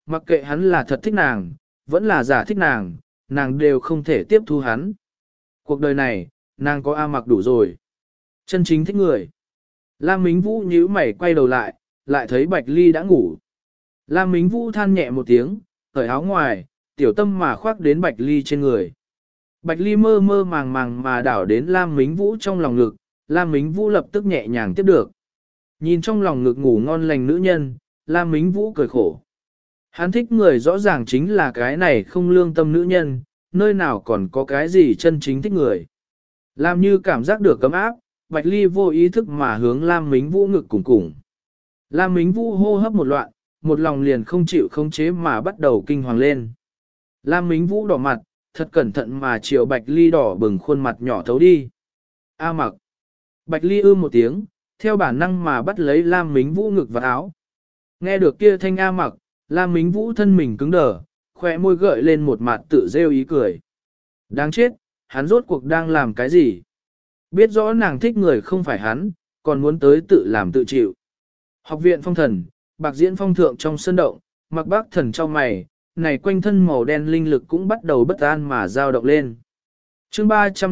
mặc kệ hắn là thật thích nàng, vẫn là giả thích nàng, nàng đều không thể tiếp thu hắn. Cuộc đời này, nàng có A Mặc đủ rồi. Chân chính thích người. Lam Mính Vũ nhíu mày quay đầu lại thấy Bạch Ly đã ngủ. Lam Mính Vũ than nhẹ một tiếng, cởi áo ngoài, tiểu tâm mà khoác đến Bạch Ly trên người. Bạch Ly mơ mơ màng màng mà đảo đến Lam Mính Vũ trong lòng ngực, Lam Mính Vũ lập tức nhẹ nhàng tiếp được. Nhìn trong lòng ngực ngủ ngon lành nữ nhân, Lam Mính Vũ cười khổ. Hắn thích người rõ ràng chính là cái này không lương tâm nữ nhân, nơi nào còn có cái gì chân chính thích người. Làm như cảm giác được cấm áp, Bạch Ly vô ý thức mà hướng Lam Mính Vũ ngực cùng cùng. Lam Mính Vũ hô hấp một loạn, một lòng liền không chịu khống chế mà bắt đầu kinh hoàng lên. Lam Mính Vũ đỏ mặt, thật cẩn thận mà chiều Bạch Ly đỏ bừng khuôn mặt nhỏ thấu đi. A Mặc. Bạch Ly một tiếng, theo bản năng mà bắt lấy Lam Mính Vũ ngực và áo. Nghe được kia thanh A Mặc, Lam Mính Vũ thân mình cứng đờ, khỏe môi gợi lên một mặt tự rêu ý cười. Đáng chết, hắn rốt cuộc đang làm cái gì? Biết rõ nàng thích người không phải hắn, còn muốn tới tự làm tự chịu. Học viện phong thần, bạc diễn phong thượng trong sân động, Mặc Bác Thần trong mày, này quanh thân màu đen linh lực cũng bắt đầu bất an mà dao động lên. Chương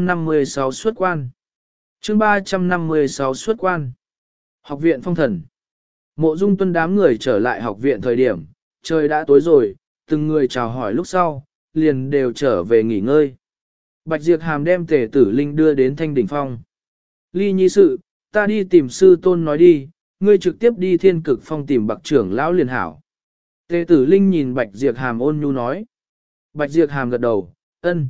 356 xuất quan. Chương 356 xuất quan. Học viện phong thần. Mộ Dung Tuân đám người trở lại học viện thời điểm, trời đã tối rồi, từng người chào hỏi lúc sau, liền đều trở về nghỉ ngơi. Bạch Diệp Hàm đem Tề Tử Linh đưa đến Thanh Đỉnh Phong. Ly nhi sự, ta đi tìm sư tôn nói đi, ngươi trực tiếp đi Thiên Cực Phong tìm Bạc trưởng lão liền hảo. Tề Tử Linh nhìn Bạch Diệp Hàm ôn nhu nói. Bạch Diệp Hàm gật đầu, ân.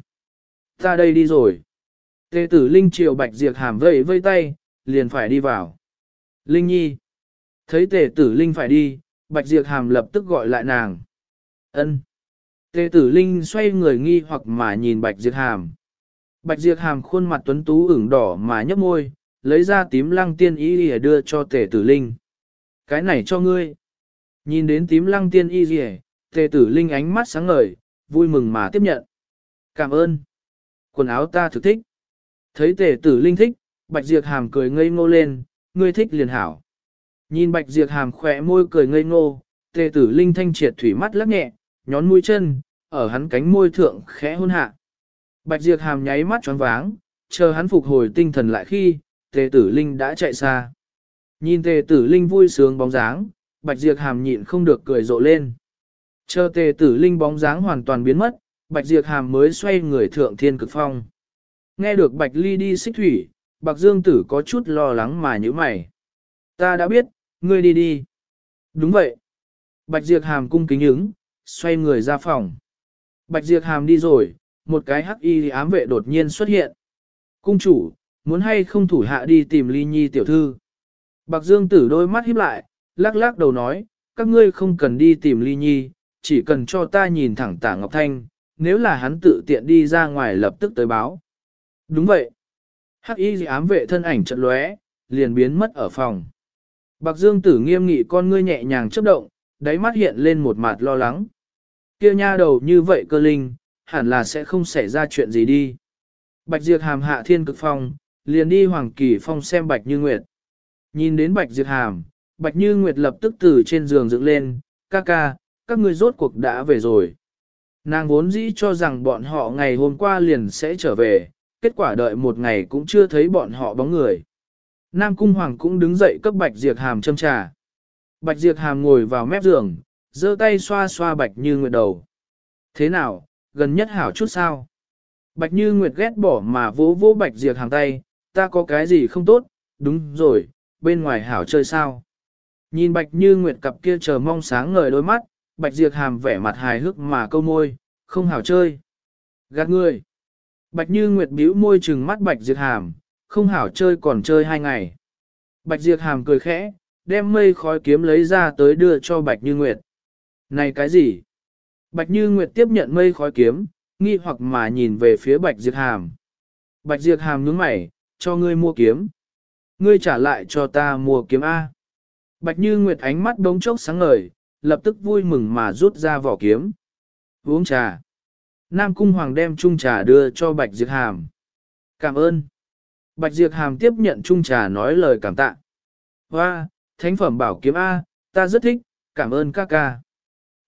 Ta đây đi rồi. Tề Tử Linh chiều Bạch Diệp Hàm vẫy vây tay, liền phải đi vào. Linh nhi. Thấy Tề Tử Linh phải đi, Bạch Diệp Hàm lập tức gọi lại nàng. Ân. Tề Tử Linh xoay người nghi hoặc mà nhìn Bạch Diệp Hàm. Bạch Diệp Hàm khuôn mặt tuấn tú ửng đỏ mà nhấp môi, lấy ra tím lăng tiên y lìa đưa cho Tề Tử Linh. Cái này cho ngươi. Nhìn đến tím lăng tiên y lìa, Tề Tử Linh ánh mắt sáng ngời, vui mừng mà tiếp nhận. Cảm ơn. Quần áo ta thực thích. Thấy Tề Tử Linh thích, Bạch Diệp Hàm cười ngây ngô lên, ngươi thích liền hảo. Nhìn Bạch Diệp Hàm khỏe môi cười ngây ngô, Tề Tử Linh thanh triệt thủy mắt lắc nhẹ, nhón mũi chân, ở hắn cánh môi thượng khẽ hôn hạ. Bạch Diệp Hàm nháy mắt choáng váng, chờ hắn phục hồi tinh thần lại khi, Tề Tử Linh đã chạy xa. Nhìn Tề Tử Linh vui sướng bóng dáng, Bạch Diệp Hàm nhịn không được cười rộ lên. Chờ Tề Tử Linh bóng dáng hoàn toàn biến mất, Bạch Diệp Hàm mới xoay người thượng Thiên Cực Phong. Nghe được Bạch Ly đi xích thủy, Bạc Dương Tử có chút lo lắng mà nhíu mày. Ta đã biết, ngươi đi đi. Đúng vậy. Bạch Diệp Hàm cung kính ứng, xoay người ra phòng. Bạch Diệp Hàm đi rồi, một cái hắc y ám vệ đột nhiên xuất hiện. Cung chủ, muốn hay không thủ hạ đi tìm Ly Nhi tiểu thư. Bạc Dương Tử đôi mắt híp lại, lắc lắc đầu nói, các ngươi không cần đi tìm Ly Nhi, chỉ cần cho ta nhìn thẳng Tả Ngọc Thanh, nếu là hắn tự tiện đi ra ngoài lập tức tới báo. Đúng vậy. Hắc y ám vệ thân ảnh chợt lóe, liền biến mất ở phòng. Bạc Dương Tử nghiêm nghị con ngươi nhẹ nhàng chớp động, đáy mắt hiện lên một mặt lo lắng. Kia nha đầu như vậy cơ linh, hẳn là sẽ không xảy ra chuyện gì đi. Bạch Diệp Hàm hạ Thiên Cực Phong, liền đi Hoàng Kỳ Phong xem Bạch Như Nguyệt. Nhìn đến Bạch Diệp Hàm, Bạch Như Nguyệt lập tức từ trên giường dựng lên, ca ca, các ngươi rốt cuộc đã về rồi. Nàng vốn dĩ cho rằng bọn họ ngày hôm qua liền sẽ trở về, kết quả đợi một ngày cũng chưa thấy bọn họ bóng người. Nam Cung Hoàng cũng đứng dậy cấp Bạch Diệp Hàm châm trà. Bạch Diệp Hàm ngồi vào mép giường, giơ tay xoa xoa Bạch Như Nguyệt đầu. Thế nào, gần nhất hảo chút sao? Bạch Như Nguyệt ghét bỏ mà vỗ vỗ Bạch Diệp Hàm tay, ta có cái gì không tốt, đúng rồi, bên ngoài hảo chơi sao? Nhìn Bạch Như Nguyệt cặp kia chờ mong sáng ngời đôi mắt, Bạch Diệp Hàm vẻ mặt hài hước mà câu môi, không hảo chơi. Gạt người. Bạch Như Nguyệt bĩu môi trừng mắt Bạch Diệp Hàm, không hảo chơi còn chơi 2 ngày. Bạch Diệp Hàm cười khẽ, đem mây khói kiếm lấy ra tới đưa cho Bạch Như Nguyệt. Này cái gì? Bạch Như Nguyệt tiếp nhận mây khói kiếm, nghi hoặc mà nhìn về phía Bạch Diệp Hàm. Bạch Diệp Hàm nhướng mày, cho ngươi mua kiếm. Ngươi trả lại cho ta mua kiếm A. Bạch Như Nguyệt ánh mắt đống chốc sáng ngời, lập tức vui mừng mà rút ra vỏ kiếm. Uống trà. Nam Cung Hoàng đem chung trà đưa cho Bạch Diệp Hàm. Cảm ơn. Bạch Diệp Hàm tiếp nhận chung trà nói lời cảm tạ. Hoa, thánh phẩm bảo kiếm A, ta rất thích, cảm ơn ca ca.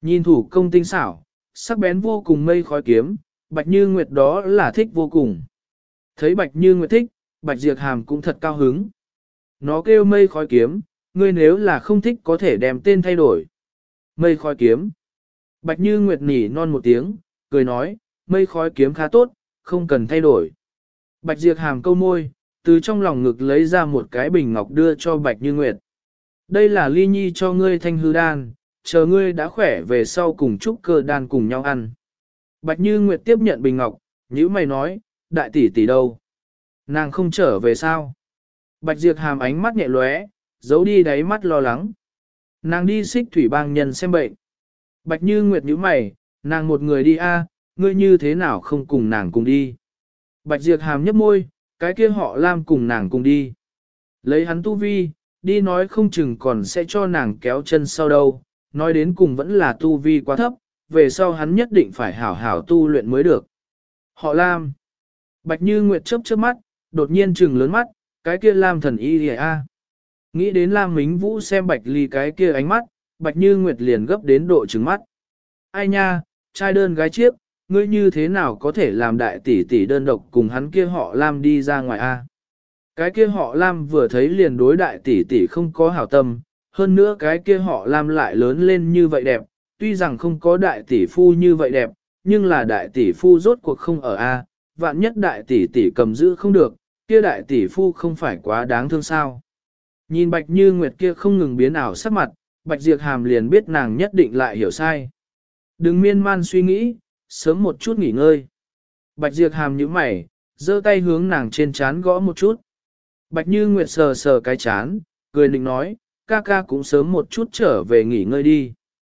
Nhìn thủ công tinh xảo, sắc bén vô cùng mây khói kiếm, Bạch Như Nguyệt đó là thích vô cùng. Thấy Bạch Như Nguyệt thích, Bạch Diệp Hàm cũng thật cao hứng. Nó kêu mây khói kiếm, ngươi nếu là không thích có thể đem tên thay đổi. Mây khói kiếm. Bạch Như Nguyệt nỉ non một tiếng, cười nói, mây khói kiếm khá tốt, không cần thay đổi. Bạch Diệp Hàm câu môi, từ trong lòng ngực lấy ra một cái bình ngọc đưa cho Bạch Như Nguyệt. Đây là ly nhi cho ngươi thanh hư đan, chờ ngươi đã khỏe về sau cùng trúc cơ đan cùng nhau ăn. Bạch Như Nguyệt tiếp nhận bình ngọc, nhữ mày nói, đại tỷ tỷ đâu? Nàng không trở về sao? Bạch Diệp Hàm ánh mắt nhẹ lóe, giấu đi đáy mắt lo lắng. Nàng đi xích thủy bang nhân xem bệnh. Bạch Như Nguyệt nhíu mày, nàng một người đi a, ngươi như thế nào không cùng nàng cùng đi? Bạch Diệp Hàm nhấp môi, cái kia họ Lam cùng nàng cùng đi. Lấy hắn tu vi, đi nói không chừng còn sẽ cho nàng kéo chân sau đâu, nói đến cùng vẫn là tu vi quá thấp, về sau hắn nhất định phải hảo hảo tu luyện mới được. Họ Lam. Bạch Như Nguyệt chớp chớp mắt, đột nhiên trừng lớn mắt, cái kia Lam thần y a. Nghĩ đến Lam Mính Vũ xem Bạch Ly cái kia ánh mắt, Bạch Như Nguyệt liền gấp đến độ trừng mắt. Ai nha, trai đơn gái chiếc, ngươi như thế nào có thể làm đại tỷ tỷ đơn độc cùng hắn kia họ Lam đi ra ngoài a? Cái kia họ Lam vừa thấy liền đối đại tỷ tỷ không có hảo tâm, hơn nữa cái kia họ Lam lại lớn lên như vậy đẹp, tuy rằng không có đại tỷ phu như vậy đẹp, nhưng là đại tỷ phu rốt cuộc không ở a, vạn nhất đại tỷ tỷ cầm giữ không được, kia đại tỷ phu không phải quá đáng thương sao? Nhìn Bạch Như Nguyệt kia không ngừng biến ảo sắc mặt, Bạch Diệp Hàm liền biết nàng nhất định lại hiểu sai. Đừng miên man suy nghĩ, sớm một chút nghỉ ngơi. Bạch Diệp Hàm nhíu mày, giơ tay hướng nàng trên trán gõ một chút. Bạch Như Nguyệt sờ sờ cái chán, cười định nói, ca ca cũng sớm một chút trở về nghỉ ngơi đi.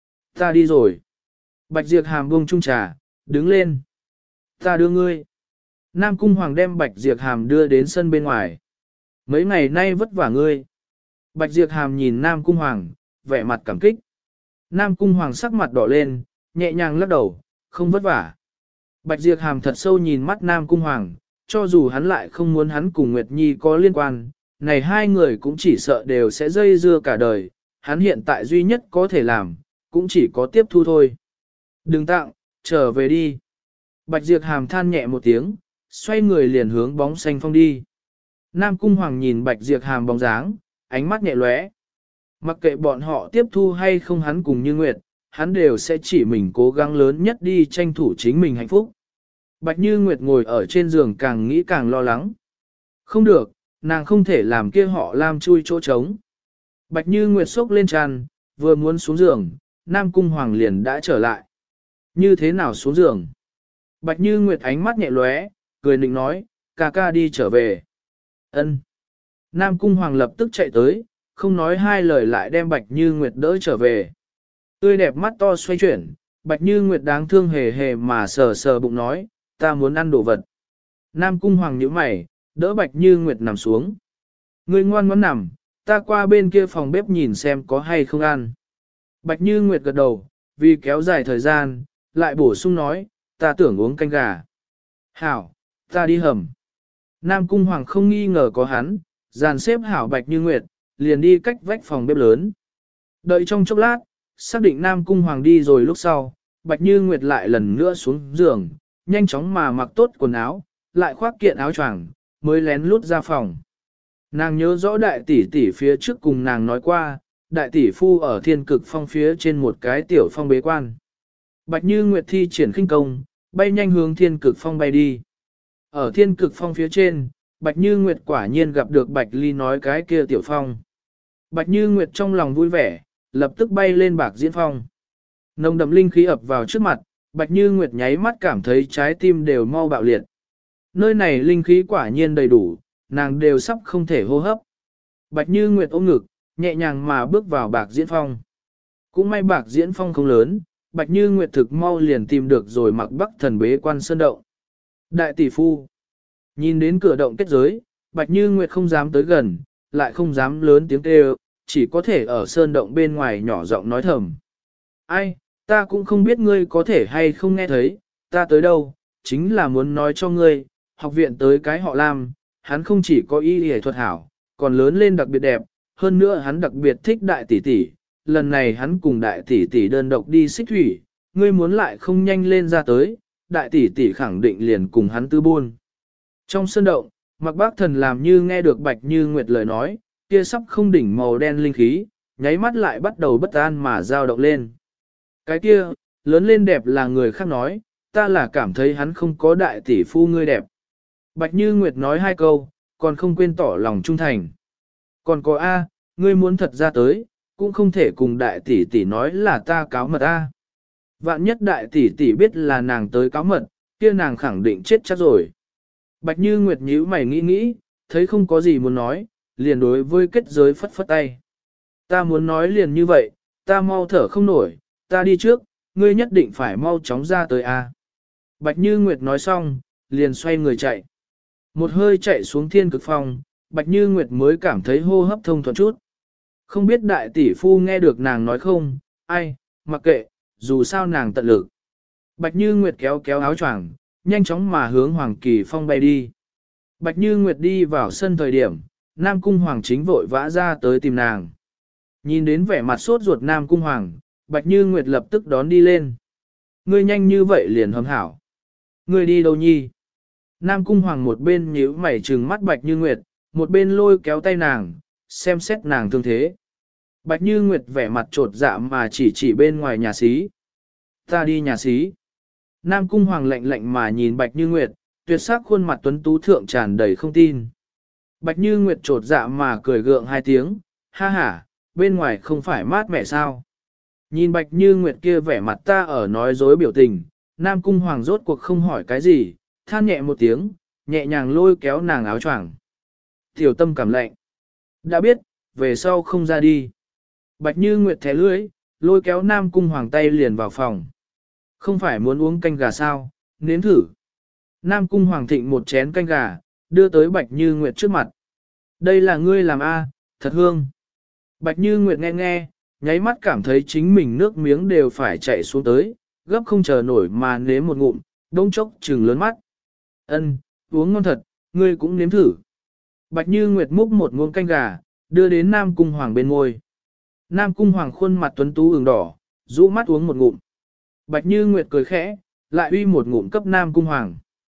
Ta đi rồi. Bạch Diệp Hàm buông chung trà, đứng lên. Ta đưa ngươi. Nam Cung Hoàng đem Bạch Diệp Hàm đưa đến sân bên ngoài. Mấy ngày nay vất vả ngươi. Bạch Diệp Hàm nhìn Nam Cung Hoàng, vẻ mặt cảm kích. Nam Cung Hoàng sắc mặt đỏ lên, nhẹ nhàng lắc đầu, không vất vả. Bạch Diệp Hàm thật sâu nhìn mắt Nam Cung Hoàng, cho dù hắn lại không muốn hắn cùng Nguyệt Nhi có liên quan, này hai người cũng chỉ sợ đều sẽ dây dưa cả đời, hắn hiện tại duy nhất có thể làm, cũng chỉ có tiếp thu thôi. Đừng tặng, trở về đi. Bạch Diệp Hàm than nhẹ một tiếng, xoay người liền hướng bóng xanh phong đi. Nam Cung Hoàng nhìn Bạch Diệp Hàm bóng dáng, ánh mắt nhẹ lóe. Mặc kệ bọn họ tiếp thu hay không hắn cùng Như Nguyệt, hắn đều sẽ chỉ mình cố gắng lớn nhất đi tranh thủ chính mình hạnh phúc. Bạch Như Nguyệt ngồi ở trên giường càng nghĩ càng lo lắng. Không được, nàng không thể làm kia họ Lam chui chỗ trống. Bạch Như Nguyệt sốc lên tràn, vừa muốn xuống giường, Nam Cung Hoàng liền đã trở lại. Như thế nào xuống giường? Bạch Như Nguyệt ánh mắt nhẹ lóe, cười nịnh nói, ca ca đi trở về. Ân. Nam Cung Hoàng lập tức chạy tới, không nói hai lời lại đem Bạch Như Nguyệt đỡ trở về. Tươi đẹp mắt to xoay chuyển, Bạch Như Nguyệt đáng thương hề hề mà sờ sờ bụng nói, ta muốn ăn đồ vật. Nam Cung Hoàng nhíu mày, đỡ Bạch Như Nguyệt nằm xuống. Ngươi ngoan ngoãn nằm, ta qua bên kia phòng bếp nhìn xem có hay không ăn. Bạch Như Nguyệt gật đầu, vì kéo dài thời gian, lại bổ sung nói, ta tưởng uống canh gà. Hảo, ta đi hầm. Nam Cung Hoàng không nghi ngờ có hắn, dàn xếp hảo Bạch Như Nguyệt, liền đi cách vách phòng bếp lớn. Đợi trong chốc lát, xác định Nam Cung Hoàng đi rồi lúc sau, Bạch Như Nguyệt lại lần nữa xuống giường, nhanh chóng mà mặc tốt quần áo, lại khoác kiện áo choàng, mới lén lút ra phòng. Nàng nhớ rõ đại tỷ tỷ phía trước cùng nàng nói qua, đại tỷ phu ở thiên cực phong phía trên một cái tiểu phong bế quan. Bạch Như Nguyệt thi triển khinh công, bay nhanh hướng thiên cực phong bay đi. Ở thiên cực phong phía trên, Bạch Như Nguyệt quả nhiên gặp được Bạch Ly nói cái kia tiểu phong. Bạch Như Nguyệt trong lòng vui vẻ, lập tức bay lên bạc diễn phong. Nồng đậm linh khí ập vào trước mặt, Bạch Như Nguyệt nháy mắt cảm thấy trái tim đều mau bạo liệt. Nơi này linh khí quả nhiên đầy đủ, nàng đều sắp không thể hô hấp. Bạch Như Nguyệt ôm ngực, nhẹ nhàng mà bước vào bạc diễn phong. Cũng may bạc diễn phong không lớn, Bạch Như Nguyệt thực mau liền tìm được rồi mặc bắc thần bế quan sơn động. Đại tỷ phu. Nhìn đến cửa động kết giới, Bạch Như Nguyệt không dám tới gần, lại không dám lớn tiếng kêu, chỉ có thể ở sơn động bên ngoài nhỏ giọng nói thầm. Ai, ta cũng không biết ngươi có thể hay không nghe thấy, ta tới đâu, chính là muốn nói cho ngươi, học viện tới cái họ Lam, hắn không chỉ có y y thuật hảo, còn lớn lên đặc biệt đẹp, hơn nữa hắn đặc biệt thích đại tỷ tỷ, lần này hắn cùng đại tỷ tỷ đơn độc đi xích thủy, ngươi muốn lại không nhanh lên ra tới, đại tỷ tỷ khẳng định liền cùng hắn tư buôn. Trong sân động, Mạc Bác Thần làm như nghe được Bạch Như Nguyệt lời nói, kia sắp không đỉnh màu đen linh khí, nháy mắt lại bắt đầu bất an mà dao động lên. Cái kia, lớn lên đẹp là người khác nói, ta là cảm thấy hắn không có đại tỷ phu ngươi đẹp. Bạch Như Nguyệt nói hai câu, còn không quên tỏ lòng trung thành. Còn có A, ngươi muốn thật ra tới, cũng không thể cùng đại tỷ tỷ nói là ta cáo mật A. Vạn nhất đại tỷ tỷ biết là nàng tới cáo mật, kia nàng khẳng định chết chắc rồi. Bạch Như Nguyệt nhíu mày nghĩ nghĩ, thấy không có gì muốn nói, liền đối với kết giới phất phất tay. Ta muốn nói liền như vậy, ta mau thở không nổi, ta đi trước, ngươi nhất định phải mau chóng ra tới A. Bạch Như Nguyệt nói xong, liền xoay người chạy. Một hơi chạy xuống thiên cực phòng, Bạch Như Nguyệt mới cảm thấy hô hấp thông thuận chút. Không biết đại tỷ phu nghe được nàng nói không, ai, mặc kệ, dù sao nàng tận lực. Bạch Như Nguyệt kéo kéo áo choàng, nhanh chóng mà hướng Hoàng Kỳ Phong bay đi. Bạch Như Nguyệt đi vào sân thời điểm, Nam Cung Hoàng chính vội vã ra tới tìm nàng. Nhìn đến vẻ mặt sốt ruột Nam Cung Hoàng, Bạch Như Nguyệt lập tức đón đi lên. Ngươi nhanh như vậy liền hâm hảo. Ngươi đi đâu nhi? Nam Cung Hoàng một bên nhíu mày trừng mắt Bạch Như Nguyệt, một bên lôi kéo tay nàng, xem xét nàng thương thế. Bạch Như Nguyệt vẻ mặt trột dạ mà chỉ bên ngoài nhà xí. Ta đi nhà xí. Nam Cung Hoàng lạnh lạnh mà nhìn Bạch Như Nguyệt, tuyệt sắc khuôn mặt tuấn tú thượng tràn đầy không tin. Bạch Như Nguyệt trột dạ mà cười gượng hai tiếng, ha ha, bên ngoài không phải mát mẻ sao. Nhìn Bạch Như Nguyệt kia vẻ mặt ta ở nói dối biểu tình, Nam Cung Hoàng rốt cuộc không hỏi cái gì, than nhẹ một tiếng, nhẹ nhàng lôi kéo nàng áo choàng. Tiểu tâm cảm lạnh. Đã biết, về sau không ra đi. Bạch Như Nguyệt thẻ lưỡi, lôi kéo Nam Cung Hoàng tay liền vào phòng. Không phải muốn uống canh gà sao, nếm thử. Nam Cung Hoàng thịnh một chén canh gà, đưa tới Bạch Như Nguyệt trước mặt. Đây là ngươi làm a, thật hương. Bạch Như Nguyệt nghe nghe, nháy mắt cảm thấy chính mình nước miếng đều phải chạy xuống tới, gấp không chờ nổi mà nếm một ngụm, đông chốc trừng lớn mắt. Ân, uống ngon thật, ngươi cũng nếm thử. Bạch Như Nguyệt múc một muỗng canh gà, đưa đến Nam Cung Hoàng bên ngôi. Nam Cung Hoàng khuôn mặt tuấn tú ửng đỏ, rũ mắt uống một ngụm. Bạch Như Nguyệt cười khẽ, lại uy một ngụm cấp Nam Cung Hoàng.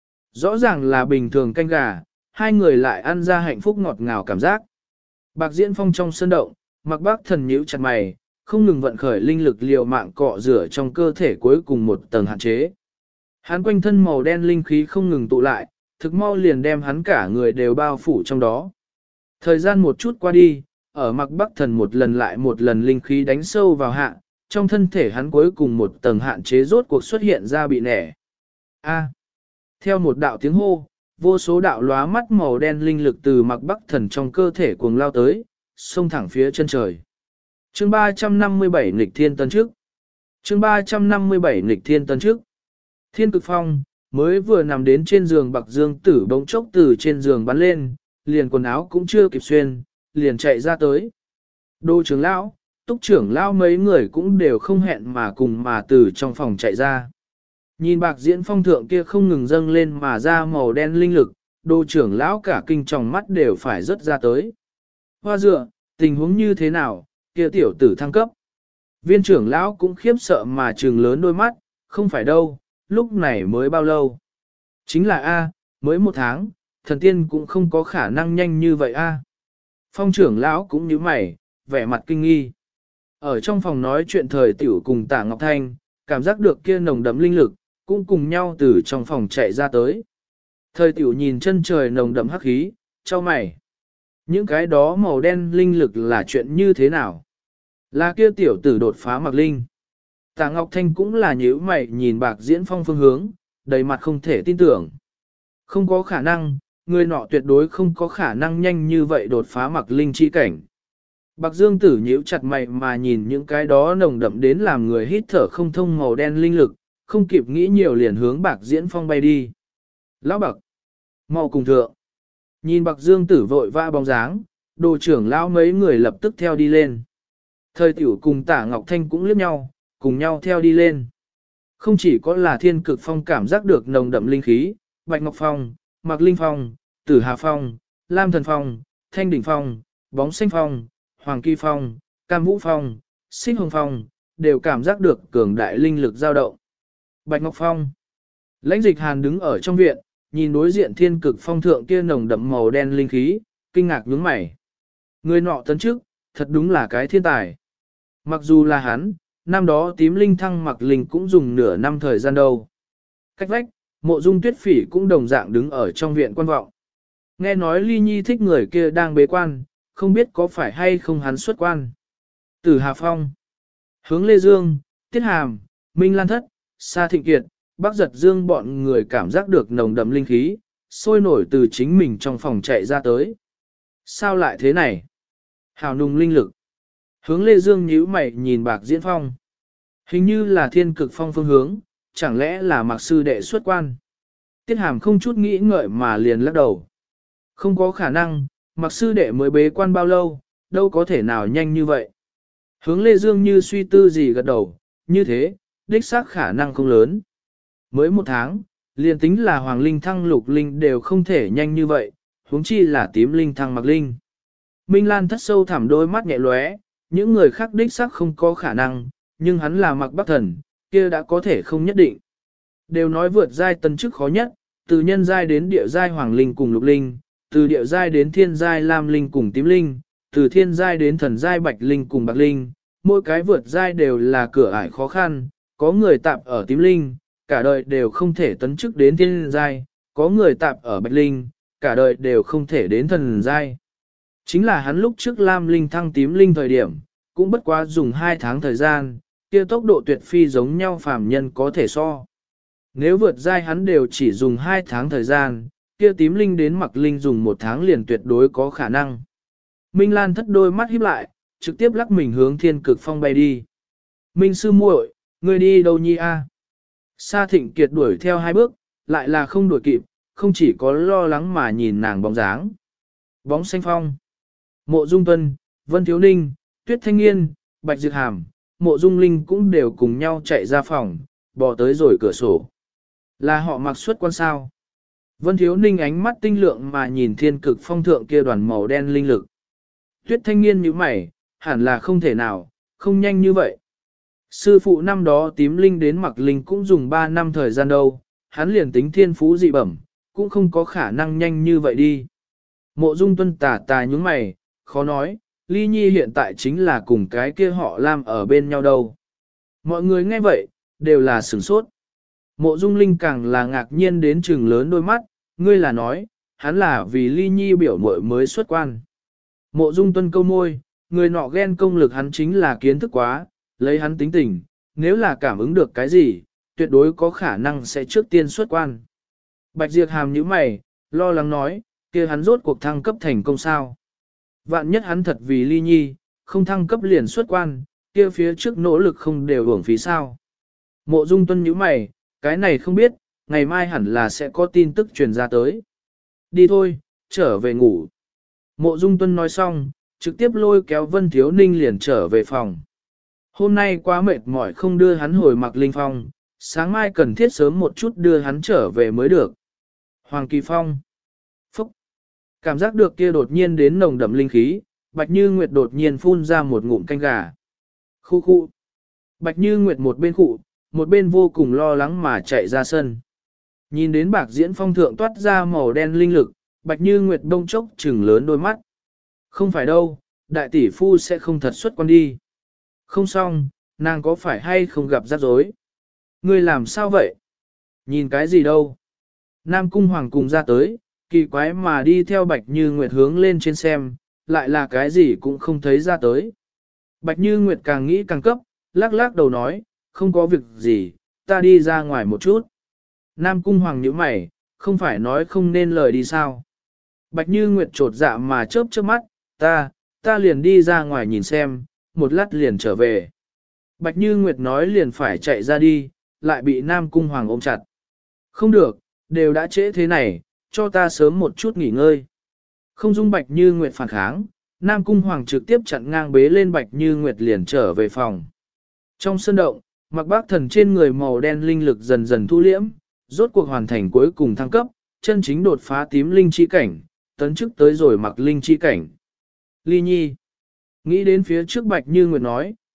Rõ ràng là bình thường canh gà, hai người lại ăn ra hạnh phúc ngọt ngào cảm giác. Bạc Diễn Phong trong sân động, Mạc Bác Thần nhíu chặt mày, không ngừng vận khởi linh lực liều mạng cọ rửa trong cơ thể cuối cùng một tầng hạn chế. Hắn quanh thân màu đen linh khí không ngừng tụ lại, thực mau liền đem hắn cả người đều bao phủ trong đó. Thời gian một chút qua đi, ở Mạc Bác Thần một lần lại một lần linh khí đánh sâu vào hạ, trong thân thể hắn cuối cùng một tầng hạn chế rốt cuộc xuất hiện ra bị nẻ. A. Theo một đạo tiếng hô, vô số đạo lóa mắt màu đen linh lực từ Mạc Bác Thần trong cơ thể cuồng lao tới, xông thẳng phía chân trời. Chương 357 nghịch thiên tân trước. Chương 357 nghịch thiên tân trước. Thiên Cực Phong mới vừa nằm đến trên giường Bạc Dương Tử bỗng chốc từ trên giường bắn lên, liền quần áo cũng chưa kịp xuyên, liền chạy ra tới. Đô trưởng lão, Túc trưởng lão mấy người cũng đều không hẹn mà cùng mà từ trong phòng chạy ra. Nhìn Bạc Diễn Phong thượng kia không ngừng dâng lên mà ra màu đen linh lực, Đô trưởng lão cả kinh tròng mắt đều phải rớt ra tới. Hoa dựa, tình huống như thế nào, kia tiểu tử thăng cấp. Viên trưởng lão cũng khiếp sợ mà trừng lớn đôi mắt, không phải đâu, lúc này mới bao lâu. Chính là A, mới một tháng, thần tiên cũng không có khả năng nhanh như vậy A. Phong trưởng lão cũng nhíu mày, vẻ mặt kinh nghi. Ở trong phòng nói chuyện thời tiểu cùng Tả Ngọc Thanh, cảm giác được kia nồng đậm linh lực, cũng cùng nhau từ trong phòng chạy ra tới. Thời tiểu nhìn chân trời nồng đậm hắc khí, chau mày. Những cái đó màu đen linh lực là chuyện như thế nào? Là kia tiểu tử đột phá mặc linh. Tả Ngọc Thanh cũng là nhíu mày nhìn Bạc Diễn Phong phương hướng, đầy mặt không thể tin tưởng. Không có khả năng, người nọ tuyệt đối không có khả năng nhanh như vậy đột phá mặc linh chi cảnh. Bạc Dương Tử nhíu chặt mày mà nhìn những cái đó nồng đậm đến làm người hít thở không thông màu đen linh lực, không kịp nghĩ nhiều liền hướng Bạc Diễn Phong bay đi. Lão Bạc, mau cùng thượng. Nhìn Bạc Dương Tử vội vã bóng dáng, đồ trưởng lão mấy người lập tức theo đi lên. Thời tiểu cùng Tả Ngọc Thanh cũng liếc nhau, cùng nhau theo đi lên. Không chỉ có là Thiên Cực Phong cảm giác được nồng đậm linh khí, Bạch Ngọc Phong, Mạc Linh Phong, Tử Hà Phong, Lam Thần Phong, Thanh Đỉnh Phong, Bóng Xanh Phong, Hoàng Kỳ Phong, Cam Vũ Phong, Xích Hồng Phong, đều cảm giác được cường đại linh lực dao động. Bạch Ngọc Phong. Lãnh Dịch Hàn đứng ở trong viện, nhìn đối diện thiên cực phong thượng kia nồng đậm màu đen linh khí, kinh ngạc nhướng mày. Người nọ tấn trước, thật đúng là cái thiên tài. Mặc dù là hắn, năm đó tím linh thăng mặc linh cũng dùng nửa năm thời gian đâu. Cách vách, Mộ Dung Tuyết Phỉ cũng đồng dạng đứng ở trong viện quan vọng. Nghe nói Ly Nhi thích người kia đang bế quan, không biết có phải hay không hắn xuất quan. Tử Hà Phong, Hướng Lê Dương, Tiết Hàm, Minh Lan Thất, Sa Thịnh Kiệt, Bắc Giật Dương bọn người cảm giác được nồng đậm linh khí, sôi nổi từ chính mình trong phòng chạy ra tới. Sao lại thế này? Hào nùng linh lực. Hướng Lê Dương nhíu mày nhìn Bạc Diễn Phong. Hình như là thiên cực phong phương hướng, chẳng lẽ là Mạc sư đệ xuất quan? Tiết Hàm không chút nghĩ ngợi mà liền lắc đầu. Không có khả năng, Mạc sư đệ mới bế quan bao lâu, đâu có thể nào nhanh như vậy. Hướng Lê Dương như suy tư gì gật đầu, như thế, đích xác khả năng không lớn. Mới một tháng, liền tính là Hoàng Linh thăng Lục Linh đều không thể nhanh như vậy, huống chi là tím Linh thăng Mạc Linh. Minh Lan Thất sâu thẳm đôi mắt nhẹ lóe, những người khác đích xác không có khả năng, nhưng hắn là Mạc Bắc Thần, kia đã có thể không nhất định. Đều nói vượt giai tân chức khó nhất, từ nhân giai đến địa giai Hoàng Linh cùng Lục Linh, từ địa giai đến thiên giai Lam Linh cùng Tím Linh, từ thiên giai đến thần giai Bạch Linh cùng Bạc Linh, mỗi cái vượt giai đều là cửa ải khó khăn, có người tạp ở Tím Linh, cả đời đều không thể tấn chức đến thiên giai, có người tạp ở Bạch Linh, cả đời đều không thể đến thần giai. Chính là hắn lúc trước Lam Linh thăng Tím Linh thời điểm, cũng bất quá dùng 2 tháng thời gian, kia tốc độ tuyệt phi giống nhau phàm nhân có thể so. Nếu vượt giai hắn đều chỉ dùng 2 tháng thời gian, kia Tím Linh đến Mặc Linh dùng 1 tháng liền tuyệt đối có khả năng. Minh Lan Thất đôi mắt híp lại, trực tiếp lắc mình hướng thiên cực phong bay đi. Minh sư muội, ngươi đi đâu nhi a? Sa Thịnh Kiệt đuổi theo 2 bước, lại là không đuổi kịp, không chỉ có lo lắng mà nhìn nàng bóng dáng. Bóng xanh phong. Mộ Dung Tuân, Vân Thiếu Ninh, Tuyết Thanh Nghiên, Bạch Diệp Hàm, Mộ Dung Linh cũng đều cùng nhau chạy ra phòng, bò tới rồi cửa sổ. Là họ mặc xuất quan sao? Vân Thiếu Ninh ánh mắt tinh lượng mà nhìn thiên cực phong thượng kia đoàn màu đen linh lực. Tuyết Thanh Nghiên như mày, hẳn là không thể nào, không nhanh như vậy. Sư phụ năm đó tím linh đến Mặc Linh cũng dùng 3 năm thời gian đâu, hắn liền tính thiên phú dị bẩm, cũng không có khả năng nhanh như vậy đi. Mộ Dung Tuân tà nhúng mày, khó nói, Ly Nhi hiện tại chính là cùng cái kia họ Lam ở bên nhau đâu. Mọi người nghe vậy, đều là sửng sốt. Mộ Dung Linh càng là ngạc nhiên đến trừng lớn đôi mắt, ngươi là nói, hắn là vì Ly Nhi biểu muội mới xuất quan. Mộ Dung Tuân câu môi, người nọ ghen công lực hắn chính là kiến thức quá, lấy hắn tính tình, nếu là cảm ứng được cái gì, tuyệt đối có khả năng sẽ trước tiên xuất quan. Bạch Diệp Hàm nhíu mày, lo lắng nói, kia hắn rốt cuộc thăng cấp thành công sao. Vạn nhất hắn thật vì Ly Nhi, không thăng cấp liền xuất quan, kia phía trước nỗ lực không đều uổng phí sao. Mộ Dung Tuân nhíu mày, cái này không biết, ngày mai hẳn là sẽ có tin tức truyền ra tới. Đi thôi, trở về ngủ. Mộ Dung Tuân nói xong, trực tiếp lôi kéo Vân Thiếu Ninh liền trở về phòng. Hôm nay quá mệt mỏi không đưa hắn hồi Mặc Linh Phong, sáng mai cần thiết sớm một chút đưa hắn trở về mới được. Hoàng Kỳ Phong. Phúc. Cảm giác được kia đột nhiên đến nồng đậm linh khí, Bạch Như Nguyệt đột nhiên phun ra một ngụm canh gà. Khu khu. Bạch Như Nguyệt một bên khụ, một bên vô cùng lo lắng mà chạy ra sân. Nhìn đến Bạc Diễn Phong thượng toát ra màu đen linh lực, Bạch Như Nguyệt đông chốc trừng lớn đôi mắt. Không phải đâu, đại tỷ phu sẽ không thật xuất quan đi. Không xong, nàng có phải hay không gặp rắc rối? Ngươi làm sao vậy? Nhìn cái gì đâu? Nam Cung Hoàng cùng ra tới, kỳ quái mà đi theo Bạch Như Nguyệt hướng lên trên xem, lại là cái gì cũng không thấy ra tới. Bạch Như Nguyệt càng nghĩ càng cấp, lắc lắc đầu nói, không có việc gì, ta đi ra ngoài một chút. Nam Cung Hoàng nhíu mày, không phải nói không nên lời đi sao? Bạch Như Nguyệt trột dạ mà chớp chớp mắt, ta liền đi ra ngoài nhìn xem, một lát liền trở về. Bạch Như Nguyệt nói liền phải chạy ra đi, lại bị Nam Cung Hoàng ôm chặt. Không được, đều đã trễ thế này, cho ta sớm một chút nghỉ ngơi. Không dung Bạch Như Nguyệt phản kháng, Nam Cung Hoàng trực tiếp chặn ngang bế lên Bạch Như Nguyệt liền trở về phòng. Trong sân động, Mặc Bác Thần trên người màu đen linh lực dần dần thu liễm, rốt cuộc hoàn thành cuối cùng thăng cấp, chân chính đột phá tím linh chi cảnh, tấn chức tới rồi Mặc Linh chi cảnh. Ly Nhi. Nghĩ đến phía trước Bạch Như Nguyệt nói,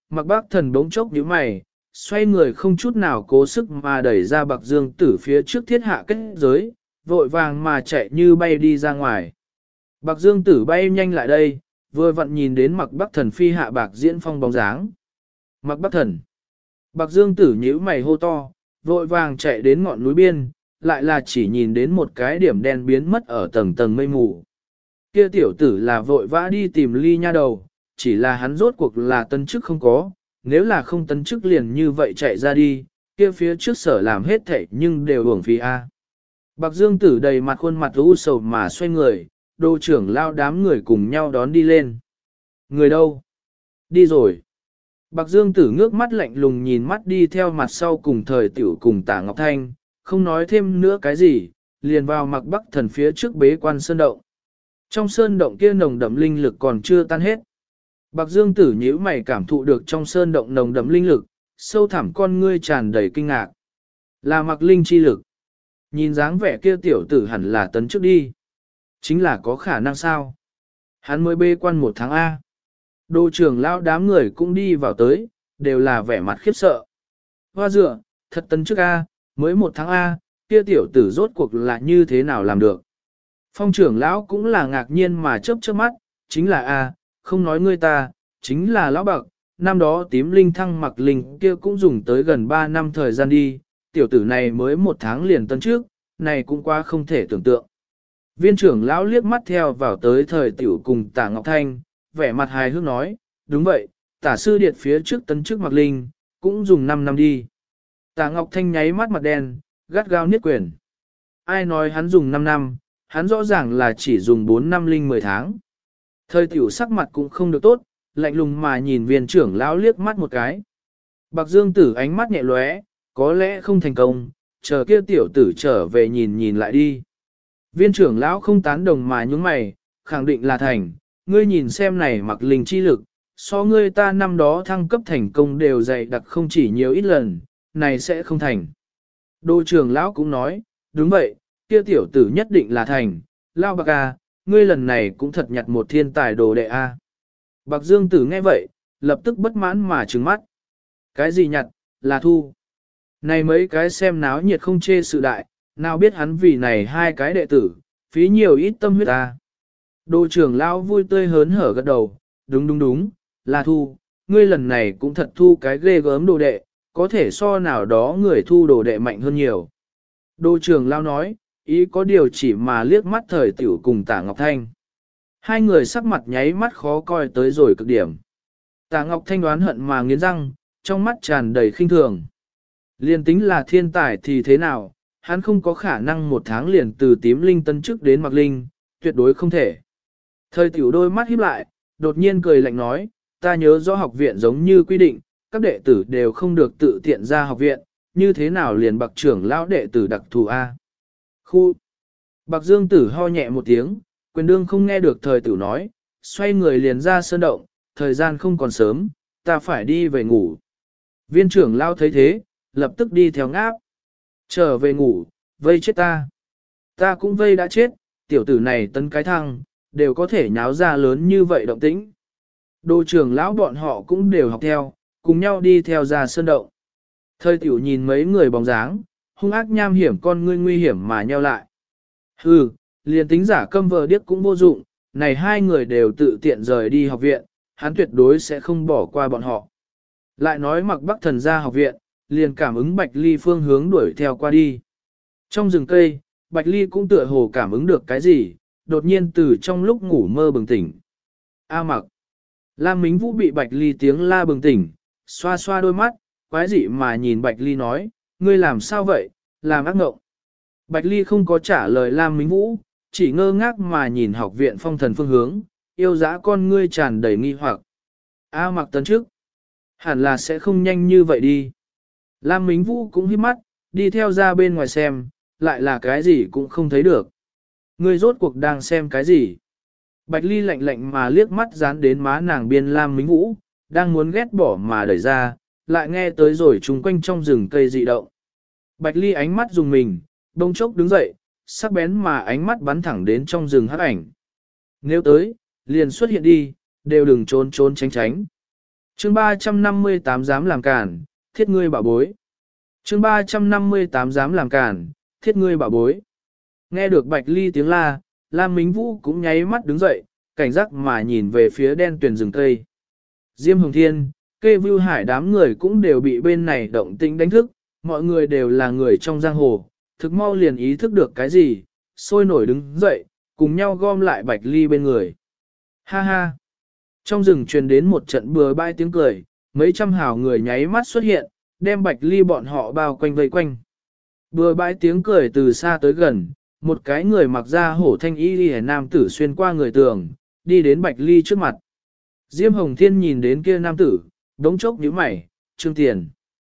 Mặc Bác Thần bỗng chốc nhíu mày, xoay người không chút nào cố sức mà đẩy ra Bạc Dương Tử phía trước thiết hạ kết giới, vội vàng mà chạy như bay đi ra ngoài. Bạc Dương Tử bay nhanh lại đây, vừa vặn nhìn đến Mặc Bác Thần phi hạ Bạc Diễn Phong bóng dáng. Mặc Bác Thần. Bạc Dương Tử nhíu mày hô to, vội vàng chạy đến ngọn núi biên, lại là chỉ nhìn đến một cái điểm đen biến mất ở tầng tầng mây mù. Kia tiểu tử là vội vã đi tìm Ly Nha đầu, chỉ là hắn rốt cuộc là tân chức không có, nếu là không tân chức liền như vậy chạy ra đi, kia phía trước sở làm hết thảy nhưng đều uổng phí a. Bạc Dương Tử đầy mặt khuôn mặt u sầu mà xoay người, đô trưởng lao đám người cùng nhau đón đi lên. Người đâu? Đi rồi. Bạc Dương Tử ngước mắt lạnh lùng nhìn mắt đi theo mặt sau cùng thời tiểu cùng Tả Ngọc Thanh, không nói thêm nữa cái gì, liền vào Mặc Bắc Thần phía trước bế quan sơn động. Trong sơn động kia nồng đậm linh lực còn chưa tan hết. Bạc Dương Tử nhíu mày cảm thụ được trong sơn động nồng đậm linh lực, sâu thẳm con ngươi tràn đầy kinh ngạc. Là Mặc Linh chi lực. Nhìn dáng vẻ kia tiểu tử hẳn là tấn trước đi. Chính là có khả năng sao? Hắn mới bế quan 1 tháng A. Đô trưởng lão đám người cũng đi vào tới, đều là vẻ mặt khiếp sợ. Hoa dựa, thật tấn trước A, mới 1 tháng A, kia tiểu tử rốt cuộc là như thế nào làm được? Phong trưởng lão cũng là ngạc nhiên mà chớp chớp mắt, chính là A, không nói ngươi ta, chính là lão bạc, năm đó tím linh thăng Mặc Linh kia cũng dùng tới gần 3 năm thời gian đi, tiểu tử này mới 1 tháng liền tấn trước, này cũng quá không thể tưởng tượng. Viên trưởng lão liếc mắt theo vào tới thời tiểu cùng Tả Ngọc Thanh, vẻ mặt hài hước nói, đúng vậy, Tả sư điệt phía trước tấn trước Mặc Linh, cũng dùng 5 năm đi. Tả Ngọc Thanh nháy mắt mặt đen, gắt gao niết quyền. Ai nói hắn dùng 5 năm, hắn rõ ràng là chỉ dùng 4 năm linh 10 tháng. Thời tiểu sắc mặt cũng không được tốt, lạnh lùng mà nhìn viên trưởng lão liếc mắt một cái. Bạc Dương Tử ánh mắt nhẹ lóe, có lẽ không thành công, chờ kia tiểu tử trở về nhìn nhìn lại đi. Viên trưởng lão không tán đồng mà nhúng mày, khẳng định là thành, ngươi nhìn xem này Mặc Linh chi lực, so ngươi ta năm đó thăng cấp thành công đều dày đặc không chỉ nhiều ít lần, này sẽ không thành. Đô trưởng lão cũng nói, đúng vậy, kia tiểu tử nhất định là thành, lao bạc à, ngươi lần này cũng thật nhặt một thiên tài đồ đệ a. Bạc Dương Tử nghe vậy, lập tức bất mãn mà trừng mắt. Cái gì nhặt, là thu. Này mấy cái xem náo nhiệt không chê sự đại, nào biết hắn vì này 2 cái đệ tử, phí nhiều ít tâm huyết ta. Đô trưởng lão vui tươi hớn hở gật đầu, đúng, là thu, ngươi lần này cũng thật thu cái ghê gớm đồ đệ, có thể so nào đó người thu đồ đệ mạnh hơn nhiều. Đô trưởng lão nói, ý có điều chỉ mà liếc mắt thời tiểu cùng Tả Ngọc Thanh. 2 người sắc mặt nháy mắt khó coi tới rồi cực điểm. Tả Ngọc Thanh đoán hận mà nghiến răng, trong mắt tràn đầy khinh thường. Liên tính là thiên tài thì thế nào, hắn không có khả năng 1 tháng liền từ tím linh tân chức đến Mặc Linh, tuyệt đối không thể. Thời tiểu đôi mắt híp lại, đột nhiên cười lạnh nói, ta nhớ rõ học viện giống như quy định, các đệ tử đều không được tự tiện ra học viện, như thế nào liền Bạc trưởng lão đệ tử đặc thù A. Khu. Bạc Dương Tử ho nhẹ một tiếng, quyền đương không nghe được thời tiểu nói, xoay người liền ra sơn động, thời gian không còn sớm, ta phải đi về ngủ. Viên trưởng lão thấy thế, lập tức đi theo ngáp. Trở về ngủ, vây chết ta. Ta cũng vây đã chết, tiểu tử này tấn cái thăng, đều có thể nháo ra lớn như vậy động tĩnh. Đô trưởng lão bọn họ cũng đều học theo, cùng nhau đi theo ra sơn động. Thời tiểu nhìn mấy người bóng dáng, hung ác nham hiểm con ngươi nguy hiểm mà nheo lại. Hừ, liền tính giả câm vờ điếc cũng vô dụng, này 2 người đều tự tiện rời đi học viện, hắn tuyệt đối sẽ không bỏ qua bọn họ. Lại nói Mặc Bắc Thần ra học viện, liền cảm ứng Bạch Ly phương hướng đuổi theo qua đi. Trong rừng cây, Bạch Ly cũng tựa hồ cảm ứng được cái gì, đột nhiên từ trong lúc ngủ mơ bừng tỉnh. A Mặc. Lam Mính Vũ bị Bạch Ly tiếng la bừng tỉnh, xoa xoa đôi mắt, quái dị mà nhìn Bạch Ly nói, ngươi làm sao vậy, làm ác ngộng. Bạch Ly không có trả lời Lam Mính Vũ, chỉ ngơ ngác mà nhìn học viện phong thần phương hướng, yêu dã con ngươi tràn đầy nghi hoặc. A Mặc tấn trước, hẳn là sẽ không nhanh như vậy đi. Lam Mính Vũ cũng hít mắt, đi theo ra bên ngoài xem, lại là cái gì cũng không thấy được. Ngươi rốt cuộc đang xem cái gì? Bạch Ly lạnh lạnh mà liếc mắt dán đến má nàng biên Lam Mính Vũ, đang muốn ghét bỏ mà đẩy ra, lại nghe tới rồi chung quanh trong rừng cây dị động. Bạch Ly ánh mắt dùng mình, bỗng chốc đứng dậy, sắc bén mà ánh mắt bắn thẳng đến trong rừng hắc ảnh. Nếu tới, liền xuất hiện đi, đều đừng trốn trốn tránh tránh. Chương 358 dám làm cản, thiết ngươi bảo bối. Chương 358 dám làm cản, thiết ngươi bảo bối. Nghe được Bạch Ly tiếng la, Lam Mính Vũ cũng nháy mắt đứng dậy, cảnh giác mà nhìn về phía đen tuyền rừng cây. Diêm Hồng Thiên, Kê Vưu Hải đám người cũng đều bị bên này động tĩnh đánh thức, mọi người đều là người trong giang hồ, thực mau liền ý thức được cái gì, sôi nổi đứng dậy, cùng nhau gom lại Bạch Ly bên người. Ha ha! Trong rừng truyền đến một trận bừa bãi tiếng cười, mấy trăm hào người nháy mắt xuất hiện, đem Bạch Ly bọn họ bao quanh vây quanh. Bừa bãi tiếng cười từ xa tới gần, một cái người mặc da hổ thanh y liễu nam tử xuyên qua người tường, đi đến Bạch Ly trước mặt. Diêm Hồng Thiên nhìn đến kia nam tử, đống chốc nhíu mày, Trương Tiền.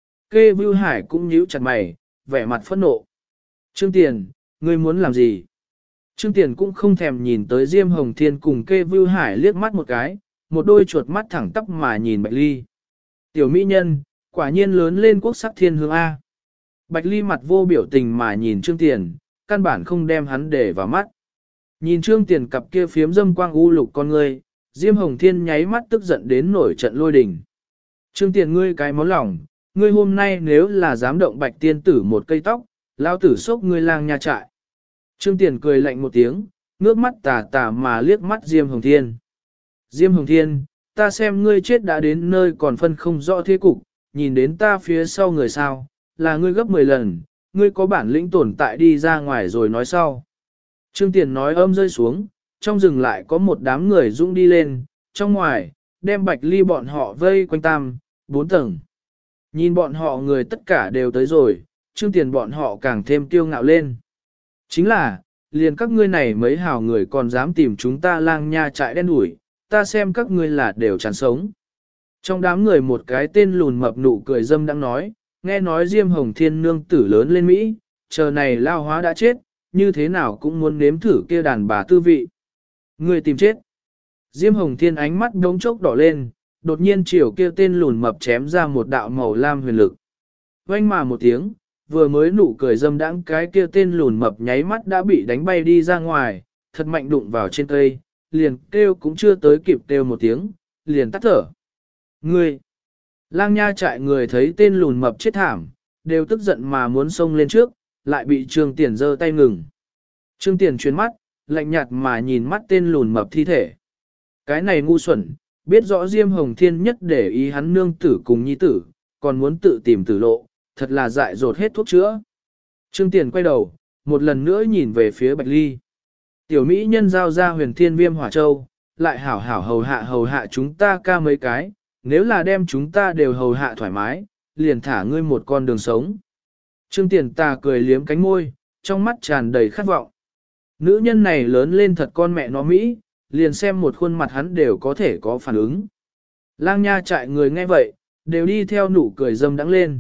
Kê Vưu Hải cũng nhíu chặt mày, vẻ mặt phẫn nộ. Trương Tiền, ngươi muốn làm gì? Trương Tiền cũng không thèm nhìn tới Diêm Hồng Thiên cùng Kê Vưu Hải liếc mắt một cái, một đôi chuột mắt thẳng tắp mà nhìn Bạch Ly. Tiểu mỹ nhân, quả nhiên lớn lên quốc sắc thiên hương A. Bạch Ly mặt vô biểu tình mà nhìn Trương Tiền, căn bản không đem hắn để vào mắt. Nhìn Trương Tiền cặp kia phiếm dâm quang u lục con ngươi, Diêm Hồng Thiên nháy mắt tức giận đến nổi trận lôi đình. Trương Tiền ngươi cái món lòng, ngươi hôm nay nếu là dám động Bạch tiên tử một cây tóc, lao tử sốc ngươi lang nha trại. Trương Tiền cười lạnh một tiếng, ngước mắt tà tà mà liếc mắt Diêm Hồng Thiên. Diêm Hồng Thiên, ta xem ngươi chết đã đến nơi còn phân không rõ thế cục, nhìn đến ta phía sau người sao, là ngươi gấp 10 lần, ngươi có bản lĩnh tồn tại đi ra ngoài rồi nói sau. Trương Tiền nói âm rơi xuống, trong rừng lại có một đám người dũng đi lên, trong ngoài, đem Bạch Ly bọn họ vây quanh tam, 4 tầng. Nhìn bọn họ người tất cả đều tới rồi, Trương Tiền bọn họ càng thêm kiêu ngạo lên. Chính là, liền các ngươi này mấy hào người còn dám tìm chúng ta lang nha trại đen đuổi, ta xem các ngươi là đều chán sống. Trong đám người một cái tên lùn mập nụ cười dâm đang nói, nghe nói Diêm Hồng Thiên nương tử lớn lên Mỹ, chờ này lao hóa đã chết, như thế nào cũng muốn nếm thử kia đàn bà tư vị. Người tìm chết. Diêm Hồng Thiên ánh mắt đống chốc đỏ lên, đột nhiên chiều kia tên lùn mập chém ra một đạo màu lam huyền lực. Vang mà một tiếng, vừa mới nụ cười dâm đãng cái kia tên lùn mập nháy mắt đã bị đánh bay đi ra ngoài, thật mạnh đụng vào trên cây, liền kêu cũng chưa tới kịp kêu một tiếng, liền tắt thở. Ngươi! Lang nha trại người thấy tên lùn mập chết thảm, đều tức giận mà muốn xông lên trước, lại bị Trương Tiền giơ tay ngừng. Trương Tiền chuyến mắt, lạnh nhạt mà nhìn mắt tên lùn mập thi thể. Cái này ngu xuẩn, biết rõ Diêm Hồng Thiên nhất để ý hắn nương tử cùng nhi tử, còn muốn tự tìm tử lộ, thật là dại dột hết thuốc chữa. Trương Tiền quay đầu, một lần nữa nhìn về phía Bạch Ly. Tiểu Mỹ nhân giao ra huyền thiên viêm hỏa châu, lại hảo hảo hầu hạ chúng ta ca mấy cái, nếu là đem chúng ta đều hầu hạ thoải mái, liền thả ngươi một con đường sống. Trương Tiền tà cười liếm cánh môi, trong mắt tràn đầy khát vọng. Nữ nhân này lớn lên thật con mẹ nó Mỹ, liền xem một khuôn mặt hắn đều có thể có phản ứng. Lang nha trại người nghe vậy, đều đi theo nụ cười dâm đắng lên.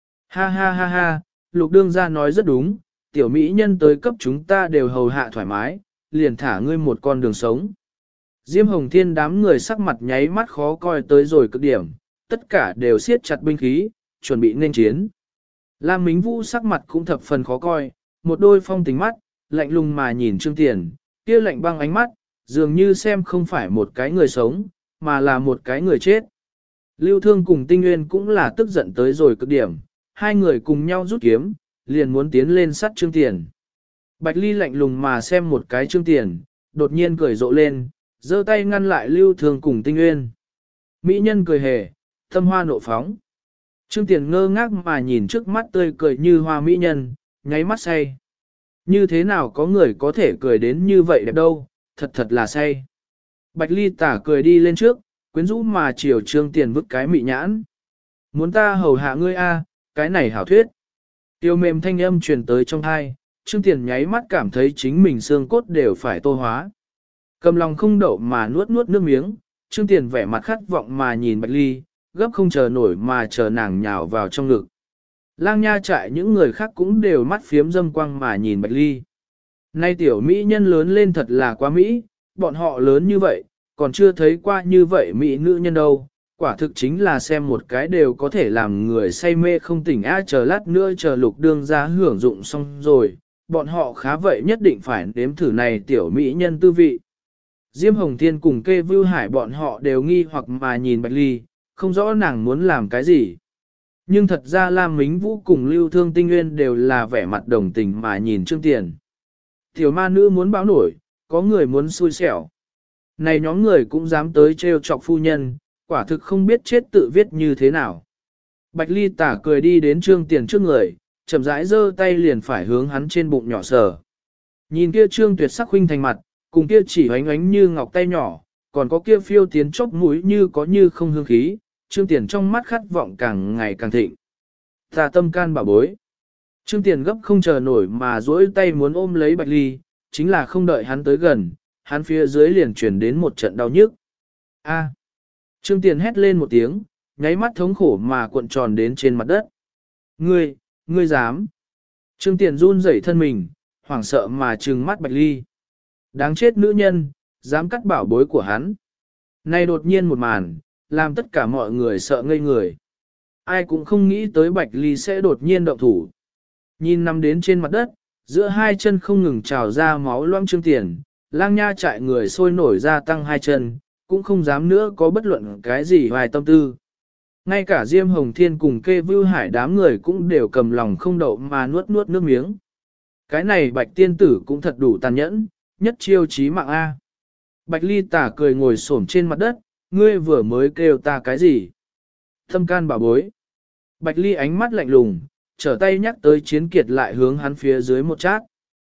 Ha ha ha ha, Lục đương gia nói rất đúng, tiểu Mỹ nhân tới cấp chúng ta đều hầu hạ thoải mái, liền thả ngươi một con đường sống. Diêm Hồng Thiên đám người sắc mặt nháy mắt khó coi tới rồi cực điểm, tất cả đều siết chặt binh khí, chuẩn bị nên chiến. Lam Mính Vũ sắc mặt cũng thập phần khó coi, một đôi phong tính mắt, lạnh lùng mà nhìn Trương Tiền, kia lạnh băng ánh mắt, dường như xem không phải một cái người sống, mà là một cái người chết. Lưu Thương cùng Tinh Nguyên cũng là tức giận tới rồi cực điểm, hai người cùng nhau rút kiếm, liền muốn tiến lên sát Trương Tiền. Bạch Ly lạnh lùng mà xem một cái Trương Tiền, đột nhiên cười rộ lên, giơ tay ngăn lại Lưu Thương cùng Tinh Nguyên. Mỹ nhân cười hề, tâm hoa nộ phóng. Trương Tiền ngơ ngác mà nhìn trước mắt tươi cười như hoa mỹ nhân, nháy mắt say. Như thế nào có người có thể cười đến như vậy đẹp đâu, thật thật là say. Bạch Ly tả cười đi lên trước, quyến rũ mà chiều Trương Tiền vứt cái mị nhãn. Muốn ta hầu hạ ngươi a, cái này hảo thuyết. Tiêu mềm thanh âm truyền tới trong thai, Trương Tiền nháy mắt cảm thấy chính mình xương cốt đều phải tô hóa. Cầm lòng không đậu mà nuốt nuốt nước miếng, Trương Tiền vẻ mặt khát vọng mà nhìn Bạch Ly, gấp không chờ nổi mà chờ nàng nhào vào trong ngực. Lang nha trại những người khác cũng đều mắt phiếm dâm quang mà nhìn Bạch Ly. Nay tiểu mỹ nhân lớn lên thật là quá mỹ, bọn họ lớn như vậy, còn chưa thấy qua như vậy mỹ nữ nhân đâu. Quả thực chính là xem một cái đều có thể làm người say mê không tỉnh chờ lát nữa chờ Lục đương ra hưởng dụng xong rồi, bọn họ khá vậy nhất định phải nếm thử này tiểu mỹ nhân tư vị. Diêm Hồng Thiên cùng Kê Vưu Hải bọn họ đều nghi hoặc mà nhìn Bạch Ly, không rõ nàng muốn làm cái gì. Nhưng thật ra Lam Mính Vũ cùng Lưu Thương Tinh Nguyên đều là vẻ mặt đồng tình mà nhìn Trương Tiền. Tiểu ma nữ muốn báo nổi, có người muốn xui xẻo. Này nhóm người cũng dám tới trêu chọc phu nhân, quả thực không biết chết tự viết như thế nào. Bạch Ly tả cười đi đến Trương Tiền trước người, chậm rãi giơ tay liền phải hướng hắn trên bụng nhỏ sờ. Nhìn kia Trương Tuyệt sắc huynh thành mặt, cùng kia chỉ oánh oánh như ngọc tay nhỏ, còn có kia phiêu tiến chóp mũi như có như không hương khí, Trương Tiền trong mắt khát vọng càng ngày càng thịnh. Ta tâm can bảo bối. Trương Tiền gấp không chờ nổi mà duỗi tay muốn ôm lấy Bạch Ly, chính là không đợi hắn tới gần, hắn phía dưới liền chuyển đến một trận đau nhức. A. Trương Tiền hét lên một tiếng, nháy mắt thống khổ mà cuộn tròn đến trên mặt đất. Ngươi dám. Trương Tiền run rẩy thân mình, hoảng sợ mà trừng mắt Bạch Ly. Đáng chết nữ nhân, dám cắt bảo bối của hắn. Nay đột nhiên một màn, làm tất cả mọi người sợ ngây người. Ai cũng không nghĩ tới Bạch Ly sẽ đột nhiên động thủ. Nhìn nằm đến trên mặt đất, giữa hai chân không ngừng trào ra máu loang Trương Tiền, Lang Nha trại người sôi nổi ra tăng hai chân, cũng không dám nữa có bất luận cái gì hoài tâm tư. Ngay cả Diêm Hồng Thiên cùng Kê Vưu Hải đám người cũng đều cầm lòng không đậu mà nuốt nước miếng. Cái này Bạch tiên tử cũng thật đủ tàn nhẫn, nhất chiêu chí mạng A. Bạch Ly tả cười ngồi xổm trên mặt đất, ngươi vừa mới kêu ta cái gì? Thâm can bảo bối. Bạch Ly ánh mắt lạnh lùng, trở tay nhắc tới Chiến Kiệt lại hướng hắn phía dưới một chát.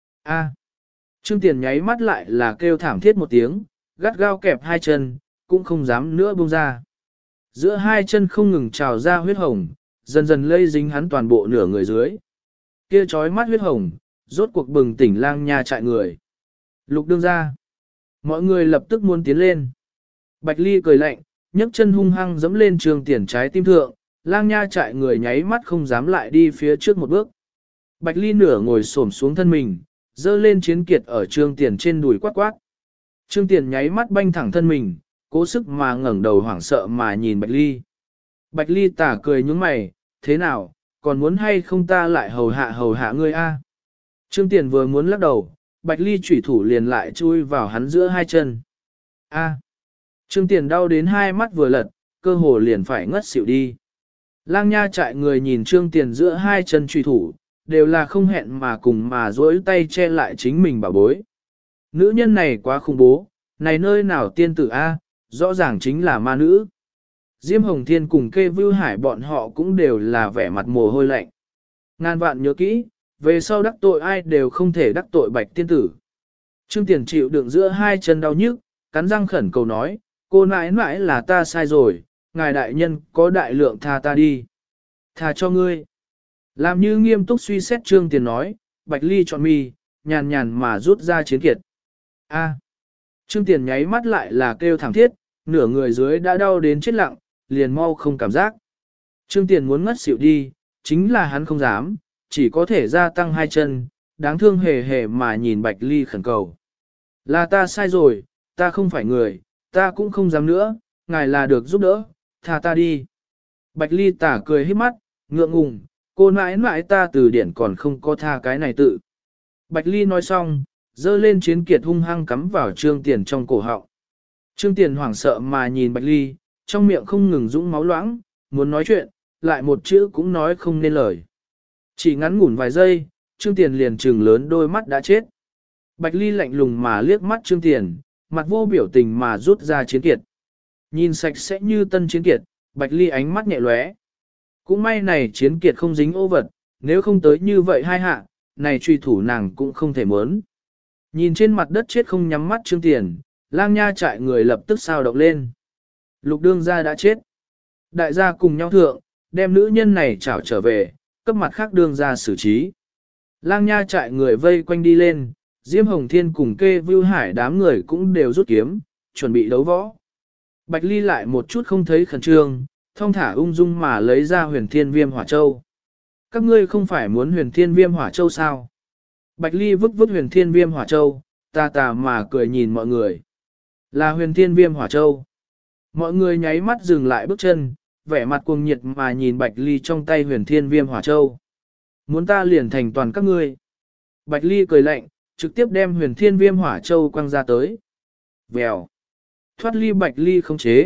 A. Trương Tiền nháy mắt lại là kêu thảm thiết một tiếng, gắt gao kẹp hai chân, cũng không dám nữa buông ra. Giữa hai chân không ngừng trào ra huyết hồng, dần dần lây dính hắn toàn bộ nửa người dưới. Kia chói mắt huyết hồng, rốt cuộc bừng tỉnh Lang Nha trại người. Lục đương ra. Mọi người lập tức muốn tiến lên. Bạch Ly cười lạnh, nhấc chân hung hăng dẫm lên Trương Tiền trái tim thượng, Lang Nha trại người nháy mắt không dám lại đi phía trước một bước. Bạch Ly nửa ngồi xổm xuống thân mình, dơ lên Chiến Kiệt ở Trương Tiền trên đùi quát quát. Trương Tiền nháy mắt banh thẳng thân mình, cố sức mà ngẩng đầu hoảng sợ mà nhìn Bạch Ly. Bạch Ly tả cười nhướng mày, thế nào, còn muốn hay không ta lại hầu hạ ngươi a? Trương Tiền vừa muốn lắc đầu, Bạch Ly chủy thủ liền lại chui vào hắn giữa hai chân. A. Trương Tiền đau đến hai mắt vừa lật, cơ hồ liền phải ngất xỉu đi. Lang Nha trại người nhìn Trương Tiền giữa hai chân chủy thủ, đều là không hẹn mà cùng mà duỗi tay che lại chính mình bảo bối. Nữ nhân này quá khủng bố, này nơi nào tiên tử A, rõ ràng chính là ma nữ. Diêm Hồng Thiên cùng Kê Vưu Hải bọn họ cũng đều là vẻ mặt mồ hôi lạnh. Ngàn vạn nhớ kỹ, về sau đắc tội ai đều không thể đắc tội Bạch tiên tử. Trương Tiền chịu đựng giữa hai chân đau nhức, cắn răng khẩn cầu nói, cô nãi nãi là ta sai rồi, ngài đại nhân có đại lượng tha ta đi. Tha cho ngươi. Làm như nghiêm túc suy xét Trương Tiền nói, Bạch Ly chọn mi, nhàn nhàn mà rút ra Chiến Kiệt. A. Trương Tiền nháy mắt lại là kêu thảm thiết, nửa người dưới đã đau đến chết lặng, liền mau không cảm giác. Trương Tiền muốn ngất xỉu đi, chính là hắn không dám, chỉ có thể gia tăng hai chân, đáng thương hề hề mà nhìn Bạch Ly khẩn cầu. Là ta sai rồi, ta không phải người, ta cũng không dám nữa, ngài là được giúp đỡ, tha ta đi. Bạch Ly tả cười hết mắt, ngượng ngùng, cô nãi nãi ta từ điển còn không có tha cái này tự. Bạch Ly nói xong, dơ lên Chiến Kiệt hung hăng cắm vào Trương Tiền trong cổ họng. Trương Tiền hoảng sợ mà nhìn Bạch Ly, trong miệng không ngừng dũng máu loãng, muốn nói chuyện, lại một chữ cũng nói không nên lời. Chỉ ngắn ngủn vài giây, Trương Tiền liền trừng lớn đôi mắt đã chết. Bạch Ly lạnh lùng mà liếc mắt Trương Tiền, mặt vô biểu tình mà rút ra Chiến Kiệt. Nhìn sạch sẽ như tân Chiến Kiệt, Bạch Ly ánh mắt nhẹ lóe. Cũng may này Chiến Kiệt không dính ô vật, nếu không tới như vậy hai hạ, này truy thủ nàng cũng không thể muốn. Nhìn trên mặt đất chết không nhắm mắt Trương Tiền, Lang Nha trại người lập tức sao động lên. Lục đương gia đã chết. Đại gia cùng nhau thượng, đem nữ nhân này trảo trở về, cấp mặt khác đương gia xử trí. Lang Nha trại người vây quanh đi lên, Diêm Hồng Thiên cùng Kê Vưu Hải đám người cũng đều rút kiếm, chuẩn bị đấu võ. Bạch Ly lại một chút không thấy khẩn trương, thong thả ung dung mà lấy ra Huyền Thiên Viêm Hỏa Châu. Các ngươi không phải muốn Huyền Thiên Viêm Hỏa Châu sao? Bạch Ly vứt Huyền Thiên Viêm Hỏa Châu, tà tà mà cười nhìn mọi người. Là Huyền Thiên Viêm Hỏa Châu. Mọi người nháy mắt dừng lại bước chân, vẻ mặt cuồng nhiệt mà nhìn Bạch Ly trong tay Huyền Thiên Viêm Hỏa Châu. Muốn ta liền thành toàn các ngươi. Bạch Ly cười lạnh, trực tiếp đem Huyền Thiên Viêm Hỏa Châu quăng ra tới. Vèo. Thoát ly Bạch Ly không chế,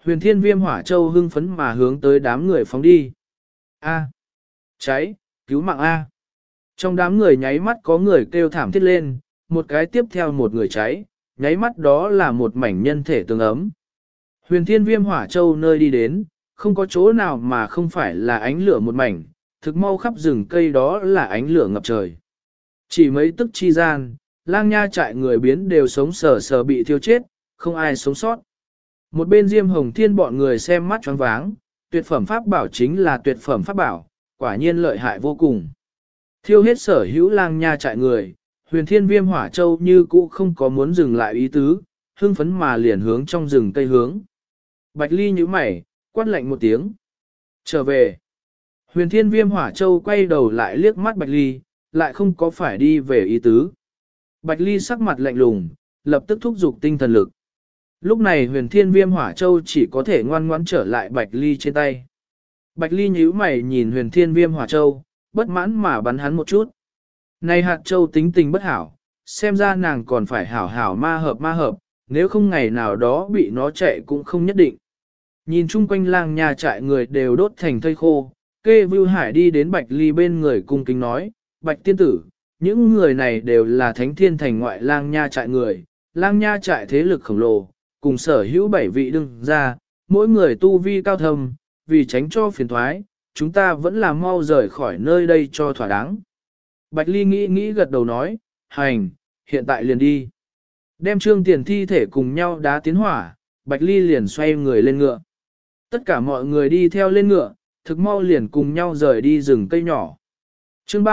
Huyền Thiên Viêm Hỏa Châu hưng phấn mà hướng tới đám người phóng đi. A, cháy, cứu mạng A. Trong đám người nháy mắt có người kêu thảm thiết lên, một cái tiếp theo một người cháy, nháy mắt đó là một mảnh nhân thể tương ấm. Huyền Thiên Viêm Hỏa Châu nơi đi đến, không có chỗ nào mà không phải là ánh lửa một mảnh, thực mau khắp rừng cây đó là ánh lửa ngập trời. Chỉ mấy tức chi gian, Lang Nha trại người biến đều sống sờ sờ bị thiêu chết, không ai sống sót. Một bên Diêm Hồng Thiên bọn người xem mắt choáng váng, tuyệt phẩm pháp bảo chính là tuyệt phẩm pháp bảo, quả nhiên lợi hại vô cùng. Thiêu hết sở hữu Lang Nha trại người, Huyền Thiên Viêm Hỏa Châu như cũ không có muốn dừng lại ý tứ, hưng phấn mà liền hướng trong rừng cây hướng. Bạch Ly nhíu mày, quát lạnh một tiếng. Trở về. Huyền Thiên Viêm Hỏa Châu quay đầu lại liếc mắt Bạch Ly, lại không có phải đi về ý tứ. Bạch Ly sắc mặt lạnh lùng, lập tức thúc giục tinh thần lực. Lúc này Huyền Thiên Viêm Hỏa Châu chỉ có thể ngoan ngoãn trở lại Bạch Ly trên tay. Bạch Ly nhíu mày nhìn Huyền Thiên Viêm Hỏa Châu, bất mãn mà bắn hắn một chút. Này hạt châu tính tình bất hảo, xem ra nàng còn phải hảo hảo ma hợp, nếu không ngày nào đó bị nó chạy cũng không nhất định. Nhìn chung quanh Lang Nha trại người đều đốt thành thây khô, Kê Vưu Hải đi đến Bạch Ly bên người cung kính nói, Bạch tiên tử, những người này đều là Thánh Thiên Thành ngoại Lang Nha trại người, Lang Nha trại thế lực khổng lồ, cùng sở hữu 7 vị đương ra, mỗi người tu vi cao thâm, vì tránh cho phiền thoái, chúng ta vẫn là mau rời khỏi nơi đây cho thỏa đáng. Bạch Ly nghĩ gật đầu nói, hành, hiện tại liền đi. Đem Trương Tiền thi thể cùng nhau đá tiến hỏa, Bạch Ly liền xoay người lên ngựa. Tất cả mọi người đi theo lên ngựa, thực mau liền cùng nhau rời đi rừng cây nhỏ. Chương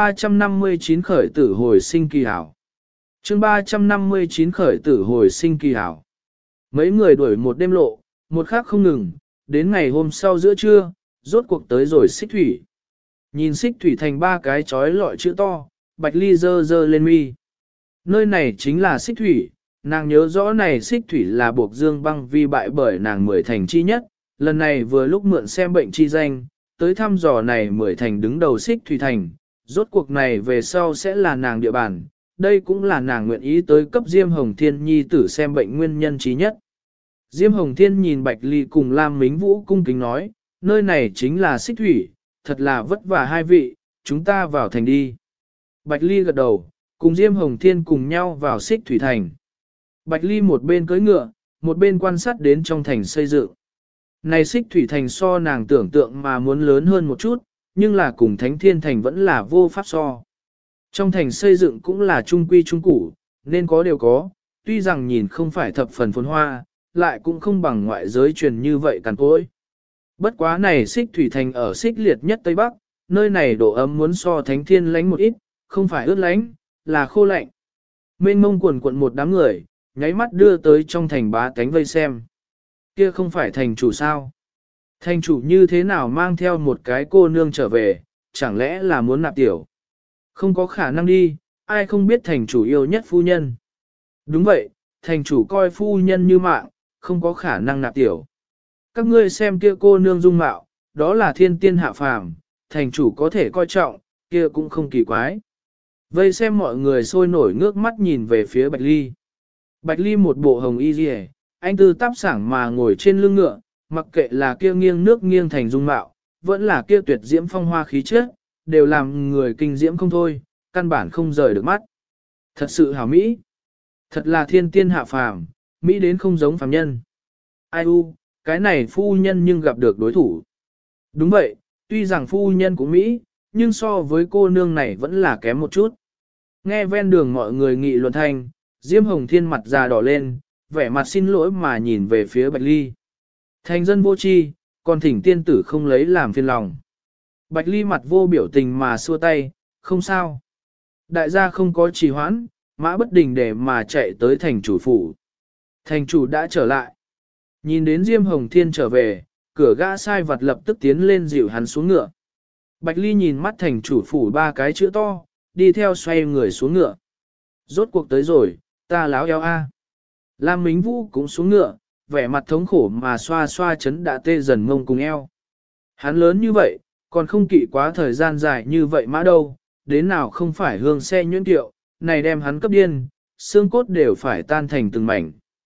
359 khởi tử hồi sinh kỳ hảo. Chương 359 khởi tử hồi sinh kỳ hảo. Mấy người đuổi một đêm lộ, một khắc không ngừng, đến ngày hôm sau giữa trưa, rốt cuộc tới rồi Xích Thủy. Nhìn Xích Thủy thành 3 cái chói lọi chữ to, Bạch Ly dơ lên mi. Nơi này chính là Xích Thủy, nàng nhớ rõ này Xích Thủy là buộc Dương Băng Vi bại bởi nàng 10 thành chi nhất, lần này vừa lúc mượn xem bệnh chi danh, tới thăm dò này 10 thành đứng đầu Xích Thủy thành, rốt cuộc này về sau sẽ là nàng địa bàn, đây cũng là nàng nguyện ý tới cấp Diêm Hồng Thiên nhi tử xem bệnh nguyên nhân trí nhất. Diêm Hồng Thiên nhìn Bạch Ly cùng Lam Mính Vũ cung kính nói, nơi này chính là Xích Thủy, thật là vất vả hai vị, chúng ta vào thành đi. Bạch Ly gật đầu, cùng Diêm Hồng Thiên cùng nhau vào Xích Thủy thành. Bạch Ly một bên cưỡi ngựa, một bên quan sát đến trong thành xây dựng. Này Xích Thủy thành so nàng tưởng tượng mà muốn lớn hơn một chút, nhưng là cùng Thánh Thiên thành vẫn là vô pháp so. Trong thành xây dựng cũng là trung quy trung củ, nên có đều có, tuy rằng nhìn không phải thập phần phồn hoa, lại cũng không bằng ngoại giới truyền như vậy cằn cỗi. Bất quá này Xích Thủy thành ở Xích Liệt nhất Tây Bắc, nơi này độ ấm muốn so Thánh Thiên lánh một ít, không phải ướt lánh, là khô lạnh. Mênh mông quần quận một đám người, nháy mắt đưa tới trong thành bá cánh vây xem. Kia không phải thành chủ sao? Thành chủ như thế nào mang theo một cái cô nương trở về, chẳng lẽ là muốn nạp tiểu? Không có khả năng đi, ai không biết thành chủ yêu nhất phu nhân. Đúng vậy, thành chủ coi phu nhân như mạng, không có khả năng nạp tiểu. Các ngươi xem kia cô nương dung mạo, đó là thiên tiên hạ phàm, thành chủ có thể coi trọng, kia cũng không kỳ quái. Vây xem mọi người sôi nổi ngước mắt nhìn về phía Bạch Ly. Bạch Ly một bộ hồng y rìa, anh tư táp sảng mà ngồi trên lưng ngựa, mặc kệ là kia nghiêng nước nghiêng thành dung mạo, vẫn là kia tuyệt diễm phong hoa khí chất, đều làm người kinh diễm không thôi, căn bản không rời được mắt. Thật sự hảo mỹ. Thật là thiên tiên hạ phàm, mỹ đến không giống phàm nhân. Ai u, cái này phu nhân nhưng gặp được đối thủ. Đúng vậy, tuy rằng phu nhân cũng mỹ, nhưng so với cô nương này vẫn là kém một chút. Nghe ven đường mọi người nghị luận thanh, Diêm Hồng Thiên mặt già đỏ lên, vẻ mặt xin lỗi mà nhìn về phía Bạch Ly. Thành dân vô tri, còn thỉnh tiên tử không lấy làm phiền lòng. Bạch Ly mặt vô biểu tình mà xua tay, không sao. Đại gia không có trì hoãn, mã bất đình để mà chạy tới thành chủ phủ. Thành chủ đã trở lại. Nhìn đến Diêm Hồng Thiên trở về, cửa gã sai vật lập tức tiến lên dịu hắn xuống ngựa. Bạch Ly nhìn mắt thành chủ phủ 3 cái chữ to, đi theo xoay người xuống ngựa. Rốt cuộc tới rồi, ta láo eo a. Lam Mính Vũ cũng xuống ngựa, vẻ mặt thống khổ mà xoa xoa chấn đã tê dần ngông cùng eo. Hắn lớn như vậy, còn không kỵ quá thời gian dài như vậy mã đâu, đến nào không phải hương xe nhuyễn tiệu, này đem hắn cấp điên, xương cốt đều phải tan thành từng mảnh.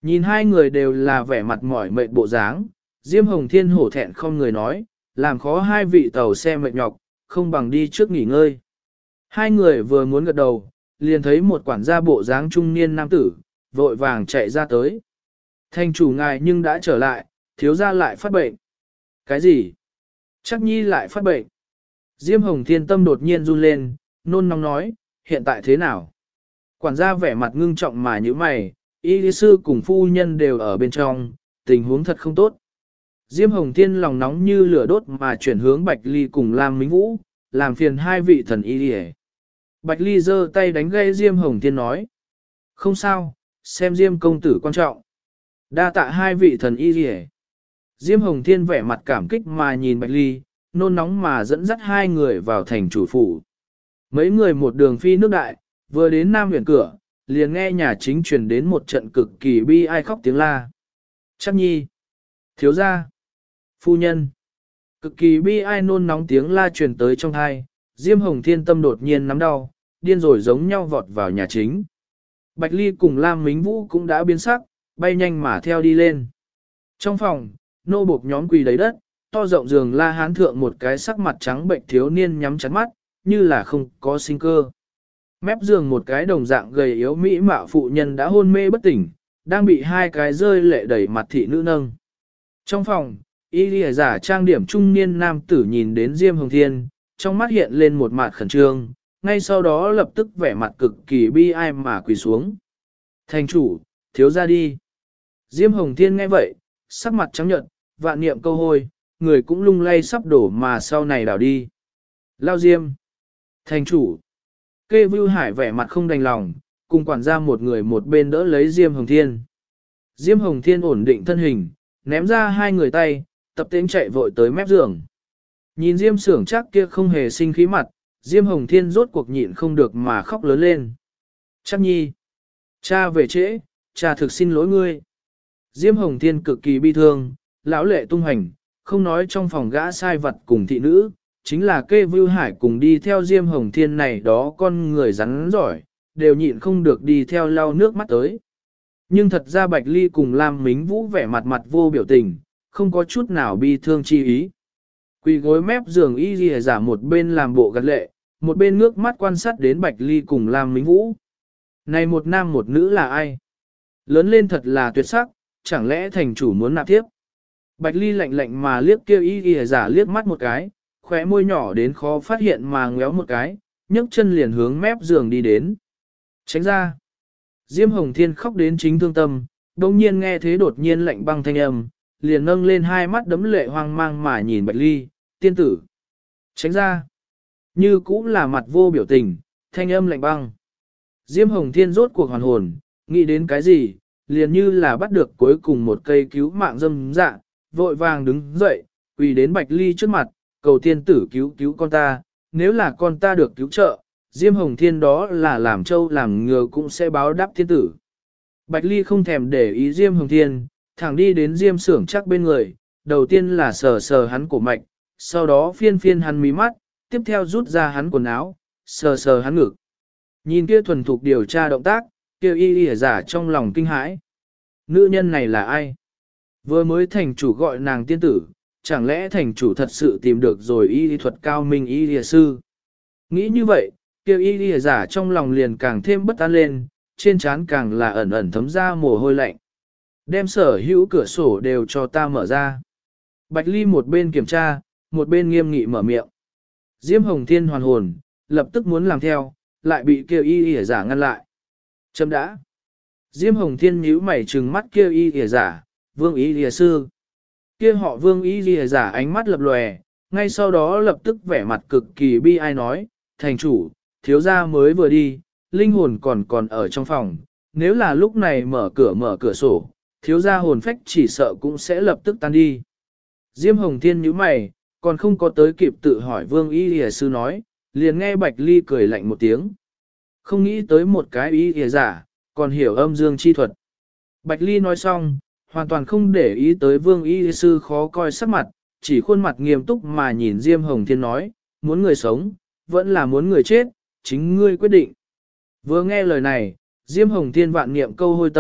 Nhìn hai người đều là vẻ mặt mỏi mệt bộ dáng, Diêm Hồng Thiên hổ thẹn không người nói, làm khó hai vị tàu xe mệt nhọc, không bằng đi trước nghỉ ngơi. Hai người vừa muốn gật đầu, liền thấy một quản gia bộ dáng trung niên nam tử, vội vàng chạy ra tới. Thành chủ ngài nhưng đã trở lại, thiếu gia lại phát bệnh. Cái gì? Chắc nhi lại phát bệnh. Diêm Hồng Thiên tâm đột nhiên run lên, nôn nóng nói, hiện tại thế nào? Quản gia vẻ mặt ngưng trọng mà như mày, y lý sư cùng phu nhân đều ở bên trong, tình huống thật không tốt. Diêm Hồng Thiên lòng nóng như lửa đốt mà chuyển hướng Bạch Ly cùng Lam Minh Vũ, làm phiền hai vị thần y lý. Bạch Ly giơ tay đánh gây Diêm Hồng Thiên nói. Không sao, xem Diêm công tử quan trọng. Đa tạ hai vị thần y lý. Diêm Hồng Thiên vẻ mặt cảm kích mà nhìn Bạch Ly, nôn nóng mà dẫn dắt hai người vào thành chủ phủ. Mấy người một đường phi nước đại, vừa đến Nam huyện cửa, liền nghe nhà chính truyền đến một trận cực kỳ bi ai khóc tiếng la. Chắc nhi, thiếu gia, phu nhân, cực kỳ bi ai nôn nóng tiếng la truyền tới trong thai, Diêm Hồng Thiên tâm đột nhiên nắm đau, điên rồi giống nhau vọt vào nhà chính. Bạch Ly cùng Lam Mính Vũ cũng đã biến sắc, bay nhanh mà theo đi lên. Trong phòng, nô buộc nhóm quỳ đầy đất, to rộng giường la hán thượng một cái sắc mặt trắng bệnh thiếu niên nhắm chặt mắt, như là không có sinh cơ. Mép giường một cái đồng dạng gầy yếu mỹ mạo phụ nhân đã hôn mê bất tỉnh, đang bị hai cái rơi lệ đẩy mặt thị nữ nâng. Trong phòng, y lìa giả trang điểm trung niên nam tử nhìn đến Diêm Hồng Thiên, trong mắt hiện lên một mặt khẩn trương, ngay sau đó lập tức vẻ mặt cực kỳ bi ai mà quỳ xuống. Thành chủ, thiếu ra đi. Diêm Hồng Thiên nghe vậy, sắc mặt trắng nhợt, vạn niệm câu hôi, người cũng lung lay sắp đổ mà sau này đảo đi. Lao Diêm. Thành chủ. Kê Vưu Hải vẻ mặt không đành lòng, cùng quản gia một người một bên đỡ lấy Diêm Hồng Thiên. Diêm Hồng Thiên ổn định thân hình, ném ra hai người tay, tập tên chạy vội tới mép giường. Nhìn Diêm Sưởng chắc kia không hề sinh khí mặt, Diêm Hồng Thiên rốt cuộc nhịn không được mà khóc lớn lên. Chắc nhi. Cha về trễ, cha thực xin lỗi ngươi. Diêm Hồng Thiên cực kỳ bi thương, lão lệ tung hành, không nói trong phòng gã sai vật cùng thị nữ, chính là Kê Vưu Hải cùng đi theo Diêm Hồng Thiên này đó con người rắn giỏi, đều nhịn không được đi theo lau nước mắt tới. Nhưng thật ra Bạch Ly cùng Lam Mính Vũ vẻ mặt mặt vô biểu tình, không có chút nào bi thương chi ý. Quỳ gối mép giường y lìa giả một bên làm bộ gật lệ, một bên ngước mắt quan sát đến Bạch Ly cùng Lam Mính Vũ. Này một nam một nữ là ai? Lớn lên thật là tuyệt sắc, chẳng lẽ thành chủ muốn nạp tiếp? Bạch Ly lạnh lạnh mà liếc kêu y lìa giả liếc mắt một cái, khóe môi nhỏ đến khó phát hiện mà ngéo một cái, nhấc chân liền hướng mép giường đi đến. Tránh ra. Diêm Hồng Thiên khóc đến chính thương tâm, đồng nhiên nghe thế đột nhiên lạnh băng thanh âm, liền nâng lên hai mắt đấm lệ hoang mang mà nhìn Bạch Ly, tiên tử. Tránh ra. Như cũng là mặt vô biểu tình, thanh âm lạnh băng. Diêm Hồng Thiên rốt cuộc hoàn hồn, nghĩ đến cái gì, liền như là bắt được cuối cùng một cây cứu mạng dâm dạ, vội vàng đứng dậy, quỳ đến Bạch Ly trước mặt, cầu tiên tử cứu cứu con ta, nếu là con ta được cứu trợ, Diêm Hồng Thiên đó là làm trâu làm ngừa cũng sẽ báo đáp thiên tử. Bạch Ly không thèm để ý Diêm Hồng Thiên, thẳng đi đến Diêm Sưởng chắc bên người, đầu tiên là sờ sờ hắn cổ mạch, sau đó phiên phiên hắn mí mắt, tiếp theo rút ra hắn quần áo, sờ sờ hắn ngực. Nhìn kia thuần thục điều tra động tác, kêu y lìa giả trong lòng kinh hãi. Nữ nhân này là ai? Vừa mới thành chủ gọi nàng tiên tử, chẳng lẽ thành chủ thật sự tìm được rồi y lý thuật cao minh y lìa sư? Nghĩ như vậy, kêu y lìa giả trong lòng liền càng thêm bất an lên, trên trán càng là ẩn ẩn thấm ra mồ hôi lạnh. Đem sở hữu cửa sổ đều cho ta mở ra. Bạch Ly một bên kiểm tra, một bên nghiêm nghị mở miệng. Diêm Hồng Thiên hoàn hồn, lập tức muốn làm theo, lại bị kêu y lìa giả ngăn lại. Chấm đã. Diêm Hồng Thiên nhíu mày trừng mắt kêu y lìa giả, vương y lìa sư. Kia họ vương y lìa giả ánh mắt lập lòe, ngay sau đó lập tức vẻ mặt cực kỳ bi ai nói, thành chủ, thiếu gia mới vừa đi, linh hồn còn ở trong phòng, nếu là lúc này mở cửa sổ, thiếu gia hồn phách chỉ sợ cũng sẽ lập tức tan đi. Diêm Hồng Thiên nhíu mày, còn không có tới kịp tự hỏi vương y lìa sư nói, liền nghe Bạch Ly cười lạnh một tiếng. Không nghĩ tới một cái y lìa giả, còn hiểu âm dương chi thuật. Bạch Ly nói xong, hoàn toàn không để ý tới vương y sư khó coi sắc mặt, chỉ khuôn mặt nghiêm túc mà nhìn Diêm Hồng Thiên nói, muốn người sống, vẫn là muốn người chết, chính ngươi quyết định. Vừa nghe lời này, Diêm Hồng Thiên vạn niệm câu hôi tâm,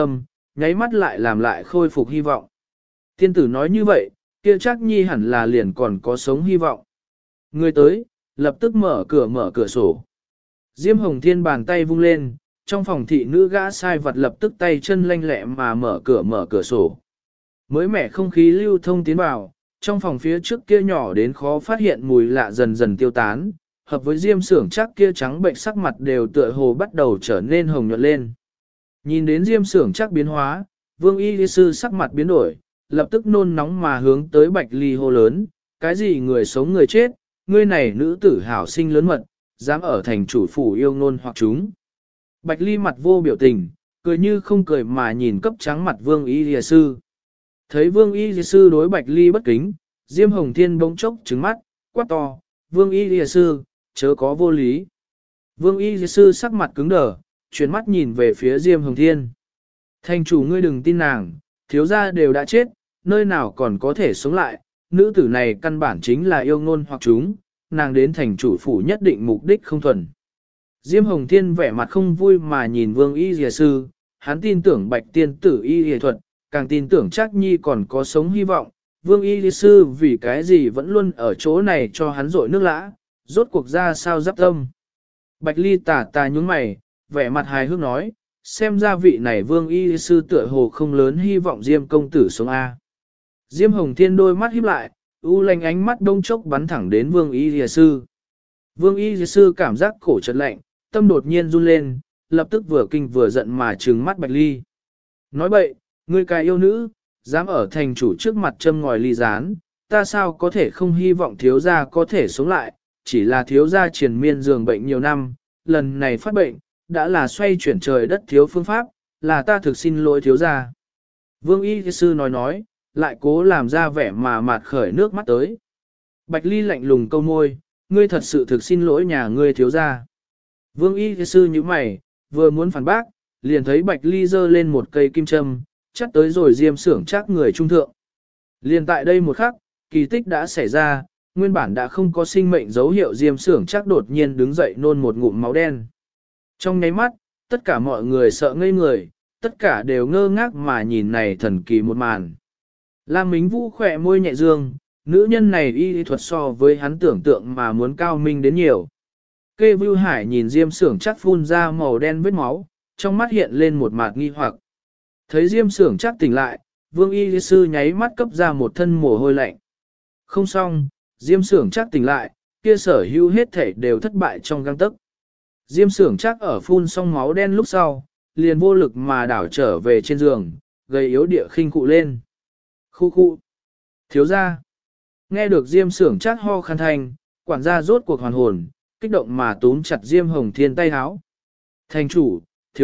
nháy mắt lại làm lại khôi phục hy vọng. Tiên tử nói như vậy, kia chắc nhi hẳn là liền còn có sống hy vọng. Người tới, lập tức mở cửa sổ. Diêm Hồng Thiên bàn tay vung lên, trong phòng thị nữ gã sai vật lập tức tay chân lanh lẹ mà mở cửa sổ. Mới mẻ không khí lưu thông tiến vào, trong phòng phía trước kia nhỏ đến khó phát hiện mùi lạ dần dần tiêu tán, hợp với Diêm Xưởng chắc kia trắng bệnh sắc mặt đều tựa hồ bắt đầu trở nên hồng nhuận lên. Nhìn đến Diêm Xưởng chắc biến hóa, Vương Y sư sắc mặt biến đổi, lập tức nôn nóng mà hướng tới Bạch Ly hô lớn, cái gì người sống người chết, ngươi này nữ tử hảo sinh lớn mật, dám ở thành chủ phủ yêu ngôn hoặc chúng. Bạch Ly mặt vô biểu tình, cười như không cười mà nhìn cấp trắng mặt Vương Y sư. Thấy Vương Y sư đối Bạch Ly bất kính, Diêm Hồng Thiên bỗng chốc trừng mắt, quát to, Vương Y sư, chớ có vô lý. Vương Y sư sắc mặt cứng đờ, chuyển mắt nhìn về phía Diêm Hồng Thiên. Thành chủ ngươi đừng tin nàng, thiếu gia đều đã chết, nơi nào còn có thể sống lại, nữ tử này căn bản chính là yêu ngôn hoặc chúng, nàng đến thành chủ phủ nhất định mục đích không thuần. Diêm Hồng Thiên vẻ mặt không vui mà nhìn Vương Y Dìa Sư, hắn tin tưởng Bạch Tiên tử Y Dìa Thuật, càng tin tưởng Trác Nhi còn có sống hy vọng. Vương Y Dìa Sư vì cái gì vẫn luôn ở chỗ này cho hắn rội nước lã, rốt cuộc ra sao giáp tâm. Bạch Ly tà nhúng mày, vẻ mặt hài hước nói, xem ra vị này Vương Y Dìa Sư tựa hồ không lớn hy vọng Diêm công tử sống A. Diêm Hồng Thiên đôi mắt híp lại, u lanh ánh mắt đông chốc bắn thẳng đến Vương Y Dìa Sư. Vương Y Dìa Sư cảm giác cổ chợt lạnh, tâm đột nhiên run lên, lập tức vừa kinh vừa giận mà trừng mắt Bạch Ly. Nói bậy, ngươi cái yêu nữ, dám ở thành chủ trước mặt châm ngòi ly gián, ta sao có thể không hy vọng thiếu gia có thể sống lại, chỉ là thiếu gia triền miên giường bệnh nhiều năm, lần này phát bệnh, đã là xoay chuyển trời đất thiếu phương pháp, là ta thực xin lỗi thiếu gia. Vương Y Sư nói, lại cố làm ra vẻ mà mạt khởi nước mắt tới. Bạch Ly lạnh lùng câu môi, ngươi thật sự thực xin lỗi nhà ngươi thiếu gia. Vương Y Sư như mày, vừa muốn phản bác, liền thấy Bạch Ly giơ lên một cây kim châm, chắt tới rồi Diêm Xưởng chắc người trung thượng. Liền tại đây một khắc, kỳ tích đã xảy ra, nguyên bản đã không có sinh mệnh dấu hiệu Diêm Xưởng chắc đột nhiên đứng dậy nôn một ngụm máu đen. Trong nháy mắt, tất cả mọi người sợ ngây người, tất cả đều ngơ ngác mà nhìn này thần kỳ một màn. Lam Mính Vũ khỏe môi nhẹ dương, nữ nhân này y thuật so với hắn tưởng tượng mà muốn cao minh đến nhiều. Kê Vưu Hải nhìn Diêm Xưởng chắc phun ra màu đen vết máu, trong mắt hiện lên một mạt nghi hoặc. Thấy Diêm Xưởng chắc tỉnh lại, Vương Y Sư nháy mắt cấp ra một thân mồ hôi lạnh. Không xong, Diêm Xưởng chắc tỉnh lại, kia sở hữu hết thể đều thất bại trong gang tấc. Diêm Xưởng chắc ở phun xong máu đen lúc sau, liền vô lực mà đảo trở về trên giường, gầy yếu địa khinh cụ lên. Khu. Thiếu gia. Nghe được Diêm Xưởng chắc ho khăn thành, quản gia rốt cuộc hoàn hồn, kích động mà túm chặt Diêm Hồng Thiên tay háo. Thành chủ, thiếu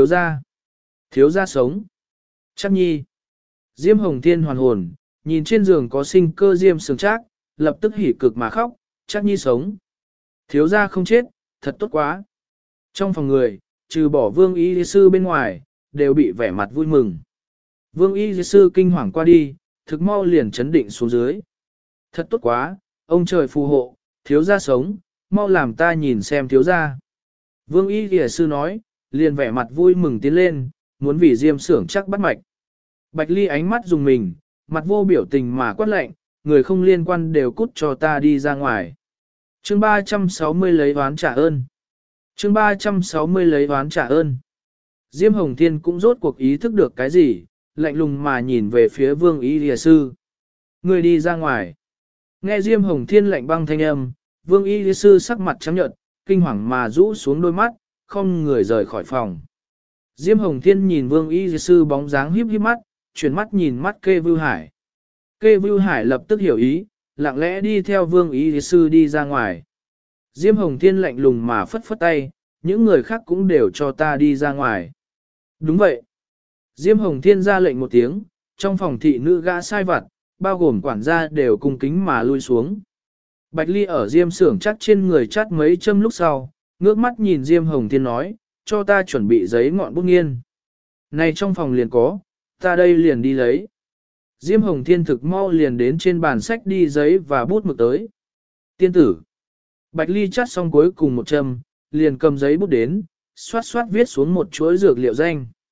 gia sống. Chắc nhi. Diêm Hồng Thiên hoàn hồn, nhìn trên giường có sinh cơ Diêm Xưởng chắc, lập tức hỉ cực mà khóc, chắc nhi sống. Thiếu gia không chết, thật tốt quá. Trong phòng người, trừ bỏ Vương Y Sư bên ngoài, đều bị vẻ mặt vui mừng. Vương Y Sư kinh hoàng qua đi, thực mau liền chấn định xuống dưới. Thật tốt quá, ông trời phù hộ, thiếu gia sống, mau làm ta nhìn xem thiếu gia. Vương Y Sư nói, liền vẻ mặt vui mừng tiến lên, muốn vì Diêm Xưởng chắc bắt mạch. Bạch Ly ánh mắt dùng mình, mặt vô biểu tình mà quát lệnh, người không liên quan đều cút cho ta đi ra ngoài. Chương 360 lấy oán trả ơn. Chương 360 lấy oán trả ơn. Diêm Hồng Thiên cũng rốt cuộc ý thức được cái gì, lạnh lùng mà nhìn về phía Vương Y Sư. Người đi ra ngoài. Nghe Diêm Hồng Thiên lạnh băng thanh âm, Vương Y Sư sắc mặt trắng nhợt, kinh hoàng mà rũ xuống đôi mắt, không người rời khỏi phòng. Diêm Hồng Thiên nhìn Vương Y Sư bóng dáng híp híp mắt, chuyển mắt nhìn mắt Kê Vưu Hải. Kê Vưu Hải lập tức hiểu ý, lặng lẽ đi theo Vương Y Sư đi ra ngoài. Diêm Hồng Thiên lạnh lùng mà phất phất tay, những người khác cũng đều cho ta đi ra ngoài. Đúng vậy. Diêm Hồng Thiên ra lệnh một tiếng, trong phòng thị nữ gã sai vặt, bao gồm quản gia đều cung kính mà lui xuống. Bạch Ly ở Diêm Xưởng chắc trên người chát mấy châm lúc sau, ngước mắt nhìn Diêm Hồng Thiên nói, cho ta chuẩn bị giấy ngọn bút nghiên. Này trong phòng liền có, ta đây liền đi lấy. Diêm Hồng Thiên thực mau liền đến trên bàn sách đi giấy và bút mực tới. Tiên tử. Bạch Ly chát xong cuối cùng một châm, liền cầm giấy bút đến, xoát xoát viết xuống một chuỗi dược liệu danh.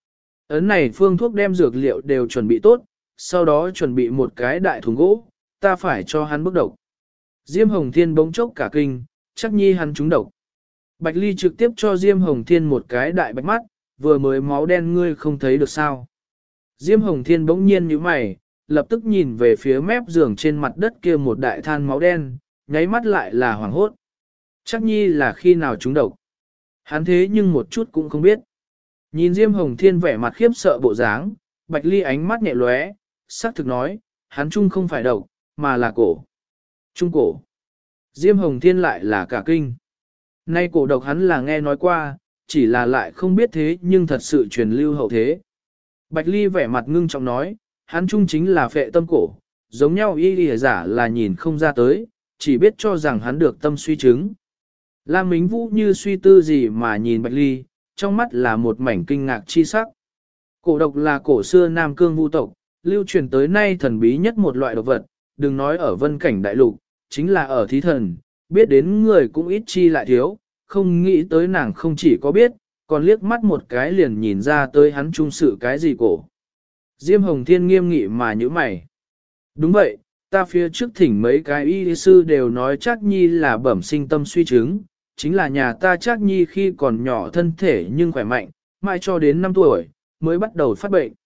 Ấn này phương thuốc đem dược liệu đều chuẩn bị tốt, sau đó chuẩn bị một cái đại thùng gỗ, ta phải cho hắn bức độc. Diêm Hồng Thiên bỗng chốc cả kinh, chắc nhi hắn trúng độc. Bạch Ly trực tiếp cho Diêm Hồng Thiên một cái đại bạch mắt, vừa mới máu đen ngươi không thấy được sao. Diêm Hồng Thiên bỗng nhiên nhíu mày, lập tức nhìn về phía mép giường trên mặt đất kia một đại than máu đen, nháy mắt lại là hoảng hốt. Chắc nhi là khi nào trúng độc. Hắn thế nhưng một chút cũng không biết. Nhìn Diêm Hồng Thiên vẻ mặt khiếp sợ bộ dáng, Bạch Ly ánh mắt nhẹ lóe, xác thực nói, hắn chung không phải độc, mà là cổ. Trung cổ. Diêm Hồng Thiên lại là cả kinh. Nay cổ độc hắn là nghe nói qua, chỉ là lại không biết thế nhưng thật sự truyền lưu hậu thế. Bạch Ly vẻ mặt ngưng trọng nói, hắn chung chính là phệ tâm cổ, giống nhau y lìa giả là nhìn không ra tới, chỉ biết cho rằng hắn được tâm suy chứng. Lam Mính Vũ như suy tư gì mà nhìn Bạch Ly, trong mắt là một mảnh kinh ngạc chi sắc. Cổ độc là cổ xưa Nam Cương Vu tộc, lưu truyền tới nay thần bí nhất một loại độc vật, đừng nói ở vân cảnh đại lục, chính là ở thí thần, biết đến người cũng ít chi lại thiếu, không nghĩ tới nàng không chỉ có biết, còn liếc mắt một cái liền nhìn ra tới hắn trung sự cái gì cổ. Diêm Hồng Thiên nghiêm nghị mà nhíu mày. Đúng vậy, ta phía trước thỉnh mấy cái y sư đều nói chắc nhi là bẩm sinh tâm suy chứng, chính là nhà ta chắc nhi khi còn nhỏ thân thể nhưng khỏe mạnh, mãi cho đến 5 tuổi, mới bắt đầu phát bệnh.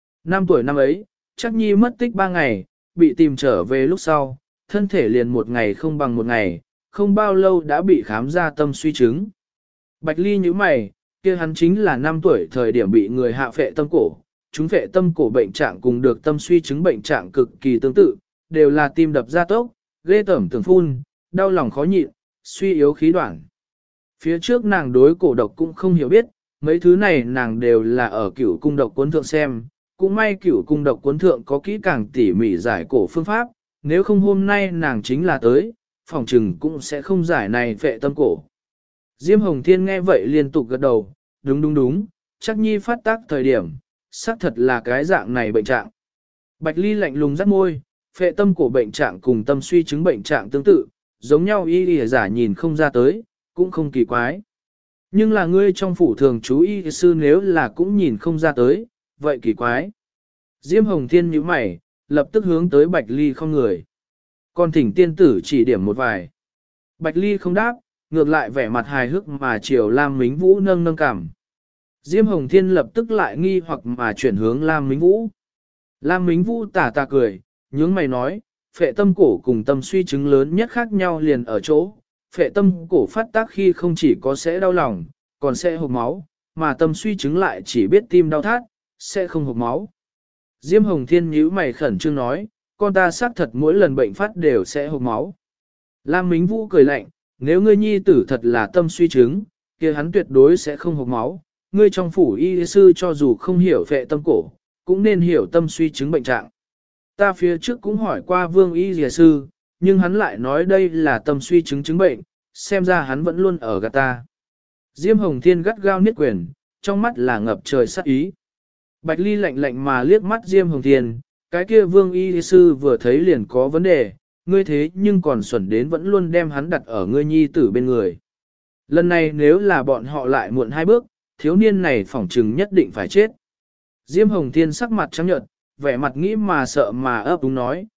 5 tuổi năm ấy, chắc nhi mất tích 3 ngày, bị tìm trở về lúc sau, thân thể liền một ngày không bằng một ngày, không bao lâu đã bị khám ra tâm suy chứng. Bạch Ly nhíu mày, kia hắn chính là 5 tuổi thời điểm bị người hạ phệ tâm cổ, chúng phệ tâm cổ bệnh trạng cùng được tâm suy chứng bệnh trạng cực kỳ tương tự, đều là tim đập gia tốc, ghê tởm tưởng phun, đau lòng khó nhịn, suy yếu khí đoạn. Phía trước nàng đối cổ độc cũng không hiểu biết, mấy thứ này nàng đều là ở cửu cung độc cuốn thượng xem, cũng may cửu cung độc cuốn thượng có kỹ càng tỉ mỉ giải cổ phương pháp, nếu không hôm nay nàng chính là tới, phòng trừng cũng sẽ không giải này phệ tâm cổ. Diêm Hồng Thiên nghe vậy liên tục gật đầu, đúng, chắc nhi phát tác thời điểm, xác thật là cái dạng này bệnh trạng. Bạch Ly lạnh lùng rắt môi, phệ tâm cổ bệnh trạng cùng tâm suy chứng bệnh trạng tương tự, giống nhau y giả nhìn không ra tới, cũng không kỳ quái. Nhưng là ngươi trong phủ thường chú y sư nếu là cũng nhìn không ra tới, vậy kỳ quái. Diêm Hồng Thiên nhíu mày, lập tức hướng tới Bạch Ly không người. Còn thỉnh tiên tử chỉ điểm một vài. Bạch Ly không đáp, ngược lại vẻ mặt hài hước mà chiều Lam Mính Vũ nâng cảm. Diêm Hồng Thiên lập tức lại nghi hoặc mà chuyển hướng Lam Mính Vũ. Lam Mính Vũ tà cười, nhướng mày nói, phệ tâm cổ cùng tâm suy chứng lớn nhất khác nhau liền ở chỗ. Phệ tâm cổ phát tác khi không chỉ có sẽ đau lòng, còn sẽ hộc máu, mà tâm suy chứng lại chỉ biết tim đau thắt, sẽ không hộc máu. Diêm Hồng Thiên nhíu mày khẩn trương nói, con ta xác thật mỗi lần bệnh phát đều sẽ hộc máu. Lam Mính Vũ cười lạnh, nếu ngươi nhi tử thật là tâm suy chứng, kia hắn tuyệt đối sẽ không hộc máu. Ngươi trong phủ y sư cho dù không hiểu phệ tâm cổ, cũng nên hiểu tâm suy chứng bệnh trạng. Ta phía trước cũng hỏi qua vương y dìa sư, nhưng hắn lại nói đây là tâm suy chứng chứng bệnh, xem ra hắn vẫn luôn ở gạt ta. Diêm Hồng Thiên gắt gao niết quyền, trong mắt là ngập trời sát ý. Bạch Ly lạnh mà liếc mắt Diêm Hồng Thiên, cái kia vương y sư vừa thấy liền có vấn đề, ngươi thế nhưng còn xuẩn đến vẫn luôn đem hắn đặt ở ngươi nhi tử bên người. Lần này nếu là bọn họ lại muộn 2 bước, thiếu niên này phỏng trừng nhất định phải chết. Diêm Hồng Thiên sắc mặt trắng nhợt, vẻ mặt nghĩ mà sợ mà ấp úng nói,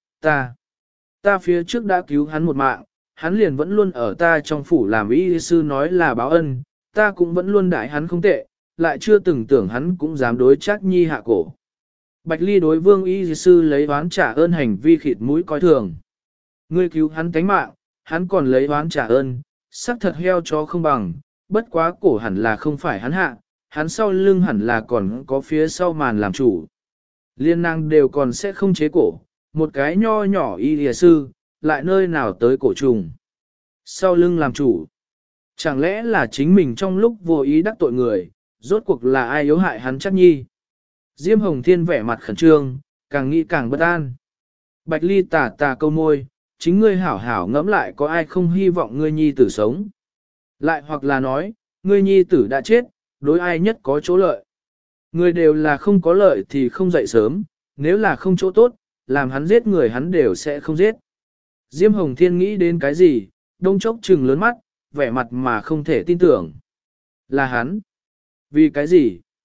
ta phía trước đã cứu hắn một mạng, hắn liền vẫn luôn ở ta trong phủ làm y sư nói là báo ân, ta cũng vẫn luôn đại hắn không tệ, lại chưa từng tưởng hắn cũng dám đối Trác Nhi hạ cổ. Bạch Ly đối vương y sư lấy oán trả ơn hành vi khịt mũi coi thường. Ngươi cứu hắn tánh mạng, hắn còn lấy oán trả ơn, xác thật heo chó không bằng, bất quá cổ hẳn là không phải hắn hạ, hắn sau lưng hẳn là còn có phía sau màn làm chủ. Liên năng đều còn sẽ không chế cổ, một cái nho nhỏ y lìa sư, lại nơi nào tới cổ trùng. Sau lưng làm chủ. Chẳng lẽ là chính mình trong lúc vô ý đắc tội người, rốt cuộc là ai yếu hại hắn Trác Nhi. Diêm Hồng Thiên vẻ mặt khẩn trương, càng nghĩ càng bất an. Bạch Ly tà câu môi, chính ngươi hảo hảo ngẫm lại có ai không hy vọng ngươi nhi tử sống. Lại hoặc là nói, ngươi nhi tử đã chết, đối ai nhất có chỗ lợi. Người đều là không có lợi thì không dậy sớm, nếu là không chỗ tốt, làm hắn giết người hắn đều sẽ không giết. Diêm Hồng Thiên nghĩ đến cái gì, đông chốc trừng lớn mắt, vẻ mặt mà không thể tin tưởng. Là hắn. Vì cái gì?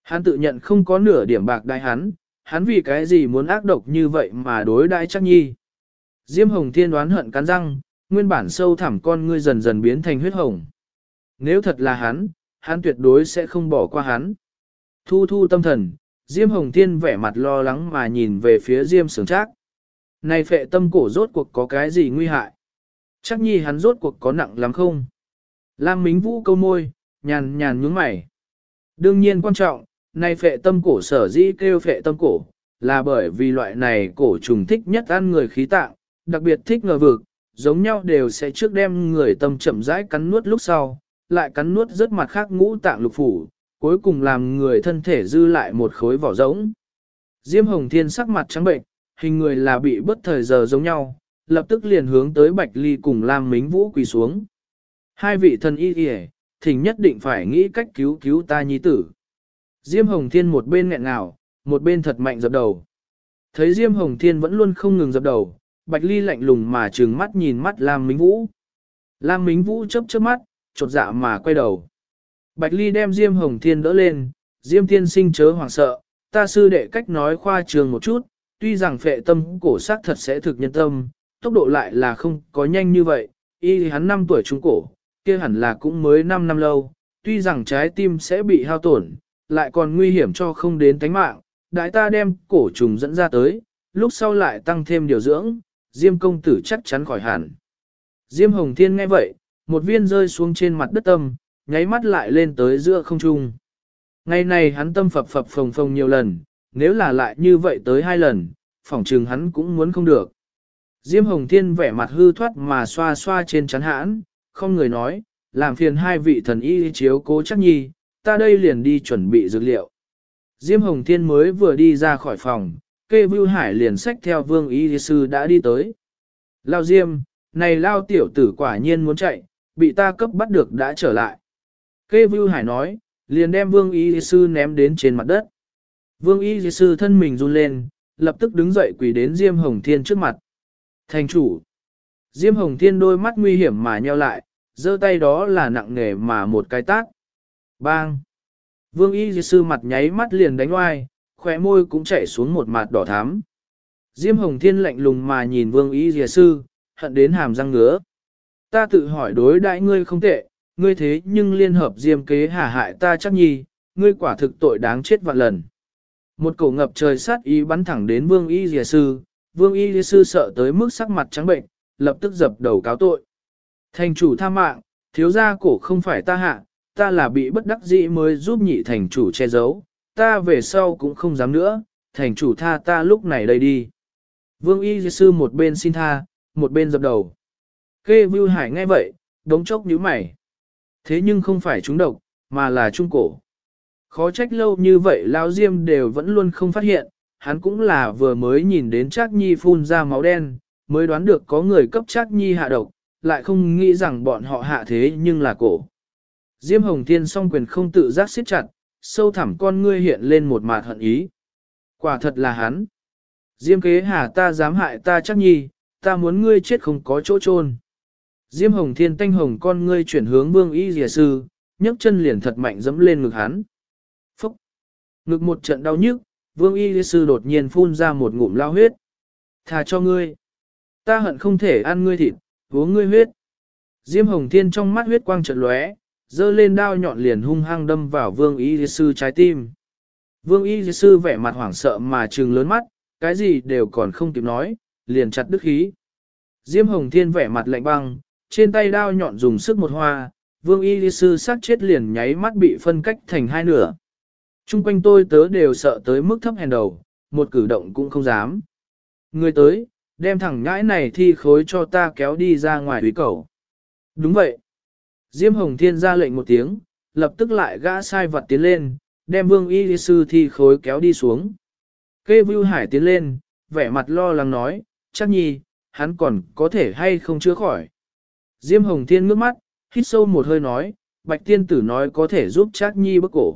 Hắn tự nhận không có nửa điểm bạc đãi hắn vì cái gì muốn ác độc như vậy mà đối đãi Trác Nhi. Diêm Hồng Thiên đoán hận cắn răng, nguyên bản sâu thẳm con ngươi dần dần biến thành huyết hồng. Nếu thật là hắn tuyệt đối sẽ không bỏ qua hắn. Thu thu tâm thần, Diêm Hồng Thiên vẻ mặt lo lắng mà nhìn về phía Diêm Sưởng Trác. Này phệ tâm cổ rốt cuộc có cái gì nguy hại? Trác Nhi hắn rốt cuộc có nặng lắm không? Lam Mính Vũ câu môi, nhàn nhàn nhướng mày. Đương nhiên quan trọng, này phệ tâm cổ sở dĩ kêu phệ tâm cổ, là bởi vì loại này cổ trùng thích nhất ăn người khí tạng, đặc biệt thích ngờ vực, giống nhau đều sẽ trước đem người tâm chậm rãi cắn nuốt lúc sau, lại cắn nuốt rất mặt khác ngũ tạng lục phủ, cuối cùng làm người thân thể dư lại một khối vỏ rỗng. Diêm Hồng Thiên sắc mặt trắng bệnh, hình người là bị bất thời giờ giống nhau, lập tức liền hướng tới Bạch Ly cùng Lam Mính Vũ quỳ xuống. Hai vị thần y kìa, thỉnh nhất định phải nghĩ cách cứu cứu ta nhi tử. Diêm Hồng Thiên một bên nghẹn ngào, một bên thật mạnh dập đầu. Thấy Diêm Hồng Thiên vẫn luôn không ngừng dập đầu, Bạch Ly lạnh lùng mà trừng mắt nhìn mắt Lam Mính Vũ. Lam Mính Vũ chớp chớp mắt, chột dạ mà quay đầu. Bạch Ly đem Diêm Hồng Thiên đỡ lên, Diêm Thiên sinh chớ hoảng sợ, ta sư đệ cách nói khoa trường một chút, tuy rằng phệ tâm cổ sắc thật sẽ thực nhân tâm, tốc độ lại là không có nhanh như vậy, y hắn 5 tuổi trung cổ, kia hẳn là cũng mới 5 năm lâu, tuy rằng trái tim sẽ bị hao tổn, lại còn nguy hiểm cho không đến tánh mạng, đại ta đem cổ trùng dẫn ra tới, lúc sau lại tăng thêm điều dưỡng, Diêm công tử chắc chắn khỏi hẳn. Diêm Hồng Thiên nghe vậy, một viên rơi xuống trên mặt đất tâm, nháy mắt lại lên tới giữa không trung. Ngày này hắn tâm phập phập phồng phồng nhiều lần, nếu là lại như vậy tới 2 lần, phỏng chừng hắn cũng muốn không được. Diêm Hồng Thiên vẻ mặt hư thoát mà xoa xoa trên trán hãn, không người nói, làm phiền hai vị thần y chiếu cố Trác Nhi, ta đây liền đi chuẩn bị dược liệu. Diêm Hồng Thiên mới vừa đi ra khỏi phòng, Kê Vưu Hải liền xách theo Vương y sư đã đi tới. Lao Diêm, này Lao tiểu tử quả nhiên muốn chạy, bị ta cấp bắt được đã trở lại. Kê Vưu Hải nói, liền đem Vương y sư ném đến trên mặt đất. Vương y sư thân mình run lên, lập tức đứng dậy quỳ đến Diêm Hồng Thiên trước mặt. Thành chủ. Diêm Hồng Thiên đôi mắt nguy hiểm mà nheo lại, giơ tay đó là nặng nề mà một cái tát. Bang! Vương y sư mặt nháy mắt liền đánh oai, khóe môi cũng chảy xuống một mặt đỏ thắm. Diêm Hồng Thiên lạnh lùng mà nhìn Vương y sư, hận đến hàm răng ngứa. Ta tự hỏi đối đãi ngươi không tệ, ngươi thế nhưng liên hợp Diêm kế hà hại ta Trác Nhi, ngươi quả thực tội đáng chết vạn lần. Một cổ ngập trời sát ý bắn thẳng đến Vương y sư, Vương y sư sợ tới mức sắc mặt trắng bệnh, lập tức dập đầu cáo tội. Thành chủ tha mạng, thiếu gia cổ không phải ta hạ, ta là bị bất đắc dĩ mới giúp nhị thành chủ che giấu, ta về sau cũng không dám nữa, thành chủ tha ta lúc này đây đi. Vương y sư một bên xin tha, một bên dập đầu. Kê Vưu Hải nghe vậy, đống chốc nhíu mày. Thế nhưng không phải trúng độc, mà là trung cổ. Khó trách lâu như vậy Lão Diêm đều vẫn luôn không phát hiện, hắn cũng là vừa mới nhìn đến Trác Nhi phun ra máu đen, mới đoán được có người cấp Trác Nhi hạ độc, lại không nghĩ rằng bọn họ hạ thế nhưng là cổ. Diêm Hồng Thiên song quyền không tự giác siết chặt, sâu thẳm con ngươi hiện lên một mạt hận ý. Quả thật là hắn. Diêm kế hà ta dám hại ta Trác Nhi, ta muốn ngươi chết không có chỗ chôn. Diêm Hồng Thiên tanh hồng con ngươi chuyển hướng Vương y dìa sư, nhấc chân liền thật mạnh dẫm lên ngực hắn. Phúc! Ngực một trận đau nhức, Vương y sư đột nhiên phun ra một ngụm lao huyết. Thà cho ngươi. Ta hận không thể ăn ngươi thịt, uống ngươi huyết. Diêm Hồng Thiên trong mắt huyết quang chợt lóe, giơ lên đao nhọn liền hung hăng đâm vào Vương y sư trái tim. Vương y sư vẻ mặt hoảng sợ mà trừng lớn mắt, cái gì đều còn không kịp nói, liền chặt đứt khí. Diêm Hồng Thiên vẻ mặt lạnh băng, trên tay đao nhọn dùng sức một hoa, Vương y sư sát chết liền nháy mắt bị phân cách thành 2 nửa. Trung quanh tôi tớ đều sợ tới mức thấp hèn đầu, một cử động cũng không dám. Người tới, đem thằng ngãi này thi khối cho ta kéo đi ra ngoài úy cầu. Đúng vậy. Diêm Hồng Thiên ra lệnh một tiếng, lập tức lại gã sai vật tiến lên, đem Vương y sư thi khối kéo đi xuống. Kê Vưu Hải tiến lên, vẻ mặt lo lắng nói, Trác Nhi, hắn còn có thể hay không chữa khỏi. Diêm Hồng Thiên ngước mắt, hít sâu một hơi nói, Bạch tiên tử nói có thể giúp Trác Nhi bức cổ.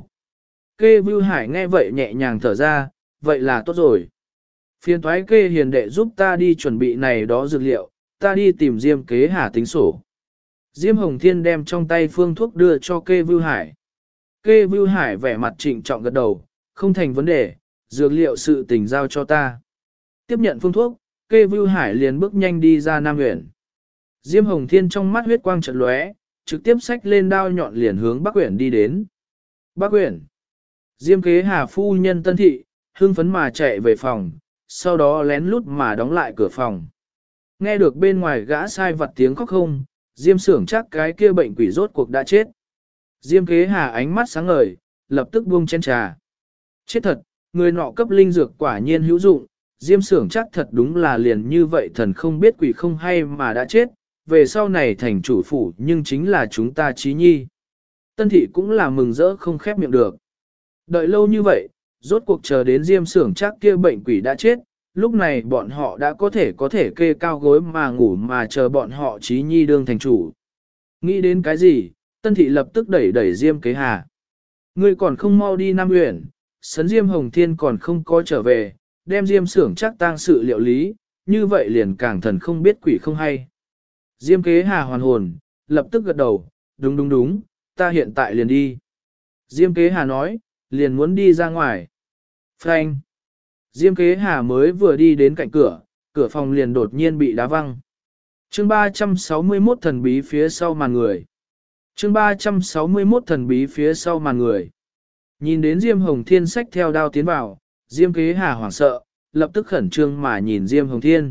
Kê Vưu Hải nghe vậy nhẹ nhàng thở ra, vậy là tốt rồi. Phiền thoái Kê hiền đệ giúp ta đi chuẩn bị này đó dược liệu, ta đi tìm Diêm kế hà tính sổ. Diêm Hồng Thiên đem trong tay phương thuốc đưa cho Kê Vưu Hải. Kê Vưu Hải vẻ mặt trịnh trọng gật đầu, không thành vấn đề, dược liệu sự tình giao cho ta. Tiếp nhận phương thuốc, Kê Vưu Hải liền bước nhanh đi ra Nam huyện. Diêm Hồng Thiên trong mắt huyết quang chợt lóe, trực tiếp xách lên đao nhọn liền hướng Bắc Uyển đi đến. Bắc Uyển. Diêm Kế Hà phu nhân Tân thị, hưng phấn mà chạy về phòng, sau đó lén lút mà đóng lại cửa phòng. Nghe được bên ngoài gã sai vặt tiếng khóc không, Diêm Xưởng chắc cái kia bệnh quỷ rốt cuộc đã chết. Diêm Kế Hà ánh mắt sáng ngời, lập tức buông chén trà. Chết thật, người nọ cấp linh dược quả nhiên hữu dụng, Diêm Xưởng chắc thật đúng là liền như vậy thần không biết quỷ không hay mà đã chết, về sau này thành chủ phủ nhưng chính là chúng ta Chí Nhi. Tân thị cũng là mừng rỡ không khép miệng được. Đợi lâu như vậy, rốt cuộc chờ đến Diêm Xưởng chắc kia bệnh quỷ đã chết, lúc này bọn họ đã có thể kê cao gối mà ngủ mà chờ bọn họ Chí Nhi đương thành chủ. Nghĩ đến cái gì, Tân thị lập tức đẩy Diêm Kế Hà. Ngươi còn không mau đi Nam Uyển, sấn Diêm Hồng Thiên còn không có trở về, đem Diêm Xưởng chắc tang sự liệu lý, như vậy liền càng thần không biết quỷ không hay. Diêm Kế Hà hoàn hồn, lập tức gật đầu, đúng, ta hiện tại liền đi. Diêm Kế Hà nói, liền muốn đi ra ngoài. Phanh. Diêm Kế Hà mới vừa đi đến cạnh cửa, cửa phòng liền đột nhiên bị đá văng. Chương 361 thần bí phía sau màn người. Chương 361 thần bí phía sau màn người. Nhìn đến Diêm Hồng Thiên xách theo đao tiến vào, Diêm Kế Hà hoảng sợ, lập tức khẩn trương mà nhìn Diêm Hồng Thiên.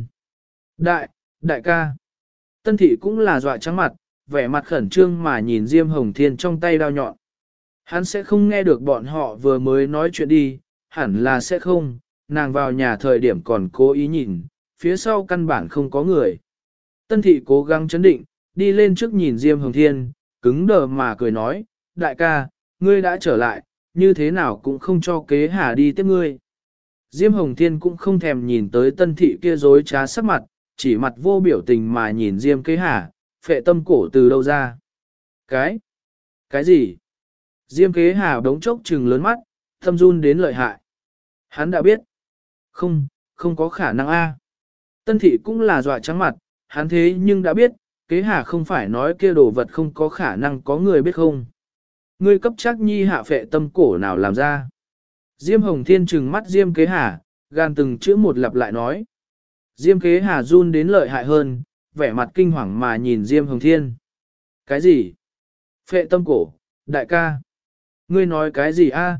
Đại ca. Tân thị cũng là dọa trắng mặt, vẻ mặt khẩn trương mà nhìn Diêm Hồng Thiên trong tay đao nhọn. Hắn sẽ không nghe được bọn họ vừa mới nói chuyện đi, hẳn là sẽ không, nàng vào nhà thời điểm còn cố ý nhìn, phía sau căn bản không có người. Tân thị cố gắng chấn định, đi lên trước nhìn Diêm Hồng Thiên, cứng đờ mà cười nói, đại ca, ngươi đã trở lại, như thế nào cũng không cho Kế Hà đi tiếp ngươi. Diêm Hồng Thiên cũng không thèm nhìn tới Tân thị kia dối trá sắc mặt, chỉ mặt vô biểu tình mà nhìn Diêm Kế Hà, phệ tâm cổ từ đâu ra. Cái gì? Diêm Kế Hà đống chốc trừng lớn mắt, thâm run đến lợi hại. Hắn đã biết. Không có khả năng a. Tân thị cũng là dọa trắng mặt, hắn thế nhưng đã biết, Kế Hà không phải nói kia đồ vật không có khả năng có người biết không. Ngươi cấp chắc nhi hạ phệ tâm cổ nào làm ra. Diêm Hồng Thiên trừng mắt Diêm Kế Hà, gan từng chữ một lặp lại nói. Diêm Kế Hà run đến lợi hại hơn, vẻ mặt kinh hoàng mà nhìn Diêm Hồng Thiên. Cái gì? Phệ tâm cổ, đại ca. Ngươi nói cái gì a?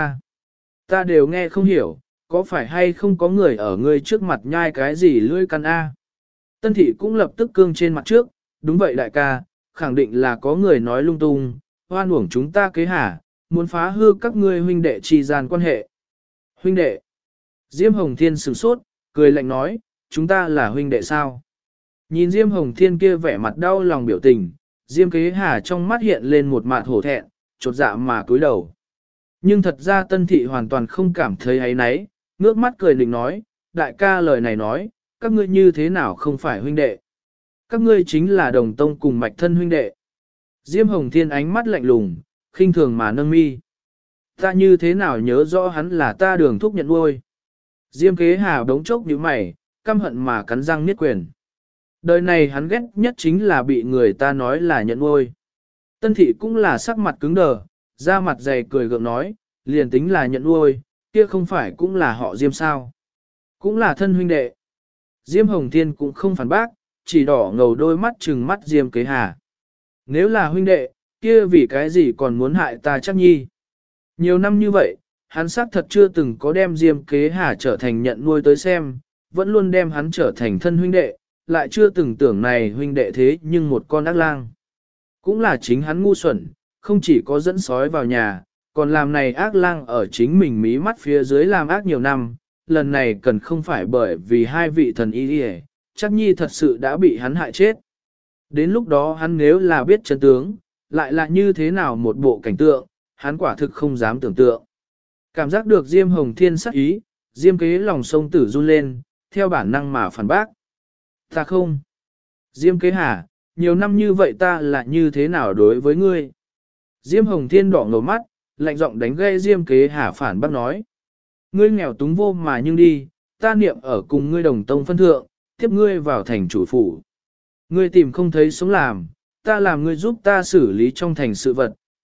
Ta đều nghe không hiểu, có phải hay không có người ở ngươi trước mặt nhai cái gì lưỡi căn a? Tân thị cũng lập tức cương trên mặt trước, đúng vậy đại ca, khẳng định là có người nói lung tung, hoan uổng chúng ta Kế Hà, muốn phá hư các ngươi huynh đệ trì gian quan hệ. Huynh đệ. Diêm Hồng Thiên sửng sốt, cười lạnh nói, chúng ta là huynh đệ sao? Nhìn Diêm Hồng Thiên kia vẻ mặt đau lòng biểu tình, Diêm Kế Hà trong mắt hiện lên một mặt hổ thẹn, chột dạ mà cúi đầu. Nhưng thật ra Tân thị hoàn toàn không cảm thấy áy náy, ngước mắt cười định nói, đại ca lời này nói, các ngươi như thế nào không phải huynh đệ? Các ngươi chính là đồng tông cùng mạch thân huynh đệ. Diêm Hồng Thiên ánh mắt lạnh lùng, khinh thường mà nâng mi. Ta như thế nào nhớ rõ hắn là ta Đường thúc nhận nuôi. Diêm Kế Hà đống chốc như mày, căm hận mà cắn răng niết quyền. Đời này hắn ghét nhất chính là bị người ta nói là nhận nuôi. Tân thị cũng là sắc mặt cứng đờ, da mặt dày cười gượng nói, liền tính là nhận nuôi, kia không phải cũng là họ Diêm sao. Cũng là thân huynh đệ. Diêm Hồng Thiên cũng không phản bác, chỉ đỏ ngầu đôi mắt trừng mắt Diêm Kế Hà. Nếu là huynh đệ, kia vì cái gì còn muốn hại ta chắc nhi. Nhiều năm như vậy, hắn xác thật chưa từng có đem Diêm Kế Hà trở thành nhận nuôi tới xem, vẫn luôn đem hắn trở thành thân huynh đệ, lại chưa từng tưởng này huynh đệ thế nhưng một con ác lang. Cũng là chính hắn ngu xuẩn, không chỉ có dẫn sói vào nhà, còn làm này ác lang ở chính mình mí mắt phía dưới làm ác nhiều năm, lần này cần không phải bởi vì hai vị thần y đi chắc nhi thật sự đã bị hắn hại chết. Đến lúc đó hắn nếu là biết chân tướng, lại là như thế nào một bộ cảnh tượng, hắn quả thực không dám tưởng tượng. Cảm giác được Diêm Hồng Thiên sắc ý, Diêm Kế lòng sông tử run lên, theo bản năng mà phản bác. Ta không. Diêm Kế Hà, nhiều năm như vậy ta là như thế nào đối với ngươi? Diêm Hồng Thiên đỏ ngầu mắt, lạnh giọng đánh gây Diêm Kế Hà phản bác nói. Ngươi nghèo túng vô mà nhưng đi, ta niệm ở cùng ngươi đồng tông phân thượng, tiếp ngươi vào thành chủ phủ. Ngươi tìm không thấy sống làm, ta làm ngươi giúp ta xử lý trong thành sự vật,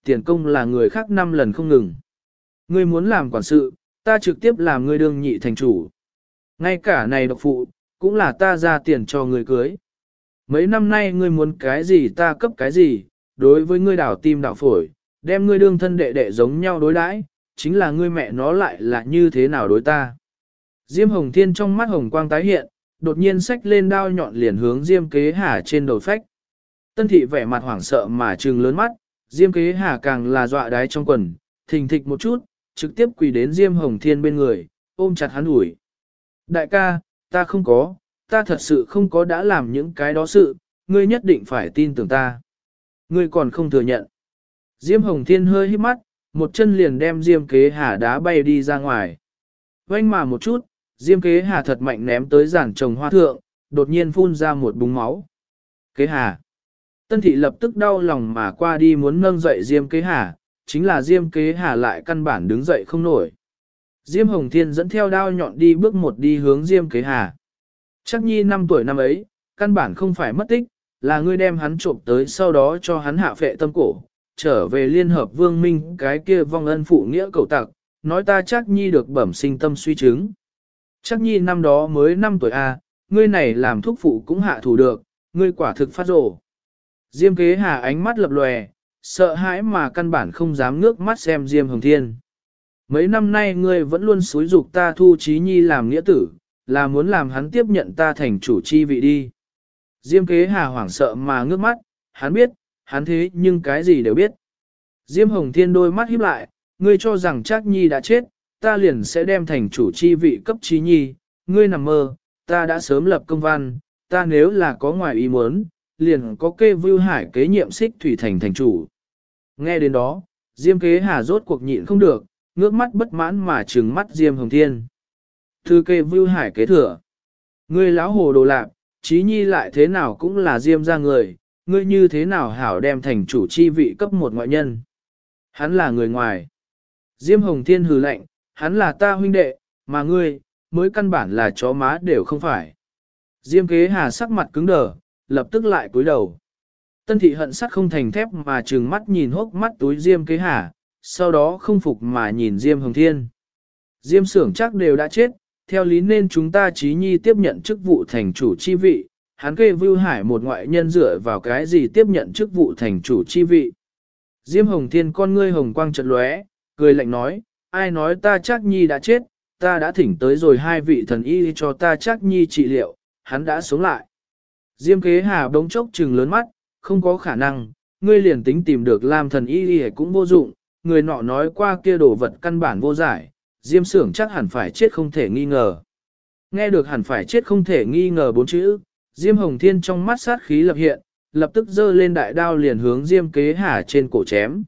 tiền công là người khác 5 lần không ngừng. Ngươi muốn làm quản sự, ta trực tiếp làm ngươi đương nhị thành chủ. Ngay cả này độc phụ, cũng là ta ra tiền cho ngươi cưới. Mấy năm nay ngươi muốn cái gì ta cấp cái gì, đối với ngươi đảo tim đảo phổi, đem ngươi đương thân đệ đệ giống nhau đối đãi, chính là ngươi mẹ nó lại là như thế nào đối ta. Diêm Hồng Thiên trong mắt hồng quang tái hiện, đột nhiên xách lên đao nhọn liền hướng Diêm Kế Hà trên đầu phách. Tân thị vẻ mặt hoảng sợ mà trừng lớn mắt, Diêm Kế Hà càng là dọa đái trong quần, thình thịch một chút, trực tiếp quỳ đến Diêm Hồng Thiên bên người, ôm chặt hắn ủi. Đại ca, ta không có, ta thật sự không có đã làm những cái đó sự, ngươi nhất định phải tin tưởng ta. Ngươi còn không thừa nhận. Diêm Hồng Thiên hơi híp mắt, một chân liền đem Diêm Kế Hà đá bay đi ra ngoài. Vanh mà một chút, Diêm Kế Hà thật mạnh ném tới giàn trồng hoa thượng, đột nhiên phun ra một búng máu. Kế Hà. Tân thị lập tức đau lòng mà qua đi muốn nâng dậy Diêm Kế Hà, chính là Diêm Kế Hà lại căn bản đứng dậy không nổi. Diêm Hồng Thiên dẫn theo đao nhọn đi bước một đi hướng Diêm Kế Hà. Chắc nhi 5 tuổi năm ấy, căn bản không phải mất tích, là ngươi đem hắn trộm tới sau đó cho hắn hạ phệ tâm cổ, trở về liên hợp vương minh cái kia vong ân phụ nghĩa cầu tặc, nói ta chắc nhi được bẩm sinh tâm suy chứng. Chắc nhi năm đó mới 5 tuổi a, ngươi này làm thuốc phụ cũng hạ thủ được, ngươi quả thực phát rồ. Diêm Kế Hà ánh mắt lập lòe, sợ hãi mà căn bản không dám ngước mắt xem Diêm Hồng Thiên. Mấy năm nay ngươi vẫn luôn xúi dục ta thu Chí Nhi làm nghĩa tử, là muốn làm hắn tiếp nhận ta thành chủ chi vị đi. Diêm Kế Hà hoảng sợ mà ngước mắt, hắn biết, hắn thế nhưng cái gì đều biết. Diêm Hồng Thiên đôi mắt híp lại, ngươi cho rằng Trác Nhi đã chết, ta liền sẽ đem thành chủ chi vị cấp Chí Nhi, ngươi nằm mơ, ta đã sớm lập công văn, ta nếu là có ngoài ý muốn, liền có kê Vưu Hải kế nhiệm Xích Thủy thành thành chủ. Nghe đến đó, Diêm Kế Hà rốt cuộc nhịn không được, ngước mắt bất mãn mà trừng mắt Diêm Hồng Thiên. Thư kê Vưu Hải kế thừa. Ngươi lão hồ đồ lạp, Chí Nhi lại thế nào cũng là Diêm ra người, ngươi như thế nào hảo đem thành chủ chi vị cấp một ngoại nhân. Hắn là người ngoài. Diêm Hồng Thiên hừ lạnh, hắn là ta huynh đệ, mà ngươi, mới căn bản là chó má đều không phải. Diêm Kế Hà sắc mặt cứng đờ, lập tức lại cúi đầu. Tân thị hận sắt không thành thép mà trừng mắt nhìn hốc mắt túi Diêm Kế Hà, sau đó không phục mà nhìn Diêm Hồng Thiên. Diêm Xưởng chắc đều đã chết, theo lý nên chúng ta Chí Nhi tiếp nhận chức vụ thành chủ chi vị, hắn kê Vưu Hải một ngoại nhân dựa vào cái gì tiếp nhận chức vụ thành chủ chi vị. Diêm Hồng Thiên con ngươi hồng quang chợt lóe, cười lạnh nói, ai nói ta Trác Nhi đã chết, ta đã thỉnh tới rồi 2 vị thần y cho ta Trác Nhi trị liệu, hắn đã sống lại. Diêm Kế Hà bỗng chốc trừng lớn mắt, không có khả năng, ngươi liền tính tìm được làm thần y cũng vô dụng, người nọ nói qua kia đồ vật căn bản vô giải, Diêm Xưởng chắc hẳn phải chết không thể nghi ngờ. Nghe được hẳn phải chết không thể nghi ngờ 4 chữ, Diêm Hồng Thiên trong mắt sát khí lập hiện, lập tức giơ lên đại đao liền hướng Diêm Kế Hà trên cổ chém.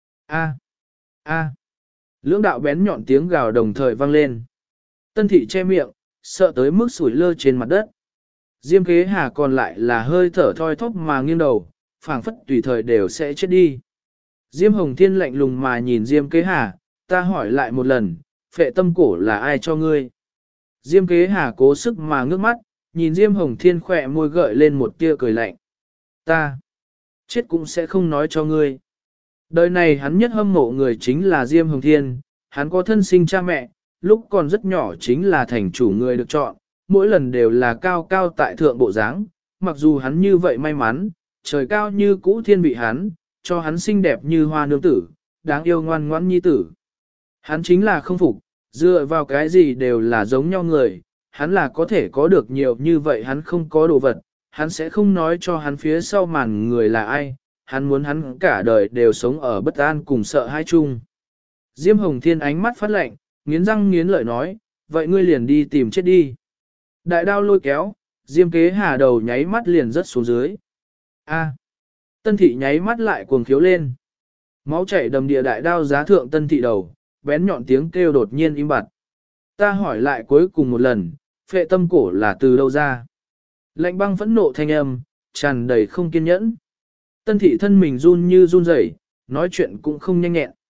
A, a, lưỡng đạo bén nhọn tiếng gào đồng thời vang lên. Tân thị che miệng, sợ tới mức sủi lơ trên mặt đất. Diêm Kế Hà còn lại là hơi thở thoi thóp mà nghiêng đầu, phảng phất tùy thời đều sẽ chết đi. Diêm Hồng Thiên lạnh lùng mà nhìn Diêm Kế Hà, ta hỏi lại một lần, phệ tâm cổ là ai cho ngươi? Diêm Kế Hà cố sức mà ngước mắt, nhìn Diêm Hồng Thiên khỏe môi gợi lên một tia cười lạnh. Ta chết cũng sẽ không nói cho ngươi. Đời này hắn nhất hâm mộ người chính là Diêm Hồng Thiên, hắn có thân sinh cha mẹ, lúc còn rất nhỏ chính là thành chủ người được chọn, mỗi lần đều là cao cao tại thượng bộ dáng. Mặc dù hắn như vậy may mắn, trời cao như cũ thiên vị hắn, cho hắn xinh đẹp như hoa nương tử, đáng yêu ngoan ngoãn nhi tử. Hắn chính là không phục, dựa vào cái gì đều là giống nhau người, hắn là có thể có được nhiều như vậy hắn không có đồ vật, hắn sẽ không nói cho hắn phía sau màn người là ai, hắn muốn hắn cả đời đều sống ở bất an cùng sợ hãi chung. Diêm Hồng Thiên ánh mắt phát lạnh, nghiến răng nghiến lợi nói, vậy ngươi liền đi tìm chết đi. Đại đao lôi kéo, Diêm Kế Hà đầu nháy mắt liền rớt xuống dưới. A. Tân thị nháy mắt lại cuồng khiếu lên. Máu chảy đầm địa đại đao giá thượng tân thị đầu, bén nhọn tiếng kêu đột nhiên im bặt. Ta hỏi lại cuối cùng một lần, phệ tâm cổ là từ đâu ra? Lạnh băng phẫn nộ thanh âm, tràn đầy không kiên nhẫn. Tân thị thân mình run như run rẩy, nói chuyện cũng không nhanh nhẹn.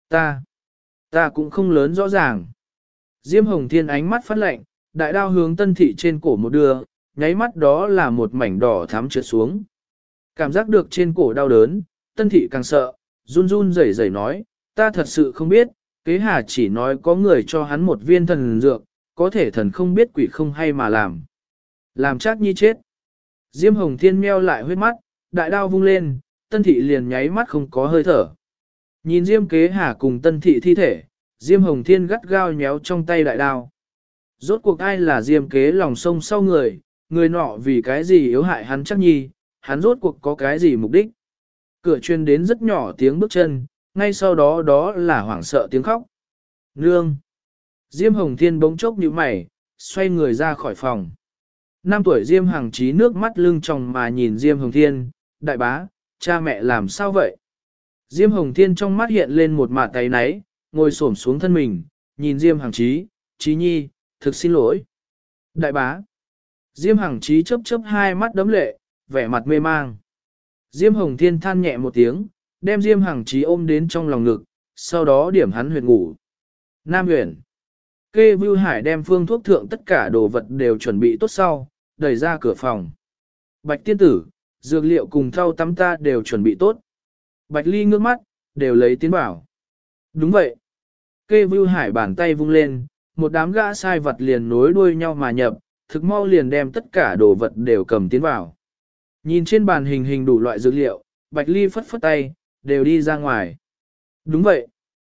Ta cũng không lớn rõ ràng. Diêm Hồng Thiên ánh mắt phát lạnh, đại đao hướng tân thị trên cổ một đưa, nháy mắt đó là một mảnh đỏ thắm trượt xuống. Cảm giác được trên cổ đau đớn, tân thị càng sợ, run run rẩy rẩy nói, ta thật sự không biết, kế hà chỉ nói có người cho hắn một viên thần dược, có thể thần không biết quỷ không hay mà làm. Làm Trác Nhi chết. Diêm Hồng Thiên meo lại huyết mắt, đại đao vung lên, Tân Thị liền nháy mắt không có hơi thở. Nhìn Diêm Kế Hà cùng Tân Thị thi thể, Diêm Hồng Thiên gắt gao nhéo trong tay đại đao. Rốt cuộc ai là Diêm Kế lòng sông sau người nọ vì cái gì yếu hại hắn Trác Nhi, hắn rốt cuộc có cái gì mục đích. Cửa truyền đến rất nhỏ tiếng bước chân, ngay sau đó đó là hoảng sợ tiếng khóc. Nương! Diêm Hồng Thiên bỗng chốc nhíu mày, xoay người ra khỏi phòng. 5 tuổi Diêm Hằng Chí nước mắt lưng tròng mà nhìn Diêm Hồng Thiên, đại bá, cha mẹ làm sao vậy? Diêm Hồng Thiên trong mắt hiện lên một mạt tay náy, ngồi xổm xuống thân mình, nhìn Diêm Hằng Chí, Chí Nhi, thực xin lỗi. Đại bá! Diêm Hằng Chí chớp chớp hai mắt đấm lệ, vẻ mặt mê mang. Diêm Hồng Thiên than nhẹ một tiếng, đem Diêm Hằng Chí ôm đến trong lòng ngực, sau đó điểm hắn huyệt ngủ. Nam Huyền. Kê Vưu Hải đem phương thuốc thượng tất cả đồ vật đều chuẩn bị tốt sau, đẩy ra cửa phòng. Bạch tiên tử, dược liệu cùng thau tắm ta đều chuẩn bị tốt. Bạch Ly ngước mắt, đều lấy tiến bảo. Đúng vậy. Kê Vưu Hải bàn tay vung lên, một đám gã sai vật liền nối đuôi nhau mà nhập, thực mau liền đem tất cả đồ vật đều cầm tiến vào. Nhìn trên bàn hình hình đủ loại dược liệu, Bạch Ly phất phất tay, đều đi ra ngoài. Đúng vậy.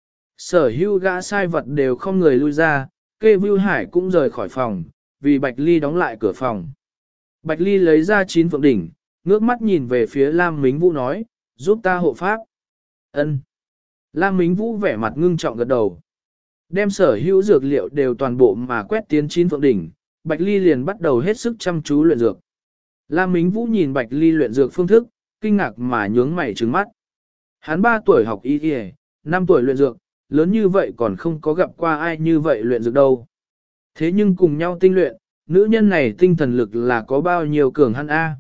Sở hữu gã sai vật đều không người lui ra, Kê Vưu Hải cũng rời khỏi phòng, vì Bạch Ly đóng lại cửa phòng. Bạch Ly lấy ra 9 phượng đỉnh, ngước mắt nhìn về phía Lam Mính Vũ nói, giúp ta hộ pháp. Ân. Lam Mính Vũ vẻ mặt ngưng trọng gật đầu. Đem sở hữu dược liệu đều toàn bộ mà quét tiến 9 phượng đỉnh, Bạch Ly liền bắt đầu hết sức chăm chú luyện dược. Lam Mính Vũ nhìn Bạch Ly luyện dược phương thức, kinh ngạc mà nhướng mày trừng mắt. Hắn 3 tuổi học y y, 5 tuổi luyện dược, lớn như vậy còn không có gặp qua ai như vậy luyện dược đâu. Thế nhưng cùng nhau tinh luyện, nữ nhân này tinh thần lực là có bao nhiêu cường hắn A.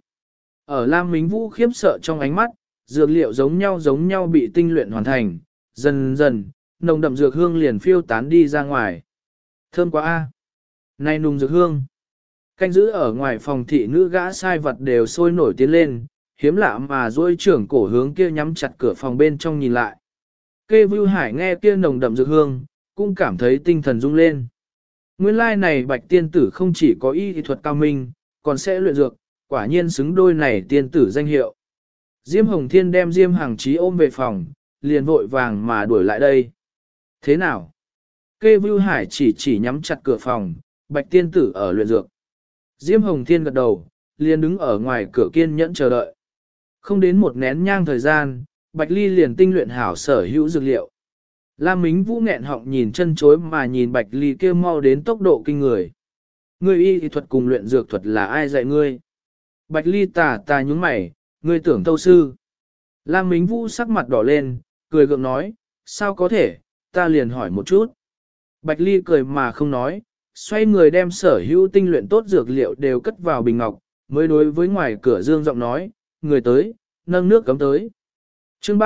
Ở Lam Mính Vũ khiếp sợ trong ánh mắt, dược liệu giống nhau bị tinh luyện hoàn thành, dần dần, nồng đậm dược hương liền phiêu tán đi ra ngoài. Thơm quá A. Này nùng dược hương. Canh giữ ở ngoài phòng thị nữ gã sai vật đều sôi nổi tiến lên, hiếm lạ mà dôi trưởng cổ hướng kia nhắm chặt cửa phòng bên trong nhìn lại. Kê Vưu Hải nghe kia nồng đậm dược hương, cũng cảm thấy tinh thần rung lên. Nguyên lai này bạch tiên tử không chỉ có y thuật cao minh, còn sẽ luyện dược, quả nhiên xứng đôi này tiên tử danh hiệu. Diêm Hồng Thiên đem Diêm Hằng Chí ôm về phòng, liền vội vàng mà đuổi lại đây. Thế nào? Kê Vưu Hải chỉ nhắm chặt cửa phòng, bạch tiên tử ở luyện dược. Diêm Hồng Thiên gật đầu, liền đứng ở ngoài cửa kiên nhẫn chờ đợi. Không đến một nén nhang thời gian, Bạch Ly liền tinh luyện hảo sở hữu dược liệu. Lam Mính Vũ nghẹn họng nhìn chân chối mà nhìn Bạch Ly kêu mau đến tốc độ kinh người. Ngươi y thuật cùng luyện dược thuật là ai dạy ngươi? Bạch Ly tà nhúng mày, ngươi tưởng tâu sư. Lam Mính Vũ sắc mặt đỏ lên, cười gượng nói, sao có thể, ta liền hỏi một chút. Bạch Ly cười mà không nói, xoay người đem sở hữu tinh luyện tốt dược liệu đều cất vào bình ngọc, mới đối với ngoài cửa dương giọng nói, người tới, nâng nước cấm tới. Chương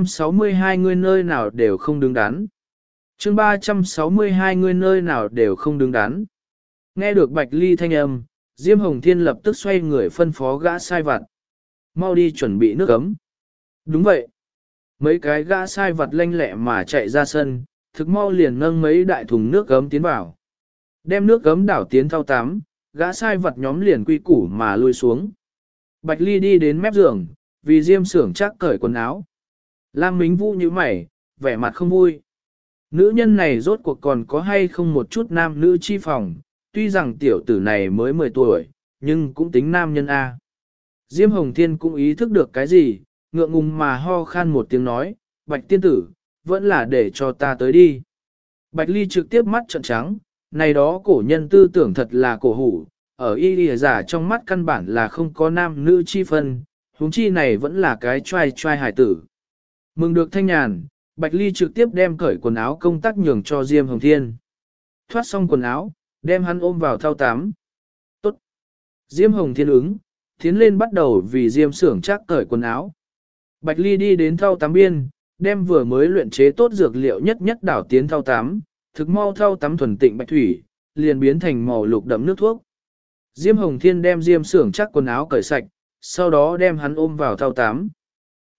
362 ngươi nơi nào đều không đứng đắn. Chương 362 ngươi nơi nào đều không đứng đắn. Nghe được Bạch Ly thanh âm, Diêm Hồng Thiên lập tức xoay người phân phó gã sai vặt. Mau đi chuẩn bị nước ấm. Đúng vậy. Mấy cái gã sai vặt lanh lẹ mà chạy ra sân, thực mau liền nâng mấy đại thùng nước ấm tiến vào. Đem nước ấm đảo tiến thau tắm, gã sai vặt nhóm liền quy củ mà lui xuống. Bạch Ly đi đến mép giường, vì Diêm Sưởng chắc cởi quần áo. Lam Mính Vũ như mày, vẻ mặt không vui. Nữ nhân này rốt cuộc còn có hay không một chút nam nữ chi phòng, tuy rằng tiểu tử này mới 10 tuổi, nhưng cũng tính nam nhân A. Diêm Hồng Thiên cũng ý thức được cái gì, ngượng ngùng mà ho khan một tiếng nói, Bạch tiên tử, vẫn là để cho ta tới đi. Bạch Ly trực tiếp mắt trợn trắng, này đó cổ nhân tư tưởng thật là cổ hủ, ở y lìa giả trong mắt căn bản là không có nam nữ chi phân, huống chi này vẫn là cái trai hài tử. Mừng được thanh nhàn, Bạch Ly trực tiếp đem cởi quần áo công tác nhường cho Diêm Hồng Thiên. Thoát xong quần áo, đem hắn ôm vào thau tắm. Tốt. Diêm Hồng Thiên ứng, tiến lên bắt đầu vì Diêm Sưởng chắc cởi quần áo. Bạch Ly đi đến thau tắm biên, đem vừa mới luyện chế tốt dược liệu nhất đảo tiến thau tắm, thực mau thau tắm thuần tịnh bạch thủy, liền biến thành màu lục đậm nước thuốc. Diêm Hồng Thiên đem Diêm Sưởng chắc quần áo cởi sạch, sau đó đem hắn ôm vào thau tắm.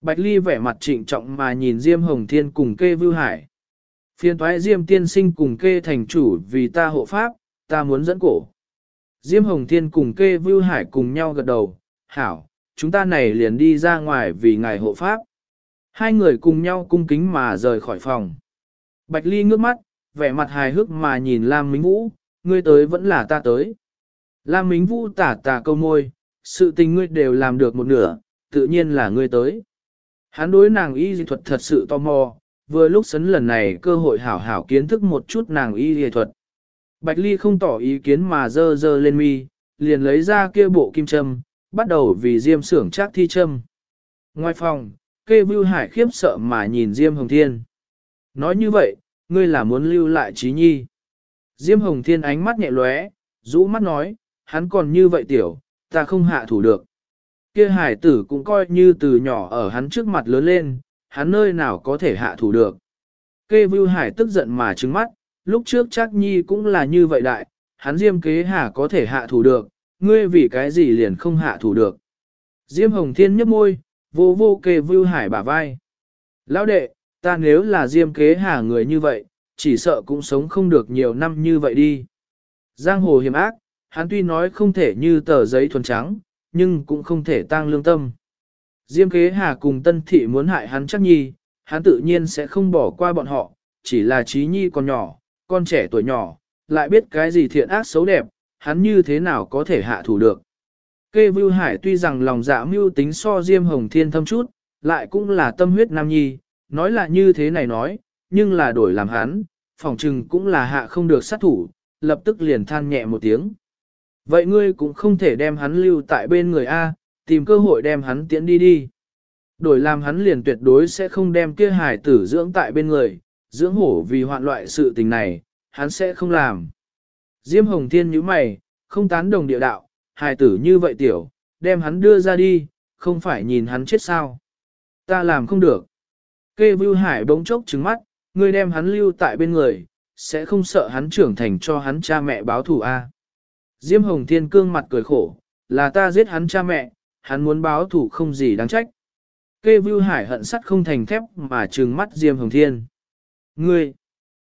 Bạch Ly vẻ mặt trịnh trọng mà nhìn Diêm Hồng Thiên cùng Kê Vưu Hải. Phiên thoái Diêm tiên sinh cùng Kê thành chủ vì ta hộ pháp, ta muốn dẫn cổ. Diêm Hồng Thiên cùng Kê Vưu Hải cùng nhau gật đầu, hảo, chúng ta này liền đi ra ngoài vì ngài hộ pháp. Hai người cùng nhau cung kính mà rời khỏi phòng. Bạch Ly ngước mắt, vẻ mặt hài hước mà nhìn Lam Mính Vũ, ngươi tới vẫn là ta tới. Lam Mính Vũ tả câu môi, sự tình ngươi đều làm được một nửa, tự nhiên là ngươi tới. Hắn đối nàng y dị thuật thật sự tò mò, vừa lúc sấn lần này cơ hội hảo hảo kiến thức một chút nàng y dị thuật. Bạch Ly không tỏ ý kiến mà dơ lên mi, liền lấy ra kia bộ kim châm, bắt đầu vì Diêm Xưởng Trác thi châm. Ngoài phòng, Kê Vưu Hải khiếp sợ mà nhìn Diêm Hồng Thiên. Nói như vậy, ngươi là muốn lưu lại Trí Nhi. Diêm Hồng Thiên ánh mắt nhẹ lóe, rũ mắt nói, hắn còn như vậy tiểu, ta không hạ thủ được. Kia hải tử cũng coi như từ nhỏ ở hắn trước mặt lớn lên, hắn nơi nào có thể hạ thủ được. Kê Vưu Hải tức giận mà trừng mắt, lúc trước Trác Nhi cũng là như vậy đại, hắn Diêm Kế Hà có thể hạ thủ được, ngươi vì cái gì liền không hạ thủ được. Diêm Hồng Thiên nhấp môi, vô Kê Vưu Hải bả vai. Lão đệ, ta nếu là Diêm Kế Hà người như vậy, chỉ sợ cũng sống không được nhiều năm như vậy đi. Giang hồ hiểm ác, hắn tuy nói không thể như tờ giấy thuần trắng, nhưng cũng không thể tang lương tâm. Diêm Kế Hà cùng Tân Thị muốn hại hắn Trác Nhi, hắn tự nhiên sẽ không bỏ qua bọn họ, chỉ là Trí Nhi còn nhỏ, con trẻ tuổi nhỏ, lại biết cái gì thiện ác xấu đẹp, hắn như thế nào có thể hạ thủ được. Kê Vưu Hải tuy rằng lòng dạ mưu tính so Diêm Hồng Thiên thâm chút, lại cũng là tâm huyết nam nhi, nói là như thế này nói, nhưng là đổi làm hắn, phỏng chừng cũng là hạ không được sát thủ, lập tức liền than nhẹ một tiếng. Vậy ngươi cũng không thể đem hắn lưu tại bên người A, tìm cơ hội đem hắn tiễn đi. Đổi làm hắn liền tuyệt đối sẽ không đem kia hải tử dưỡng tại bên người, dưỡng hổ vì hoạn loại sự tình này, hắn sẽ không làm. Diêm Hồng Thiên nhíu mày, không tán đồng địa đạo, hải tử như vậy tiểu, đem hắn đưa ra đi, không phải nhìn hắn chết sao. Ta làm không được. Kê Vưu Hải bỗng chốc trừng mắt, ngươi đem hắn lưu tại bên người, sẽ không sợ hắn trưởng thành cho hắn cha mẹ báo thù a? Diêm Hồng Thiên cương mặt cười khổ, là ta giết hắn cha mẹ, hắn muốn báo thù không gì đáng trách. Kê Vưu Hải hận sắt không thành thép mà trừng mắt Diêm Hồng Thiên. Ngươi,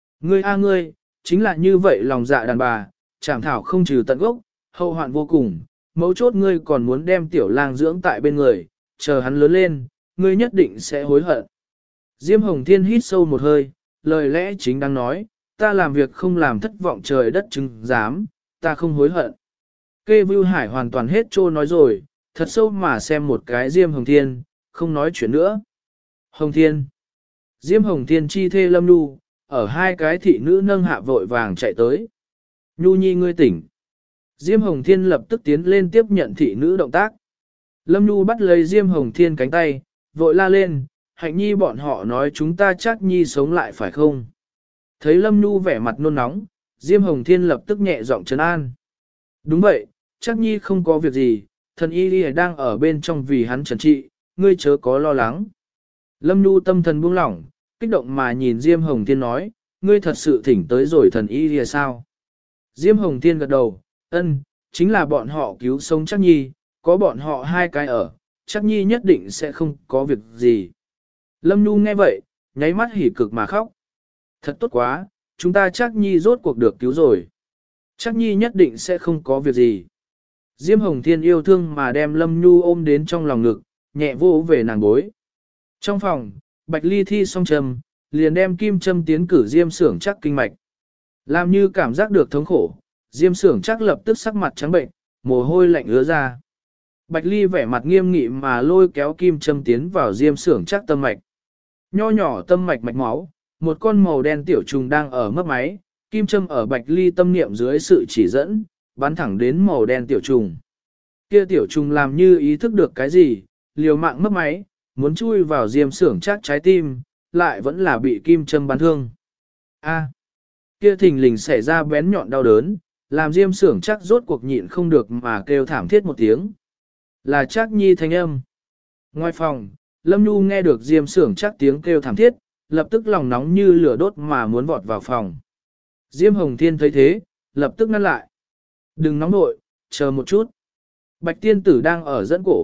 ngươi, chính là như vậy lòng dạ đàn bà, chảm thảo không trừ tận gốc, hậu hoạn vô cùng, mấu chốt ngươi còn muốn đem tiểu lang dưỡng tại bên người, chờ hắn lớn lên, ngươi nhất định sẽ hối hận. Diêm Hồng Thiên hít sâu một hơi, lời lẽ chính đang nói, ta làm việc không làm thất vọng trời đất chứng giám, ta không hối hận. Kê Vưu Hải hoàn toàn hết trô nói rồi, thật sâu mà xem một cái Diêm Hồng Thiên, không nói chuyện nữa. Hồng Thiên. Diêm Hồng Thiên chi thê Lâm Nhu, ở hai cái thị nữ nâng hạ vội vàng chạy tới. Nhu nhi ngươi tỉnh. Diêm Hồng Thiên lập tức tiến lên tiếp nhận thị nữ động tác. Lâm Nhu bắt lấy Diêm Hồng Thiên cánh tay, vội la lên, Hạnh nhi bọn họ nói chúng ta chắc nhi sống lại phải không? Thấy Lâm Nhu vẻ mặt nôn nóng, Diêm Hồng Thiên lập tức nhẹ giọng trấn an. Đúng vậy, chắc nhi không có việc gì, thần y đang ở bên trong vì hắn trần trị, ngươi chớ có lo lắng. Lâm Nhu tâm thần buông lỏng, kích động mà nhìn Diêm Hồng Thiên nói, ngươi thật sự thỉnh tới rồi thần y sao? Diêm Hồng Thiên gật đầu, ân, chính là bọn họ cứu sống chắc nhi, có bọn họ hai cái ở, chắc nhi nhất định sẽ không có việc gì. Lâm Nhu nghe vậy, nháy mắt hỉ cực mà khóc. Thật tốt quá, chúng ta chắc nhi rốt cuộc được cứu rồi. Chắc nhi nhất định sẽ không có việc gì. Diêm Hồng Thiên yêu thương mà đem Lâm Nhu ôm đến trong lòng ngực, nhẹ vô về nàng bối. Trong phòng, Bạch Ly thi xong châm, liền đem kim châm tiến cử Diêm Xưởng Trác kinh mạch. Làm như cảm giác được thống khổ, Diêm Xưởng Trác lập tức sắc mặt trắng bệnh, mồ hôi lạnh ứa ra. Bạch Ly vẻ mặt nghiêm nghị mà lôi kéo kim châm tiến vào Diêm Xưởng Trác tâm mạch. Nho nhỏ tâm mạch mạch máu, một con màu đen tiểu trùng đang ở mấp máy, kim châm ở Bạch Ly tâm niệm dưới sự chỉ dẫn, bắn thẳng đến màu đen tiểu trùng. Kia tiểu trùng làm như ý thức được cái gì, liều mạng mấp máy, muốn chui vào Diêm Xưởng Trác trái tim, lại vẫn là bị kim châm bắn thương. A, kia thình lình xảy ra bén nhọn đau đớn, làm Diêm Xưởng Trác rốt cuộc nhịn không được mà kêu thảm thiết một tiếng. Là Trác Nhi thanh âm. Ngoài phòng, Lâm Nhu nghe được Diêm Xưởng Trác tiếng kêu thảm thiết, lập tức lòng nóng như lửa đốt mà muốn vọt vào phòng. Diêm Hồng Thiên thấy thế, lập tức ngăn lại. Đừng nóng nội, chờ một chút. Bạch tiên tử đang ở dẫn cổ,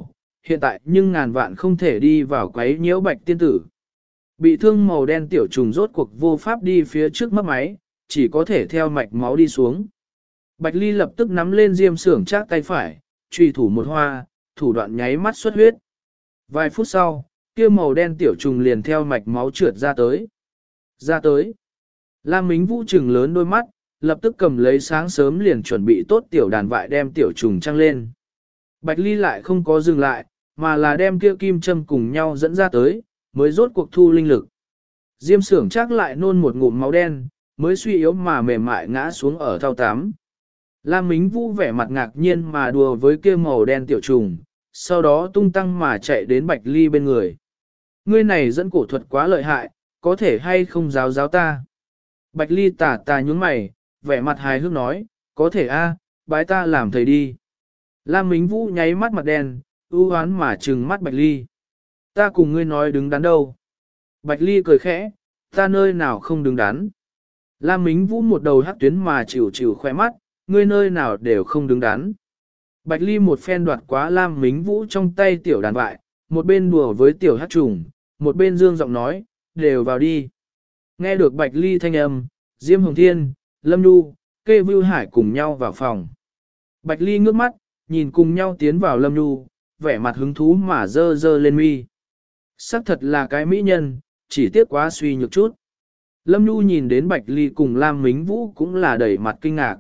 hiện tại nhưng ngàn vạn không thể đi vào quấy nhiễu Bạch tiên tử. Bị thương màu đen tiểu trùng rốt cuộc vô pháp đi phía trước mất máy, chỉ có thể theo mạch máu đi xuống. Bạch Ly lập tức nắm lên Diêm Xưởng Trác tay phải, truy thủ một hoa, thủ đoạn nháy mắt xuất huyết. Vài phút sau, kia màu đen tiểu trùng liền theo mạch máu trượt ra tới. Ra tới. Lam Mính Vũ trừng lớn đôi mắt, lập tức cầm lấy sáng sớm liền chuẩn bị tốt tiểu đàn vại đem tiểu trùng trăng lên. Bạch Ly lại không có dừng lại, mà là đem kia kim châm cùng nhau dẫn ra tới, mới rốt cuộc thu linh lực. Diêm Xưởng Trác lại nôn một ngụm máu đen, mới suy yếu mà mềm mại ngã xuống ở thau tám. Lam Mính Vũ vẻ mặt ngạc nhiên mà đùa với kia màu đen tiểu trùng, sau đó tung tăng mà chạy đến Bạch Ly bên người. Ngươi này dẫn cổ thuật quá lợi hại, có thể hay không giáo giáo ta? Bạch Ly tà tà nhún mày, vẻ mặt hài hước nói, có thể a, bái ta làm thầy đi. Lam Mính Vũ nháy mắt mặt đen, ưu hoán mà trừng mắt Bạch Ly. Ta cùng ngươi nói đứng đắn đâu. Bạch Ly cười khẽ, ta nơi nào không đứng đắn. Lam Mính Vũ một đầu hắc tuyến mà chịu chịu khỏe mắt, ngươi nơi nào đều không đứng đắn. Bạch Ly một phen đoạt quá Lam Mính Vũ trong tay tiểu đàn vại, một bên đùa với tiểu hắc trùng, một bên dương giọng nói, đều vào đi. Nghe được Bạch Ly thanh âm, Diêm Hồng Thiên, Lâm Nhu, Kê Vưu Hải cùng nhau vào phòng. Bạch Ly ngước mắt, nhìn cùng nhau tiến vào Lâm Nhu, vẻ mặt hứng thú mà dơ dơ lên mi. Sắc thật là cái mỹ nhân, chỉ tiếc quá suy nhược chút. Lâm Nhu nhìn đến Bạch Ly cùng Lam Mính Vũ cũng là đầy mặt kinh ngạc.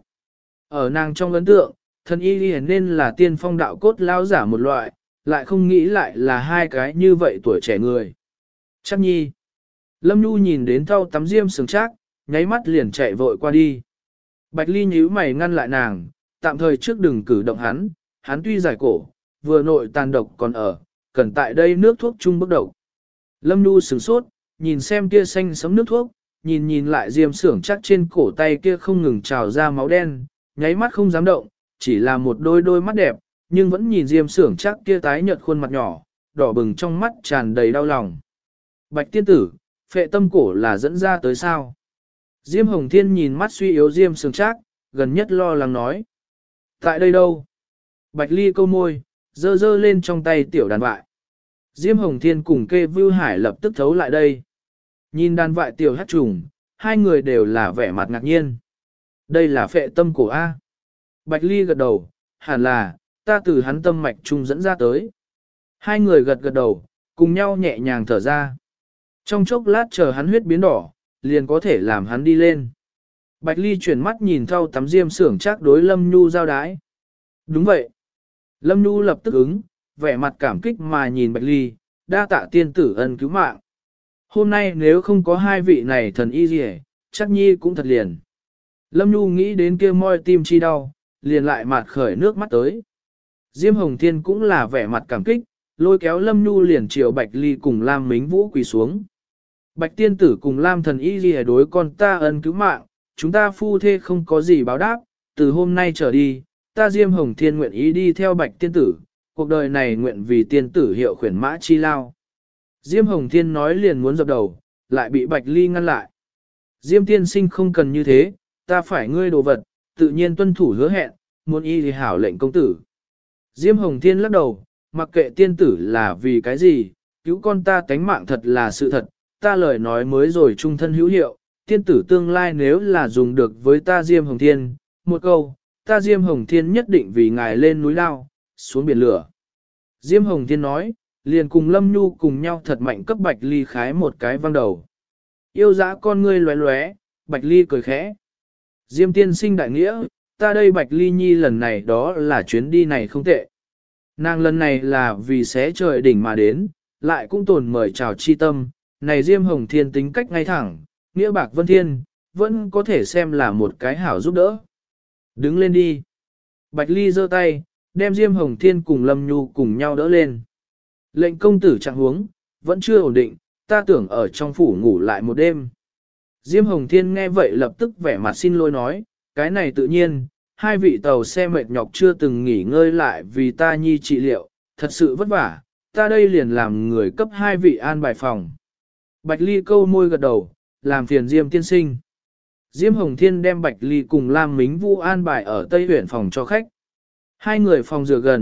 Ở nàng trong ấn tượng, thần y liền nên là tiên phong đạo cốt lao giả một loại, lại không nghĩ lại là hai cái như vậy tuổi trẻ người. Chắc nhi. Lâm Nhu nhìn đến thau tắm Diêm Xưởng Trác, nháy mắt liền chạy vội qua đi. Bạch Ly nhíu mày ngăn lại nàng, tạm thời trước đừng cử động hắn tuy giải cổ, vừa nội tàn độc còn ở, cần tại đây nước thuốc chung bước đầu. Lâm Nhu sửng sốt, nhìn xem kia xanh sấm nước thuốc, nhìn lại Diêm Xưởng Trác trên cổ tay kia không ngừng trào ra máu đen, nháy mắt không dám động, chỉ là một đôi mắt đẹp, nhưng vẫn nhìn Diêm Xưởng Trác kia tái nhợt khuôn mặt nhỏ, đỏ bừng trong mắt tràn đầy đau lòng. Bạch tiên tử, phệ tâm cổ là dẫn ra tới sao? Diêm Hồng Thiên nhìn mắt suy yếu Diêm Xưởng Trác, gần nhất lo lắng nói. Tại đây đâu? Bạch Ly câu môi, dơ dơ lên trong tay tiểu đàn vại. Diêm Hồng Thiên cùng Kê Vưu Hải lập tức thấu lại đây. Nhìn đàn vại tiểu hát trùng, hai người đều là vẻ mặt ngạc nhiên. Đây là phệ tâm cổ A. Bạch Ly gật đầu, hẳn là, ta từ hắn tâm mạch trung dẫn ra tới. Hai người gật đầu, cùng nhau nhẹ nhàng thở ra. Trong chốc lát chờ hắn huyết biến đỏ, liền có thể làm hắn đi lên. Bạch Ly chuyển mắt nhìn thau tắm Diêm Xưởng Trác đối Lâm Nhu giao đái. Đúng vậy. Lâm Nhu lập tức ứng, vẻ mặt cảm kích mà nhìn Bạch Ly, đa tạ tiên tử ân cứu mạng. Hôm nay nếu không có hai vị này thần y gì chắc nhi cũng thật liền. Lâm Nhu nghĩ đến kia moi tim chi đau, liền lại mặt khởi nước mắt tới. Diêm Hồng Thiên cũng là vẻ mặt cảm kích, lôi kéo Lâm Nhu liền chiều Bạch Ly cùng Lam Mính Vũ quỳ xuống. Bạch tiên tử cùng Lam thần y gì đối con ta ân cứu mạng, chúng ta phu thê không có gì báo đáp, từ hôm nay trở đi, ta Diêm Hồng Thiên nguyện ý đi theo Bạch tiên tử, cuộc đời này nguyện vì tiên tử hiệu khuyển mã chi lao. Diêm Hồng Thiên nói liền muốn dập đầu, lại bị Bạch Ly ngăn lại. Diêm tiên sinh không cần như thế, ta phải ngươi đồ vật, tự nhiên tuân thủ hứa hẹn, muốn y thì hảo lệnh công tử. Diêm Hồng Thiên lắc đầu, mặc kệ tiên tử là vì cái gì, cứu con ta tánh mạng thật là sự thật, ta lời nói mới rồi trung thân hữu hiệu, tiên tử tương lai nếu là dùng được với ta Diêm Hồng Thiên, một câu, ta Diêm Hồng Thiên nhất định vì ngài lên núi lao, xuống biển lửa. Diêm Hồng Thiên nói, liền cùng Lâm Nhu cùng nhau thật mạnh cấp Bạch Ly khái một cái văng đầu. Yêu dã con ngươi lóe lóe, Bạch Ly cười khẽ. Diêm tiên sinh đại nghĩa, ta đây Bạch Ly nhi lần này đó là chuyến đi này không tệ. Nàng lần này là vì xé trời đỉnh mà đến, lại cũng tồn mời chào chi tâm, này Diêm Hồng Thiên tính cách ngay thẳng, nghĩa bạc vân thiên, vẫn có thể xem là một cái hảo giúp đỡ. Đứng lên đi. Bạch Ly giơ tay, đem Diêm Hồng Thiên cùng Lâm Nhu cùng nhau đỡ lên. Lệnh công tử trạng huống, vẫn chưa ổn định, ta tưởng ở trong phủ ngủ lại một đêm. Diêm Hồng Thiên nghe vậy lập tức vẻ mặt xin lỗi nói, cái này tự nhiên, hai vị tàu xe mệt nhọc chưa từng nghỉ ngơi lại vì ta nhi trị liệu, thật sự vất vả, ta đây liền làm người cấp hai vị an bài phòng. Bạch Ly câu môi gật đầu, làm phiền Diêm tiên sinh. Diêm Hồng Thiên đem Bạch Ly cùng Lam Mính Vũ an bài ở Tây Huyển phòng cho khách. Hai người phòng rửa gần,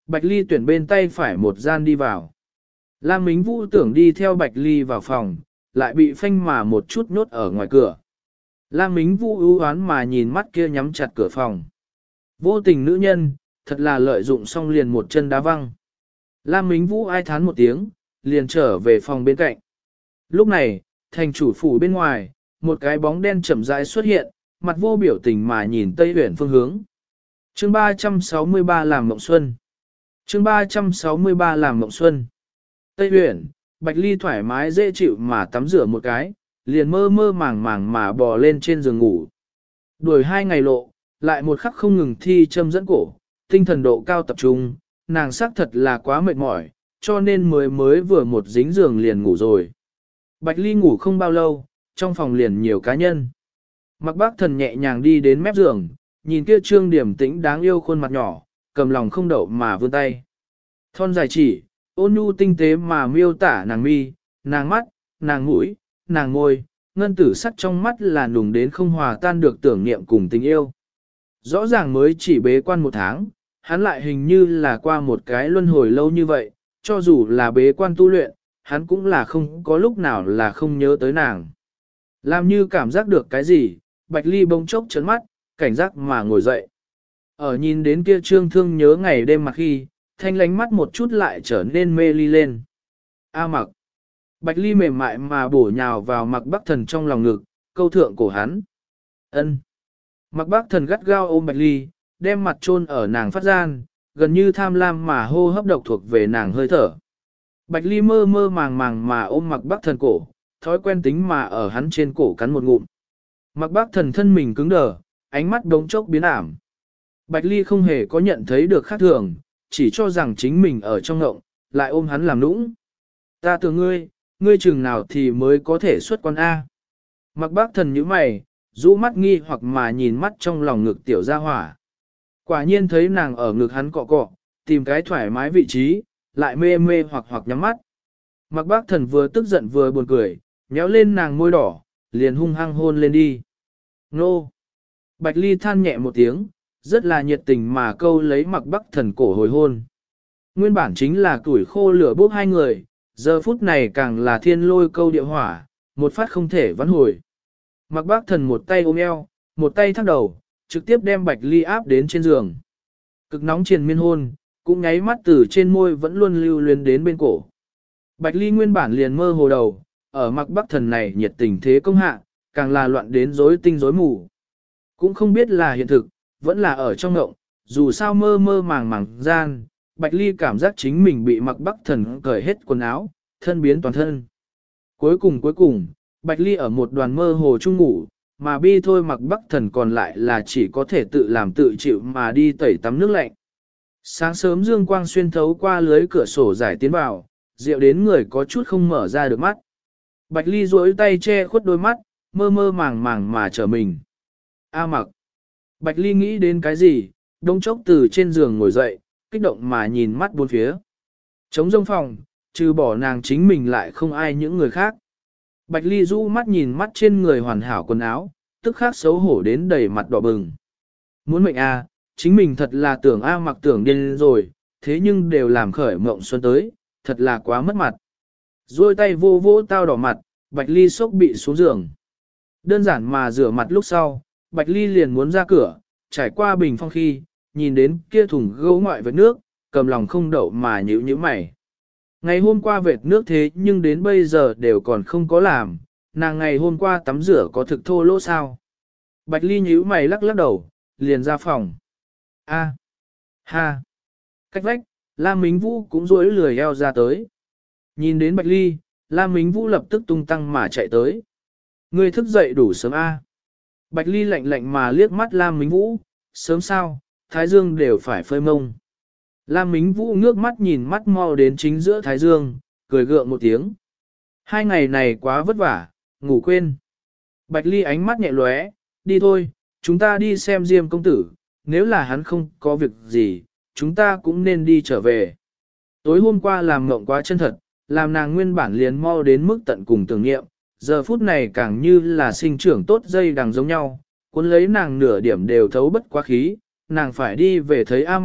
Bạch Ly tuyển bên tay phải một gian đi vào. Lam Mính Vũ tưởng đi theo Bạch Ly vào phòng, lại bị phanh mà một chút nhốt ở ngoài cửa. Lam Mính Vũ ưu oán mà nhìn mắt kia nhắm chặt cửa phòng. Vô tình nữ nhân, thật là lợi dụng xong liền một chân đá văng. Lam Mính Vũ ai thán một tiếng, liền trở về phòng bên cạnh. Lúc này, thành chủ phủ bên ngoài, một cái bóng đen chậm rãi xuất hiện, mặt vô biểu tình mà nhìn Tây Uyển phương hướng. Chương 363 làm mộng xuân. Chương 363 làm mộng xuân. Tây Uyển, Bạch Ly thoải mái dễ chịu mà tắm rửa một cái, liền mơ mơ màng màng mà bò lên trên giường ngủ. Đuổi 2 ngày lộ, lại một khắc không ngừng thi châm dẫn cổ, tinh thần độ cao tập trung, nàng xác thật là quá mệt mỏi, cho nên mới vừa một dính giường liền ngủ rồi. Bạch Ly ngủ không bao lâu, trong phòng liền nhiều cá nhân. Mặc Bác Thần nhẹ nhàng đi đến mép giường, nhìn kia trương điểm tĩnh đáng yêu khuôn mặt nhỏ, cầm lòng không đậu mà vươn tay. Thon dài chỉ, ôn nhu tinh tế mà miêu tả nàng mi, nàng mắt, nàng mũi, nàng môi, ngân tử sắc trong mắt là nùng đến không hòa tan được tưởng niệm cùng tình yêu. Rõ ràng mới chỉ bế quan 1 tháng, hắn lại hình như là qua một cái luân hồi lâu như vậy, cho dù là bế quan tu luyện, hắn cũng là không có lúc nào là không nhớ tới nàng. Làm như cảm giác được cái gì, Bạch Ly bỗng chốc chấn mắt, cảnh giác mà ngồi dậy. Ở nhìn đến kia trương thương nhớ ngày đêm mà khi, thanh lánh mắt một chút lại trở nên mê ly lên. A Mặc. Bạch Ly mềm mại mà bổ nhào vào Mặc Bắc Thần trong lòng ngực, câu thượng cổ hắn. Ân. Mặc Bắc Thần gắt gao ôm Bạch Ly, đem mặt chôn ở nàng phát gian, gần như tham lam mà hô hấp độc thuộc về nàng hơi thở. Bạch Ly mơ mơ màng màng mà ôm Mặc Bắc Thần cổ, thói quen tính mà ở hắn trên cổ cắn một ngụm. Mặc Bắc Thần thân mình cứng đờ, ánh mắt đống chốc biến ảm. Bạch Ly không hề có nhận thấy được khác thường, chỉ cho rằng chính mình ở trong ngộng, lại ôm hắn làm nũng. Ta tưởng ngươi chừng nào thì mới có thể xuất quan A. Mặc Bắc Thần nhíu mày, rũ mắt nghi hoặc mà nhìn mắt trong lòng ngực tiểu gia hỏa. Quả nhiên thấy nàng ở ngực hắn cọ cọ, tìm cái thoải mái vị trí, lại mê mê hoặc nhắm mắt. Mặc Bác Thần vừa tức giận vừa buồn cười, nhéo lên nàng môi đỏ, liền hung hăng hôn lên đi. Nô! Bạch Ly than nhẹ một tiếng, rất là nhiệt tình mà câu lấy Mặc Bác Thần cổ hồi hôn. Nguyên bản chính là tuổi khô lửa bốc hai người, giờ phút này càng là thiên lôi câu địa hỏa, một phát không thể vãn hồi. Mặc Bác Thần một tay ôm eo, một tay thắt đầu, trực tiếp đem Bạch Ly áp đến trên giường. Cực nóng triền miên hôn, cũng nháy mắt từ trên môi vẫn luôn lưu luyến đến bên cổ. Bạch Ly nguyên bản liền mơ hồ đầu, ở Mặc Bắc Thần này nhiệt tình thế công hạ, càng là loạn đến rối tinh rối mù. Cũng không biết là hiện thực, vẫn là ở trong ngộng, dù sao mơ mơ màng màng gian, Bạch Ly cảm giác chính mình bị Mặc Bắc Thần cởi hết quần áo, thân biến toàn thân. Cuối cùng, Bạch Ly ở một đoàn mơ hồ chung ngủ, mà bi thôi Mặc Bắc Thần còn lại là chỉ có thể tự làm tự chịu mà đi tẩy tắm nước lạnh. Sáng sớm dương quang xuyên thấu qua lưới cửa sổ giải tiến vào, rượu đến người có chút không mở ra được mắt. Bạch Ly duỗi tay che khuất đôi mắt, mơ mơ màng màng mà trở mình. A Mặc. Bạch Ly nghĩ đến cái gì, đông chốc từ trên giường ngồi dậy, kích động mà nhìn mắt bốn phía. Trống rông phòng, trừ bỏ nàng chính mình lại không ai những người khác. Bạch Ly rũ mắt nhìn mắt trên người hoàn hảo quần áo, tức khắc xấu hổ đến đầy mặt đỏ bừng. Muốn mệnh A, chính mình thật là tưởng A Mặc tưởng điên rồi, thế nhưng đều làm khởi mộng xuân tới, thật là quá mất mặt. Rồi tay vô vô tao đỏ mặt, Bạch Ly sốc bị xuống giường. Đơn giản mà rửa mặt lúc sau, Bạch Ly liền muốn ra cửa, trải qua bình phong khi, nhìn đến kia thùng gấu ngoại vệt nước, cầm lòng không đậu mà nhíu mày. Ngày hôm qua vệt nước thế nhưng đến bây giờ đều còn không có làm, nàng ngày hôm qua tắm rửa có thực thô lỗ sao. Bạch Ly nhíu mày lắc đầu, liền ra phòng. Ha! Cách vách, Lam Mính Vũ cũng rối lười eo ra tới. Nhìn đến Bạch Ly, Lam Mính Vũ lập tức tung tăng mà chạy tới. Ngươi thức dậy đủ sớm A. Bạch Ly lạnh lạnh mà liếc mắt Lam Mính Vũ, sớm sao, Thái Dương đều phải phơi mông. Lam Mính Vũ ngước mắt nhìn mắt mau đến chính giữa Thái Dương, cười gượng một tiếng. 2 ngày này quá vất vả, ngủ quên. Bạch Ly ánh mắt nhẹ lóe, đi thôi, chúng ta đi xem Diêm công tử, nếu là hắn không có việc gì, chúng ta cũng nên đi trở về. Tối hôm qua làm ngộng quá chân thật, làm nàng nguyên bản liền mau đến mức tận cùng tưởng niệm, giờ phút này càng như là sinh trưởng tốt dây đằng giống nhau, cuốn lấy nàng nửa điểm đều thấu bất quá khí, nàng phải đi về thấy A Mặc,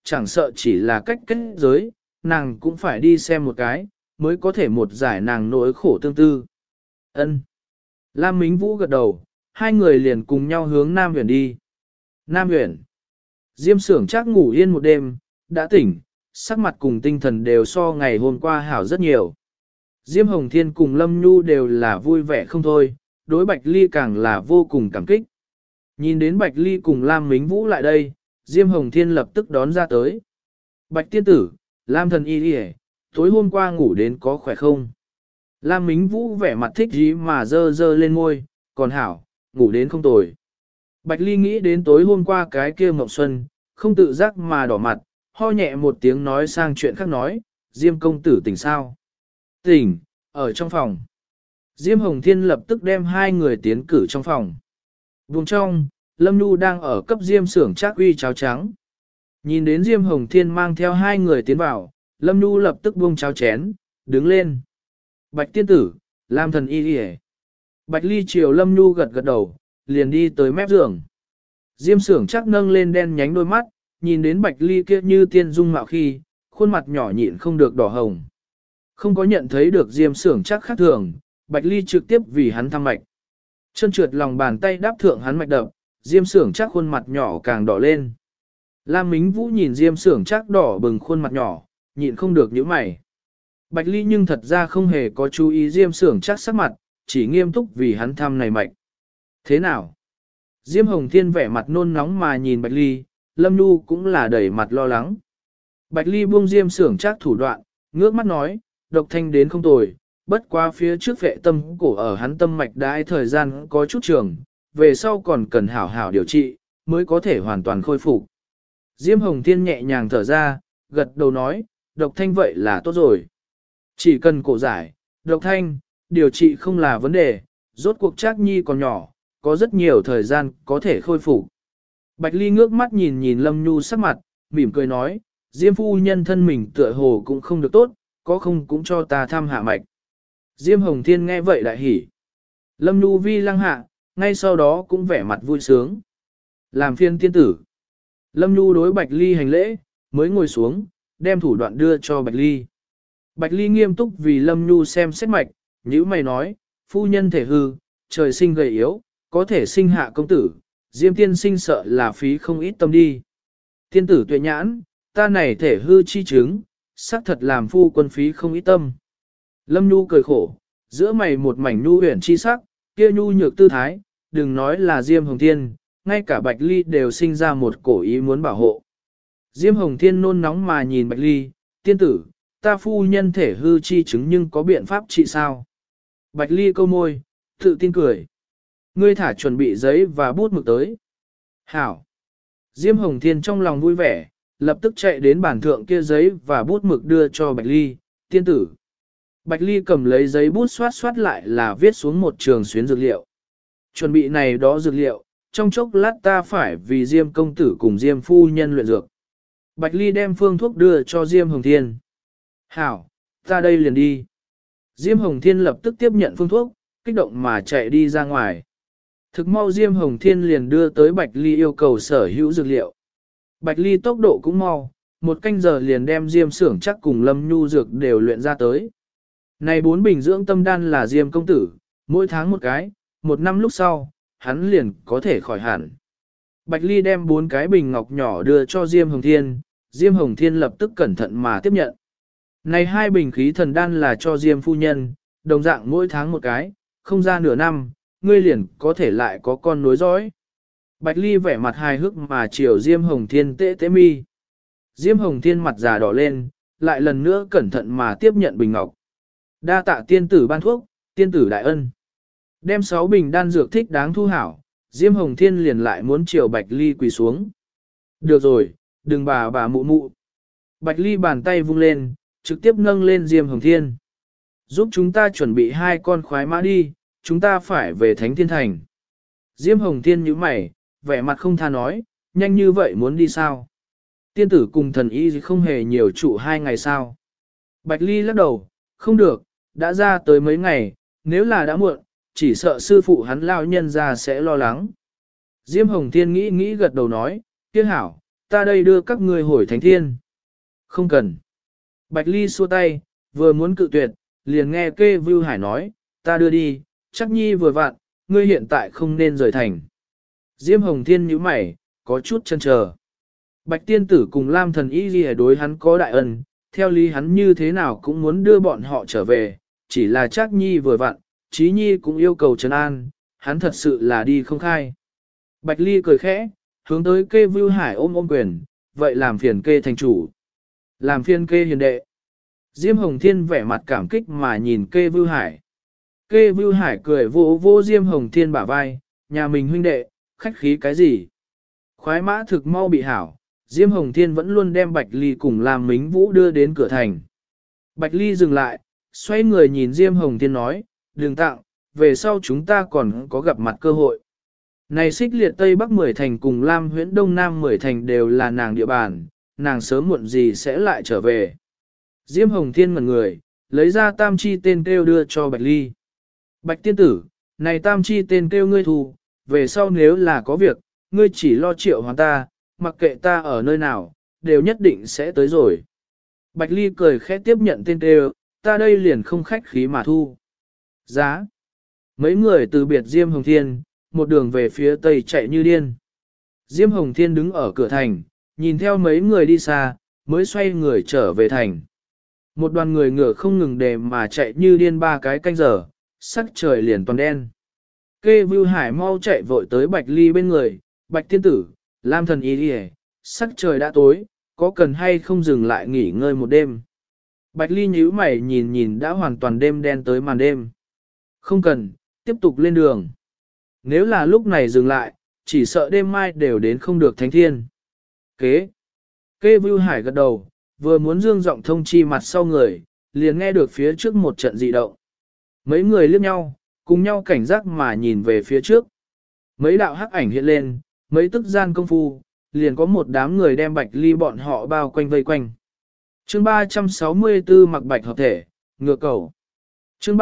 chẳng sợ chỉ là cách kết giới, nàng cũng phải đi xem một cái, mới có thể một giải nàng nỗi khổ tương tư. Ân. Lam Mính Vũ gật đầu, hai người liền cùng nhau hướng Nam Huyền đi. Nam Huyền. Diêm Sưởng chắc ngủ yên một đêm, đã tỉnh, sắc mặt cùng tinh thần đều so ngày hôm qua hảo rất nhiều. Diêm Hồng Thiên cùng Lâm Nhu đều là vui vẻ không thôi, đối Bạch Ly càng là vô cùng cảm kích. Nhìn đến Bạch Ly cùng Lam Mính Vũ lại đây, Diêm Hồng Thiên lập tức đón ra tới. Bạch tiên tử, Lam thần y đi, tối hôm qua ngủ đến có khỏe không? Lam Mính Vũ vẻ mặt thích gì mà dơ dơ lên môi, còn hảo, ngủ đến không tồi. Bạch Ly nghĩ đến tối hôm qua cái kia Mộng Xuân, không tự giác mà đỏ mặt, ho nhẹ một tiếng nói sang chuyện khác nói, Diêm công tử tỉnh sao? Tỉnh, ở trong phòng. Diêm Hồng Thiên lập tức đem hai người tiến cử trong phòng. Vùng trong, Lâm Nhu đang ở cấp Diêm Sưởng Trác uy cháo trắng. Nhìn đến Diêm Hồng Thiên mang theo hai người tiến vào, Lâm Nhu lập tức buông cháo chén, đứng lên. Bạch tiên tử, Lam thần y đi. Bạch Ly chiều Lâm Nhu gật gật đầu, liền đi tới mép giường. Diêm Sưởng Trác nâng lên đen nhánh đôi mắt, nhìn đến Bạch Ly kia như tiên dung mạo khi, khuôn mặt nhỏ nhịn không được đỏ hồng. Không có nhận thấy được Diêm Sưởng Trác khác thường, Bạch Ly trực tiếp vì hắn thăm mạch. Chân trượt lòng bàn tay đáp thượng hắn mạch đập, Diêm Sưởng Trác khuôn mặt nhỏ càng đỏ lên. Lam Mính Vũ nhìn Diêm Sưởng Trác đỏ bừng khuôn mặt nhỏ, nhịn không được nhíu mày. Bạch Ly nhưng thật ra không hề có chú ý Diêm Sưởng Trác sắc mặt, chỉ nghiêm túc vì hắn thăm này mạch. Thế nào? Diêm Hồng Thiên vẻ mặt nôn nóng mà nhìn Bạch Ly, Lâm Nhu cũng là đầy mặt lo lắng. Bạch Ly buông Diêm Sưởng Trác thủ đoạn, ngước mắt nói, độc thanh đến không tồi, bất quá phía trước vệ tâm cổ ở hắn tâm mạch đãi thời gian có chút trường, về sau còn cần hảo hảo điều trị, mới có thể hoàn toàn khôi phục. Diêm Hồng Thiên nhẹ nhàng thở ra, gật đầu nói, độc thanh vậy là tốt rồi. Chỉ cần cổ giải, độc thanh, điều trị không là vấn đề, rốt cuộc Trác Nhi còn nhỏ, có rất nhiều thời gian có thể khôi phục. Bạch Ly ngước mắt nhìn nhìn Lâm Nhu sắc mặt, mỉm cười nói, Diêm phu nhân thân mình tựa hồ cũng không được tốt, có không cũng cho ta thăm hạ mạch. Diêm Hồng Thiên nghe vậy đại hỉ. Lâm Nhu vi lăng hạ, ngay sau đó cũng vẻ mặt vui sướng. Làm phiên tiên tử. Lâm Nhu đối Bạch Ly hành lễ, mới ngồi xuống, đem thủ đoạn đưa cho Bạch Ly. Bạch Ly nghiêm túc vì Lâm Nhu xem xét mạch, nhữ mày nói, phu nhân thể hư, trời sinh gầy yếu, có thể sinh hạ công tử, Diêm tiên sinh sợ là phí không ít tâm đi. Tiên tử tuệ nhãn, ta này thể hư chi chứng, xác thật làm phu quân phí không ít tâm. Lâm Nhu cười khổ, giữa mày một mảnh nhu huyền chi sắc, kia nhu nhược tư thái, đừng nói là Diêm Hồng Thiên, ngay cả Bạch Ly đều sinh ra một cổ ý muốn bảo hộ. Diêm Hồng Thiên nôn nóng mà nhìn Bạch Ly, tiên tử, ta phu nhân thể hư chi chứng nhưng có biện pháp trị sao? Bạch Ly câu môi, tự tin cười. Ngươi thả chuẩn bị giấy và bút mực tới. Hảo. Diêm Hồng Thiên trong lòng vui vẻ, lập tức chạy đến bàn thượng kia giấy và bút mực đưa cho Bạch Ly, tiên tử. Bạch Ly cầm lấy giấy bút xoát xoát lại là viết xuống một trường xuyến dược liệu. Chuẩn bị này đó dược liệu, trong chốc lát ta phải vì Diêm công tử cùng Diêm phu nhân luyện dược. Bạch Ly đem phương thuốc đưa cho Diêm Hồng Thiên. Hảo, ta đây liền đi. Diêm Hồng Thiên lập tức tiếp nhận phương thuốc, kích động mà chạy đi ra ngoài. Thực mau Diêm Hồng Thiên liền đưa tới Bạch Ly yêu cầu sở hữu dược liệu. Bạch Ly tốc độ cũng mau, một canh giờ liền đem Diêm Sưởng Trác cùng Lâm Nhu dược đều luyện ra tới. Này 4 bình dưỡng tâm đan là Diêm công tử, mỗi tháng một cái, một năm lúc sau, hắn liền có thể khỏi hẳn. Bạch Ly đem 4 cái bình ngọc nhỏ đưa cho Diêm Hồng Thiên, Diêm Hồng Thiên lập tức cẩn thận mà tiếp nhận. Này 2 bình khí thần đan là cho Diêm phu nhân, đồng dạng mỗi tháng một cái, không ra nửa năm, ngươi liền có thể lại có con nối dõi. Bạch Ly vẻ mặt hài hước mà chiều Diêm Hồng Thiên tễ tễ mi. Diêm Hồng Thiên mặt già đỏ lên, lại lần nữa cẩn thận mà tiếp nhận bình ngọc. Đa tạ tiên tử ban thuốc, tiên tử đại ân. Đem 6 bình đan dược thích đáng thu hảo, Diêm Hồng Thiên liền lại muốn chiều Bạch Ly quỳ xuống. Được rồi, đừng bà mụ mụ. Bạch Ly bàn tay vung lên, trực tiếp nâng lên Diêm Hồng Thiên. Giúp chúng ta chuẩn bị 2 con khoái mã đi, chúng ta phải về Thánh Thiên Thành. Diêm Hồng Thiên nhíu mày, vẻ mặt không tha nói, nhanh như vậy muốn đi sao? Tiên tử cùng thần y không hề nhiều trụ 2 ngày sao? Bạch Ly lắc đầu, không được, đã ra tới mấy ngày, nếu là đã muộn, chỉ sợ sư phụ hắn lao nhân ra sẽ lo lắng. Diêm Hồng Thiên nghĩ gật đầu nói, kia hảo, ta đây đưa các ngươi hồi thánh thiên. Không cần. Bạch Ly xua tay, vừa muốn cự tuyệt, liền nghe Kê Vưu Hải nói, ta đưa đi, chắc nhi vừa vặn, ngươi hiện tại không nên rời thành. Diêm Hồng Thiên nhíu mày, có chút chần chờ. Bạch tiên tử cùng Lam thần y ghi đối hắn có đại ân, theo lý hắn như thế nào cũng muốn đưa bọn họ trở về, chỉ là chắc nhi vừa vặn, Chí nhi cũng yêu cầu trấn an, hắn thật sự là đi không khai. Bạch Ly cười khẽ, hướng tới Kê Vưu Hải ôm ôm quyền, vậy làm phiền Kê thành chủ. Làm phiền Kê hiền đệ. Diêm Hồng Thiên vẻ mặt cảm kích mà nhìn Kê Vưu Hải. Kê Vưu Hải cười vỗ vỗ Diêm Hồng Thiên bả vai, nhà mình huynh đệ, khách khí cái gì. Khoái mã thực mau bị hảo, Diêm Hồng Thiên vẫn luôn đem Bạch Ly cùng làm Mính Vũ đưa đến cửa thành. Bạch Ly dừng lại, xoay người nhìn Diêm Hồng Thiên nói, đừng tặng, về sau chúng ta còn có gặp mặt cơ hội. Này xích liệt Tây Bắc 10 thành cùng Lam Huyễn Đông Nam 10 thành đều là nàng địa bàn, nàng sớm muộn gì sẽ lại trở về. Diêm Hồng Thiên ngẩn người, lấy ra tam chi tên kêu đưa cho Bạch Ly. Bạch tiên tử, này tam chi tên kêu ngươi thù, về sau nếu là có việc, ngươi chỉ lo triệu hoàn ta, mặc kệ ta ở nơi nào, đều nhất định sẽ tới rồi. Bạch Ly cười khẽ tiếp nhận tên kêu, ta đây liền không khách khí mà thu. Giá. Mấy người từ biệt Diêm Hồng Thiên, một đường về phía tây chạy như điên. Diêm Hồng Thiên đứng ở cửa thành, nhìn theo mấy người đi xa, mới xoay người trở về thành. Một đoàn người ngựa không ngừng đề mà chạy như điên 3 cái canh giờ, sắc trời liền toàn đen. Kê Vưu Hải mau chạy vội tới Bạch Ly bên người, Bạch tiên tử, Lam thần y đi, sắc trời đã tối, có cần hay không dừng lại nghỉ ngơi một đêm. Bạch Ly nhíu mày nhìn nhìn đã hoàn toàn đêm đen tới màn đêm. Không cần, tiếp tục lên đường. Nếu là lúc này dừng lại, chỉ sợ đêm mai đều đến không được thánh thiên. Kê Vưu Hải gật đầu, vừa muốn dương giọng thông chi mặt sau người, liền nghe được phía trước một trận dị động. Mấy người liếc nhau, cùng nhau cảnh giác mà nhìn về phía trước. Mấy đạo hắc ảnh hiện lên, mấy tức gian công phu, liền có một đám người đem Bạch Ly bọn họ bao quanh vây quanh. Chương 364 mặc bạch hợp thể, ngựa cầu. Chương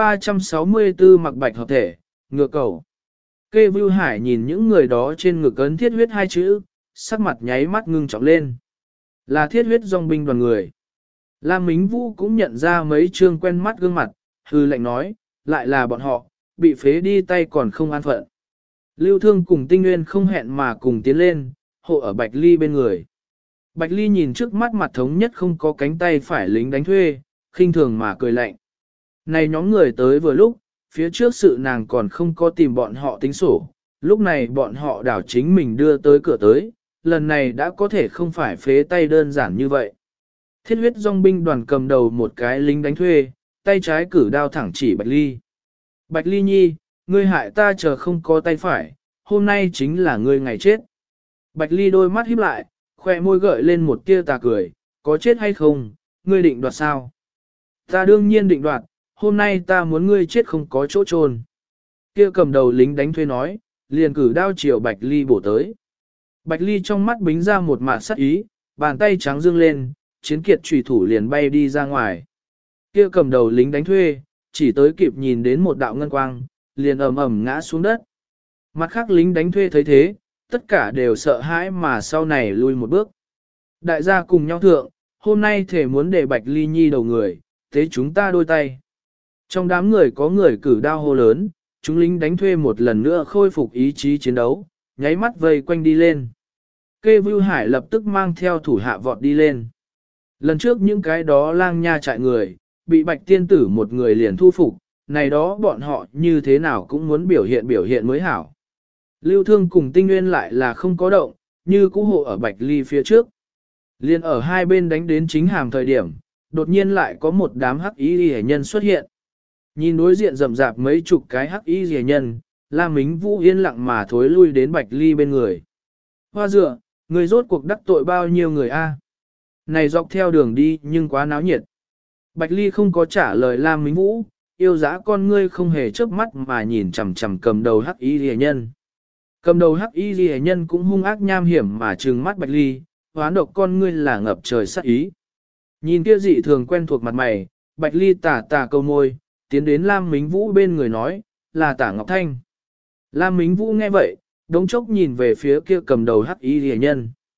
364 mặc bạch hợp thể, ngựa cầu. Kê Vưu Hải nhìn những người đó trên ngực ấn thiết huyết 2 chữ, sắc mặt nháy mắt ngưng trọng lên. Là thiết huyết dòng binh đoàn người. Lam Mính Vũ cũng nhận ra mấy trương quen mắt gương mặt, hư lệnh nói, lại là bọn họ, bị phế đi tay còn không an phận. Lưu Thương cùng Tinh Nguyên không hẹn mà cùng tiến lên, hộ ở Bạch Ly bên người. Bạch Ly nhìn trước mắt mặt thống nhất không có cánh tay phải lính đánh thuê, khinh thường mà cười lạnh. Này nhóm người tới vừa lúc, phía trước sự nàng còn không có tìm bọn họ tính sổ, lúc này bọn họ đảo chính mình đưa tới cửa tới, lần này đã có thể không phải phế tay đơn giản như vậy. Thiết huyết dòng binh đoàn cầm đầu một cái lính đánh thuê, tay trái cử đao thẳng chỉ Bạch Ly. Bạch Ly nhi, ngươi hại ta chờ không có tay phải, hôm nay chính là ngươi ngày chết. Bạch Ly đôi mắt híp lại, khoe môi gợi lên một tia tà cười, có chết hay không, ngươi định đoạt sao? Ta đương nhiên định đoạt, hôm nay ta muốn ngươi chết không có chỗ chôn. Kia cầm đầu lính đánh thuê nói, liền cử đao chiều Bạch Ly bổ tới. Bạch Ly trong mắt bính ra một mạt sắc ý, bàn tay trắng dương lên, chiến kiệt chủy thủ liền bay đi ra ngoài. Kia cầm đầu lính đánh thuê, chỉ tới kịp nhìn đến một đạo ngân quang, liền ầm ầm ngã xuống đất. Mặt khác lính đánh thuê thấy thế, tất cả đều sợ hãi mà sau này lui một bước. Đại gia cùng nhau thượng, hôm nay thể muốn để Bạch Ly nhi đầu người, thế chúng ta đôi tay. Trong đám người có người cử đao hô lớn, chúng lính đánh thuê một lần nữa khôi phục ý chí chiến đấu, nháy mắt vây quanh đi lên. Kê Vưu Hải lập tức mang theo thủ hạ vọt đi lên. Lần trước những cái đó lang nha trại người, bị Bạch tiên tử một người liền thu phục, này đó bọn họ như thế nào cũng muốn biểu hiện mới hảo. Lưu Thương cùng Tinh Nguyên lại là không có động, như cũ hộ ở Bạch Ly phía trước. Liên ở hai bên đánh đến chính hàm thời điểm, đột nhiên lại có một đám hắc y rẻ nhân xuất hiện. Nhìn đối diện rậm rạp mấy chục cái hắc y rẻ nhân, Lam Mính Vũ yên lặng mà thối lui đến Bạch Ly bên người. Hoa dựa, người rốt cuộc đắc tội bao nhiêu người a? Này dọc theo đường đi nhưng quá náo nhiệt. Bạch Ly không có trả lời Lam Mính Vũ, yêu dã con ngươi không hề chớp mắt mà nhìn chằm chằm cầm đầu hắc y rẻ nhân. Cầm đầu hắc y rẻ nhân cũng hung ác nham hiểm mà trừng mắt Bạch Ly, hoán độc con ngươi là ngập trời sát ý. Nhìn kia dị thường quen thuộc mặt mày, Bạch Ly tà tà câu môi, tiến đến Lam Mính Vũ bên người nói, là Tả Ngọc Thanh. Lam Mính Vũ nghe vậy, đống chốc nhìn về phía kia cầm đầu hắc y rẻ nhân.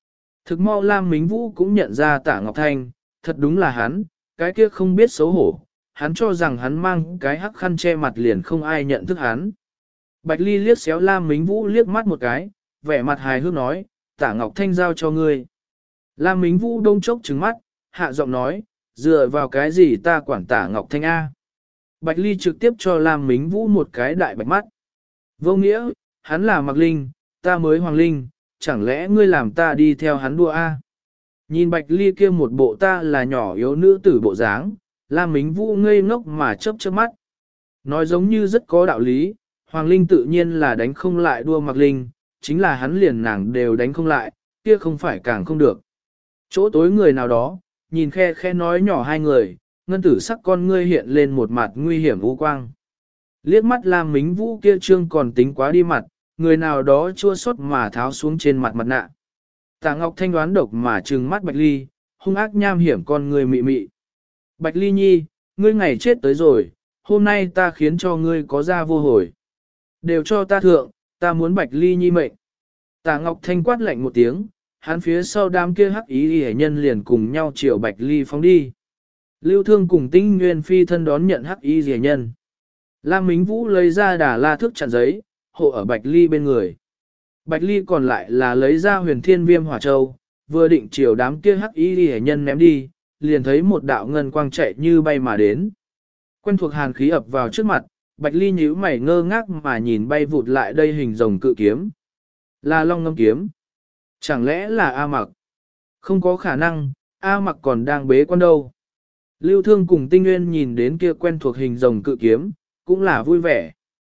Thực mau Lam Mính Vũ cũng nhận ra Tạ Ngọc Thanh, thật đúng là hắn, cái kia không biết xấu hổ, hắn cho rằng hắn mang cái hắc khăn che mặt liền không ai nhận thức hắn. Bạch Ly liếc xéo Lam Mính Vũ liếc mắt một cái, vẻ mặt hài hước nói, Tạ Ngọc Thanh giao cho ngươi. Lam Mính Vũ đông chốc trừng mắt, hạ giọng nói, dựa vào cái gì ta quản Tạ Ngọc Thanh A. Bạch Ly trực tiếp cho Lam Mính Vũ một cái đại bạch mắt. Vô nghĩa, hắn là Mạc Linh, ta mới Hoàng Linh, chẳng lẽ ngươi làm ta đi theo hắn đua A. Nhìn Bạch Ly kia một bộ ta là nhỏ yếu nữ tử bộ dáng, Lam Mính Vũ ngây ngốc mà chớp chớp mắt. Nói giống như rất có đạo lý, Hoàng Linh tự nhiên là đánh không lại đua Mạc Linh, chính là hắn liền nàng đều đánh không lại, kia không phải càng không được. Chỗ tối người nào đó, nhìn khe khe nói nhỏ hai người, ngân tử sắc con ngươi hiện lên một mặt nguy hiểm u quang. Liếc mắt Lam Mính Vũ kia trương còn tính quá đi mặt, người nào đó chua xót mà tháo xuống trên mặt mặt nạ. Tạ Ngọc Thanh đoán độc mà trừng mắt Bạch Ly, hung ác nham hiểm con người mị mị. Bạch Ly nhi, ngươi ngày chết tới rồi, hôm nay ta khiến cho ngươi có ra vô hồi. Đều cho ta thượng, ta muốn Bạch Ly nhi mệnh. Tạ Ngọc Thanh quát lạnh một tiếng, hắn phía sau đám kia hắc ý hệ nhân liền cùng nhau chiều Bạch Ly phóng đi. Lưu Thương cùng Tinh Nguyên phi thân đón nhận hắc y rìa nhân. Lam Mính Vũ lấy ra đà la thước chặn giấy, hộ ở Bạch Ly bên người. Bạch Ly còn lại là lấy ra huyền thiên viêm hỏa châu, vừa định chiều đám kia hắc y rìa nhân ném đi, liền thấy một đạo ngân quang chạy như bay mà đến. Quen thuộc hàn khí ập vào trước mặt, Bạch Ly nhíu mày ngơ ngác mà nhìn bay vụt lại đây hình rồng cự kiếm. Là Long Ngâm kiếm. Chẳng lẽ là A Mặc? Không có khả năng, A Mặc còn đang bế quan đâu. Lưu Thương cùng Tinh Nguyên nhìn đến kia quen thuộc hình rồng cự kiếm, cũng là vui vẻ.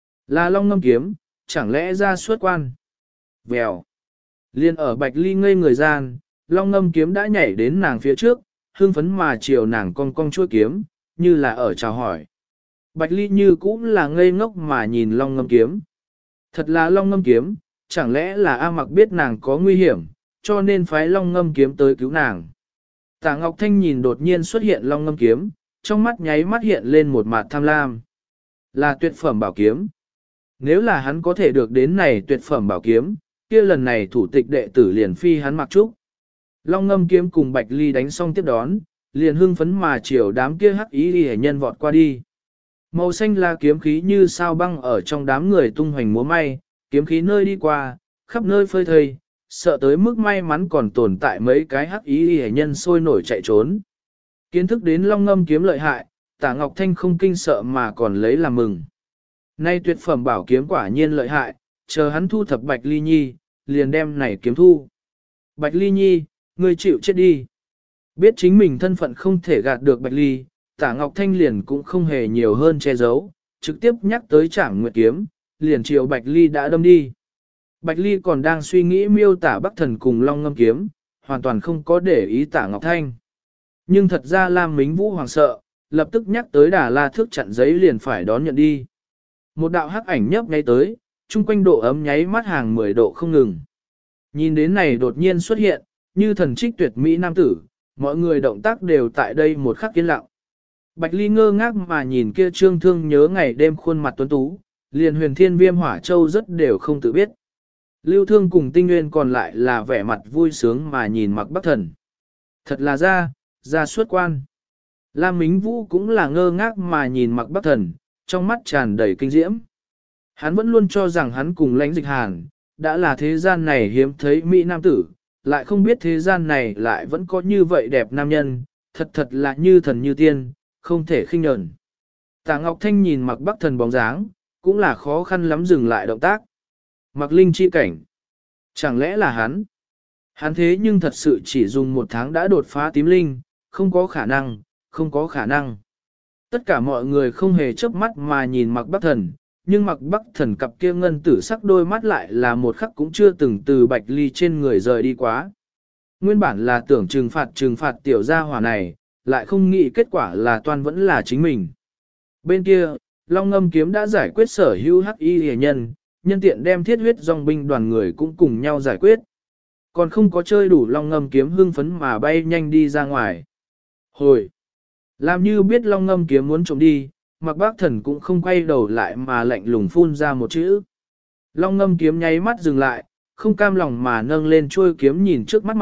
Là Long Ngâm kiếm, chẳng lẽ ra xuất quan? Vèo. Liên ở Bạch Ly ngây người gian, Long Ngâm kiếm đã nhảy đến nàng phía trước, hương phấn mà chiều nàng cong cong chuôi kiếm, như là ở chào hỏi. Bạch Ly như cũng là ngây ngốc mà nhìn Long Ngâm kiếm. Thật là Long Ngâm kiếm, chẳng lẽ là A Mặc biết nàng có nguy hiểm, cho nên phái Long Ngâm kiếm tới cứu nàng. Tạ Ngọc Thanh nhìn đột nhiên xuất hiện Long Ngâm kiếm, trong mắt nháy mắt hiện lên một mặt tham lam. Là tuyệt phẩm bảo kiếm. Nếu là hắn có thể được đến này tuyệt phẩm bảo kiếm, kia lần này thủ tịch đệ tử liền phi hắn mặc trúc. Long Ngâm kiếm cùng Bạch Ly đánh xong tiếp đón, liền hưng phấn mà chiều đám kia hắc ý đi nhân vọt qua đi. Màu xanh là kiếm khí như sao băng ở trong đám người tung hoành múa may, kiếm khí nơi đi qua, khắp nơi phơi thây, sợ tới mức may mắn còn tồn tại mấy cái hắc ý hệ nhân sôi nổi chạy trốn. Kiến thức đến Long Ngâm kiếm lợi hại, Tạ Ngọc Thanh không kinh sợ mà còn lấy làm mừng. Nay tuyệt phẩm bảo kiếm quả nhiên lợi hại, chờ hắn thu thập Bạch Ly Nhi, liền đem này kiếm thu. Bạch Ly Nhi, ngươi chịu chết đi. Biết chính mình thân phận không thể gạt được Bạch Ly, Tạ Ngọc Thanh liền cũng không hề nhiều hơn che giấu, trực tiếp nhắc tới Trảm Nguyệt kiếm, liền chiều Bạch Ly đã đâm đi. Bạch Ly còn đang suy nghĩ miêu tả Bắc Thần cùng Long Ngâm kiếm, hoàn toàn không có để ý Tạ Ngọc Thanh. Nhưng thật ra Lam Mính Vũ hoàng sợ, lập tức nhắc tới đà la thước chặn giấy liền phải đón nhận đi. Một đạo hắc ảnh nhấp ngay tới, chung quanh độ ấm nháy mắt hàng 10 độ không ngừng. Nhìn đến này đột nhiên xuất hiện, như thần trích tuyệt mỹ nam tử, mọi người động tác đều tại đây một khắc yên lặng. Bạch Ly ngơ ngác mà nhìn kia Trương Thương nhớ ngày đêm khuôn mặt tuấn tú, liền huyền thiên viêm hỏa châu rất đều không tự biết. Lưu Thương cùng Tinh Nguyên còn lại là vẻ mặt vui sướng mà nhìn Mặc Bắc Thần. Thật là ra xuất quan. Lam Mính Vũ cũng là ngơ ngác mà nhìn Mặc Bắc Thần, trong mắt tràn đầy kinh diễm. Hắn vẫn luôn cho rằng hắn cùng Lãnh Dịch Hàn, đã là thế gian này hiếm thấy mỹ nam tử, lại không biết thế gian này lại vẫn có như vậy đẹp nam nhân, thật là như thần như tiên, không thể khinh nhẫn. Tạ Ngọc Thanh nhìn Mặc Bắc Thần bóng dáng, cũng là khó khăn lắm dừng lại động tác. Mặc Linh chi cảnh. Chẳng lẽ là hắn? Hắn thế nhưng thật sự chỉ dùng 1 tháng đã đột phá tím linh, không có khả năng, không có khả năng. Tất cả mọi người không hề chớp mắt mà nhìn Mặc Bắc Thần, nhưng Mặc Bắc Thần cặp kia ngân tử sắc đôi mắt lại là một khắc cũng chưa từng từ Bạch Ly trên người rời đi quá. Nguyên bản là tưởng trừng phạt tiểu gia hỏa này, lại không nghĩ kết quả là toàn vẫn là chính mình. Bên kia, Long Ngâm kiếm đã giải quyết sở hữu hắc y hề nhân, nhân tiện đem thiết huyết dòng binh đoàn người cũng cùng nhau giải quyết. Còn không có chơi đủ Long Ngâm kiếm hưng phấn mà bay nhanh đi ra ngoài. Hồi! Làm như biết Long Ngâm kiếm muốn trộm đi, Mặc Bắc Thần cũng không quay đầu lại mà lạnh lùng phun ra một chữ. Long Ngâm kiếm nháy mắt dừng lại, không cam lòng mà nâng lên chuôi kiếm nhìn trước mắt mặt,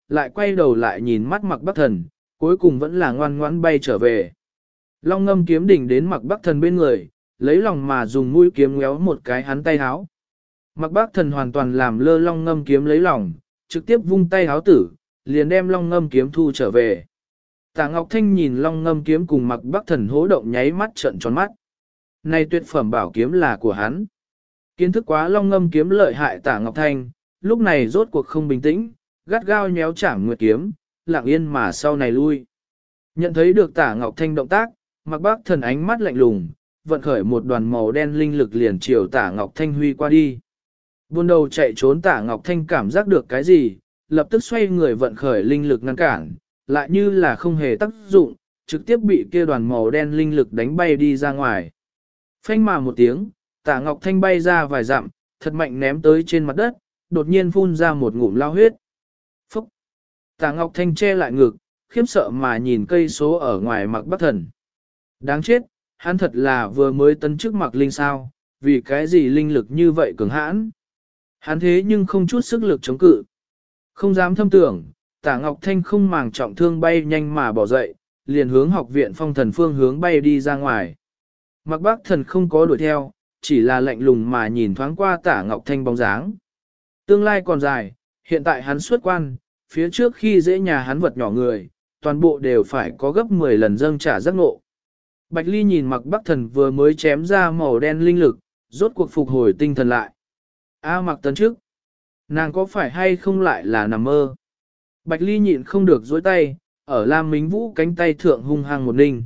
lại quay đầu lại nhìn mắt Mạc Bắc Thần, cuối cùng vẫn là ngoan ngoãn bay trở về. Long Ngâm kiếm đỉnh đến Mạc Bắc Thần bên người, lấy lòng mà dùng mũi kiếm ngéo một cái hắn tay háo. Mạc Bắc Thần hoàn toàn làm lơ Long Ngâm kiếm lấy lòng, trực tiếp vung tay háo tử, liền đem Long Ngâm kiếm thu trở về. Tạ Ngọc Thanh nhìn Long Ngâm kiếm cùng Mạc Bắc Thần hố động nháy mắt trợn tròn mắt. Này tuyệt phẩm bảo kiếm là của hắn. Kiến thức quá Long Ngâm kiếm lợi hại Tạ Ngọc Thanh, lúc này rốt cuộc không bình tĩnh, gắt gao nhéo chảm nguyệt kiếm, lặng yên mà sau này lui. Nhận thấy được Tạ Ngọc Thanh động tác, Mạc Bắc Thần ánh mắt lạnh lùng, vận khởi một đoàn màu đen linh lực liền chiều Tạ Ngọc Thanh huy qua đi. Buôn đầu chạy trốn Tạ Ngọc Thanh cảm giác được cái gì, lập tức xoay người vận khởi linh lực ngăn cản, lại như là không hề tác dụng, trực tiếp bị kia đoàn màu đen linh lực đánh bay đi ra ngoài. Phanh mà một tiếng, Tạ Ngọc Thanh bay ra vài dặm, thật mạnh ném tới trên mặt đất, đột nhiên phun ra một ngụm lao huyết. Phúc! Tạ Ngọc Thanh che lại ngực, khiếp sợ mà nhìn cây số ở ngoài Mạc Bắc Thần. Đáng chết, hắn thật là vừa mới tấn chức Mạc Linh sao, vì cái gì linh lực như vậy cường hãn. Hắn thế nhưng không chút sức lực chống cự. Không dám thâm tưởng, Tạ Ngọc Thanh không màng trọng thương bay nhanh mà bỏ dậy, liền hướng học viện phong thần phương hướng bay đi ra ngoài. Mạc Bắc Thần không có đuổi theo, chỉ là lạnh lùng mà nhìn thoáng qua Tạ Ngọc Thanh bóng dáng. Tương lai còn dài, hiện tại hắn xuất quan, phía trước khi dễ nhà hắn vật nhỏ người, toàn bộ đều phải có gấp 10 lần dâng trả giác ngộ. Bạch Ly nhìn Mạc Bắc Thần vừa mới chém ra màu đen linh lực, rốt cuộc phục hồi tinh thần lại. Mạc Tấn trước, nàng có phải hay không lại là nằm mơ? Bạch Ly nhịn không được dối tay, ở Lam Mính Vũ cánh tay thượng hung hăng một ninh.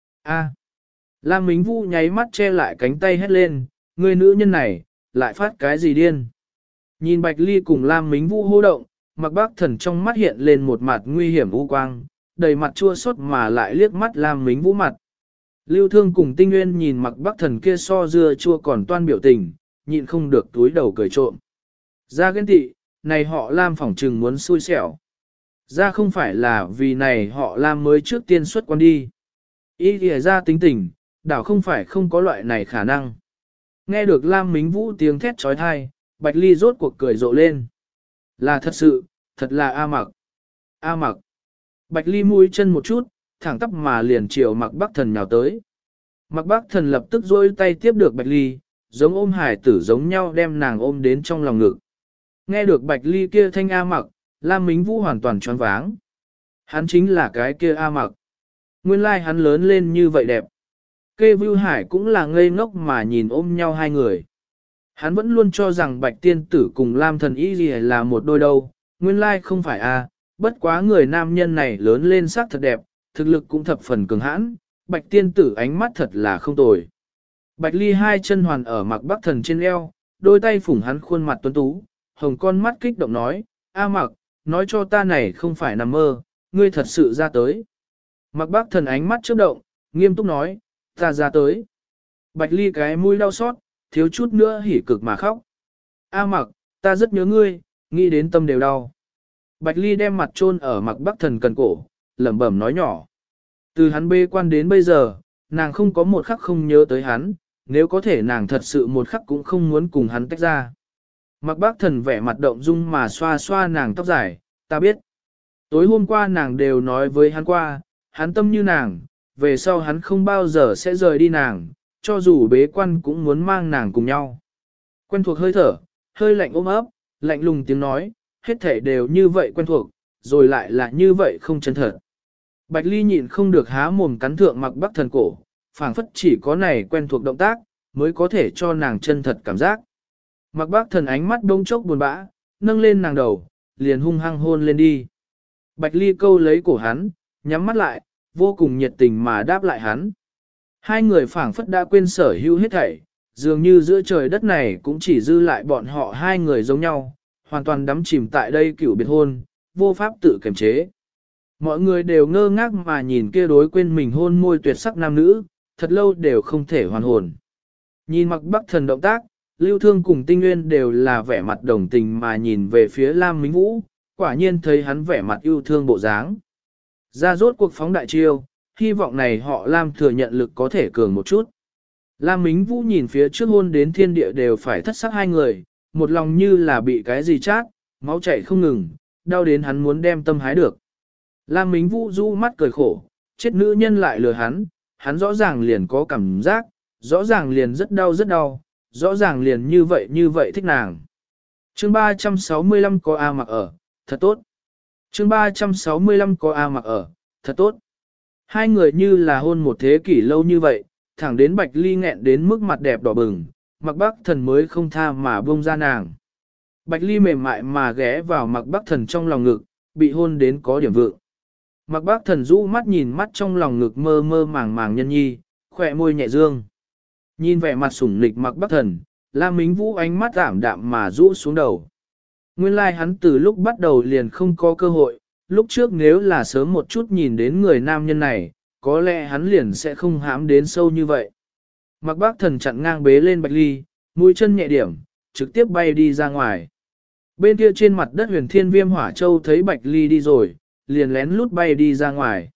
Lam Mính Vũ nháy mắt che lại cánh tay hét lên, người nữ nhân này, lại phát cái gì điên? Nhìn Bạch Ly cùng Lam Mính Vũ hô động, Mạc Bắc Thần trong mắt hiện lên một mặt nguy hiểm u quang, đầy mặt chua xót mà lại liếc mắt Lam Mính Vũ mặt. Lưu Thương cùng Tinh Nguyên nhìn Mạc Bắc Thần kia so dưa chua còn toan biểu tình, nhịn không được túi đầu cười trộm. Ra ghen tị, này họ Lam phỏng trừng muốn xui xẻo. Ra không phải là vì này họ Lam mới trước tiên xuất quan đi. Ý kìa ra tính tình, đảo không phải không có loại này khả năng. Nghe được Lam Mính Vũ tiếng thét trói thai, Bạch Ly rốt cuộc cười rộ lên. Là thật sự, thật là A Mặc. A Mặc. Bạch Ly mũi chân một chút, thẳng tắp mà liền chiều Mạc Bắc Thần nhào tới. Mạc Bắc Thần lập tức dôi tay tiếp được Bạch Ly, giống ôm hải tử giống nhau đem nàng ôm đến trong lòng ngực. Nghe được Bạch Ly kia thanh A Mặc, Lam Mính Vũ hoàn toàn choáng váng. Hắn chính là cái kia A Mặc. Nguyên lai hắn lớn lên như vậy đẹp. Kê Vưu Hải cũng là ngây ngốc mà nhìn ôm nhau hai người. Hắn vẫn luôn cho rằng Bạch Tiên Tử cùng Lam Thần Y gì là một đôi đâu, nguyên lai không phải a. Bất quá người nam nhân này lớn lên sắc thật đẹp, thực lực cũng thập phần cường hãn, Bạch Tiên Tử ánh mắt thật là không tồi. Bạch Ly hai chân hoàn ở Mạc Bắc Thần trên eo, đôi tay phủng hắn khuôn mặt tuấn tú, hồng con mắt kích động nói, A Mạc, nói cho ta này không phải nằm mơ, ngươi thật sự ra tới. Mạc Bắc Thần ánh mắt chớp động, nghiêm túc nói, ta ra tới. Bạch Ly cái mũi đau xót, thiếu chút nữa hỉ cực mà khóc. A Mạc, ta rất nhớ ngươi, nghĩ đến tâm đều đau. Bạch Ly đem mặt chôn ở Mạc Bắc Thần cần cổ, lẩm bẩm nói nhỏ. Từ hắn bê quan đến bây giờ, nàng không có một khắc không nhớ tới hắn, nếu có thể nàng thật sự một khắc cũng không muốn cùng hắn tách ra. Mạc Bắc Thần vẻ mặt động dung mà xoa xoa nàng tóc dài, ta biết. Tối hôm qua nàng đều nói với hắn qua, hắn tâm như nàng, về sau hắn không bao giờ sẽ rời đi nàng, cho dù bế quan cũng muốn mang nàng cùng nhau. Quen thuộc hơi thở, hơi lạnh ôm ấp, lạnh lùng tiếng nói, hết thể đều như vậy quen thuộc, rồi lại là như vậy không chân thật. Bạch Ly nhịn không được há mồm cắn thượng Mạc Bắc Thần cổ, phảng phất chỉ có này quen thuộc động tác, mới có thể cho nàng chân thật cảm giác. Mạc Bắc Thần ánh mắt đông chốc buồn bã, nâng lên nàng đầu, liền hung hăng hôn lên đi. Bạch Ly câu lấy cổ hắn, nhắm mắt lại, vô cùng nhiệt tình mà đáp lại hắn. Hai người phảng phất đã quên sở hữu hết thảy, dường như giữa trời đất này cũng chỉ dư lại bọn họ hai người giống nhau, hoàn toàn đắm chìm tại đây cửu biệt hôn, vô pháp tự kiềm chế. Mọi người đều ngơ ngác mà nhìn kia đối quên mình hôn môi tuyệt sắc nam nữ, thật lâu đều không thể hoàn hồn. Nhìn Mạc Bắc Thần động tác, Lưu Thương cùng Tinh Nguyên đều là vẻ mặt đồng tình mà nhìn về phía Lam Mính Vũ, quả nhiên thấy hắn vẻ mặt yêu thương bộ dáng. Ra rốt cuộc phóng đại chiêu, hy vọng này họ Lam thừa nhận lực có thể cường một chút. Lam Mính Vũ nhìn phía trước hôn đến thiên địa đều phải thất sắc hai người, một lòng như là bị cái gì chát, máu chảy không ngừng, đau đến hắn muốn đem tâm hái được. Lam Mính Vũ du mắt cười khổ, chết nữ nhân lại lừa hắn rõ ràng liền có cảm giác, rõ ràng liền rất đau, rõ ràng liền như vậy thích nàng. Chương 365 có A mặc ở, thật tốt. Chương 365 có A mặc ở, thật tốt. Hai người như là hôn một thế kỷ lâu như vậy, thẳng đến Bạch Ly nghẹn đến mức mặt đẹp đỏ bừng, Mạc Bắc Thần mới không tha mà buông ra nàng. Bạch Ly mềm mại mà ghé vào Mạc Bắc Thần trong lòng ngực, bị hôn đến có điểm vượng. Mạc Bắc Thần rũ mắt nhìn mắt trong lòng ngực mơ mơ màng màng nhân nhi, khỏe môi nhẹ dương. Nhìn vẻ mặt sủng nịch Mạc Bắc Thần, Lam Mính Vũ ánh mắt ảm đạm mà rũ xuống đầu. Nguyên lai hắn từ lúc bắt đầu liền không có cơ hội, lúc trước nếu là sớm một chút nhìn đến người nam nhân này, có lẽ hắn liền sẽ không hãm đến sâu như vậy. Mạc Bắc Thần chặn ngang bế lên Bạch Ly, mũi chân nhẹ điểm, trực tiếp bay đi ra ngoài. Bên kia trên mặt đất Huyền Thiên Viêm Hỏa Châu thấy Bạch Ly đi rồi, liền lén lút bay đi ra ngoài.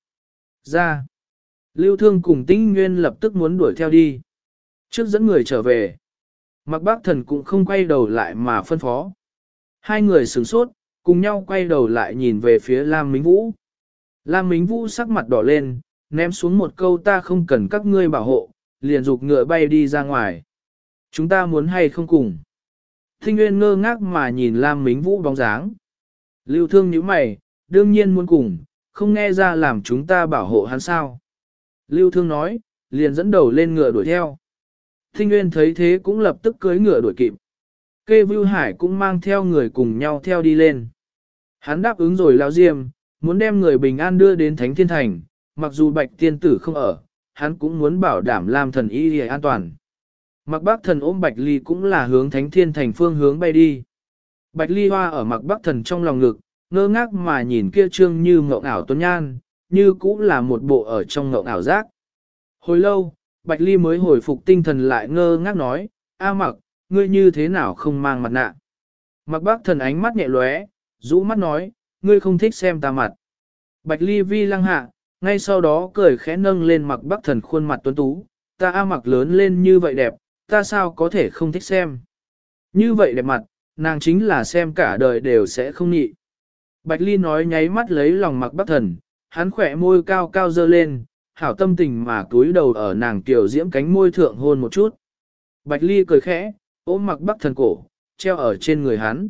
Ra. Lưu Thương cùng Tinh Nguyên lập tức muốn đuổi theo đi. Trước dẫn người trở về. Mạc Bắc Thần cũng không quay đầu lại mà phân phó. Hai người sửng sốt, cùng nhau quay đầu lại nhìn về phía Lam Mính Vũ. Lam Mính Vũ sắc mặt đỏ lên, ném xuống một câu ta không cần các ngươi bảo hộ, liền dục ngựa bay đi ra ngoài. Chúng ta muốn hay không cùng. Tinh Nguyên ngơ ngác mà nhìn Lam Mính Vũ bóng dáng. Lưu Thương nhíu mày, đương nhiên muốn cùng, không nghe ra làm chúng ta bảo hộ hắn sao. Lưu Thương nói, liền dẫn đầu lên ngựa đuổi theo. Tinh Nguyên thấy thế cũng lập tức cưỡi ngựa đuổi kịp. Kê Vưu Hải cũng mang theo người cùng nhau theo đi lên. Hắn đáp ứng rồi lao diêm, muốn đem người bình an đưa đến Thánh Thiên Thành, mặc dù Bạch Tiên Tử không ở, hắn cũng muốn bảo đảm Lam Thần y an toàn. Mạc Bắc Thần ôm Bạch Ly cũng là hướng Thánh Thiên Thành phương hướng bay đi. Bạch Ly hoa ở Mạc Bắc Thần trong lòng ngực, ngơ ngác mà nhìn kia trương như ngộng ảo tuấn nhan, như cũng là một bộ ở trong ngộng ảo giác. Hồi lâu, Bạch Ly mới hồi phục tinh thần lại ngơ ngác nói, A Mặc, ngươi như thế nào không mang mặt nạ? Mạc Bắc Thần ánh mắt nhẹ lóe, rũ mắt nói, ngươi không thích xem ta mặt. Bạch Ly vi lăng hạ, ngay sau đó cười khẽ nâng lên Mạc Bắc Thần khuôn mặt tuấn tú, ta A Mặc lớn lên như vậy đẹp, ta sao có thể không thích xem. Như vậy đẹp mặt, nàng chính là xem cả đời đều sẽ không nhị. Bạch Ly nói nháy mắt lấy lòng Mạc Bắc Thần, hắn khỏe môi cao cao dơ lên, hảo tâm tình mà túi đầu ở nàng tiểu diễm cánh môi thượng hôn một chút. Bạch Ly cười khẽ, ôm Mạc Bắc Thần cổ, treo ở trên người hắn.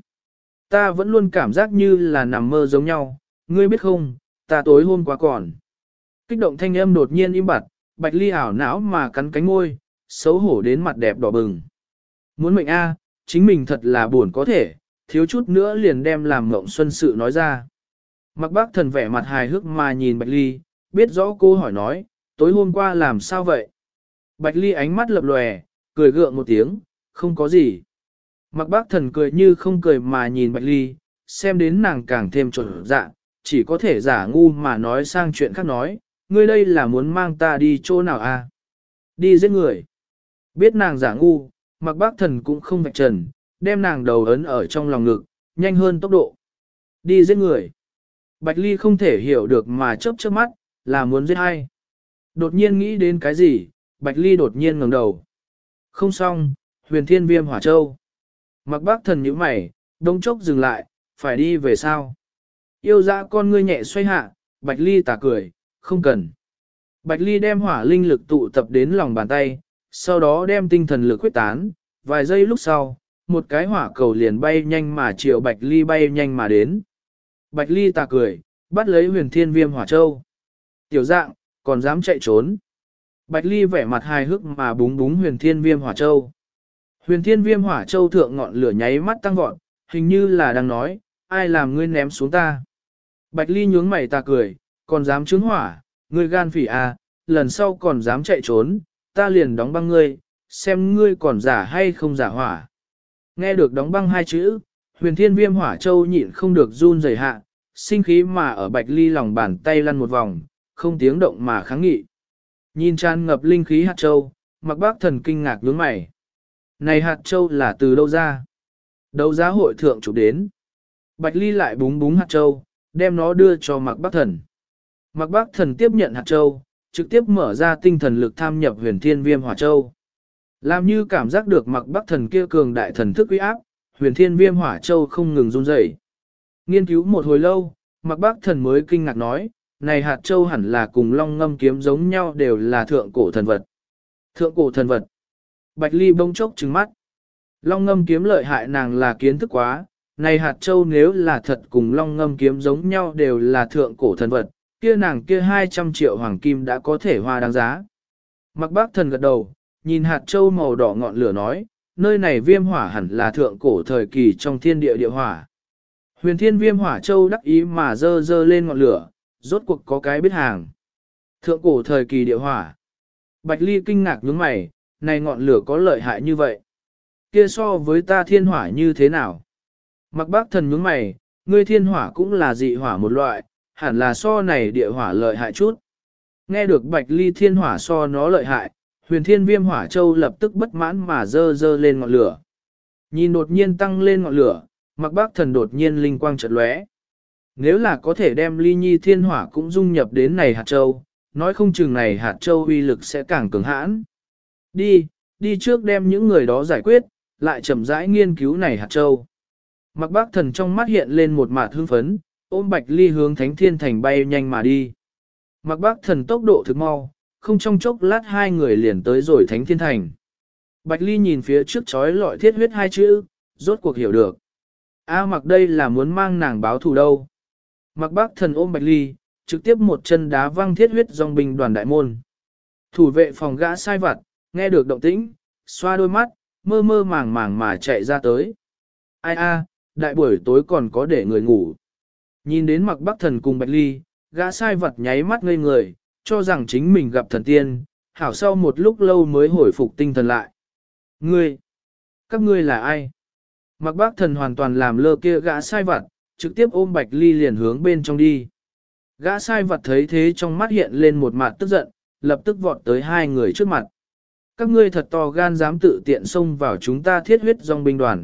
Ta vẫn luôn cảm giác như là nằm mơ giống nhau, ngươi biết không, ta tối hôm qua còn. Kích động thanh âm đột nhiên im bặt, Bạch Ly ảo não mà cắn cánh môi, xấu hổ đến mặt đẹp đỏ bừng. Muốn mệnh a, chính mình thật là buồn có thể, thiếu chút nữa liền đem làm ngộng xuân sự nói ra. Mạc Bắc Thần vẻ mặt hài hước mà nhìn Bạch Ly, biết rõ cô hỏi nói, tối hôm qua làm sao vậy? Bạch Ly ánh mắt lập lòe, cười gượng một tiếng, không có gì. Mạc Bắc Thần cười như không cười mà nhìn Bạch Ly, xem đến nàng càng thêm trộn dạ, chỉ có thể giả ngu mà nói sang chuyện khác nói, ngươi đây là muốn mang ta đi chỗ nào à? Đi giết người. Biết nàng giả ngu, Mạc Bắc Thần cũng không vạch trần, đem nàng đầu ấn ở trong lòng ngực, nhanh hơn tốc độ. Đi giết người. Bạch Ly không thể hiểu được mà chớp chớp mắt, là muốn giết ai. Đột nhiên nghĩ đến cái gì, Bạch Ly đột nhiên ngẩng đầu. Không xong, Huyền Thiên Viêm Hỏa Châu. Mạc Bắc Thần nhíu mày, đông chốc dừng lại, phải đi về sao? Yêu dã con ngươi nhẹ xoay hạ, Bạch Ly tà cười, không cần. Bạch Ly đem hỏa linh lực tụ tập đến lòng bàn tay, sau đó đem tinh thần lực quyết tán, vài giây lúc sau, một cái hỏa cầu liền bay nhanh mà chiều Bạch Ly bay nhanh mà đến. Bạch Ly tà cười, bắt lấy Huyền Thiên Viêm Hỏa Châu. Tiểu dạng, còn dám chạy trốn. Bạch Ly vẻ mặt hài hước mà búng búng Huyền Thiên Viêm Hỏa Châu. Huyền Thiên Viêm Hỏa Châu thượng ngọn lửa nháy mắt tăng vọt, hình như là đang nói, ai làm ngươi ném xuống ta. Bạch Ly nhướng mày tà cười, còn dám trướng hỏa, ngươi gan phỉ à, lần sau còn dám chạy trốn, ta liền đóng băng ngươi, xem ngươi còn giả hay không giả hỏa. Nghe được đóng băng hai chữ, Huyền Thiên Viêm Hỏa Châu nhịn không được run rẩy hạ, sinh khí mà ở Bạch Ly lòng bàn tay lăn một vòng, không tiếng động mà kháng nghị. Nhìn tràn ngập linh khí hạt châu, Mạc Bắc Thần kinh ngạc nhướng mày. Này hạt châu là từ đâu ra? Đấu giá hội thượng chụp đến. Bạch Ly lại búng búng hạt châu, đem nó đưa cho Mạc Bắc Thần. Mạc Bắc Thần tiếp nhận hạt châu, trực tiếp mở ra tinh thần lực tham nhập Huyền Thiên Viêm Hỏa Châu. Làm như cảm giác được Mạc Bắc Thần kia cường đại thần thức uy áp, Huyền Thiên Viêm Hỏa Châu không ngừng run rẩy. Nghiên cứu một hồi lâu, Mạc Bác Thần mới kinh ngạc nói, này hạt châu hẳn là cùng long ngâm kiếm giống nhau, đều là thượng cổ thần vật. Thượng cổ thần vật. Bạch Ly bỗng chốc trừng mắt. Long ngâm kiếm lợi hại nàng là kiến thức quá, này hạt châu nếu là thật cùng long ngâm kiếm giống nhau đều là thượng cổ thần vật, kia nàng kia 200 triệu hoàng kim đã có thể hoa đáng giá. Mạc Bác Thần gật đầu, nhìn hạt châu màu đỏ ngọn lửa nói, nơi này viêm hỏa hẳn là thượng cổ thời kỳ trong thiên địa địa hỏa. Huyền thiên viêm hỏa châu đắc ý mà dơ dơ lên ngọn lửa, rốt cuộc có cái biết hàng. Thượng cổ thời kỳ địa hỏa. Bạch Ly kinh ngạc nhướng mày, này ngọn lửa có lợi hại như vậy. Kia so với ta thiên hỏa như thế nào? Mạc Bác Thần nhướng mày, ngươi thiên hỏa cũng là dị hỏa một loại, hẳn là so này địa hỏa lợi hại chút. Nghe được Bạch Ly thiên hỏa so nó lợi hại, huyền thiên viêm hỏa châu lập tức bất mãn mà dơ dơ lên ngọn lửa. Nhìn đột nhiên tăng lên ngọn lửa, Mạc Bác Thần đột nhiên linh quang chợt lóe. Nếu là có thể đem ly nhi thiên hỏa cũng dung nhập đến này hạt châu, nói không chừng này hạt châu uy lực sẽ càng cường hãn. Đi trước đem những người đó giải quyết, lại chậm rãi nghiên cứu này hạt châu. Mạc Bác Thần trong mắt hiện lên một mạt hưng phấn, ôm Bạch Ly hướng Thánh Thiên Thành bay nhanh mà đi. Mạc Bác Thần tốc độ thực mau, không trong chốc lát hai người liền tới rồi Thánh Thiên Thành. Bạch Ly nhìn phía trước chói lọi thiết huyết hai chữ, rốt cuộc hiểu được. Mặc đây là muốn mang nàng báo thù đâu. Mạc Bác Thần ôm Bạch Ly, trực tiếp một chân đá văng thiết huyết dòng binh đoàn đại môn. Thủ vệ phòng gã sai vặt, nghe được động tĩnh, xoa đôi mắt, mơ mơ màng màng mà chạy ra tới. Đại buổi tối còn có để người ngủ. Nhìn đến Mạc Bác Thần cùng Bạch Ly, gã sai vặt nháy mắt ngây người, cho rằng chính mình gặp thần tiên, hảo sau một lúc lâu mới hồi phục tinh thần lại. Các ngươi là ai? Mạc Bác Thần hoàn toàn làm lơ kia gã sai vặt, trực tiếp ôm Bạch Ly liền hướng bên trong đi. Gã sai vặt thấy thế trong mắt hiện lên một mặt tức giận, lập tức vọt tới hai người trước mặt. Các ngươi thật to gan dám tự tiện xông vào chúng ta thiết huyết dòng binh đoàn.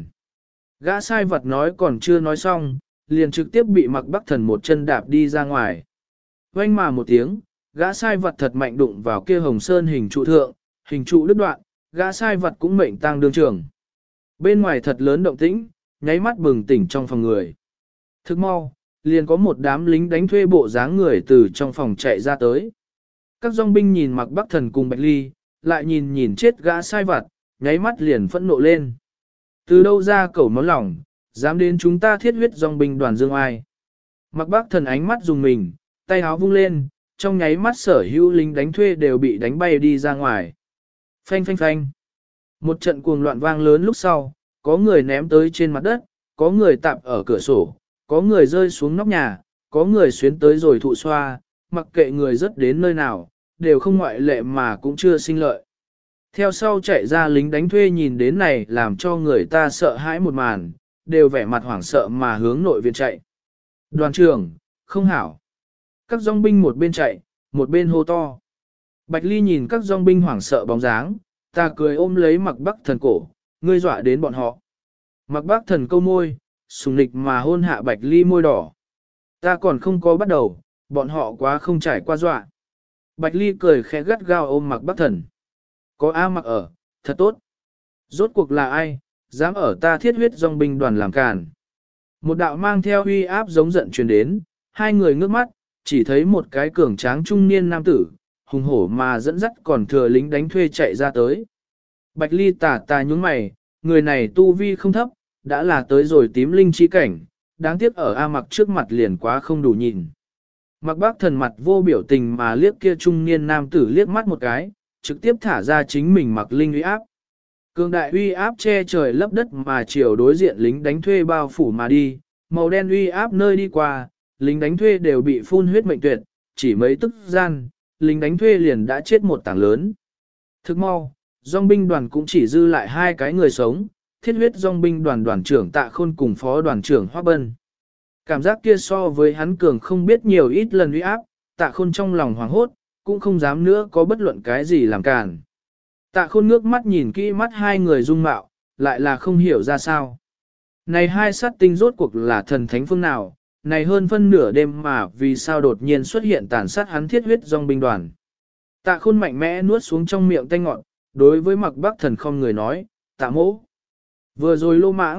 Gã sai vặt nói còn chưa nói xong, liền trực tiếp bị Mạc Bác Thần một chân đạp đi ra ngoài. Oanh mà một tiếng, gã sai vặt thật mạnh đụng vào kia hồng sơn hình trụ thượng, hình trụ đứt đoạn, gã sai vặt cũng mệnh tang đương trường. Bên ngoài thật lớn động tĩnh, nháy mắt bừng tỉnh trong phòng người. Thức mau, liền có một đám lính đánh thuê bộ dáng người từ trong phòng chạy ra tới. Các dòng binh nhìn Mạc Bác Thần cùng Bạch Ly, lại nhìn chết gã sai vặt, nháy mắt liền phẫn nộ lên. Từ đâu ra cẩu máu lỏng, dám đến chúng ta thiết huyết dòng binh đoàn dương ai. Mạc Bác Thần ánh mắt dùng mình, tay áo vung lên, trong nháy mắt sở hữu lính đánh thuê đều bị đánh bay đi ra ngoài. Phanh phanh phanh. Một trận cuồng loạn vang lớn lúc sau, có người ném tới trên mặt đất, có người tạp ở cửa sổ, có người rơi xuống nóc nhà, có người xuyến tới rồi thụ xoa, mặc kệ người rất đến nơi nào, đều không ngoại lệ mà cũng chưa sinh lợi. Theo sau chạy ra lính đánh thuê nhìn đến này làm cho người ta sợ hãi một màn, đều vẻ mặt hoảng sợ mà hướng nội viện chạy. Đoàn trưởng, không hảo. Các dòng binh một bên chạy, một bên hô to. Bạch Ly nhìn các dòng binh hoảng sợ bóng dáng, ta cười ôm lấy Mạc Bác Thần cổ, ngươi dọa đến bọn họ. Mạc Bác Thần câu môi, sùng nịch mà hôn hạ Bạch Ly môi đỏ. Ta còn không có bắt đầu, bọn họ quá không trải qua dọa. Bạch Ly cười khẽ gắt gao ôm Mạc Bác Thần. Có A Mặc ở, thật tốt. Rốt cuộc là ai, dám ở ta thiết huyết dòng binh đoàn làm càn. Một đạo mang theo uy áp giống giận truyền đến, hai người ngước mắt, chỉ thấy một cái cường tráng trung niên nam tử, hùng hổ mà dẫn dắt còn thừa lính đánh thuê chạy ra tới. Bạch Ly tà nhúng mày, người này tu vi không thấp, đã là tới rồi tím linh chi cảnh, đáng tiếc ở A Mặc trước mặt liền quá không đủ nhìn. Mạc Bác Thần mặt vô biểu tình mà liếc kia trung niên nam tử liếc mắt một cái, trực tiếp thả ra chính mình mặc linh uy áp. Cường đại uy áp che trời lấp đất mà chiều đối diện lính đánh thuê bao phủ mà đi, màu đen uy áp nơi đi qua, lính đánh thuê đều bị phun huyết mệnh tuyệt, chỉ mấy tức gian, lính đánh thuê liền đã chết một tảng lớn. Thức mau, dòng binh đoàn cũng chỉ dư lại hai cái người sống, thiết huyết dòng binh đoàn đoàn trưởng Tạ Khôn cùng phó đoàn trưởng Hoắc Bân. Cảm giác kia so với hắn cường không biết nhiều ít lần uy áp, Tạ Khôn trong lòng hoảng hốt, cũng không dám nữa có bất luận cái gì làm cản. Tạ Khôn ngước mắt nhìn kỹ mắt hai người dung mạo, lại là không hiểu ra sao. Này hai sát tinh rốt cuộc là thần thánh phương nào, này hơn phân nửa đêm mà vì sao đột nhiên xuất hiện tàn sát hắn thiết huyết dòng binh đoàn. Tạ Khôn mạnh mẽ nuốt xuống trong miệng tanh ngọn, đối với Mạc Bác Thần không người nói, Tạ mỗ. Vừa rồi lô mãng,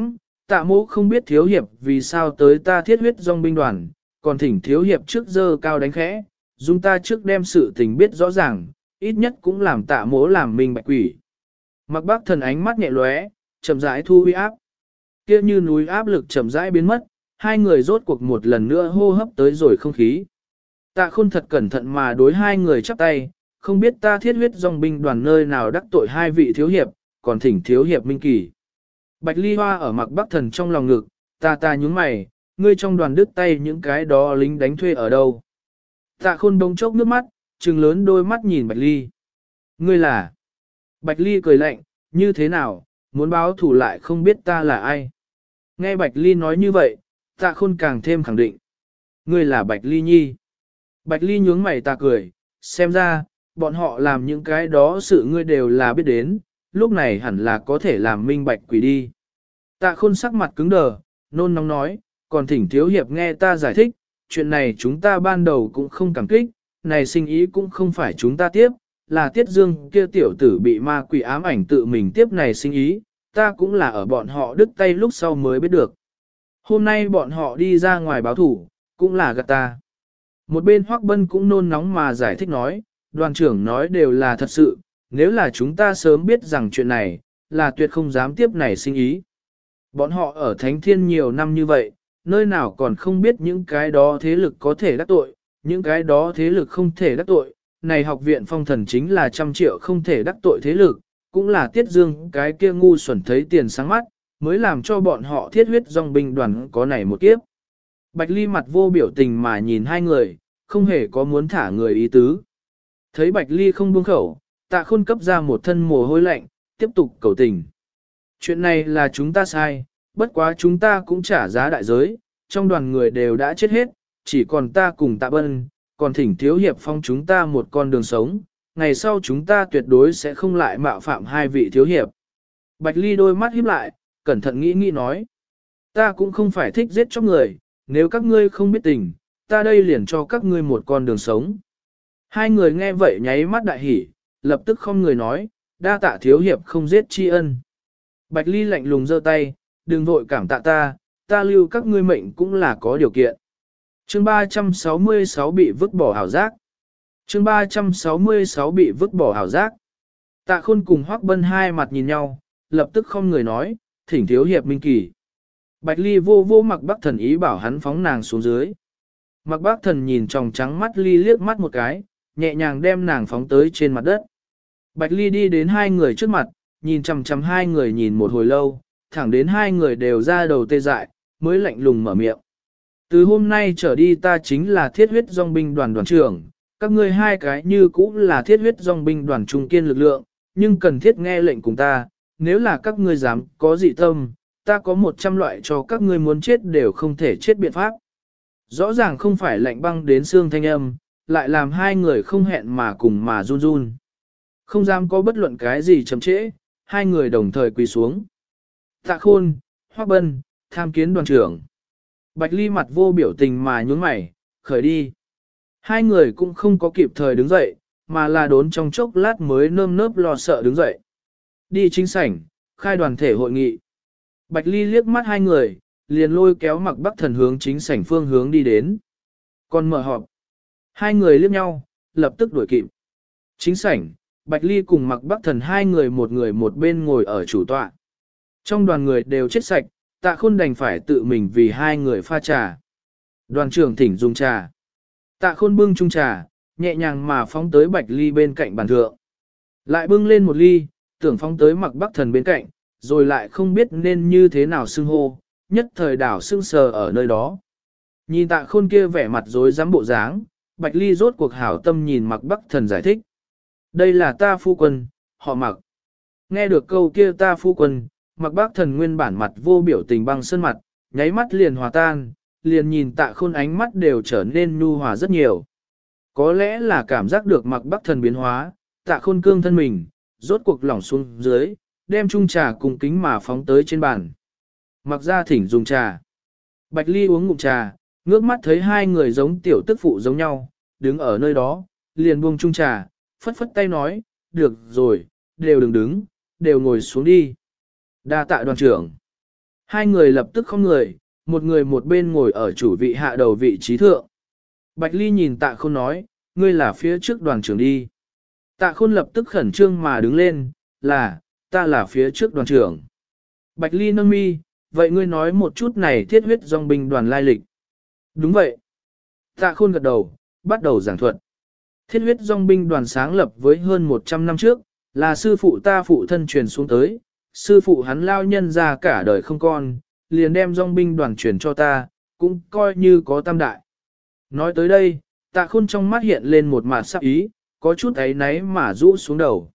Tạ mỗ không biết thiếu hiệp vì sao tới ta thiết huyết dòng binh đoàn, còn thỉnh thiếu hiệp trước dơ cao đánh khẽ, dùng ta trước đem sự tình biết rõ ràng, ít nhất cũng làm tạ mỗ làm mình bạch quỷ. Mặc bác thần ánh mắt nhẹ lóe, chậm rãi thu huy áp. Kia như núi áp lực chậm rãi biến mất, hai người rốt cuộc một lần nữa hô hấp tới rồi không khí. Tạ Khôn thật cẩn thận mà đối hai người chắp tay, không biết ta thiết huyết dòng binh đoàn nơi nào đắc tội hai vị thiếu hiệp, còn thỉnh thiếu hiệp minh kỳ. Bạch Ly Hoa ở mặc bắc thần trong lòng ngực, ta nhúng mày, ngươi trong đoàn đứt tay những cái đó lính đánh thuê ở đâu. Tạ Khôn đông chốc nước mắt, trừng lớn đôi mắt nhìn Bạch Ly. Ngươi là... Bạch Ly cười lạnh, như thế nào, muốn báo thủ lại không biết ta là ai. Nghe Bạch Ly nói như vậy, Tạ Khôn càng thêm khẳng định. Ngươi là Bạch Ly Nhi. Bạch Ly nhướng mày ta cười, xem ra, bọn họ làm những cái đó sự ngươi đều là biết đến, lúc này hẳn là có thể làm minh bạch quỷ đi. Tạ Khôn sắc mặt cứng đờ, nôn nóng nói, còn thỉnh thiếu hiệp nghe ta giải thích, chuyện này chúng ta ban đầu cũng không cảm kích, này sinh ý cũng không phải chúng ta tiếp, là Tiết Dương kia tiểu tử bị ma quỷ ám ảnh tự mình tiếp này sinh ý, ta cũng là ở bọn họ đứt tay lúc sau mới biết được. Hôm nay bọn họ đi ra ngoài báo thủ, cũng là gạt ta. Một bên Hoắc Bân cũng nôn nóng mà giải thích nói, đoàn trưởng nói đều là thật sự, nếu là chúng ta sớm biết rằng chuyện này, là tuyệt không dám tiếp này sinh ý. Bọn họ ở Thánh Thiên nhiều năm như vậy, nơi nào còn không biết những cái đó thế lực có thể đắc tội, những cái đó thế lực không thể đắc tội. Này học viện phong thần chính là 100 triệu không thể đắc tội thế lực, cũng là Tiết Dương cái kia ngu xuẩn thấy tiền sáng mắt, mới làm cho bọn họ thiết huyết dòng binh đoàn có này một kiếp. Bạch Ly mặt vô biểu tình mà nhìn hai người, không hề có muốn thả người ý tứ. Thấy Bạch Ly không buông khẩu, Tạ Khôn cấp ra một thân mồ hôi lạnh, tiếp tục cầu tình. Chuyện này là chúng ta sai, bất quá chúng ta cũng trả giá đại giới, trong đoàn người đều đã chết hết, chỉ còn ta cùng Tạ Bân, còn thỉnh thiếu hiệp phong chúng ta một con đường sống, ngày sau chúng ta tuyệt đối sẽ không lại mạo phạm hai vị thiếu hiệp. Bạch Ly đôi mắt híp lại, cẩn thận nghĩ nói, ta cũng không phải thích giết chóc người, nếu các ngươi không biết tình, ta đây liền cho các ngươi một con đường sống. Hai người nghe vậy nháy mắt đại hỉ, lập tức không người nói, đa tạ thiếu hiệp không giết tri ân. Bạch Ly lạnh lùng giơ tay, đừng vội cảm tạ ta lưu các ngươi mệnh cũng là có điều kiện. Chương 366 bị vứt bỏ ảo giác. Chương 366 bị vứt bỏ ảo giác. Tạ Khôn cùng Hoắc Bân hai mặt nhìn nhau, lập tức không người nói, thỉnh thiếu hiệp minh kỳ. Bạch Ly vô vô Mặc Bắc Thần ý bảo hắn phóng nàng xuống dưới. Mặc Bắc Thần nhìn tròng trắng mắt Ly liếc mắt một cái, nhẹ nhàng đem nàng phóng tới trên mặt đất. Bạch Ly đi đến hai người trước mặt, nhìn chằm chằm hai người nhìn một hồi lâu, thẳng đến hai người đều ra đầu tê dại, mới lạnh lùng mở miệng. Từ hôm nay trở đi ta chính là thiết huyết dòng binh đoàn đoàn trưởng, các ngươi hai cái như cũng là thiết huyết dòng binh đoàn trung kiên lực lượng, nhưng cần thiết nghe lệnh cùng ta, nếu là các ngươi dám có dị tâm, ta có 100 loại cho các ngươi muốn chết đều không thể chết biện pháp. Rõ ràng không phải lạnh băng đến xương thanh âm, lại làm hai người không hẹn mà cùng mà run run. Không dám có bất luận cái gì chậm trễ, hai người đồng thời quỳ xuống. Tạ Khôn, Hoắc Bân, tham kiến đoàn trưởng. Bạch Ly mặt vô biểu tình mà nhún mày, khởi đi. Hai người cũng không có kịp thời đứng dậy, mà là đốn trong chốc lát mới nơm nớp lo sợ đứng dậy. Đi chính sảnh, khai đoàn thể hội nghị. Bạch Ly liếc mắt hai người, liền lôi kéo Mặc Bắc Thần hướng chính sảnh phương hướng đi đến. Còn mở họp. Hai người liếc nhau, lập tức đuổi kịp. Chính sảnh, Bạch Ly cùng Mặc Bắc Thần hai người một bên ngồi ở chủ tọa. Trong đoàn người đều chết sạch, Tạ Khôn đành phải tự mình vì hai người pha trà. Đoàn trưởng thỉnh dùng trà. Tạ Khôn bưng chung trà, nhẹ nhàng mà phóng tới Bạch Ly bên cạnh bàn thượng. Lại bưng lên một ly, tưởng phóng tới Mặc Bắc Thần bên cạnh, rồi lại không biết nên như thế nào xưng hô, nhất thời đảo sưng sờ ở nơi đó. Nhìn Tạ Khôn kia vẻ mặt rối rắm bộ dáng, Bạch Ly rốt cuộc hảo tâm nhìn Mặc Bắc Thần giải thích. Đây là ta phu quân, họ Mặc. Nghe được câu kia ta phu quân, Mặc Bắc Thần nguyên bản mặt vô biểu tình băng sơn mặt, nháy mắt liền hòa tan, liền nhìn Tạ Khôn ánh mắt đều trở nên nhu hòa rất nhiều. Có lẽ là cảm giác được Mặc Bắc Thần biến hóa, Tạ Khôn cương thân mình, rốt cuộc lỏng xuống dưới, đem chung trà cùng kính mà phóng tới trên bàn. Mặc ra thỉnh dùng trà. Bạch Ly uống ngụm trà, ngước mắt thấy hai người giống tiểu tức phụ giống nhau, đứng ở nơi đó, liền buông chung trà, phất phất tay nói, được rồi, đều đừng đứng, đều ngồi xuống đi. Đa tạ đoàn trưởng. Hai người lập tức không người một bên ngồi ở chủ vị hạ đầu vị trí thượng. Bạch Ly nhìn Tạ Khôn nói, ngươi là phía trước đoàn trưởng đi. Tạ Khôn lập tức khẩn trương mà đứng lên, ta là phía trước đoàn trưởng. Bạch Ly nâng mi, vậy ngươi nói một chút này thiết huyết dòng binh đoàn lai lịch. Đúng vậy. Tạ Khôn gật đầu, bắt đầu giảng thuật. Thiết huyết dòng binh đoàn sáng lập với hơn 100 năm trước, là sư phụ ta phụ thân truyền xuống tới. Sư phụ hắn lao nhân ra cả đời không con, liền đem dòng binh đoàn truyền cho ta, cũng coi như có tam đại. Nói tới đây, Tạ Khôn trong mắt hiện lên một mặt sắc ý, có chút ấy náy mà rũ xuống đầu.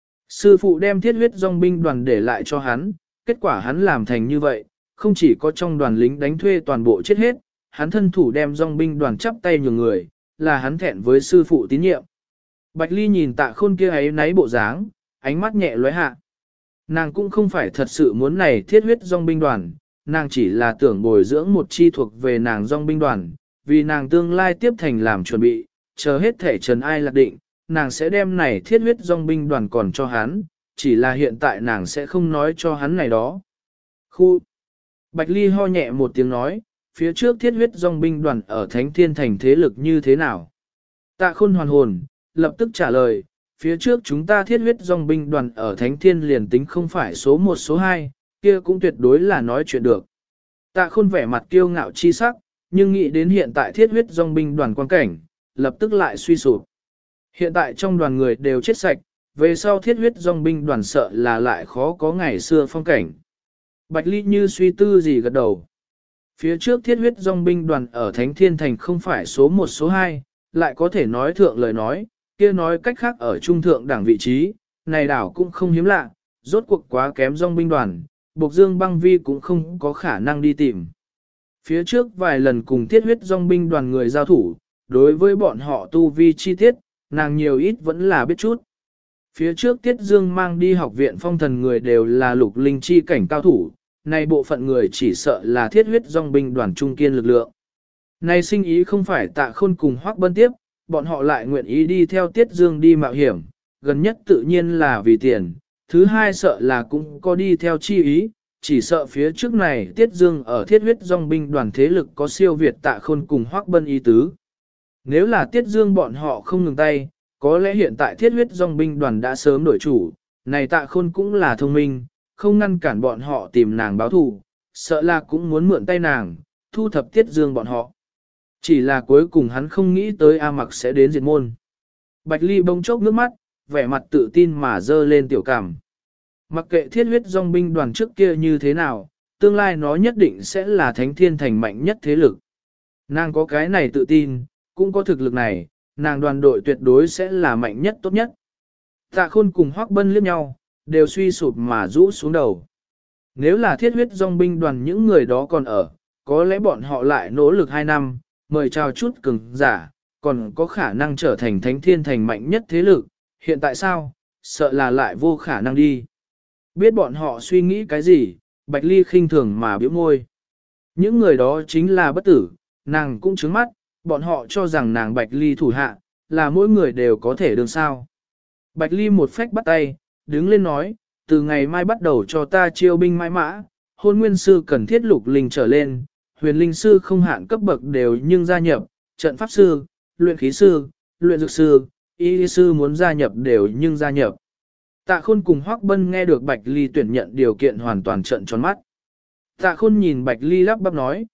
Sư phụ đem thiết huyết dòng binh đoàn để lại cho hắn, kết quả hắn làm thành như vậy, không chỉ có trong đoàn lính đánh thuê toàn bộ chết hết, hắn thân thủ đem dòng binh đoàn chắp tay nhường người, là hắn thẹn với sư phụ tín nhiệm. Bạch Ly nhìn Tạ Khôn kia ấy náy bộ dáng, ánh mắt nhẹ lóe hạ. Nàng cũng không phải thật sự muốn này thiết huyết dòng binh đoàn, nàng chỉ là tưởng bồi dưỡng một chi thuộc về nàng dòng binh đoàn, vì nàng tương lai tiếp thành làm chuẩn bị, chờ hết thể trần ai lạc định, nàng sẽ đem này thiết huyết dòng binh đoàn còn cho hắn, chỉ là hiện tại nàng sẽ không nói cho hắn này đó. Khu! Bạch Ly ho nhẹ một tiếng nói, phía trước thiết huyết dòng binh đoàn ở Thánh Thiên Thành thế lực như thế nào? Tạ Khôn hoàn hồn, lập tức trả lời, phía trước chúng ta thiết huyết dòng binh đoàn ở Thánh Thiên liền tính không phải số 1 số 2, kia cũng tuyệt đối là nói chuyện được. Tạ Khôn vẻ mặt kiêu ngạo chi sắc, nhưng nghĩ đến hiện tại thiết huyết dòng binh đoàn quan cảnh, lập tức lại suy sụp. Hiện tại trong đoàn người đều chết sạch, về sau thiết huyết dòng binh đoàn sợ là lại khó có ngày xưa phong cảnh. Bạch Ly như suy tư gì gật đầu. Phía trước thiết huyết dòng binh đoàn ở Thánh Thiên Thành không phải số 1 số 2, lại có thể nói thượng lời nói, kia nói cách khác ở trung thượng đẳng vị trí, này đảo cũng không hiếm lạ, rốt cuộc quá kém dòng binh đoàn, Bộc Dương Băng Vi cũng không có khả năng đi tìm. Phía trước vài lần cùng thiết huyết dòng binh đoàn người giao thủ, đối với bọn họ tu vi chi tiết, nàng nhiều ít vẫn là biết chút. Phía trước Tiết Dương mang đi học viện phong thần người đều là lục linh chi cảnh cao thủ, này bộ phận người chỉ sợ là thiết huyết dòng binh đoàn trung kiên lực lượng. Này sinh ý không phải Tạ Khôn cùng Hoắc Bân tiếp, bọn họ lại nguyện ý đi theo Tiết Dương đi mạo hiểm, gần nhất tự nhiên là vì tiền, thứ hai sợ là cũng có đi theo chi ý, chỉ sợ phía trước này Tiết Dương ở thiết huyết dòng binh đoàn thế lực có siêu việt Tạ Khôn cùng Hoắc Bân ý tứ. Nếu là Tiết Dương bọn họ không ngừng tay, có lẽ hiện tại thiết huyết dòng binh đoàn đã sớm đổi chủ, này Tạ Khôn cũng là thông minh, không ngăn cản bọn họ tìm nàng báo thù, sợ là cũng muốn mượn tay nàng, thu thập Tiết Dương bọn họ. Chỉ là cuối cùng hắn không nghĩ tới A Mặc sẽ đến diệt môn. Bạch Ly bông chốc nước mắt, vẻ mặt tự tin mà dơ lên tiểu cảm. Mặc kệ thiết huyết dòng binh đoàn trước kia như thế nào, tương lai nó nhất định sẽ là Thánh Thiên Thành mạnh nhất thế lực. Nàng có cái này tự tin, cũng có thực lực này, nàng đoàn đội tuyệt đối sẽ là mạnh nhất tốt nhất. Tạ Khôn cùng Hoắc Bân liếc nhau, đều suy sụp mà rũ xuống đầu. Nếu là thiết huyết dòng binh đoàn những người đó còn ở, có lẽ bọn họ lại nỗ lực 2 năm, mời chào chút cường giả, còn có khả năng trở thành Thánh Thiên Thành mạnh nhất thế lực. Hiện tại sao? Sợ là lại vô khả năng đi. Biết bọn họ suy nghĩ cái gì, Bạch Ly khinh thường mà bĩu môi. Những người đó chính là bất tử, nàng cũng trứng mắt, bọn họ cho rằng nàng Bạch Ly thủ hạ, là mỗi người đều có thể đương sao. Bạch Ly một phách bắt tay, đứng lên nói, từ ngày mai bắt đầu cho ta chiêu binh mãi mã, hôn nguyên sư cần thiết lục linh trở lên, huyền linh sư không hạn cấp bậc đều nhưng gia nhập, trận pháp sư, luyện khí sư, luyện dược sư, y sư muốn gia nhập đều nhưng gia nhập. Tạ Khôn cùng Hoắc Bân nghe được Bạch Ly tuyển nhận điều kiện hoàn toàn trợn tròn mắt. Tạ Khôn nhìn Bạch Ly lắp bắp nói,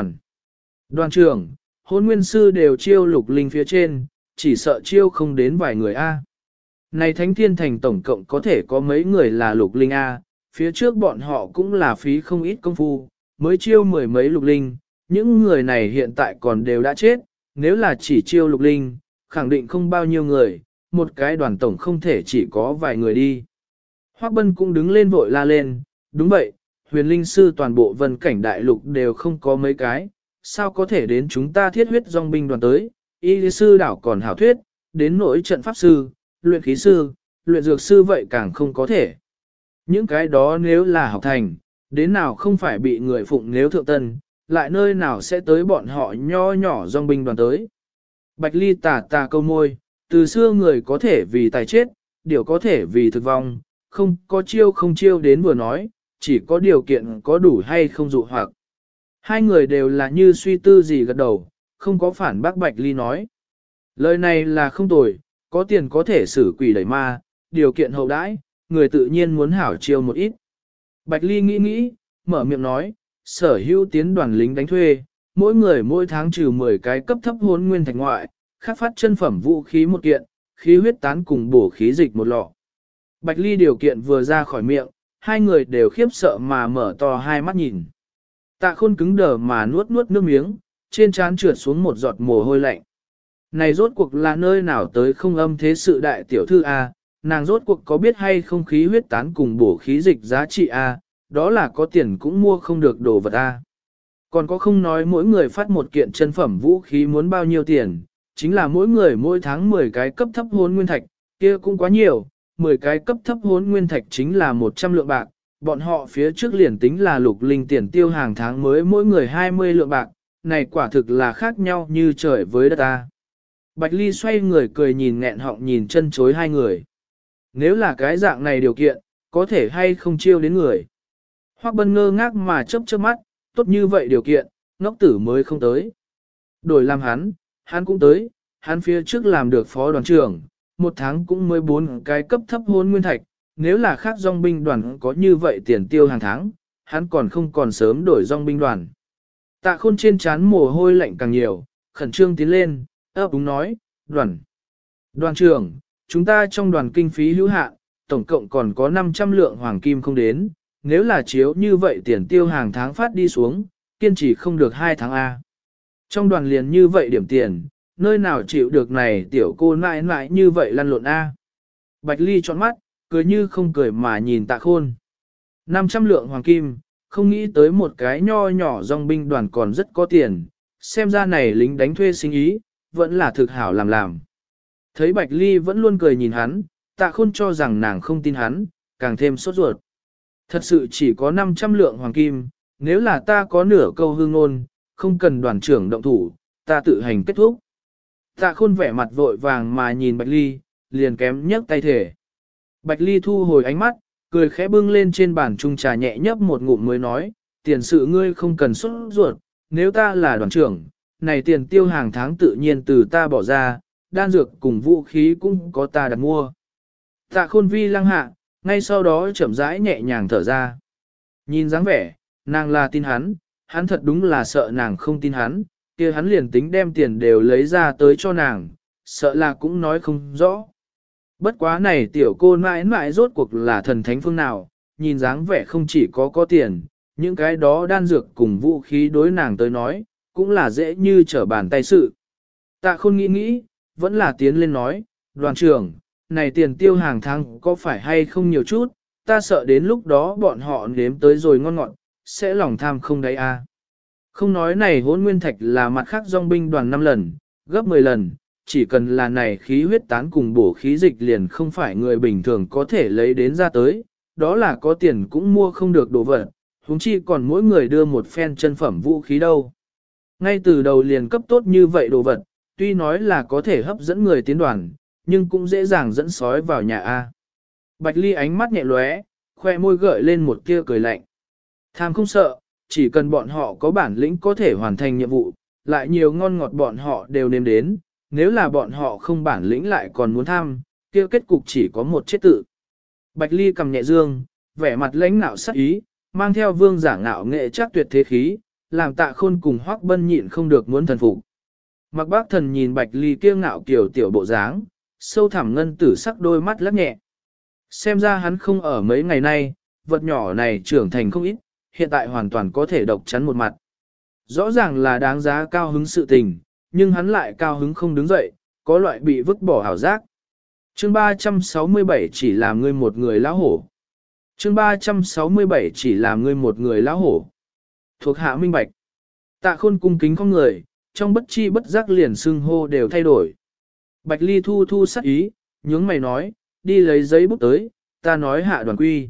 đoàn trưởng, hôn nguyên sư đều chiêu lục linh phía trên, chỉ sợ chiêu không đến vài người A. Này Thánh Thiên Thành tổng cộng có thể có mấy người là lục linh A, phía trước bọn họ cũng là phí không ít công phu, mới chiêu 10 mấy lục linh, những người này hiện tại còn đều đã chết, nếu là chỉ chiêu lục linh, khẳng định không bao nhiêu người, một cái đoàn tổng không thể chỉ có vài người đi. Hoắc Bân cũng đứng lên vội la lên, đúng vậy, huyền linh sư toàn bộ vân cảnh đại lục đều không có mấy cái, sao có thể đến chúng ta thiết huyết dòng binh đoàn tới, y sư đảo còn hảo thuyết, đến nỗi trận pháp sư, luyện khí sư, luyện dược sư vậy càng không có thể. Những cái đó nếu là học thành, đến nào không phải bị người phụng nếu thượng tân, lại nơi nào sẽ tới bọn họ nho nhỏ dòng binh đoàn tới. Bạch Ly tà câu môi, từ xưa người có thể vì tài chết, điều có thể vì thực vong, không có chiêu không chiêu đến vừa nói, chỉ có điều kiện có đủ hay không dụ hoặc. Hai người đều là như suy tư gì gật đầu, không có phản bác Bạch Ly nói. Lời này là không tồi, có tiền có thể xử quỷ đẩy ma, điều kiện hậu đãi, người tự nhiên muốn hảo chiêu một ít. Bạch Ly nghĩ nghĩ, mở miệng nói, sở hữu tiến đoàn lính đánh thuê, mỗi người mỗi tháng trừ 10 cái cấp thấp hôn nguyên thạch ngoại, khác phát chân phẩm vũ khí một kiện, khí huyết tán cùng bổ khí dịch một lọ. Bạch Ly điều kiện vừa ra khỏi miệng, hai người đều khiếp sợ mà mở to hai mắt nhìn. Tạ Khôn cứng đờ mà nuốt nuốt nước miếng, trên trán trượt xuống một giọt mồ hôi lạnh. Này rốt cuộc là nơi nào tới không âm thế sự đại tiểu thư A, nàng rốt cuộc có biết hay không khí huyết tán cùng bổ khí dịch giá trị A, đó là có tiền cũng mua không được đồ vật A. Còn có không nói mỗi người phát một kiện chân phẩm vũ khí muốn bao nhiêu tiền, chính là mỗi người mỗi tháng 10 cái cấp thấp hốn nguyên thạch, kia cũng quá nhiều, 10 cái cấp thấp hốn nguyên thạch chính là 100 lượng bạc, bọn họ phía trước liền tính là lục linh tiền tiêu hàng tháng mới mỗi người 20 lượng bạc, này quả thực là khác nhau như trời với đất ta. Bạch Ly xoay người cười nhìn nghẹn họng nhìn chân chối hai người. Nếu là cái dạng này điều kiện, có thể hay không chiêu đến người. Hoắc Bân ngơ ngác mà chớp chớp mắt, tốt như vậy điều kiện, ngốc tử mới không tới. Đổi làm hắn cũng tới, hắn phía trước làm được phó đoàn trưởng, một tháng cũng mới 4 cái cấp thấp hôn nguyên thạch, nếu là khác dòng binh đoàn có như vậy tiền tiêu hàng tháng, hắn còn không còn sớm đổi dòng binh đoàn. Tạ Khôn trên trán mồ hôi lạnh càng nhiều, khẩn trương tiến lên, ấp úng nói, đoàn trưởng, chúng ta trong đoàn kinh phí hữu hạn, tổng cộng còn có 500 lượng hoàng kim không đến, nếu là chiếu như vậy tiền tiêu hàng tháng phát đi xuống, kiên trì không được 2 tháng A. Trong đoàn liền như vậy điểm tiền, nơi nào chịu được này tiểu cô nãi nãi như vậy lăn lộn A. Bạch Ly trọn mắt, cười như không cười mà nhìn Tạ Khôn. 500 lượng hoàng kim, không nghĩ tới một cái nho nhỏ dòng binh đoàn còn rất có tiền, xem ra này lính đánh thuê sinh ý, vẫn là thực hảo làm. Thấy Bạch Ly vẫn luôn cười nhìn hắn, Tạ Khôn cho rằng nàng không tin hắn, càng thêm sốt ruột. Thật sự chỉ có 500 lượng hoàng kim, nếu là ta có nửa câu hương ngôn, không cần đoàn trưởng động thủ, ta tự hành kết thúc. Tạ Khôn vẻ mặt vội vàng mà nhìn Bạch Ly, liền kém nhấc tay thể. Bạch Ly thu hồi ánh mắt, cười khẽ bưng lên trên bàn chung trà nhẹ nhấp một ngụm mới nói, tiền sự ngươi không cần sốt ruột, nếu ta là đoàn trưởng, này tiền tiêu hàng tháng tự nhiên từ ta bỏ ra, đan dược cùng vũ khí cũng có ta đặt mua. Tạ Khôn vi lăng hạ, ngay sau đó chậm rãi nhẹ nhàng thở ra. Nhìn dáng vẻ, nàng là tin hắn thật đúng là sợ nàng không tin hắn, kia hắn liền tính đem tiền đều lấy ra tới cho nàng, sợ là cũng nói không rõ. Bất quá này tiểu cô mãi mãi rốt cuộc là thần thánh phương nào, nhìn dáng vẻ không chỉ có tiền, những cái đó đan dược cùng vũ khí đối nàng tới nói, cũng là dễ như trở bàn tay sự. Tạ Khôn nghĩ, vẫn là tiến lên nói, đoàn trưởng, này tiền tiêu hàng tháng có phải hay không nhiều chút, ta sợ đến lúc đó bọn họ nếm tới rồi ngon ngọt, sẽ lòng tham không đấy a. Không nói này hỗn nguyên thạch là mặt khác dòng binh đoàn 5 lần, gấp 10 lần, chỉ cần là này khí huyết tán cùng bổ khí dịch liền không phải người bình thường có thể lấy đến ra tới, đó là có tiền cũng mua không được đồ vật, huống chi còn mỗi người đưa một phen chân phẩm vũ khí đâu. Ngay từ đầu liền cấp tốt như vậy đồ vật, tuy nói là có thể hấp dẫn người tiến đoàn, nhưng cũng dễ dàng dẫn sói vào nhà A. Bạch Ly ánh mắt nhẹ lóe, khoe môi gợi lên một tia cười lạnh. Tham không sợ, chỉ cần bọn họ có bản lĩnh có thể hoàn thành nhiệm vụ, lại nhiều ngon ngọt bọn họ đều nếm đến, nếu là bọn họ không bản lĩnh lại còn muốn tham, kia kết cục chỉ có một chết tự. Bạch Ly cầm nhẹ dương, vẻ mặt lãnh nạo sắc ý, mang theo vương giả ngạo nghệ chắc tuyệt thế khí, làm Tạ Khôn cùng Hoắc Bân nhịn không được muốn thần phục. Mặc Bác Thần nhìn Bạch Ly kiêu ngạo kiểu tiểu bộ dáng, sâu thẳm ngân tử sắc đôi mắt lắc nhẹ. Xem ra hắn không ở mấy ngày nay, vật nhỏ này trưởng thành không ít, hiện tại hoàn toàn có thể độc chắn một mặt. Rõ ràng là đáng giá cao hứng sự tình, nhưng hắn lại cao hứng không đứng dậy, có loại bị vứt bỏ hảo giác. Chương 367 chỉ làm ngươi một người lão hổ. Chương 367 chỉ làm ngươi một người lão hổ. Thuộc hạ minh bạch. Tạ Khôn cung kính không người, trong bất chi bất giác liền xưng hô đều thay đổi. Bạch Ly thu sắc ý, nhướng mày nói, đi lấy giấy bút tới, ta nói hạ đoàn quy.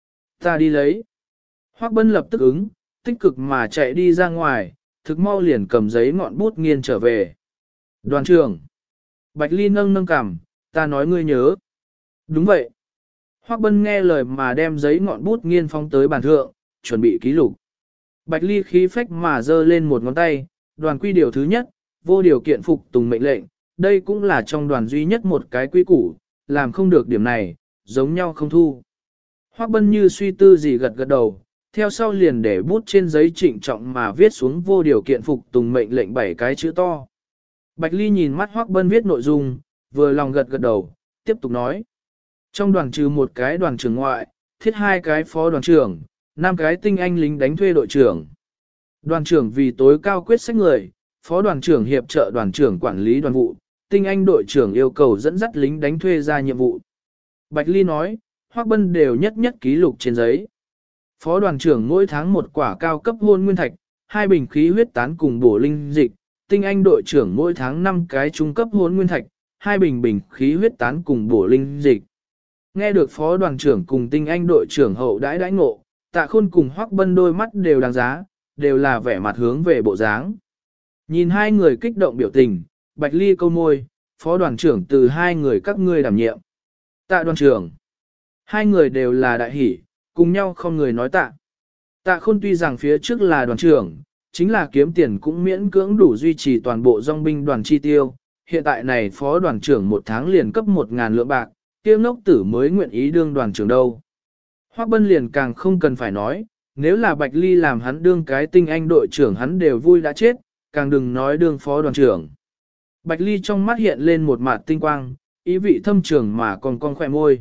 Ta đi lấy. Hoắc Bân lập tức ứng, tích cực mà chạy đi ra ngoài, thực mau liền cầm giấy ngọn bút nghiên trở về. Đoàn trưởng. Bạch Ly nâng cằm, ta nói ngươi nhớ. Đúng vậy. Hoắc Bân nghe lời mà đem giấy ngọn bút nghiên phóng tới bàn thượng, chuẩn bị ký lục. Bạch Ly khí phách mà giơ lên một ngón tay, đoàn quy điều thứ nhất, vô điều kiện phục tùng mệnh lệnh, đây cũng là trong đoàn duy nhất một cái quy củ, làm không được điểm này, giống nhau không thu. Hoắc Bân như suy tư gì gật gật đầu, theo sau liền để bút trên giấy trịnh trọng mà viết xuống vô điều kiện phục tùng mệnh lệnh 7 cái chữ to. Bạch Ly nhìn mắt Hoắc Bân viết nội dung, vừa lòng gật gật đầu, tiếp tục nói. Trong đoàn trừ một cái đoàn trưởng ngoại, thiết 2 cái phó đoàn trưởng, 5 cái tinh anh lính đánh thuê đội trưởng. Đoàn trưởng vì tối cao quyết sách người, phó đoàn trưởng hiệp trợ đoàn trưởng quản lý đoàn vụ, tinh anh đội trưởng yêu cầu dẫn dắt lính đánh thuê ra nhiệm vụ. Bạch Ly nói, Hoắc Bân đều nhất nhất ký lục trên giấy. Phó đoàn trưởng mỗi tháng một quả cao cấp hôn nguyên thạch, 2 bình khí huyết tán cùng bổ linh dịch, tinh anh đội trưởng mỗi tháng 5 cái trung cấp hôn nguyên thạch, 2 bình khí huyết tán cùng bổ linh dịch. Nghe được phó đoàn trưởng cùng tinh anh đội trưởng hậu đãi đãi ngộ, Tạ Khôn cùng Hoắc Bân đôi mắt đều đáng giá, đều là vẻ mặt hướng về bộ dáng. Nhìn hai người kích động biểu tình, Bạch Ly câu môi, phó đoàn trưởng từ hai người các ngươi đảm nhiệm. Tạ đoàn trưởng. Hai người đều là đại hỷ, cùng nhau không người nói tạ. Tạ Khôn tuy rằng phía trước là đoàn trưởng, chính là kiếm tiền cũng miễn cưỡng đủ duy trì toàn bộ dòng binh đoàn chi tiêu. Hiện tại này phó đoàn trưởng một tháng liền cấp 1.000 lượng bạc, kia ngốc tử mới nguyện ý đương đoàn trưởng đâu. Hoắc Bân liền càng không cần phải nói, nếu là Bạch Ly làm hắn đương cái tinh anh đội trưởng hắn đều vui đã chết, càng đừng nói đương phó đoàn trưởng. Bạch Ly trong mắt hiện lên một mạt tinh quang, ý vị thâm trường mà còn con khỏe môi.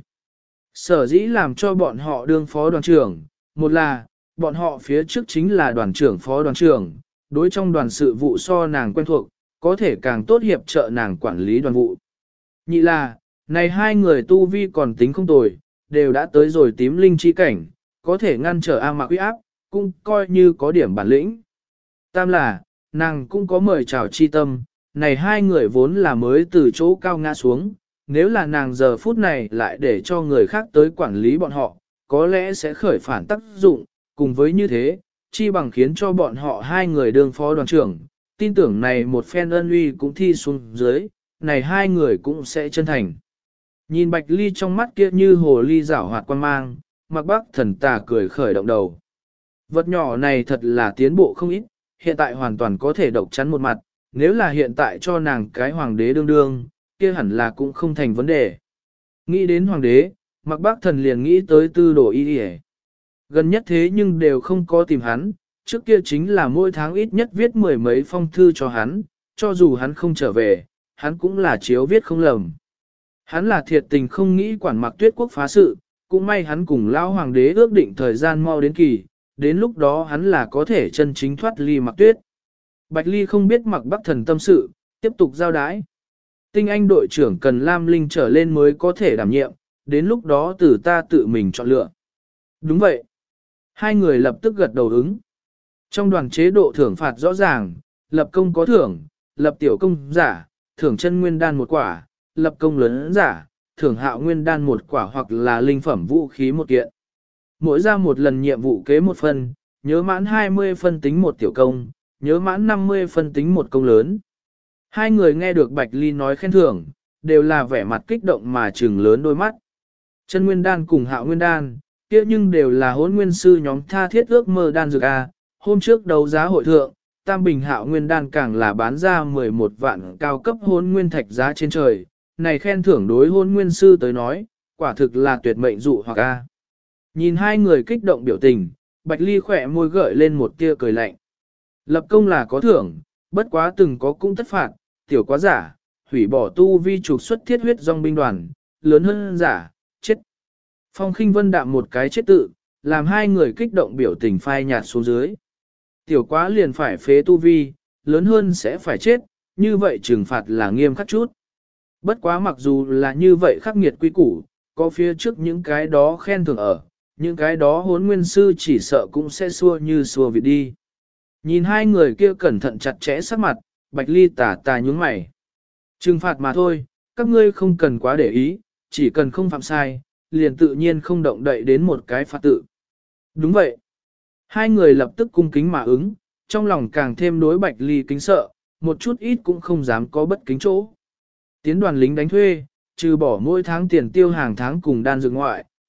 Sở dĩ làm cho bọn họ đương phó đoàn trưởng, một là, bọn họ phía trước chính là đoàn trưởng phó đoàn trưởng, đối trong đoàn sự vụ so nàng quen thuộc, có thể càng tốt hiệp trợ nàng quản lý đoàn vụ. Nhị là, này hai người tu vi còn tính không tồi, đều đã tới rồi tím linh chi cảnh, có thể ngăn trở A Mạc uy áp, cũng coi như có điểm bản lĩnh. Tam là, nàng cũng có mời chào chi tâm, này hai người vốn là mới từ chỗ cao ngã xuống, nếu là nàng giờ phút này lại để cho người khác tới quản lý bọn họ, có lẽ sẽ khởi phản tác dụng, cùng với như thế, chi bằng khiến cho bọn họ hai người đương phó đoàn trưởng, tin tưởng này một phen ân uy cũng thi xuống dưới, này hai người cũng sẽ chân thành. Nhìn Bạch Ly trong mắt kia như hồ ly rảo hoạt quan mang, Mạc Bắc Thần tà cười khởi động đầu. Vật nhỏ này thật là tiến bộ không ít, hiện tại hoàn toàn có thể độc chắn một mặt, nếu là hiện tại cho nàng cái hoàng đế đương đương, kia hẳn là cũng không thành vấn đề. Nghĩ đến hoàng đế, Mạc Bắc Thần liền nghĩ tới Tư Đồ Y Y. Gần nhất thế nhưng đều không có tìm hắn, trước kia chính là mỗi tháng ít nhất viết 10 mấy phong thư cho hắn, cho dù hắn không trở về, hắn cũng là chiếu viết không lầm. Hắn là thiệt tình không nghĩ quản Mạc Tuyết quốc phá sự, cũng may hắn cùng lão hoàng đế ước định thời gian mau đến kỳ, đến lúc đó hắn là có thể chân chính thoát ly Mạc Tuyết. Bạch Ly không biết Mạc Bắc Thần tâm sự, tiếp tục giao đái. Tinh anh đội trưởng cần Lam Linh trở lên mới có thể đảm nhiệm, đến lúc đó từ ta tự mình chọn lựa. Đúng vậy. Hai người lập tức gật đầu ứng. Trong đoàn chế độ thưởng phạt rõ ràng, lập công có thưởng, lập tiểu công giả, thưởng chân nguyên đan một quả, lập công lớn giả, thưởng hạo nguyên đan một quả hoặc là linh phẩm vũ khí một kiện. Mỗi ra một lần nhiệm vụ kế một phân, nhớ mãn 20 phân tính một tiểu công, nhớ mãn 50 phân tính một công lớn. Hai người nghe được Bạch Ly nói khen thưởng, đều là vẻ mặt kích động mà trừng lớn đôi mắt. Chân nguyên đan cùng hạo nguyên đan, kia nhưng đều là hỗn nguyên sư nhóm tha thiết ước mơ đan dược A. Hôm trước đấu giá hội thượng, Tam Bình hạo nguyên đan càng là bán ra 11 vạn cao cấp hỗn nguyên thạch giá trên trời. Này khen thưởng đối hỗn nguyên sư tới nói, quả thực là tuyệt mệnh dụ hoặc A. Nhìn hai người kích động biểu tình, Bạch Ly khỏe môi gợi lên một tia cười lạnh. Lập công là có thưởng, bất quá từng có cũng tất phạt, tiểu quá giả, hủy bỏ tu vi trục xuất thiết huyết dòng binh đoàn, lớn hơn giả, chết. Phong Khinh Vân đạm một cái chết tự, làm hai người kích động biểu tình phai nhạt xuống dưới. Tiểu quá liền phải phế tu vi, lớn hơn sẽ phải chết, như vậy trừng phạt là nghiêm khắc chút. Bất quá mặc dù là như vậy khắc nghiệt quy củ, có phía trước những cái đó khen thưởng ở, những cái đó hốn nguyên sư chỉ sợ cũng sẽ xua như xua việc đi. Nhìn hai người kia cẩn thận chặt chẽ sắc mặt, Bạch Ly tà tà nhướng mày. Trừng phạt mà thôi, các ngươi không cần quá để ý, chỉ cần không phạm sai, liền tự nhiên không động đậy đến một cái phạt tự. Đúng vậy. Hai người lập tức cung kính mà ứng, trong lòng càng thêm đối Bạch Ly kính sợ, một chút ít cũng không dám có bất kính chỗ. Tiến đoàn lính đánh thuê, trừ bỏ mỗi tháng tiền tiêu hàng tháng cùng đan dược ngoại,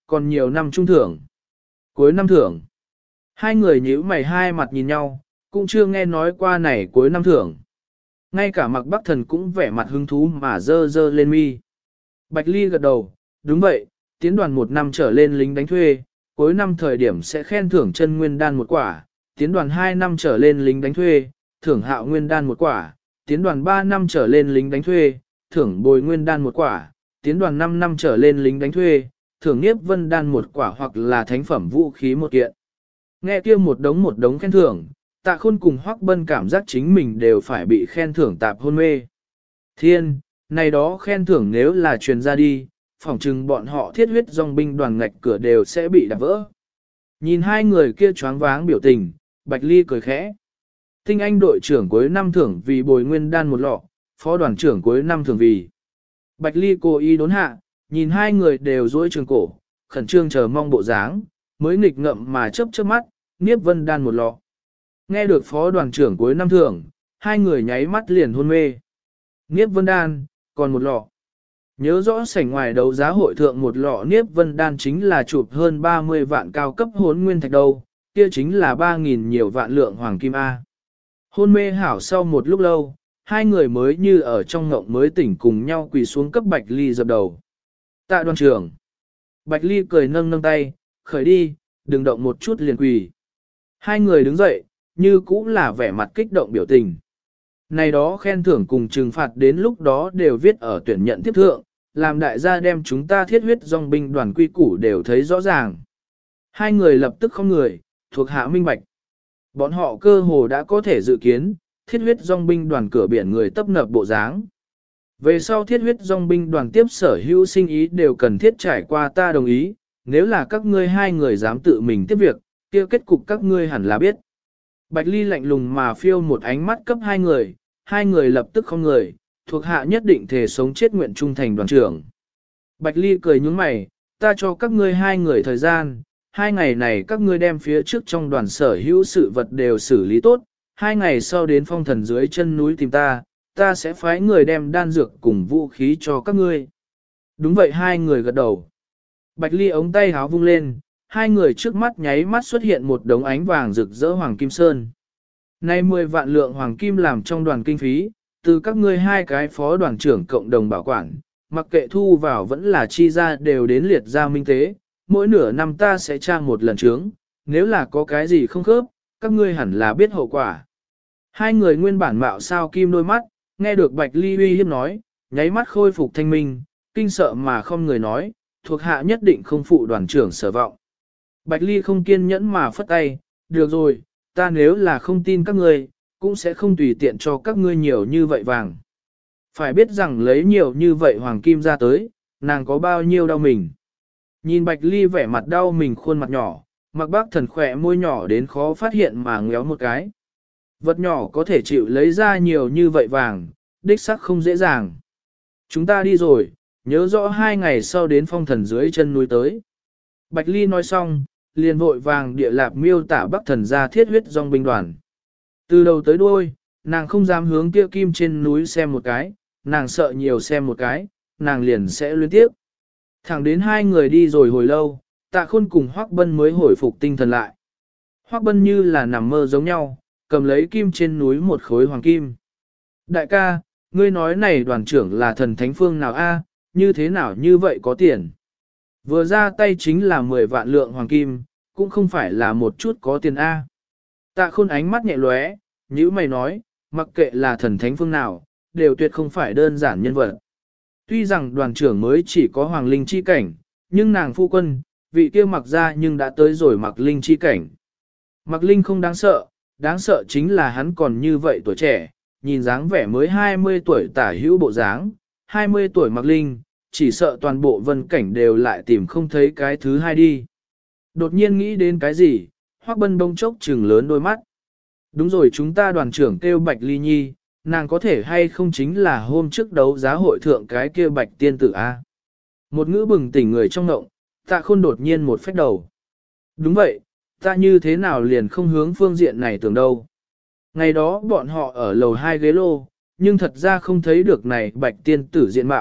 còn nhiều năm trung thưởng. Cuối năm thưởng. Hai người nhíu mày hai mặt nhìn nhau, cũng chưa nghe nói qua này cuối năm thưởng. Ngay cả Mạc Bắc Thần cũng vẻ mặt hứng thú mà dơ dơ lên mi. Bạch Ly gật đầu, đúng vậy, tiến đoàn 1 năm trở lên lính đánh thuê, cuối năm thời điểm sẽ khen thưởng chân nguyên đan 1 quả, tiến đoàn 2 năm trở lên lính đánh thuê, thưởng hạo nguyên đan 1 quả, tiến đoàn 3 năm trở lên lính đánh thuê, thưởng bồi nguyên đan 1 quả, tiến đoàn 5 năm trở lên lính đánh thuê, thưởng nhiếp vân đan 1 quả hoặc là thánh phẩm vũ khí 1 kiện. Nghe kia một đống khen thưởng, Tạ Khôn cùng Hoắc Bân cảm giác chính mình đều phải bị khen thưởng tạp hôn mê. Thiên, này đó khen thưởng nếu là truyền ra đi, phỏng chừng bọn họ thiết huyết dòng binh đoàn ngạch cửa đều sẽ bị đạp vỡ. Nhìn hai người kia choáng váng biểu tình, Bạch Ly cười khẽ. Tinh Anh đội trưởng cuối năm thưởng vì bồi nguyên đan 1 lọ, phó đoàn trưởng cuối năm thưởng vì. Bạch Ly cố ý đốn hạ, nhìn hai người đều duỗi trường cổ, khẩn trương chờ mong bộ dáng, mới nghịch ngậm mà chớp mắt, Niếp Vân đan 1 lọ. Nghe được phó đoàn trưởng cuối năm thưởng, hai người nháy mắt liền hôn mê. Niếp Vân đan, còn 1 lọ. Nhớ rõ sảnh ngoài đấu giá hội thượng 1 lọ Niếp Vân đan chính là chụp hơn 30 vạn cao cấp hốn nguyên thạch đâu, kia chính là 3.000 nhiều vạn lượng hoàng kim A. Hôn mê hảo sau một lúc lâu, hai người mới như ở trong ngộng mới tỉnh cùng nhau quỳ xuống cấp Bạch Ly dập đầu. Tạ đoàn trưởng. Bạch Ly cười nâng nâng tay, khởi đi, đừng động một chút liền quỳ. Hai người đứng dậy, như cũng là vẻ mặt kích động biểu tình. Này đó khen thưởng cùng trừng phạt đến lúc đó đều viết ở tuyển nhận tiếp thượng, làm đại gia đem chúng ta thiết huyết dòng binh đoàn quy củ đều thấy rõ ràng. Hai người lập tức không người, thuộc hạ minh bạch. Bọn họ cơ hồ đã có thể dự kiến, thiết huyết dòng binh đoàn cửa biển người tấp nập bộ dáng. Về sau thiết huyết dòng binh đoàn tiếp sở hữu sinh ý đều cần thiết trải qua ta đồng ý, nếu là các ngươi hai người dám tự mình tiếp việc, kia kết cục các ngươi hẳn là biết. Bạch Ly lạnh lùng mà phiêu một ánh mắt cấp hai người lập tức không người, thuộc hạ nhất định thể sống chết nguyện trung thành đoàn trưởng. Bạch Ly cười nhướng mày, ta cho các ngươi hai người thời gian, 2 ngày này các ngươi đem phía trước trong đoàn sở hữu sự vật đều xử lý tốt, 2 ngày sau đến phong thần dưới chân núi tìm ta sẽ phái người đem đan dược cùng vũ khí cho các ngươi. Đúng vậy, hai người gật đầu. Bạch Ly ống tay háo vung lên, hai người trước mắt nháy mắt xuất hiện một đống ánh vàng rực rỡ hoàng kim sơn. Nay 10 vạn lượng hoàng kim làm trong đoàn kinh phí, từ các ngươi hai cái phó đoàn trưởng cộng đồng bảo quản, mặc kệ thu vào vẫn là chi ra đều đến liệt ra minh tế, mỗi nửa năm ta sẽ trang một lần trướng, nếu là có cái gì không khớp, các ngươi hẳn là biết hậu quả. Hai người nguyên bản mạo sao kim đôi mắt, nghe được Bạch Ly uy hiếp nói, nháy mắt khôi phục thanh minh, kinh sợ mà không người nói, thuộc hạ nhất định không phụ đoàn trưởng sở vọng. Bạch Ly không kiên nhẫn mà phất tay, được rồi, ta nếu là không tin các ngươi, cũng sẽ không tùy tiện cho các ngươi nhiều như vậy vàng. Phải biết rằng lấy nhiều như vậy hoàng kim ra tới, nàng có bao nhiêu đau mình. Nhìn Bạch Ly vẻ mặt đau mình khuôn mặt nhỏ, Mạc Bác Thần khỏe môi nhỏ đến khó phát hiện mà ngéo một cái. Vật nhỏ có thể chịu lấy ra nhiều như vậy vàng, đích xác không dễ dàng. Chúng ta đi rồi, nhớ rõ 2 ngày sau đến phong thần dưới chân núi tới. Bạch Ly nói xong, liền vội vàng địa lạp miêu tả Bắc Thần ra thiết huyết dòng binh đoàn. Từ đầu tới đuôi, nàng không dám hướng kia kim trên núi xem một cái, nàng sợ nhiều xem một cái, nàng liền sẽ luyến tiếp. Thẳng đến hai người đi rồi hồi lâu, Tạ Khôn cùng Hoắc Bân mới hồi phục tinh thần lại. Hoắc Bân như là nằm mơ giống nhau, cầm lấy kim trên núi một khối hoàng kim. Đại ca, ngươi nói này đoàn trưởng là thần thánh phương nào a? Như thế nào như vậy có tiền? Vừa ra tay chính là 10 vạn lượng hoàng kim, cũng không phải là một chút có tiền a. Tạ Khôn ánh mắt nhẹ lóe, nhíu mày nói, mặc kệ là thần thánh phương nào, đều tuyệt không phải đơn giản nhân vật. Tuy rằng đoàn trưởng mới chỉ có hoàng linh chi cảnh, nhưng nàng phu quân, vị kia mặc ra nhưng đã tới rồi mặc linh chi cảnh. Mặc linh không đáng sợ chính là hắn còn như vậy tuổi trẻ, nhìn dáng vẻ mới 20 tuổi tả hữu bộ dáng, 20 tuổi mặc linh, chỉ sợ toàn bộ vân cảnh đều lại tìm không thấy cái thứ hai đi. Đột nhiên nghĩ đến cái gì, Hoắc Bân bông chốc trừng lớn đôi mắt. Đúng rồi, chúng ta đoàn trưởng kêu Bạch Ly Nhi, nàng có thể hay không chính là hôm trước đấu giá hội thượng cái kia Bạch tiên tử A. Một ngữ bừng tỉnh người trong ngộng, Tạ Khôn đột nhiên một phách đầu. Đúng vậy, ta như thế nào liền không hướng phương diện này tưởng đâu. Ngày đó bọn họ ở lầu 2 ghế lô, nhưng thật ra không thấy được này Bạch tiên tử diện mạo,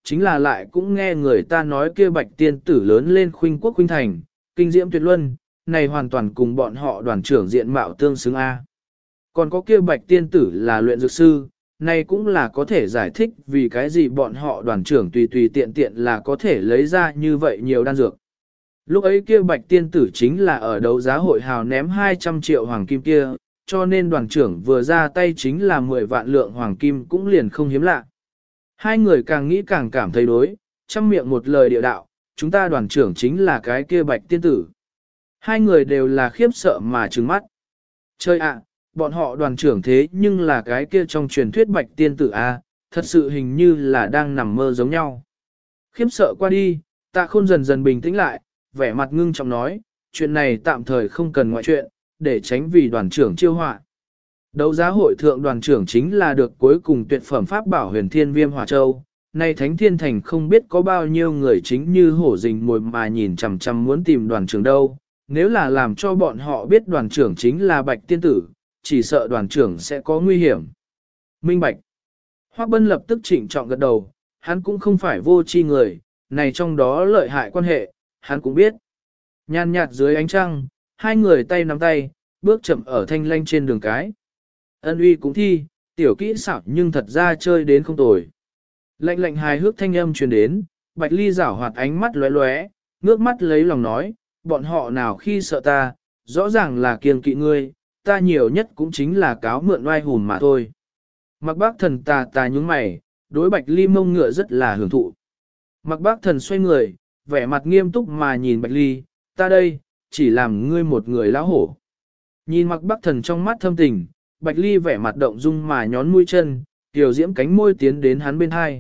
chính là lại cũng nghe người ta nói kia bạch tiên tử lớn lên khuynh quốc khuynh thành, kinh diễm tuyệt luân, này hoàn toàn cùng bọn họ đoàn trưởng diện mạo tương xứng A. Còn có kia bạch tiên tử là luyện dược sư, này cũng là có thể giải thích vì cái gì bọn họ đoàn trưởng tùy tùy tiện tiện là có thể lấy ra như vậy nhiều đan dược. Lúc ấy kia bạch tiên tử chính là ở đấu giá hội hào ném 200 triệu hoàng kim kia, cho nên đoàn trưởng vừa ra tay chính là 10 vạn lượng hoàng kim cũng liền không hiếm lạ. Hai người càng nghĩ càng cảm thấy đối, trăm miệng một lời địa đạo, chúng ta đoàn trưởng chính là cái kia bạch tiên tử. Hai người đều là khiếp sợ mà trừng mắt. Chơi ạ, bọn họ đoàn trưởng thế nhưng là cái kia trong truyền thuyết bạch tiên tử A, thật sự hình như là đang nằm mơ giống nhau. Khiếp sợ qua đi, Tạ Khôn dần dần bình tĩnh lại, vẻ mặt ngưng trọng nói, chuyện này tạm thời không cần ngoại chuyện, để tránh vì đoàn trưởng chiêu họa. Đấu giá hội thượng đoàn trưởng chính là được cuối cùng tuyệt phẩm pháp bảo huyền thiên viêm hỏa châu. Nay thánh thiên thành không biết có bao nhiêu người chính như hổ rình mồi mà nhìn chằm chằm muốn tìm đoàn trưởng đâu. Nếu là làm cho bọn họ biết đoàn trưởng chính là bạch tiên tử, chỉ sợ đoàn trưởng sẽ có nguy hiểm. Minh bạch. Hoắc Bân lập tức chỉnh trọng gật đầu, hắn cũng không phải vô tri người, này trong đó lợi hại quan hệ, hắn cũng biết. Nhàn nhạt dưới ánh trăng, hai người tay nắm tay, bước chậm ở thanh lanh trên đường cái. Ân uy cũng thi, tiểu kỹ xảo nhưng thật ra chơi đến không tồi. Lạnh lạnh hài hước thanh âm truyền đến, Bạch Ly giảo hoạt ánh mắt lóe lóe, ngước mắt lấy lòng nói, bọn họ nào khi sợ ta, rõ ràng là kiêng kỵ ngươi, ta nhiều nhất cũng chính là cáo mượn oai hùn mà thôi. Mặc Bác Thần tà nhúng mày, đối Bạch Ly mông ngựa rất là hưởng thụ. Mặc Bác Thần xoay người, vẻ mặt nghiêm túc mà nhìn Bạch Ly, ta đây, chỉ làm ngươi một người lão hổ. Nhìn Mặc Bác Thần trong mắt thâm tình, Bạch Ly vẻ mặt động dung mà nhón mũi chân, tiểu diễm cánh môi tiến đến hắn bên hai.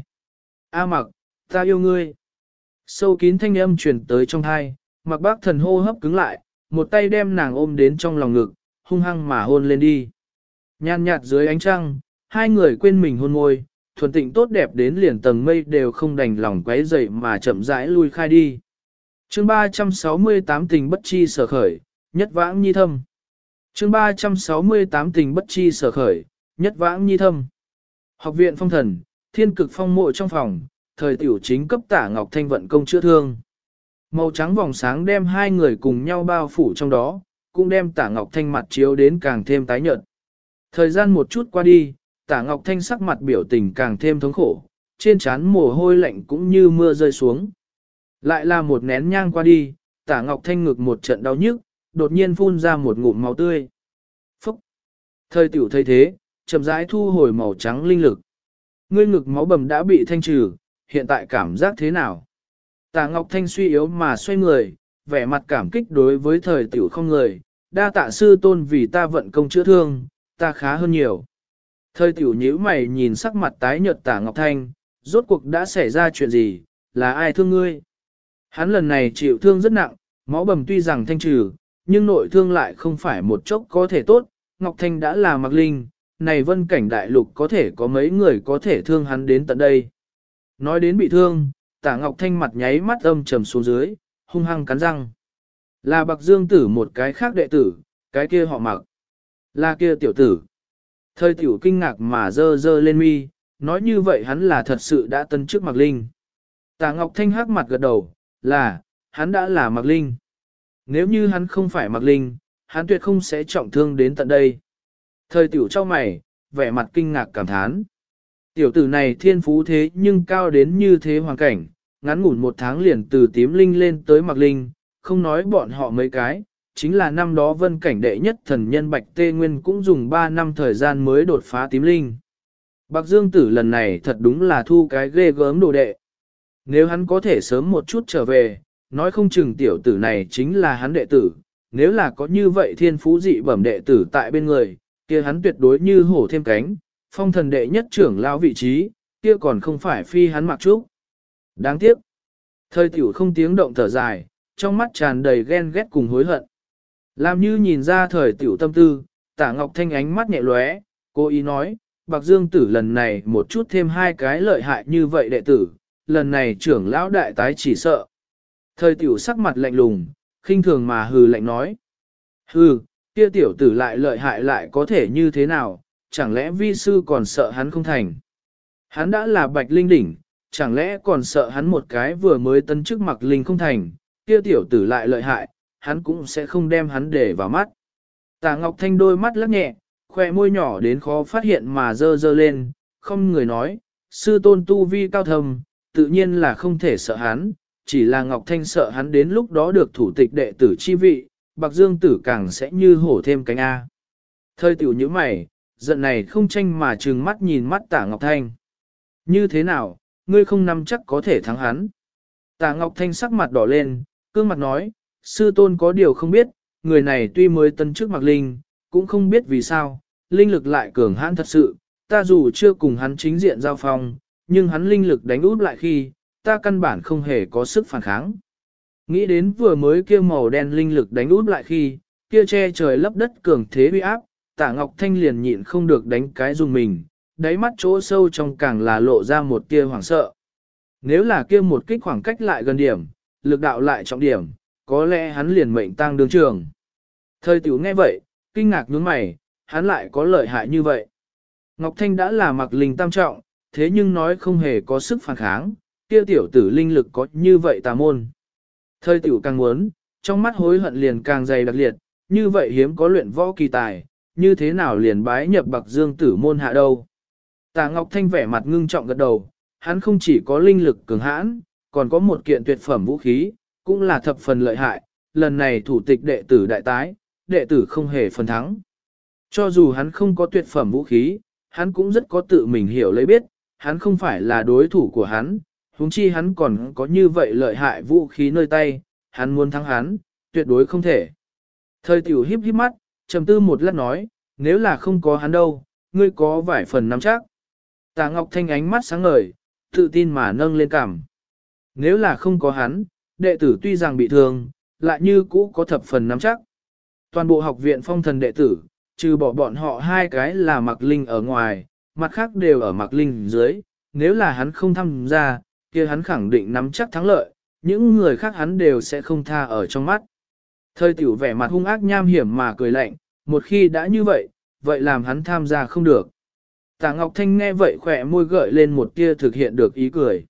A Mặc, ta yêu ngươi. Sâu kín thanh âm truyền tới trong hai, Mặc Bác Thần hô hấp cứng lại, một tay đem nàng ôm đến trong lòng ngực, hung hăng mà hôn lên đi. Nhàn nhạt dưới ánh trăng, hai người quên mình hôn môi, thuần tịnh tốt đẹp đến liền tầng mây đều không đành lòng quấy dậy mà chậm rãi lui khai đi. Chương 368 tình bất chi sở khởi, nhất vãng nhi thâm. Chương 368 tình bất chi sở khởi, nhất vãng nhi thâm. Học viện phong thần, thiên cực phong mộ trong phòng, thời tiểu chính cấp Tả Ngọc Thanh vận công chữa thương. Màu trắng vòng sáng đem hai người cùng nhau bao phủ trong đó, cũng đem Tả Ngọc Thanh mặt chiếu đến càng thêm tái nhợt. Thời gian một chút qua đi, Tả Ngọc Thanh sắc mặt biểu tình càng thêm thống khổ, trên trán mồ hôi lạnh cũng như mưa rơi xuống. Lại là một nén nhang qua đi, Tả Ngọc Thanh ngực một trận đau nhức, đột nhiên phun ra một ngụm máu tươi. Phúc! Thời tiểu thấy thế, chậm rãi thu hồi màu trắng linh lực. Ngươi ngực máu bầm đã bị thanh trừ, hiện tại cảm giác thế nào? Tả Ngọc Thanh suy yếu mà xoay người, vẻ mặt cảm kích đối với thời tiểu không người, đa tạ sư tôn vì ta vận công chữa thương, ta khá hơn nhiều. Thời tiểu nhíu mày nhìn sắc mặt tái nhợt Tả Ngọc Thanh, rốt cuộc đã xảy ra chuyện gì, là ai thương ngươi? Hắn lần này chịu thương rất nặng, máu bầm tuy rằng thanh trừ, nhưng nội thương lại không phải một chốc có thể tốt, Ngọc Thanh đã là mặc linh, này vân cảnh đại lục có thể có mấy người có thể thương hắn đến tận đây. Nói đến bị thương, Tả Ngọc Thanh mặt nháy mắt âm trầm xuống dưới, hung hăng cắn răng. Là Bạc Dương Tử một cái khác đệ tử, cái kia họ Mặc. Là kia tiểu tử. Thời tiểu kinh ngạc mà dơ dơ lên mi, nói như vậy hắn là thật sự đã tân chức Mặc Linh. Tả Ngọc Thanh hắc mặt gật đầu, là, hắn đã là Mặc Linh. Nếu như hắn không phải Mặc Linh, hắn tuyệt không sẽ trọng thương đến tận đây. Thời tiểu cho mày, vẻ mặt kinh ngạc cảm thán. Tiểu tử này thiên phú thế nhưng cao đến như thế hoàn cảnh, ngắn ngủn một tháng liền từ tím linh lên tới Mặc Linh, không nói bọn họ mấy cái, chính là năm đó vân cảnh đệ nhất thần nhân Bạch Tê Nguyên cũng dùng 3 năm thời gian mới đột phá tím linh. Bạc Dương Tử lần này thật đúng là thu cái ghê gớm đồ đệ. Nếu hắn có thể sớm một chút trở về, nói không chừng tiểu tử này chính là hắn đệ tử, nếu là có như vậy thiên phú dị bẩm đệ tử tại bên người, kia hắn tuyệt đối như hổ thêm cánh, phong thần đệ nhất trưởng lão vị trí, kia còn không phải phi hắn mặc trúc. Đáng tiếc. Thời tiểu không tiếng động thở dài, trong mắt tràn đầy ghen ghét cùng hối hận. Làm như nhìn ra thời tiểu tâm tư, Tả Ngọc Thanh ánh mắt nhẹ lóe, cô ý nói, Bạc Dương Tử lần này một chút thêm hai cái lợi hại như vậy đệ tử, lần này trưởng lão đại tái chỉ sợ. Thời tiểu sắc mặt lạnh lùng, khinh thường mà hừ lạnh nói. Hừ, kia tiểu tử lại lợi hại lại có thể như thế nào, chẳng lẽ vi sư còn sợ hắn không thành. Hắn đã là Bạch Linh đỉnh, Chẳng lẽ còn sợ hắn một cái vừa mới tấn chức mặc linh không thành, kia tiểu tử lại lợi hại, hắn cũng sẽ không đem hắn để vào mắt. Tả Ngọc Thanh đôi mắt lắc nhẹ, khoe môi nhỏ đến khó phát hiện mà dơ dơ lên, không người nói, sư tôn tu vi cao thầm, tự nhiên là không thể sợ hắn, chỉ là Ngọc Thanh sợ hắn đến lúc đó được thủ tịch đệ tử chi vị, Bạc Dương tử càng sẽ như hổ thêm cánh A. Thời tiểu như mày, giận này không tranh mà trừng mắt nhìn mắt Tả Ngọc Thanh. Như thế nào, ngươi không nắm chắc có thể thắng hắn. Tả Ngọc Thanh sắc mặt đỏ lên, cương mặt nói, sư tôn có điều không biết, người này tuy mới tân chức mặc linh, cũng không biết vì sao, linh lực lại cường hãn thật sự, ta dù chưa cùng hắn chính diện giao phong, nhưng hắn linh lực đánh út lại khi, ta căn bản không hề có sức phản kháng. Nghĩ đến vừa mới kia màu đen linh lực đánh út lại khi, kia che trời lấp đất cường thế uy áp, Tả Ngọc Thanh liền nhịn không được đánh cái dùng mình, đáy mắt chỗ sâu trong càng là lộ ra một tia hoảng sợ. Nếu là kia một kích khoảng cách lại gần điểm, lực đạo lại trọng điểm, có lẽ hắn liền mệnh tăng đương trường. Thời tiểu nghe vậy, kinh ngạc nhướng mày, hắn lại có lợi hại như vậy. Ngọc Thanh đã là mặc linh tam trọng, thế nhưng nói không hề có sức phản kháng, kia tiểu tử linh lực có như vậy tà môn. Thời tiểu càng muốn, trong mắt hối hận liền càng dày đặc liệt, như vậy hiếm có luyện võ kỳ tài, như thế nào liền bái nhập Bạc Dương tử môn hạ đâu. Tả Ngọc Thanh vẻ mặt ngưng trọng gật đầu, hắn không chỉ có linh lực cường hãn, còn có một kiện tuyệt phẩm vũ khí, cũng là thập phần lợi hại, lần này thủ tịch đệ tử đại tái, đệ tử không hề phần thắng. Cho dù hắn không có tuyệt phẩm vũ khí, hắn cũng rất có tự mình hiểu lấy biết, hắn không phải là đối thủ của hắn, huống chi hắn còn có như vậy lợi hại vũ khí nơi tay, hắn muốn thắng hắn, tuyệt đối không thể. Thời tiểu híp híp mắt, trầm tư một lát nói, nếu là không có hắn đâu, ngươi có vài phần nắm chắc. Tả Ngọc Thanh ánh mắt sáng ngời, tự tin mà nâng lên cằm. Nếu là không có hắn, đệ tử tuy rằng bị thương, lại như cũ có thập phần nắm chắc. Toàn bộ học viện phong thần đệ tử, trừ bỏ bọn họ hai cái là mặc linh ở ngoài, mặt khác đều ở mặc linh dưới, nếu là hắn không tham gia, kia hắn khẳng định nắm chắc thắng lợi, những người khác hắn đều sẽ không tha ở trong mắt. Thời tiểu vẻ mặt hung ác nham hiểm mà cười lạnh, một khi đã như vậy, vậy làm hắn tham gia không được. Tả Ngọc Thanh nghe vậy khỏe môi gợi lên một tia thực hiện được ý cười.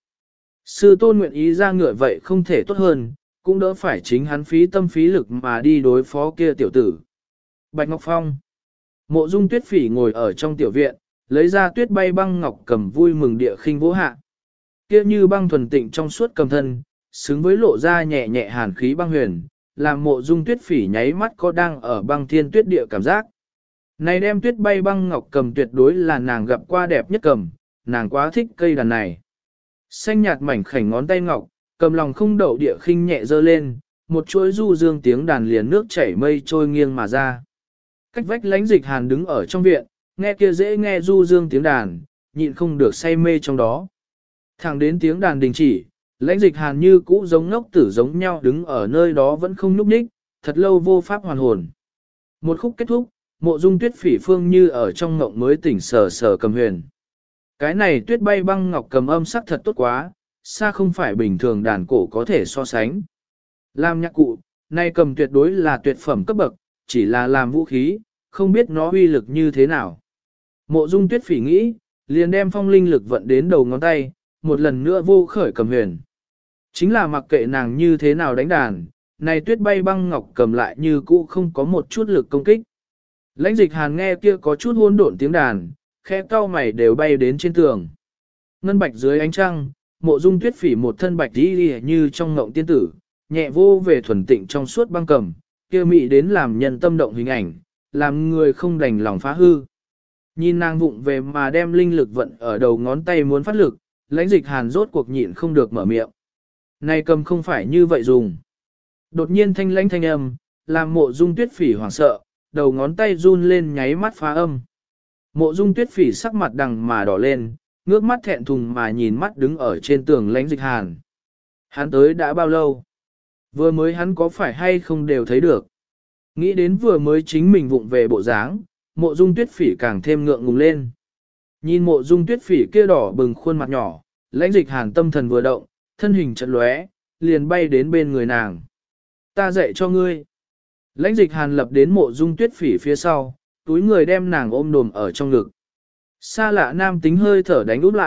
Sư tôn nguyện ý ra ngựa vậy không thể tốt hơn, cũng đỡ phải chính hắn phí tâm phí lực mà đi đối phó kia tiểu tử. Bạch Ngọc Phong. Mộ Dung Tuyết Phỉ ngồi ở trong tiểu viện, lấy ra tuyết bay băng ngọc cầm vui mừng địa khinh vỗ hạ. Kia như băng thuần tịnh trong suốt cầm thân, xứng với lộ ra nhẹ nhẹ hàn khí băng huyền, làm Mộ Dung Tuyết Phỉ nháy mắt có đang ở băng thiên tuyết địa cảm giác. Này đem tuyết bay băng ngọc cầm tuyệt đối là nàng gặp qua đẹp nhất cầm, nàng quá thích cây đàn này. Xanh nhạt mảnh khảnh ngón tay ngọc, cầm lòng không đậu địa khinh nhẹ dơ lên, một chuỗi du dương tiếng đàn liền nước chảy mây trôi nghiêng mà ra. Cách vách Lãnh Dịch Hàn đứng ở trong viện, nghe kia dễ nghe du dương tiếng đàn, nhịn không được say mê trong đó. Thẳng đến tiếng đàn đình chỉ, Lãnh Dịch Hàn như cũ giống ngốc tử giống nhau đứng ở nơi đó vẫn không nhúc nhích, thật lâu vô pháp hoàn hồn. Một khúc kết thúc, Mộ Dung Tuyết Phỉ phương như ở trong ngộng mới tỉnh sờ sờ cầm huyền. Cái này tuyết bay băng ngọc cầm âm sắc thật tốt quá, xa không phải bình thường đàn cổ có thể so sánh. Làm nhạc cụ, nay cầm tuyệt đối là tuyệt phẩm cấp bậc, chỉ là làm vũ khí, không biết nó uy lực như thế nào. Mộ Dung Tuyết Phỉ nghĩ, liền đem phong linh lực vận đến đầu ngón tay, một lần nữa vô khởi cầm huyền. Chính là mặc kệ nàng như thế nào đánh đàn, này tuyết bay băng ngọc cầm lại như cũ không có một chút lực công kích. Lãnh Dịch Hàn nghe kia có chút hỗn độn tiếng đàn, khe cau mày đều bay đến trên tường. Ngân bạch dưới ánh trăng, Mộ Dung Tuyết Phỉ một thân bạch đi như trong ngộng tiên tử, nhẹ vô về thuần tịnh trong suốt băng cầm, kia mị đến làm nhân tâm động hình ảnh, làm người không đành lòng phá hư. Nhìn nàng vụng về mà đem linh lực vận ở đầu ngón tay muốn phát lực, Lãnh Dịch Hàn rốt cuộc nhịn không được mở miệng. Này cầm không phải như vậy dùng. Đột nhiên thanh lãnh thanh âm, làm Mộ Dung Tuyết Phỉ hoảng sợ, đầu ngón tay run lên nháy mắt phá âm. Mộ Dung Tuyết Phỉ sắc mặt đằng mà đỏ lên, ngước mắt thẹn thùng mà nhìn mắt đứng ở trên tường Lãnh Dịch Hàn. Hắn tới đã bao lâu? Vừa mới hắn có phải hay không đều thấy được. Nghĩ đến vừa mới chính mình vụng về bộ dáng, Mộ Dung Tuyết Phỉ càng thêm ngượng ngùng lên. Nhìn Mộ Dung Tuyết Phỉ kia đỏ bừng khuôn mặt nhỏ, Lãnh Dịch Hàn tâm thần vừa động, thân hình chợt lóe, liền bay đến bên người nàng. Ta dạy cho ngươi. Lãnh Dịch Hàn lập đến Mộ Dung Tuyết Phỉ phía sau, túi người đem nàng ôm đồm ở trong ngực. Xa lạ nam tính hơi thở đánh úp lại,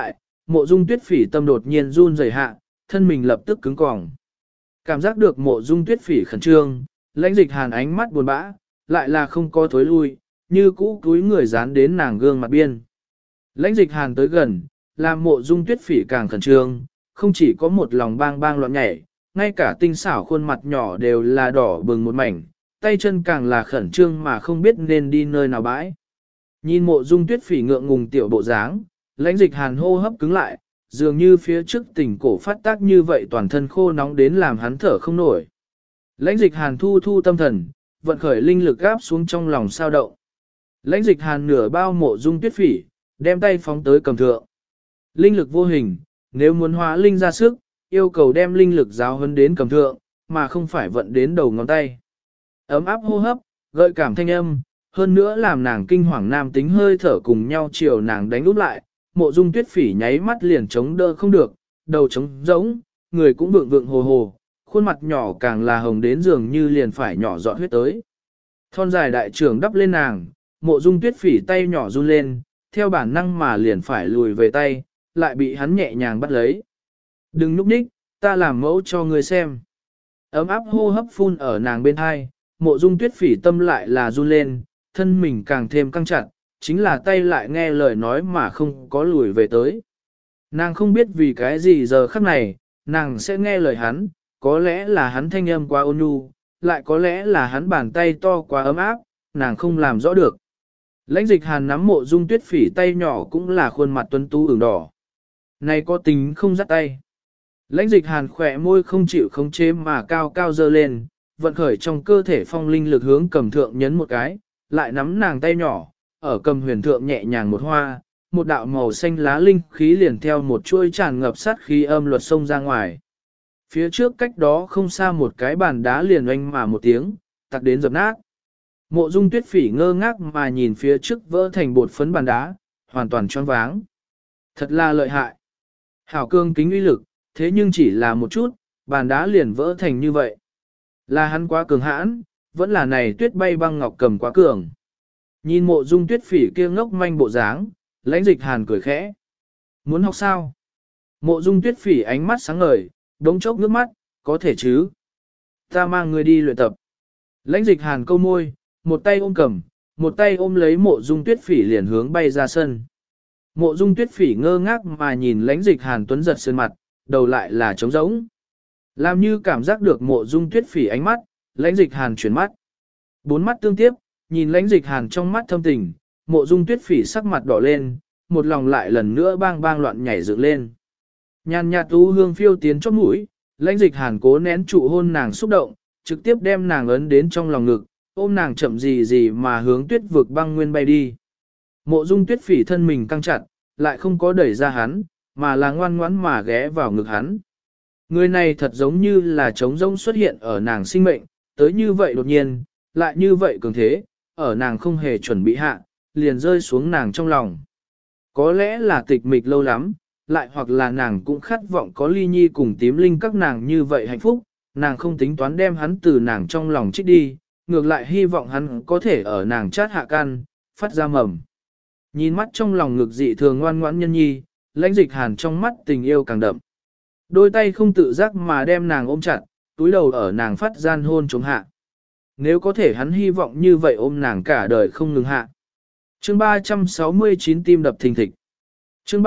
Mộ Dung Tuyết Phỉ tâm đột nhiên run rẩy hạ, thân mình lập tức cứng cỏng. Cảm giác được Mộ Dung Tuyết Phỉ khẩn trương, Lãnh Dịch Hàn ánh mắt buồn bã, lại là không có thối lui, như cũ túi người dán đến nàng gương mặt biên. Lãnh Dịch Hàn tới gần, làm Mộ Dung Tuyết Phỉ càng khẩn trương, không chỉ có một lòng bang bang loạn nhảy, ngay cả tinh xảo khuôn mặt nhỏ đều là đỏ bừng một mảnh, tay chân càng là khẩn trương mà không biết nên đi nơi nào bãi. Nhìn Mộ Dung Tuyết Phỉ ngượng ngùng tiểu bộ dáng, Lãnh Dịch Hàn hô hấp cứng lại, dường như phía trước tình cổ phát tác như vậy toàn thân khô nóng đến làm hắn thở không nổi. Lãnh Dịch Hàn thu thu tâm thần, vận khởi linh lực gáp xuống trong lòng sao động. Lãnh Dịch Hàn nửa bao Mộ Dung Tuyết Phỉ, đem tay phóng tới cầm thượng. Linh lực vô hình, nếu muốn hóa linh ra sức, yêu cầu đem linh lực giáo huấn đến cầm thượng, mà không phải vận đến đầu ngón tay. Ấm áp hô hấp, gợi cảm thanh âm, hơn nữa làm nàng kinh hoàng nam tính hơi thở cùng nhau chiều nàng đánh úp lại, Mộ Dung Tuyết Phỉ nháy mắt liền chống đỡ không được, đầu trống rỗng, người cũng vượng vượng hồ hồ, khuôn mặt nhỏ càng là hồng đến dường như liền phải nhỏ giọt huyết tới. Thon dài đại trưởng đắp lên nàng, Mộ Dung Tuyết Phỉ tay nhỏ run lên, theo bản năng mà liền phải lùi về tay, lại bị hắn nhẹ nhàng bắt lấy. Đừng núp ních, ta làm mẫu cho ngươi xem. Ấm áp hô hấp phun ở nàng bên hai, Mộ Dung Tuyết Phỉ tâm lại là run lên, thân mình càng thêm căng chặt, chính là tay lại nghe lời nói mà không có lùi về tới. Nàng không biết vì cái gì giờ khắc này, nàng sẽ nghe lời hắn, có lẽ là hắn thanh âm quá ôn nhu, lại có lẽ là hắn bàn tay to quá ấm áp, nàng không làm rõ được. Lãnh Dịch Hàn nắm Mộ Dung Tuyết Phỉ tay nhỏ cũng là khuôn mặt tuấn tú ửng đỏ. Này có tính không dắt tay. Lãnh Dịch Hàn khỏe môi không chịu khống chế mà cao cao dơ lên, vận khởi trong cơ thể phong linh lực hướng cầm thượng nhấn một cái, lại nắm nàng tay nhỏ, ở cầm huyền thượng nhẹ nhàng một hoa, một đạo màu xanh lá linh khí liền theo một chuôi tràn ngập sát khí âm luật xông ra ngoài. Phía trước cách đó không xa một cái bàn đá liền oanh mà một tiếng, tặc đến dập nát. Mộ Dung Tuyết Phỉ ngơ ngác mà nhìn phía trước vỡ thành bột phấn bàn đá, hoàn toàn choáng váng. Thật là lợi hại. Hảo cương kính uy lực, thế nhưng chỉ là một chút, bàn đá liền vỡ thành như vậy. Là hắn quá cường hãn, vẫn là này Tuyết Bay Băng Ngọc Cầm quá cường. Nhìn Mộ Dung Tuyết Phỉ kia ngốc manh bộ dáng, Lãnh Dịch Hàn cười khẽ. Muốn học sao? Mộ Dung Tuyết Phỉ ánh mắt sáng ngời, đống chốc nước mắt, có thể chứ? Ta mang người đi luyện tập. Lãnh Dịch Hàn câu môi, một tay ôm cầm, một tay ôm lấy Mộ Dung Tuyết Phỉ liền hướng bay ra sân. Mộ Dung Tuyết Phỉ ngơ ngác mà nhìn Lãnh Dịch Hàn tuấn giật sơn mặt, đầu lại là trống rỗng. Làm như cảm giác được Mộ Dung Tuyết Phỉ ánh mắt, Lãnh Dịch Hàn chuyển mắt. Bốn mắt tương tiếp, nhìn Lãnh Dịch Hàn trong mắt thâm tình, Mộ Dung Tuyết Phỉ sắc mặt đỏ lên, một lòng lại lần nữa bang bang loạn nhảy dựng lên. Nhàn nhạt u hương phiêu tiến chóp mũi, Lãnh Dịch Hàn cố nén trụ hôn nàng xúc động, trực tiếp đem nàng ấn đến trong lòng ngực, ôm nàng chậm gì gì mà hướng tuyết vực băng nguyên bay đi. Mộ Dung Tuyết Phỉ thân mình căng chặt, lại không có đẩy ra hắn, mà là ngoan ngoãn mà ghé vào ngực hắn. Người này thật giống như là trống rỗng xuất hiện ở nàng sinh mệnh, tới như vậy đột nhiên, lại như vậy cường thế, ở nàng không hề chuẩn bị hạ, liền rơi xuống nàng trong lòng. Có lẽ là tịch mịch lâu lắm, lại hoặc là nàng cũng khát vọng có ly nhi cùng tím linh các nàng như vậy hạnh phúc, nàng không tính toán đem hắn từ nàng trong lòng trích đi, ngược lại hy vọng hắn có thể ở nàng chát hạ can, phát ra mầm. Nhìn mắt trong lòng ngực dị thường ngoan ngoãn nhân nhi, Lãnh Dịch Hàn trong mắt tình yêu càng đậm. Đôi tay không tự giác mà đem nàng ôm chặt, túi đầu ở nàng phát gian hôn chống hạ. Nếu có thể hắn hy vọng như vậy ôm nàng cả đời không ngừng hạ. Chương 369 tim đập thình thịch. Chương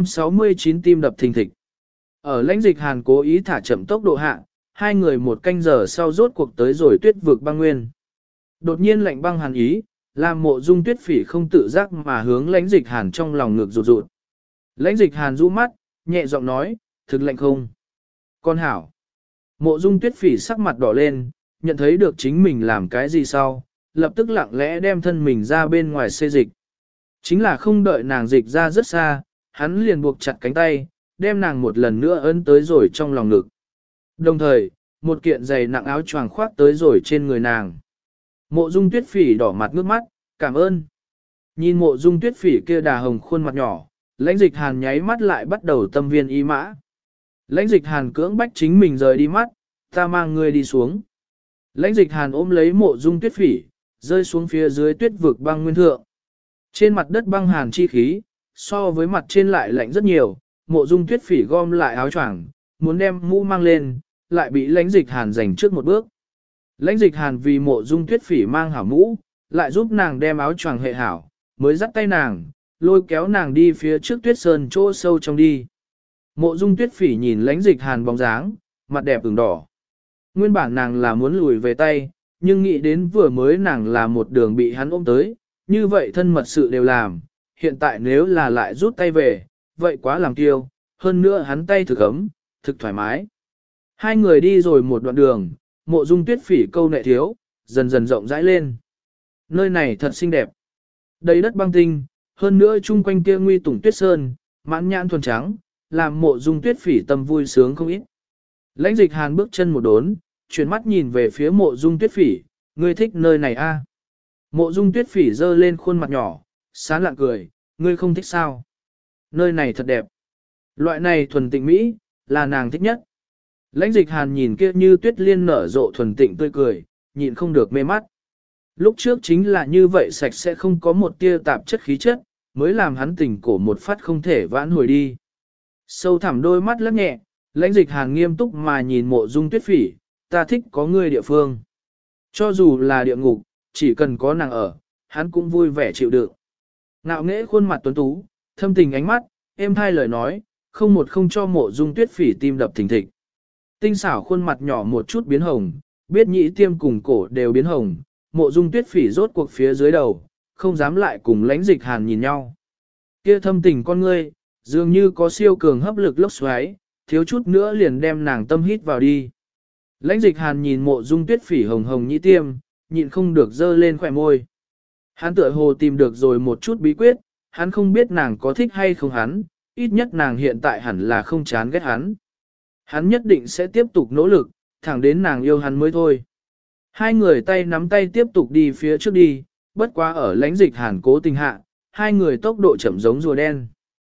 369 tim đập thình thịch. Ở Lãnh Dịch Hàn cố ý thả chậm tốc độ hạ, hai người một canh giờ sau rốt cuộc tới rồi tuyết vực băng nguyên. Đột nhiên lạnh băng hàn ý, làm Mộ Dung Tuyết Phỉ không tự giác mà hướng Lãnh Dịch Hàn trong lòng ngược rụt rụt. Lãnh Dịch Hàn rũ mắt, nhẹ giọng nói, thực lạnh không? Con hảo. Mộ Dung Tuyết Phỉ sắc mặt đỏ lên, nhận thấy được chính mình làm cái gì sau, lập tức lặng lẽ đem thân mình ra bên ngoài xê dịch. Chính là không đợi nàng dịch ra rất xa, hắn liền buộc chặt cánh tay, đem nàng một lần nữa ấn tới rồi trong lòng ngực. Đồng thời, một kiện giày nặng áo choàng khoác tới rồi trên người nàng. Mộ Dung Tuyết Phỉ đỏ mặt ngước mắt, cảm ơn. Nhìn Mộ Dung Tuyết Phỉ kia đà hồng khuôn mặt nhỏ, Lãnh Dịch Hàn nháy mắt lại bắt đầu tâm viên ý mã. Lãnh Dịch Hàn cưỡng bách chính mình rời đi mắt, ta mang ngươi đi xuống. Lãnh Dịch Hàn ôm lấy Mộ Dung Tuyết Phỉ, rơi xuống phía dưới tuyết vực băng nguyên thượng. Trên mặt đất băng hàn chi khí, so với mặt trên lại lạnh rất nhiều, Mộ Dung Tuyết Phỉ gom lại áo choàng, muốn đem mũ mang lên, lại bị Lãnh Dịch Hàn giành trước một bước. Lãnh Dịch Hàn vì Mộ Dung Tuyết Phỉ mang hảo mũ, lại giúp nàng đem áo choàng hệ hảo, mới dắt tay nàng, lôi kéo nàng đi phía trước Tuyết Sơn chỗ sâu trong đi. Mộ Dung Tuyết Phỉ nhìn Lãnh Dịch Hàn bóng dáng, mặt đẹp ửng đỏ. Nguyên bản nàng là muốn lùi về tay, nhưng nghĩ đến vừa mới nàng là một đường bị hắn ôm tới, như vậy thân mật sự đều làm, hiện tại nếu là lại rút tay về, vậy quá làm kiêu, hơn nữa hắn tay thực ấm, thực thoải mái. Hai người đi rồi một đoạn đường, Mộ Dung Tuyết Phỉ câu nệ thiếu, dần dần rộng rãi lên. Nơi này thật xinh đẹp. Đầy đất băng tinh, hơn nữa chung quanh kia nguy tủng tuyết sơn, mãn nhãn thuần trắng, làm Mộ Dung Tuyết Phỉ tâm vui sướng không ít. Lãnh Dịch Hàn bước chân một đốn, chuyển mắt nhìn về phía Mộ Dung Tuyết Phỉ, ngươi thích nơi này a? Mộ Dung Tuyết Phỉ giơ lên khuôn mặt nhỏ, sán lạng cười, ngươi không thích sao? Nơi này thật đẹp. Loại này thuần tịnh mỹ, là nàng thích nhất. Lãnh Dịch Hàn nhìn kia như tuyết liên nở rộ thuần tịnh tươi cười, nhịn không được mê mắt. Lúc trước chính là như vậy sạch sẽ không có một tia tạp chất khí chất, mới làm hắn tình cổ một phát không thể vãn hồi đi. Sâu thẳm đôi mắt lắc nhẹ, Lãnh Dịch Hàn nghiêm túc mà nhìn Mộ Dung Tuyết Phỉ, ta thích có ngươi địa phương. Cho dù là địa ngục, chỉ cần có nàng ở, hắn cũng vui vẻ chịu đựng. Ngạo nghễ khuôn mặt tuấn tú, thâm tình ánh mắt, êm thai lời nói, không một không cho Mộ Dung Tuyết Phỉ tim đập thình thịch. Tinh xảo khuôn mặt nhỏ một chút biến hồng, biết nhĩ tiêm cùng cổ đều biến hồng, Mộ Dung Tuyết Phỉ rốt cuộc phía dưới đầu, không dám lại cùng Lãnh Dịch Hàn nhìn nhau. Kia thâm tình con ngươi, dường như có siêu cường hấp lực lốc xoáy, thiếu chút nữa liền đem nàng tâm hít vào đi. Lãnh Dịch Hàn nhìn Mộ Dung Tuyết Phỉ hồng hồng nhĩ tiêm, nhịn không được dơ lên khỏe môi. Hắn tựa hồ tìm được rồi một chút bí quyết, hắn không biết nàng có thích hay không hắn, ít nhất nàng hiện tại hẳn là không chán ghét hắn. Hắn nhất định sẽ tiếp tục nỗ lực, thẳng đến nàng yêu hắn mới thôi. Hai người tay nắm tay tiếp tục đi phía trước đi, bất quá ở Lãnh Dịch Hàn cố tình hạ, hai người tốc độ chậm giống rùa đen.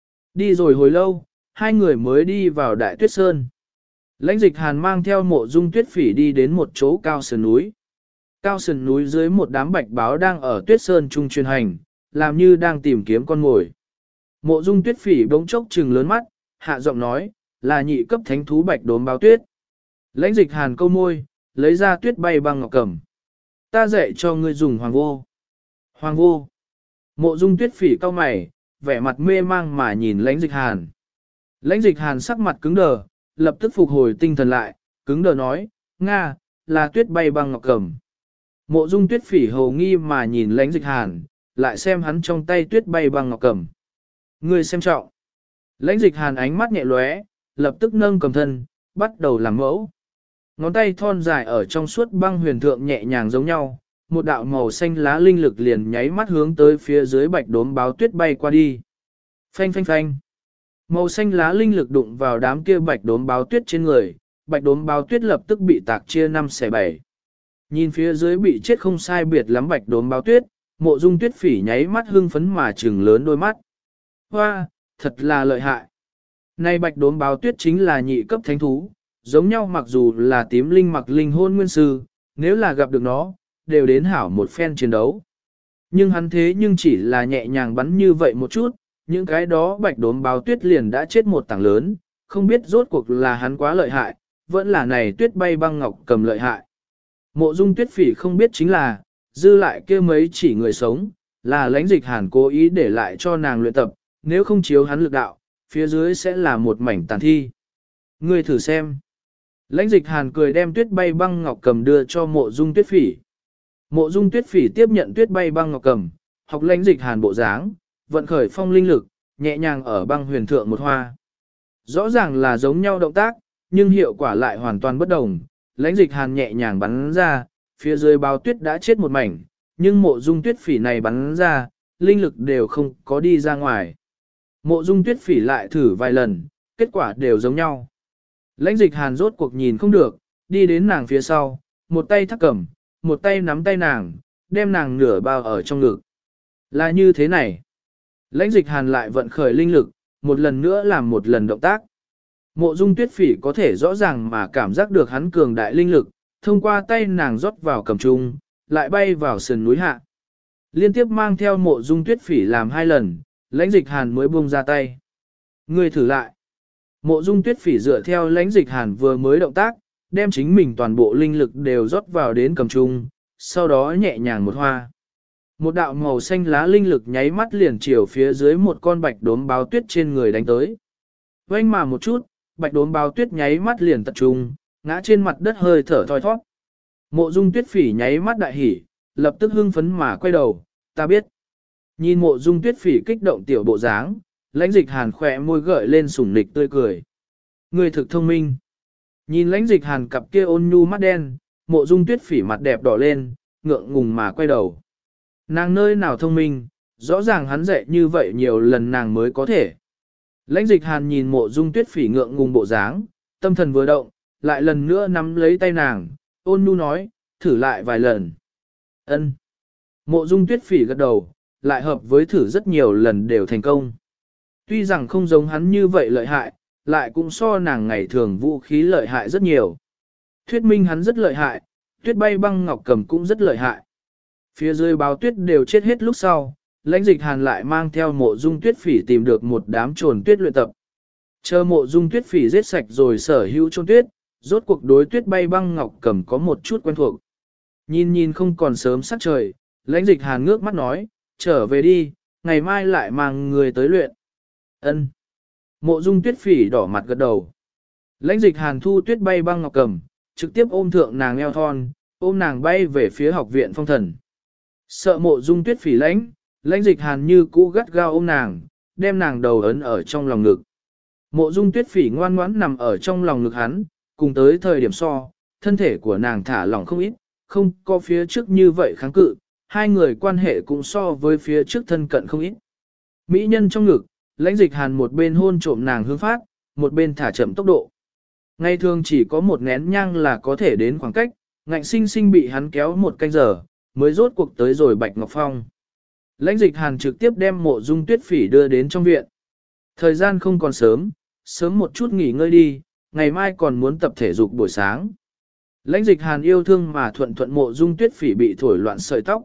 Đi rồi hồi lâu, hai người mới đi vào Đại Tuyết Sơn. Lãnh Dịch Hàn mang theo Mộ Dung Tuyết Phỉ đi đến một chỗ cao sườn núi. Cao sườn núi dưới một đám bạch báo đang ở Tuyết Sơn trung chuyên hành, làm như đang tìm kiếm con mồi. Mộ Dung Tuyết Phỉ bỗng chốc trừng lớn mắt, hạ giọng nói, là nhị cấp thánh thú bạch đốm báo tuyết. Lãnh Dịch Hàn câu môi, lấy ra tuyết bay băng ngọc cầm. Ta dạy cho ngươi dùng hoàng vô. Hoàng vô. Mộ Dung Tuyết Phỉ cau mày, vẻ mặt mê mang mà nhìn Lãnh Dịch Hàn. Lãnh Dịch Hàn sắc mặt cứng đờ, lập tức phục hồi tinh thần lại, cứng đờ nói, Nga, là tuyết bay băng ngọc cầm. Mộ Dung Tuyết Phỉ hồ nghi mà nhìn Lãnh Dịch Hàn, lại xem hắn trong tay tuyết bay băng ngọc cầm. Ngươi xem trọng. Lãnh Dịch Hàn ánh mắt nhẹ lóe, lập tức nâng cầm thân, bắt đầu làm mẫu. Ngón tay thon dài ở trong suốt băng huyền thượng nhẹ nhàng giống nhau, một đạo màu xanh lá linh lực liền nháy mắt hướng tới phía dưới bạch đốm báo tuyết bay qua đi. Phanh phanh phanh. Màu xanh lá linh lực đụng vào đám kia bạch đốm báo tuyết trên người, bạch đốm báo tuyết lập tức bị tạc chia 5 xẻ 7. Nhìn phía dưới bị chết không sai biệt lắm bạch đốm báo tuyết, Mộ Dung Tuyết Phỉ nháy mắt hưng phấn mà trừng lớn đôi mắt. Hoa, thật là lợi hại. Này bạch đốm báo tuyết chính là nhị cấp thánh thú, giống nhau mặc dù là tím linh mặc linh hôn nguyên sư, nếu là gặp được nó, đều đến hảo một phen chiến đấu. Nhưng hắn thế nhưng chỉ là nhẹ nhàng bắn như vậy một chút, những cái đó bạch đốm báo tuyết liền đã chết một tảng lớn, không biết rốt cuộc là hắn quá lợi hại, vẫn là này tuyết bay băng ngọc cầm lợi hại. Mộ Dung Tuyết Phỉ không biết chính là, dư lại kia mấy chỉ người sống, là Lãnh Dịch Hàn cố ý để lại cho nàng luyện tập, nếu không chiếu hắn lực đạo, phía dưới sẽ là một mảnh tàn thi. Ngươi thử xem. Lãnh Dịch Hàn cười đem tuyết bay băng ngọc cầm đưa cho Mộ Dung Tuyết Phỉ. Mộ Dung Tuyết Phỉ tiếp nhận tuyết bay băng ngọc cầm, học Lãnh Dịch Hàn bộ dáng, vận khởi phong linh lực, nhẹ nhàng ở băng huyền thượng một hoa. Rõ ràng là giống nhau động tác, nhưng hiệu quả lại hoàn toàn bất đồng. Lãnh Dịch Hàn nhẹ nhàng bắn ra, phía dưới báo tuyết đã chết một mảnh, nhưng Mộ Dung Tuyết Phỉ này bắn ra, linh lực đều không có đi ra ngoài. Mộ Dung Tuyết Phỉ lại thử vài lần, kết quả đều giống nhau. Lãnh Dịch Hàn rốt cuộc nhìn không được, đi đến nàng phía sau, một tay thắt cầm, một tay nắm tay nàng, đem nàng nửa bao ở trong ngực. Là như thế này. Lãnh Dịch Hàn lại vận khởi linh lực, một lần nữa làm một lần động tác. Mộ Dung Tuyết Phỉ có thể rõ ràng mà cảm giác được hắn cường đại linh lực, thông qua tay nàng rót vào cầm trung, lại bay vào sườn núi hạ. Liên tiếp mang theo Mộ Dung Tuyết Phỉ làm 2 lần, Lãnh Dịch Hàn mới buông ra tay. Ngươi thử lại. Mộ Dung Tuyết Phỉ dựa theo Lãnh Dịch Hàn vừa mới động tác, đem chính mình toàn bộ linh lực đều rót vào đến cầm trung, sau đó nhẹ nhàng một hoa. Một đạo màu xanh lá linh lực nháy mắt liền chiều phía dưới một con bạch đốm báo tuyết trên người đánh tới. Vênh mà một chút, bạch đốm báo tuyết nháy mắt liền tập trung, ngã trên mặt đất hơi thở thoi thoát. Mộ Dung Tuyết Phỉ nháy mắt đại hỉ, lập tức hưng phấn mà quay đầu, ta biết. Nhìn Mộ Dung Tuyết Phỉ kích động tiểu bộ dáng, Lãnh Dịch Hàn khỏe môi gợi lên sủng nịch tươi cười. Người thực thông minh. Nhìn Lãnh Dịch Hàn cặp kia ôn nhu mắt đen, Mộ Dung Tuyết Phỉ mặt đẹp đỏ lên, ngượng ngùng mà quay đầu. Nàng nơi nào thông minh, rõ ràng hắn dạy như vậy nhiều lần nàng mới có thể. Lãnh Dịch Hàn nhìn Mộ Dung Tuyết Phỉ ngượng ngùng bộ dáng, tâm thần vừa động, lại lần nữa nắm lấy tay nàng, ôn nhu nói, thử lại vài lần. Ân. Mộ Dung Tuyết Phỉ gật đầu, lại hợp với thử rất nhiều lần đều thành công. Tuy rằng không giống hắn như vậy lợi hại, lại cũng so nàng ngày thường vũ khí lợi hại rất nhiều. Thuyết minh hắn rất lợi hại, Tuyết Bay Băng Ngọc Cầm cũng rất lợi hại. Phía dưới báo tuyết đều chết hết lúc sau, Lãnh Dịch Hàn lại mang theo Mộ Dung Tuyết Phỉ tìm được một đám trồn tuyết luyện tập. Chờ Mộ Dung Tuyết Phỉ giết sạch rồi sở hữu trồn tuyết, rốt cuộc đối Tuyết Bay Băng Ngọc Cầm có một chút quen thuộc. Nhìn không còn sớm sắc trời, Lãnh Dịch Hàn ngước mắt nói, trở về đi, ngày mai lại mang người tới luyện. Ân. Mộ Dung Tuyết Phỉ đỏ mặt gật đầu. Lãnh Dịch Hàn thu Tuyết Bay Băng Ngọc Cầm, trực tiếp ôm thượng nàng eo thon, ôm nàng bay về phía học viện phong thần. Sợ Mộ Dung Tuyết Phỉ Lãnh Dịch Hàn như cũ gắt gao ôm nàng, đem nàng đầu ấn ở trong lòng ngực. Mộ Dung Tuyết Phỉ ngoan ngoãn nằm ở trong lòng ngực hắn, cùng tới thời điểm so, thân thể của nàng thả lỏng không ít, không có phía trước như vậy kháng cự, hai người quan hệ cũng so với phía trước thân cận không ít. Mỹ nhân trong ngực, Lãnh Dịch Hàn một bên hôn trộm nàng hướng phát, một bên thả chậm tốc độ. Ngày thường chỉ có một nén nhang là có thể đến khoảng cách, ngạnh sinh sinh bị hắn kéo một canh giờ, mới rốt cuộc tới rồi Bạch Ngọc Phong. Lãnh Dịch Hàn trực tiếp đem Mộ Dung Tuyết Phỉ đưa đến trong viện. Thời gian không còn sớm, sớm một chút nghỉ ngơi đi, ngày mai còn muốn tập thể dục buổi sáng. Lãnh Dịch Hàn yêu thương mà thuận Mộ Dung Tuyết Phỉ bị thổi loạn sợi tóc.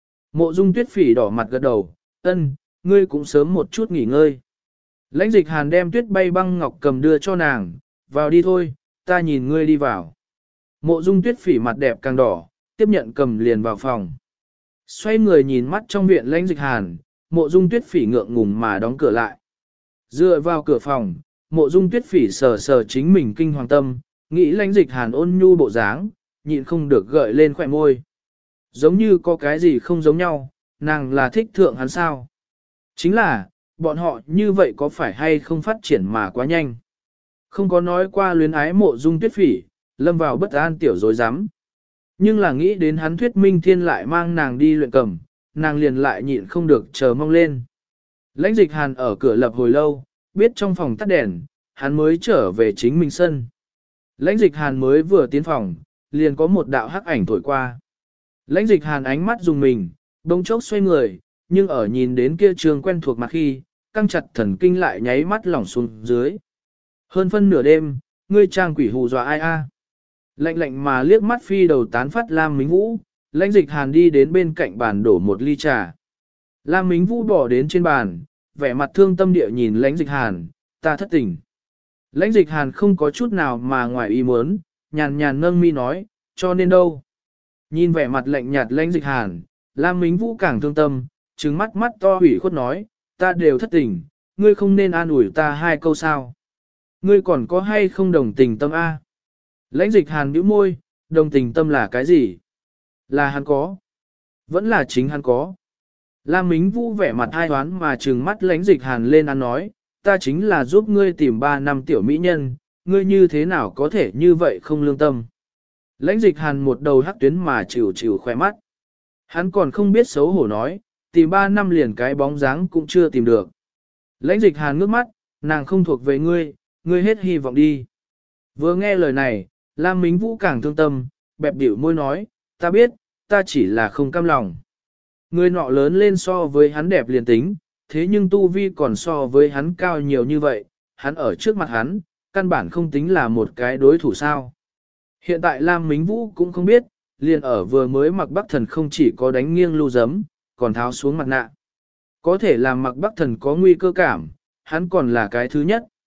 Mộ Dung Tuyết Phỉ đỏ mặt gật đầu, ân, ngươi cũng sớm một chút nghỉ ngơi. Lãnh Dịch Hàn đem Tuyết Bay Băng Ngọc Cầm đưa cho nàng, vào đi thôi, ta nhìn ngươi đi vào. Mộ Dung Tuyết Phỉ mặt đẹp càng đỏ, tiếp nhận cầm liền vào phòng. Xoay người nhìn mắt trong viện Lãnh Dịch Hàn, Mộ Dung Tuyết Phỉ ngượng ngùng mà đóng cửa lại. Dựa vào cửa phòng, Mộ Dung Tuyết Phỉ sờ sờ chính mình kinh hoàng tâm, nghĩ Lãnh Dịch Hàn ôn nhu bộ dáng, nhịn không được gợi lên khóe môi. Giống như có cái gì không giống nhau, nàng là thích thượng hắn sao? Chính là, bọn họ như vậy có phải hay không phát triển mà quá nhanh? Không có nói qua luyến ái Mộ Dung Tuyết Phỉ, lâm vào bất an tiểu dối rắm. Nhưng là nghĩ đến hắn Thuyết Minh Thiên lại mang nàng đi luyện cầm, nàng liền lại nhịn không được chờ mong lên. Lãnh Dịch Hàn ở cửa lập hồi lâu, biết trong phòng tắt đèn, hắn mới trở về chính mình sân. Lãnh Dịch Hàn mới vừa tiến phòng, liền có một đạo hắc ảnh thổi qua. Lãnh Dịch Hàn ánh mắt dùng mình, bỗng chốc xoay người, nhưng ở nhìn đến kia trường quen thuộc mặt khi, căng chặt thần kinh lại nháy mắt lỏng xuống dưới. Hơn phân nửa đêm, ngươi trang quỷ hù dọa ai a? Lạnh lạnh mà liếc mắt phi đầu tán phát Lam Mính Vũ, Lãnh Dịch Hàn đi đến bên cạnh bàn đổ một ly trà. Lam Mính Vũ bỏ đến trên bàn, vẻ mặt thương tâm địa nhìn Lãnh Dịch Hàn, ta thất tình. Lãnh Dịch Hàn không có chút nào mà ngoài ý muốn, nhàn nhàn nâng mi nói, cho nên đâu. Nhìn vẻ mặt lạnh nhạt Lãnh Dịch Hàn, Lam Mính Vũ càng thương tâm, trừng mắt mắt to ủy khuất nói, ta đều thất tình, ngươi không nên an ủi ta hai câu sao. Ngươi còn có hay không đồng tình tâm A? Lãnh Dịch Hàn nhíu môi, đồng tình tâm là cái gì? Là hắn có. Vẫn là chính hắn có. Lam Mính Vũ vẻ mặt ai hoán mà trừng mắt Lãnh Dịch Hàn lên ăn nói, ta chính là giúp ngươi tìm 3 năm tiểu mỹ nhân, ngươi như thế nào có thể như vậy không lương tâm. Lãnh Dịch Hàn một đầu hắc tuyến mà chịu khoe mắt. Hắn còn không biết xấu hổ nói, tìm 3 năm liền cái bóng dáng cũng chưa tìm được. Lãnh Dịch Hàn ngước mắt, nàng không thuộc về ngươi, ngươi hết hy vọng đi. Vừa nghe lời này, Lam Mính Vũ càng thương tâm, bẹp điệu môi nói, ta biết, ta chỉ là không cam lòng. Người nọ lớn lên so với hắn đẹp liền tính, thế nhưng tu vi còn so với hắn cao nhiều như vậy, hắn ở trước mặt hắn, căn bản không tính là một cái đối thủ sao. Hiện tại Lam Mính Vũ cũng không biết, liền ở vừa mới Mặc Bắc Thần không chỉ có đánh nghiêng lưu giấm, còn tháo xuống mặt nạ. Có thể làm Mặc Bắc Thần có nguy cơ cảm, hắn còn là cái thứ nhất.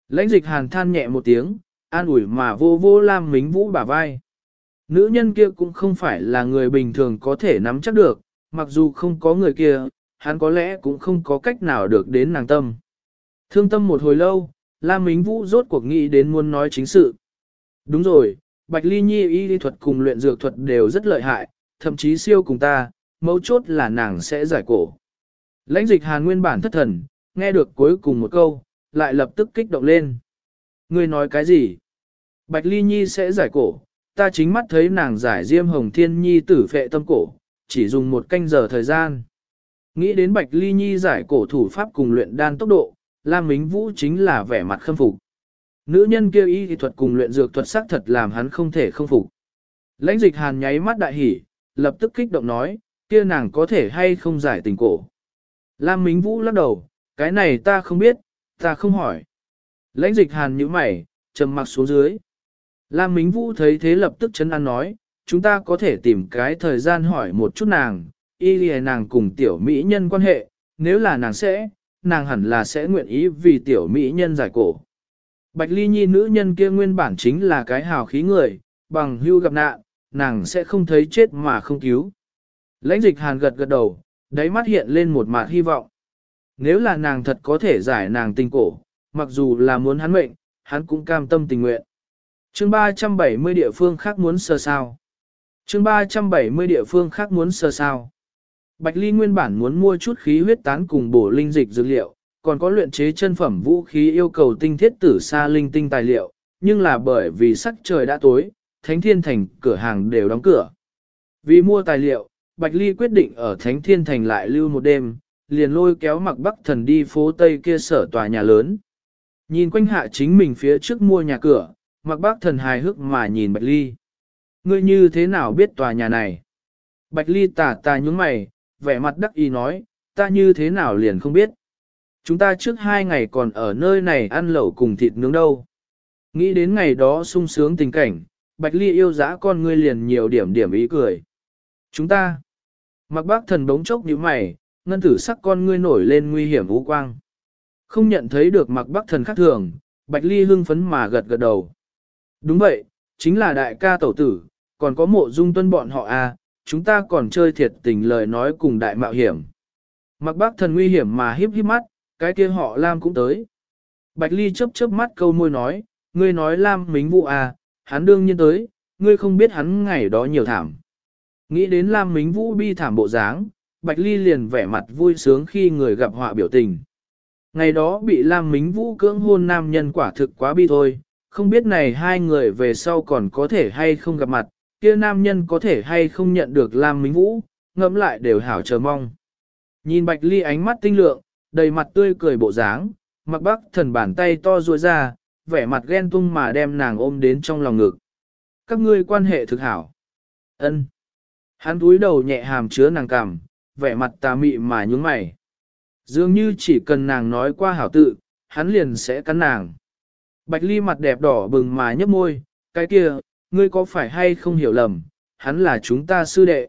Lãnh dịch hàn than nhẹ một tiếng, an ủi mà vô vô Lam Mính Vũ bả vai. Nữ nhân kia cũng không phải là người bình thường có thể nắm chắc được, mặc dù không có người kia, hắn có lẽ cũng không có cách nào được đến nàng tâm. Thương tâm một hồi lâu, Lam Mính Vũ rốt cuộc nghĩ đến muốn nói chính sự. Đúng rồi, Bạch Ly Nhi y lý thuật cùng luyện dược thuật đều rất lợi hại, thậm chí siêu cùng ta, mấu chốt là nàng sẽ giải cổ. Lãnh dịch hàn nguyên bản thất thần, nghe được cuối cùng một câu, lại lập tức kích động lên. Ngươi nói cái gì? Bạch Ly Nhi sẽ giải cổ, ta chính mắt thấy nàng giải Diêm Hồng Thiên Nhi tử phệ tâm cổ, chỉ dùng 1 canh giờ thời gian. Nghĩ đến Bạch Ly Nhi giải cổ thủ pháp cùng luyện đan tốc độ, Lam Mính Vũ chính là vẻ mặt khâm phục. Nữ nhân kêu y thuật cùng luyện dược thuật sắc thật làm hắn không thể không phục. Lãnh dịch hàn nháy mắt đại hỉ, lập tức kích động nói, kia nàng có thể hay không giải tình cổ. Lam Mính Vũ lắc đầu, cái này ta không biết, ta không hỏi. Lãnh dịch hàn nhíu mày, trầm mặc xuống dưới. Lam Mính Vũ thấy thế lập tức chấn an nói, chúng ta có thể tìm cái thời gian hỏi một chút nàng, y lìa nàng cùng tiểu mỹ nhân quan hệ, nếu là nàng hẳn là sẽ nguyện ý vì tiểu mỹ nhân giải cổ. Bạch Ly Nhi nữ nhân kia nguyên bản chính là cái hào khí người, bằng hưu gặp nạn, nàng sẽ không thấy chết mà không cứu. Lãnh dịch hàn gật gật đầu, đáy mắt hiện lên một mạt hy vọng. Nếu là nàng thật có thể giải nàng tình cổ, mặc dù là muốn hắn mệnh, hắn cũng cam tâm tình nguyện. Chương 370 địa phương khác muốn sơ sao. Chương 370 địa phương khác muốn sơ sao. Bạch Ly nguyên bản muốn mua chút khí huyết tán cùng bổ linh dịch dược liệu, còn có luyện chế chân phẩm vũ khí yêu cầu tinh thiết tử sa linh tinh tài liệu, nhưng là bởi vì sắc trời đã tối, Thánh Thiên Thành cửa hàng đều đóng cửa. Vì mua tài liệu, Bạch Ly quyết định ở Thánh Thiên Thành lại lưu một đêm, liền lôi kéo Mạc Bắc Thần đi phố Tây kia sở tòa nhà lớn. Nhìn quanh hạ chính mình phía trước mua nhà cửa, Mạc Bắc Thần hài hước mà nhìn Bạch Ly. Ngươi như thế nào biết tòa nhà này? Bạch Ly tà nhúng mày, vẻ mặt đắc ý nói, ta như thế nào liền không biết. Chúng ta trước 2 ngày còn ở nơi này ăn lẩu cùng thịt nướng đâu. Nghĩ đến ngày đó sung sướng tình cảnh, Bạch Ly yêu dã con ngươi liền nhiều điểm ý cười. Chúng ta. Mạc Bắc Thần bỗng chốc nhíu mày, ngân tử sắc con ngươi nổi lên nguy hiểm u quang. Không nhận thấy được Mạc Bắc Thần khác thường, Bạch Ly hưng phấn mà gật gật đầu. Đúng vậy, chính là đại ca tẩu tử, còn có Mộ Dung Tuân bọn họ à, chúng ta còn chơi thiệt tình lời nói cùng đại mạo hiểm. Mạc Bắc Thần nguy hiểm mà híp mắt, cái kia họ Lam cũng tới. Bạch Ly chớp mắt câu môi nói, ngươi nói Lam Mính Vũ à, hắn đương nhiên tới, ngươi không biết hắn ngày đó nhiều thảm. Nghĩ đến Lam Mính Vũ bi thảm bộ dáng, Bạch Ly liền vẻ mặt vui sướng khi người gặp họa biểu tình. Ngày đó bị Lam Mính Vũ cưỡng hôn nam nhân quả thực quá bi thôi, không biết này 2 người về sau còn có thể hay không gặp mặt, kia nam nhân có thể hay không nhận được Lam Mính Vũ, ngẫm lại đều hảo chờ mong. Nhìn Bạch Ly ánh mắt tinh lượng, đầy mặt tươi cười bộ dáng, Mạc Bắc Thần bàn tay to duỗi ra, vẻ mặt ghen tung mà đem nàng ôm đến trong lòng ngực. Các ngươi quan hệ thực hảo. Ân. Hắn cúi đầu nhẹ hàm chứa nàng cằm, vẻ mặt tà mị mà nhướng mày. Dường như chỉ cần nàng nói qua hảo tự, hắn liền sẽ cắn nàng. Bạch Ly mặt đẹp đỏ bừng mà nhấp môi, cái kia, ngươi có phải hay không hiểu lầm, hắn là chúng ta sư đệ.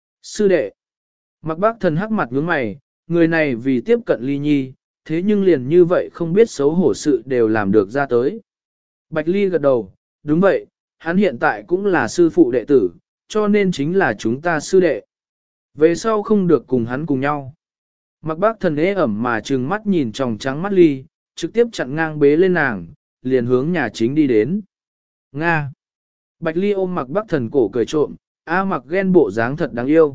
Sư đệ. Mạc Bắc Thần hắc mặt nhướng mày, người này vì tiếp cận Ly Nhi, thế nhưng liền như vậy không biết xấu hổ sự đều làm được ra tới. Bạch Ly gật đầu, đúng vậy, hắn hiện tại cũng là sư phụ đệ tử, cho nên chính là chúng ta sư đệ. Về sau không được cùng hắn cùng nhau. Mạc Bắc Thần ế ẩm mà trừng mắt nhìn tròng trắng mắt Ly, trực tiếp chặn ngang bế lên nàng, liền hướng nhà chính đi đến. Nga. Bạch Ly ôm Mạc Bắc Thần cổ cười trộm, Mặc ghen bộ dáng thật đáng yêu.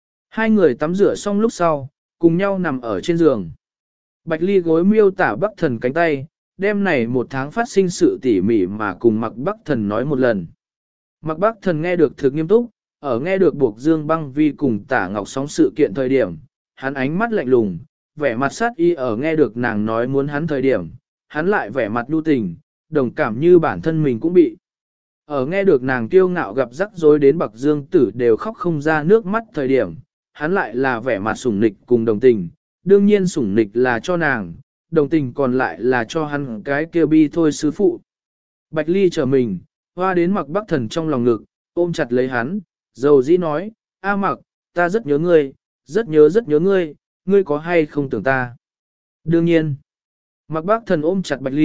2 người tắm rửa xong lúc sau, cùng nhau nằm ở trên giường. Bạch Ly gối miêu tả Bắc Thần cánh tay, đêm này 1 tháng phát sinh sự tỉ mỉ mà cùng Mạc Bắc Thần nói một lần. Mạc Bắc Thần nghe được thực nghiêm túc, ở nghe được buộc Dương Băng Vi cùng Tả Ngọc Sóng sự kiện thời điểm, hắn ánh mắt lạnh lùng, vẻ mặt sát y ở nghe được nàng nói muốn hắn thời điểm, hắn lại vẻ mặt nhu tình, đồng cảm như bản thân mình cũng bị. Ở nghe được nàng kiêu ngạo gặp rắc rối đến Bạc Dương Tử đều khóc không ra nước mắt thời điểm, hắn lại là vẻ mặt sủng nịch cùng đồng tình, đương nhiên sủng nịch là cho nàng, đồng tình còn lại là cho hắn cái kia bi thôi sư phụ. Bạch Ly trở mình, hoa đến Mạc Bắc Thần trong lòng ngực, ôm chặt lấy hắn, dầu dĩ nói, Mặc, ta rất nhớ ngươi, rất nhớ ngươi, ngươi có hay không tưởng ta? Đương nhiên, Mạc Bắc Thần ôm chặt Bạch Ly,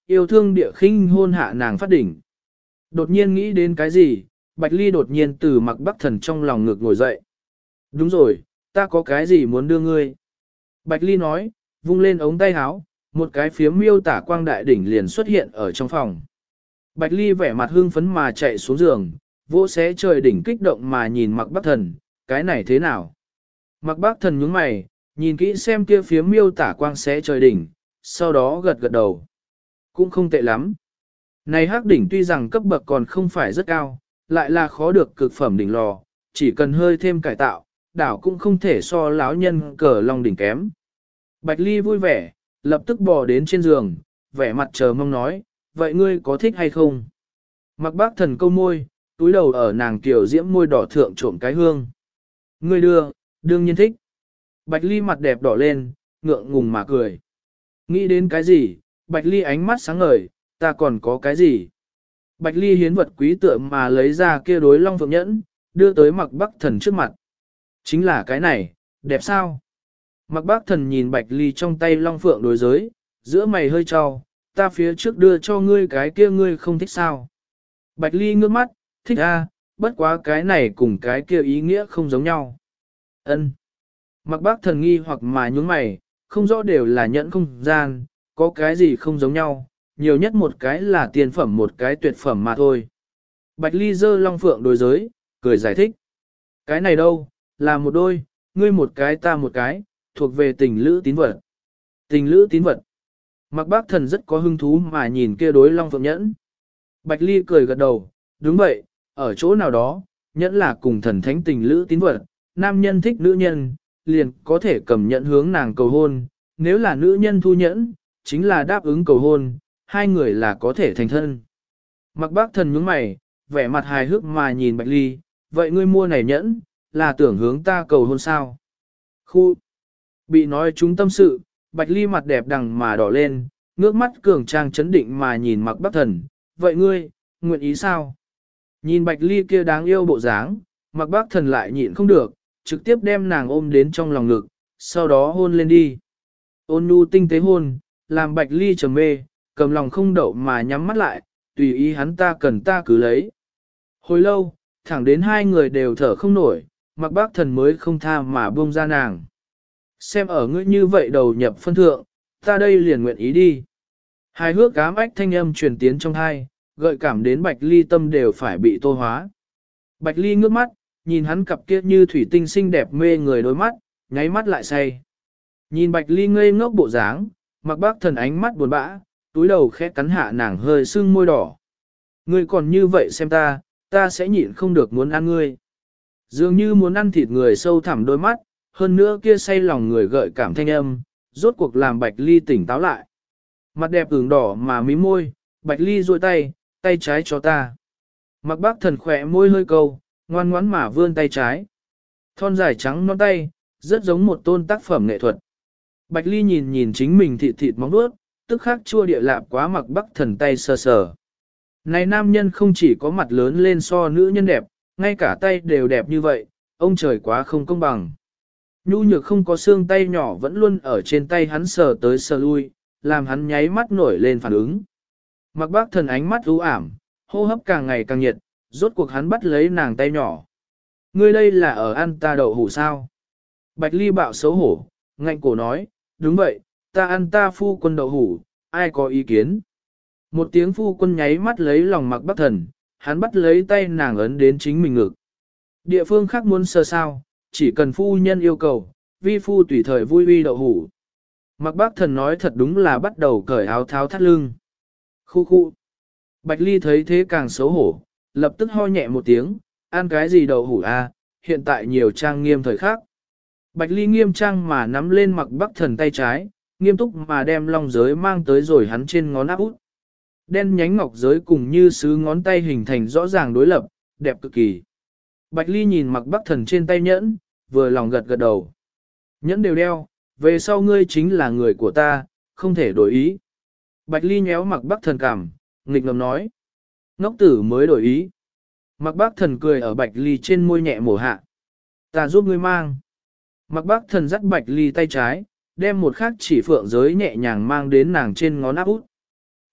yêu thương địa khinh hôn hạ nàng phát đỉnh. Đột nhiên nghĩ đến cái gì, Bạch Ly đột nhiên từ Mạc Bắc Thần trong lòng ngực ngồi dậy. Đúng rồi, ta có cái gì muốn đưa ngươi. Bạch Ly nói, vung lên ống tay áo, một cái phiếm miêu tả quang đại đỉnh liền xuất hiện ở trong phòng. Bạch Ly vẻ mặt hưng phấn mà chạy xuống giường, vỗ xé trời đỉnh kích động mà nhìn Mạc Bắc Thần, cái này thế nào? Mạc Bắc Thần nhướng mày, nhìn kỹ xem kia phiếm miêu tả quang xé trời đỉnh, sau đó gật gật đầu. Cũng không tệ lắm. Này hắc đỉnh tuy rằng cấp bậc còn không phải rất cao, lại là khó được cực phẩm đỉnh lò, chỉ cần hơi thêm cải tạo, đảo cũng không thể so lão nhân cờ long đỉnh kém. Bạch Ly vui vẻ, lập tức bò đến trên giường, vẻ mặt chờ mong nói, vậy ngươi có thích hay không? Mạc Bắc Thần câu môi, túi đầu ở nàng tiểu diễm môi đỏ thượng trộm cái hương. Ngươi đưa, đương nhiên thích. Bạch Ly mặt đẹp đỏ lên, ngượng ngùng mà cười. Nghĩ đến cái gì, Bạch Ly ánh mắt sáng ngời, ta còn có cái gì? Bạch Ly hiến vật quý tượng mà lấy ra kia đối long phượng nhẫn, đưa tới Mạc Bắc Thần trước mặt. Chính là cái này, đẹp sao? Mạc Bắc Thần nhìn Bạch Ly trong tay long phượng đối giới, giữa mày hơi trao, ta phía trước đưa cho ngươi cái kia ngươi không thích sao? Bạch Ly ngước mắt, thích a, bất quá cái này cùng cái kia ý nghĩa không giống nhau. Ân. Mạc Bắc Thần nghi hoặc mà nhướng mày, không rõ đều là nhẫn không gian, có cái gì không giống nhau, nhiều nhất một cái là tiền phẩm một cái tuyệt phẩm mà thôi. Bạch Ly giơ long phượng đối giới, cười giải thích. Cái này đâu, là một đôi, ngươi một cái ta một cái, thuộc về tình lữ tín vật. Tình lữ tín vật. Mạc Bắc Thần rất có hứng thú mà nhìn kia đối long phượng nhẫn. Bạch Ly cười gật đầu, đúng vậy, ở chỗ nào đó, nhẫn là cùng thần thánh tình lữ tín vật, nam nhân thích nữ nhân, liền có thể cầm nhẫn hướng nàng cầu hôn, nếu là nữ nhân thu nhẫn, chính là đáp ứng cầu hôn, hai người là có thể thành thân. Mạc Bắc Thần nhướng mày, vẻ mặt hài hước mà nhìn Bạch Ly, vậy ngươi mua này nhẫn, là tưởng hướng ta cầu hôn sao? Khu! Bị nói chúng tâm sự, Bạch Ly mặt đẹp đằng mà đỏ lên, ngước mắt cường trang chấn định mà nhìn Mạc Bắc Thần, vậy ngươi, nguyện ý sao? Nhìn Bạch Ly kia đáng yêu bộ dáng, Mạc Bắc Thần lại nhịn không được, trực tiếp đem nàng ôm đến trong lòng ngực, sau đó hôn lên đi. Ôn nhu tinh tế hôn, làm Bạch Ly trầm mê, cầm lòng không đậu mà nhắm mắt lại, tùy ý hắn ta cần ta cứ lấy. Hồi lâu, thẳng đến hai người đều thở không nổi, Mạc Bắc Thần mới không tha mà buông ra nàng. Xem ở ngươi như vậy đầu nhập phân thượng, ta đây liền nguyện ý đi. Hài hước ám ách thanh âm truyền tiến trong hai, gợi cảm đến Bạch Ly tâm đều phải bị tô hóa. Bạch Ly ngước mắt, nhìn hắn cặp kia như thủy tinh xinh đẹp mê người đôi mắt, nháy mắt lại say. Nhìn Bạch Ly ngây ngốc bộ dáng, Mạc Bắc Thần ánh mắt buồn bã, túi đầu khẽ cắn hạ nàng hơi sưng môi đỏ. Ngươi còn như vậy xem ta, ta sẽ nhịn không được muốn ăn ngươi. Dường như muốn ăn thịt người sâu thẳm đôi mắt, hơn nữa kia say lòng người gợi cảm thanh âm, rốt cuộc làm Bạch Ly tỉnh táo lại. Mặt đẹp ửng đỏ mà mím môi, Bạch Ly duỗi tay, tay trái cho ta. Mạc Bắc Thần khỏe môi hơi câu, ngoan ngoãn mà vươn tay trái. Thon dài trắng non tay, rất giống một tôn tác phẩm nghệ thuật. Bạch Ly nhìn nhìn chính mình thịt thịt móng vuốt, tức khắc chua địa lạp quá Mạc Bắc Thần tay sờ sờ. Này nam nhân không chỉ có mặt lớn lên so nữ nhân đẹp, ngay cả tay đều đẹp như vậy, ông trời quá không công bằng. Nhu nhược không có xương tay nhỏ vẫn luôn ở trên tay hắn sờ tới sờ lui, làm hắn nháy mắt nổi lên phản ứng. Mạc Bắc Thần ánh mắt u ảm, hô hấp càng ngày càng nhiệt, rốt cuộc hắn bắt lấy nàng tay nhỏ. Ngươi đây là ở ăn ta đậu hủ sao? Bạch Ly bạo xấu hổ, ngạnh cổ nói, đúng vậy, ta ăn ta phu quân đậu hủ, ai có ý kiến? Một tiếng phu quân nháy mắt lấy lòng Mạc Bắc Thần, hắn bắt lấy tay nàng ấn đến chính mình ngực. Địa phương khác muốn sơ sao, chỉ cần phu nhân yêu cầu, vi phu tùy thời vui uy đậu hủ. Mạc Bắc Thần nói thật đúng là bắt đầu cởi áo tháo thắt lưng. Khu khu. Bạch Ly thấy thế càng xấu hổ, lập tức ho nhẹ một tiếng, ăn cái gì đậu hủ a? Hiện tại nhiều trang nghiêm thời khắc. Bạch Ly nghiêm trang mà nắm lên Mạc Bắc Thần tay trái, nghiêm túc mà đem long giới mang tới rồi hắn trên ngón áp út. Đen nhánh ngọc giới cùng như sứ ngón tay hình thành rõ ràng đối lập, đẹp cực kỳ. Bạch Ly nhìn Mạc Bắc Thần trên tay nhẫn, vừa lòng gật gật đầu. Nhẫn đều đeo, về sau ngươi chính là người của ta, không thể đổi ý. Bạch Ly nhéo Mạc Bắc Thần cằm, nghịch ngầm nói. Ngốc tử mới đổi ý. Mạc Bắc Thần cười ở Bạch Ly trên môi nhẹ mổ hạ. Ta giúp ngươi mang. Mạc Bắc Thần dắt Bạch Ly tay trái, đem một khắc chỉ phượng giới nhẹ nhàng mang đến nàng trên ngón áp út.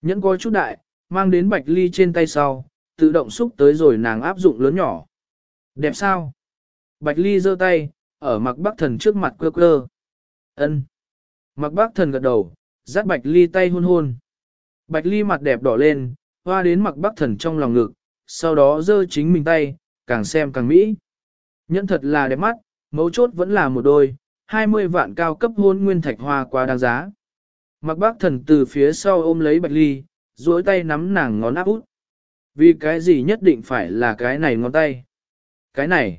Nhẫn có chút đại, mang đến Bạch Ly trên tay sau, tự động xúc tới rồi nàng áp dụng lớn nhỏ. Đẹp sao? Bạch Ly giơ tay, ở Mạc Bắc Thần trước mặt quơ quơ. Ân. Mạc Bắc Thần gật đầu, dắt Bạch Ly tay hôn hôn. Bạch Ly mặt đẹp đỏ lên, hoa đến Mạc Bắc Thần trong lòng ngực, sau đó giơ chính mình tay, càng xem càng mỹ. Nhẫn thật là đẹp mắt, mấu chốt vẫn là một đôi, 20 vạn cao cấp hôn nguyên thạch hoa quá đáng giá. Mạc Bắc Thần từ phía sau ôm lấy Bạch Ly, duỗi tay nắm nàng ngón áp út. Vì cái gì nhất định phải là cái này ngón tay? Cái này,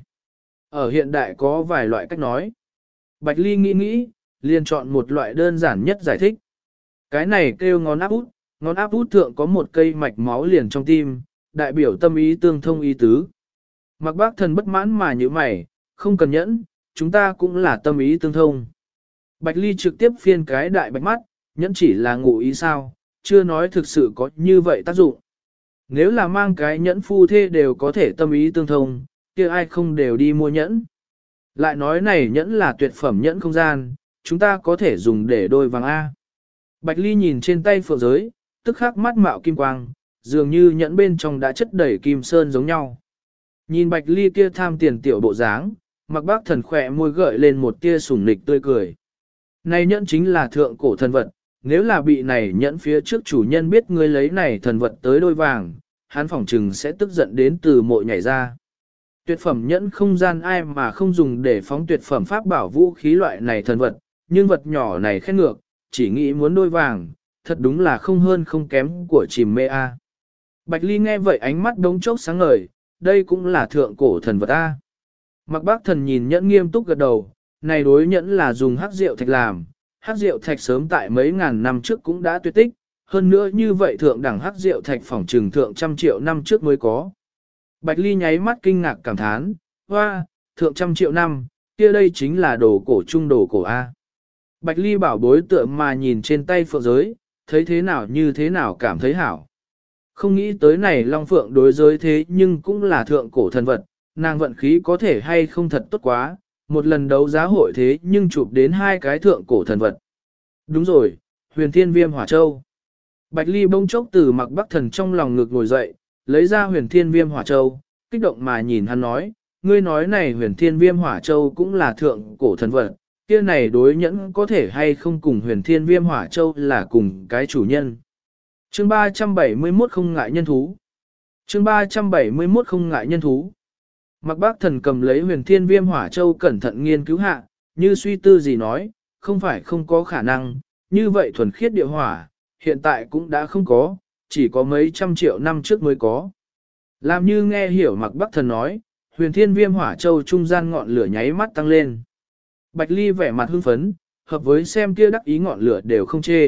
ở hiện đại có vài loại cách nói. Bạch Ly nghĩ nghĩ, liền chọn một loại đơn giản nhất giải thích. Cái này kêu ngón áp út thượng có một cây mạch máu liền trong tim, đại biểu tâm ý tương thông ý tứ. Mạc Bắc Thần bất mãn mà như mày, không cần nhẫn, chúng ta cũng là tâm ý tương thông. Bạch Ly trực tiếp phiên cái đại bạch mắt, nhẫn chỉ là ngụ ý sao, chưa nói thực sự có như vậy tác dụng. Nếu là mang cái nhẫn phu thê đều có thể tâm ý tương thông, kia ai không đều đi mua nhẫn. Lại nói này nhẫn là tuyệt phẩm nhẫn không gian, chúng ta có thể dùng để đôi vàng A. Bạch Ly nhìn trên tay phượng giới, tức khắc mắt mạo kim quang, dường như nhẫn bên trong đã chất đầy kim sơn giống nhau. Nhìn Bạch Ly kia tham tiền tiểu bộ dáng, Mạc Bắc Thần khỏe môi gợi lên một tia sủng nịch tươi cười. Này nhẫn chính là thượng cổ thần vật, nếu là bị này nhẫn phía trước chủ nhân biết ngươi lấy này thần vật tới đôi vàng, hắn phỏng trừng sẽ tức giận đến từ mộ nhảy ra. Tuyệt phẩm nhẫn không gian ai mà không dùng để phóng tuyệt phẩm pháp bảo vũ khí loại này thần vật, nhưng vật nhỏ này khét ngược, chỉ nghĩ muốn đôi vàng, thật đúng là không hơn không kém của chìm mê A. Bạch Ly nghe vậy ánh mắt đống chốc sáng ngời, đây cũng là thượng cổ thần vật A. Mạc Bắc Thần nhìn nhẫn nghiêm túc gật đầu, này đối nhẫn là dùng hắc rượu thạch làm, hắc rượu thạch sớm tại mấy ngàn năm trước cũng đã tuyệt tích, hơn nữa như vậy thượng đẳng hắc rượu thạch phỏng trừng thượng trăm triệu năm trước mới có. Bạch Ly nháy mắt kinh ngạc cảm thán, hoa, thượng trăm triệu năm, kia đây chính là đồ cổ trung đồ cổ A. Bạch Ly bảo bối tựa mà nhìn trên tay phượng giới, thấy thế nào như thế nào cảm thấy hảo. Không nghĩ tới này long phượng đối giới thế nhưng cũng là thượng cổ thần vật, nàng vận khí có thể hay không thật tốt quá, một lần đấu giá hội thế nhưng chụp đến hai cái thượng cổ thần vật. Đúng rồi, huyền thiên viêm hỏa châu. Bạch Ly bông chốc từ Mạc Bắc Thần trong lòng ngực ngồi dậy, lấy ra huyền thiên viêm hỏa châu, kích động mà nhìn hắn nói, ngươi nói này huyền thiên viêm hỏa châu cũng là thượng cổ thần vật, kia này đối nhẫn có thể hay không cùng huyền thiên viêm hỏa châu là cùng cái chủ nhân. Chương 371 không ngại nhân thú. Chương 371 không ngại nhân thú. Mạc Bắc Thần cầm lấy huyền thiên viêm hỏa châu cẩn thận nghiên cứu hạ, như suy tư gì nói, không phải không có khả năng, như vậy thuần khiết địa hỏa, hiện tại cũng đã không có, chỉ có mấy trăm triệu năm trước mới có. Làm như nghe hiểu Mạc Bắc Thần nói, huyền thiên viêm hỏa châu trung gian ngọn lửa nháy mắt tăng lên. Bạch Ly vẻ mặt hưng phấn, hợp với xem kia đắc ý ngọn lửa đều không chê.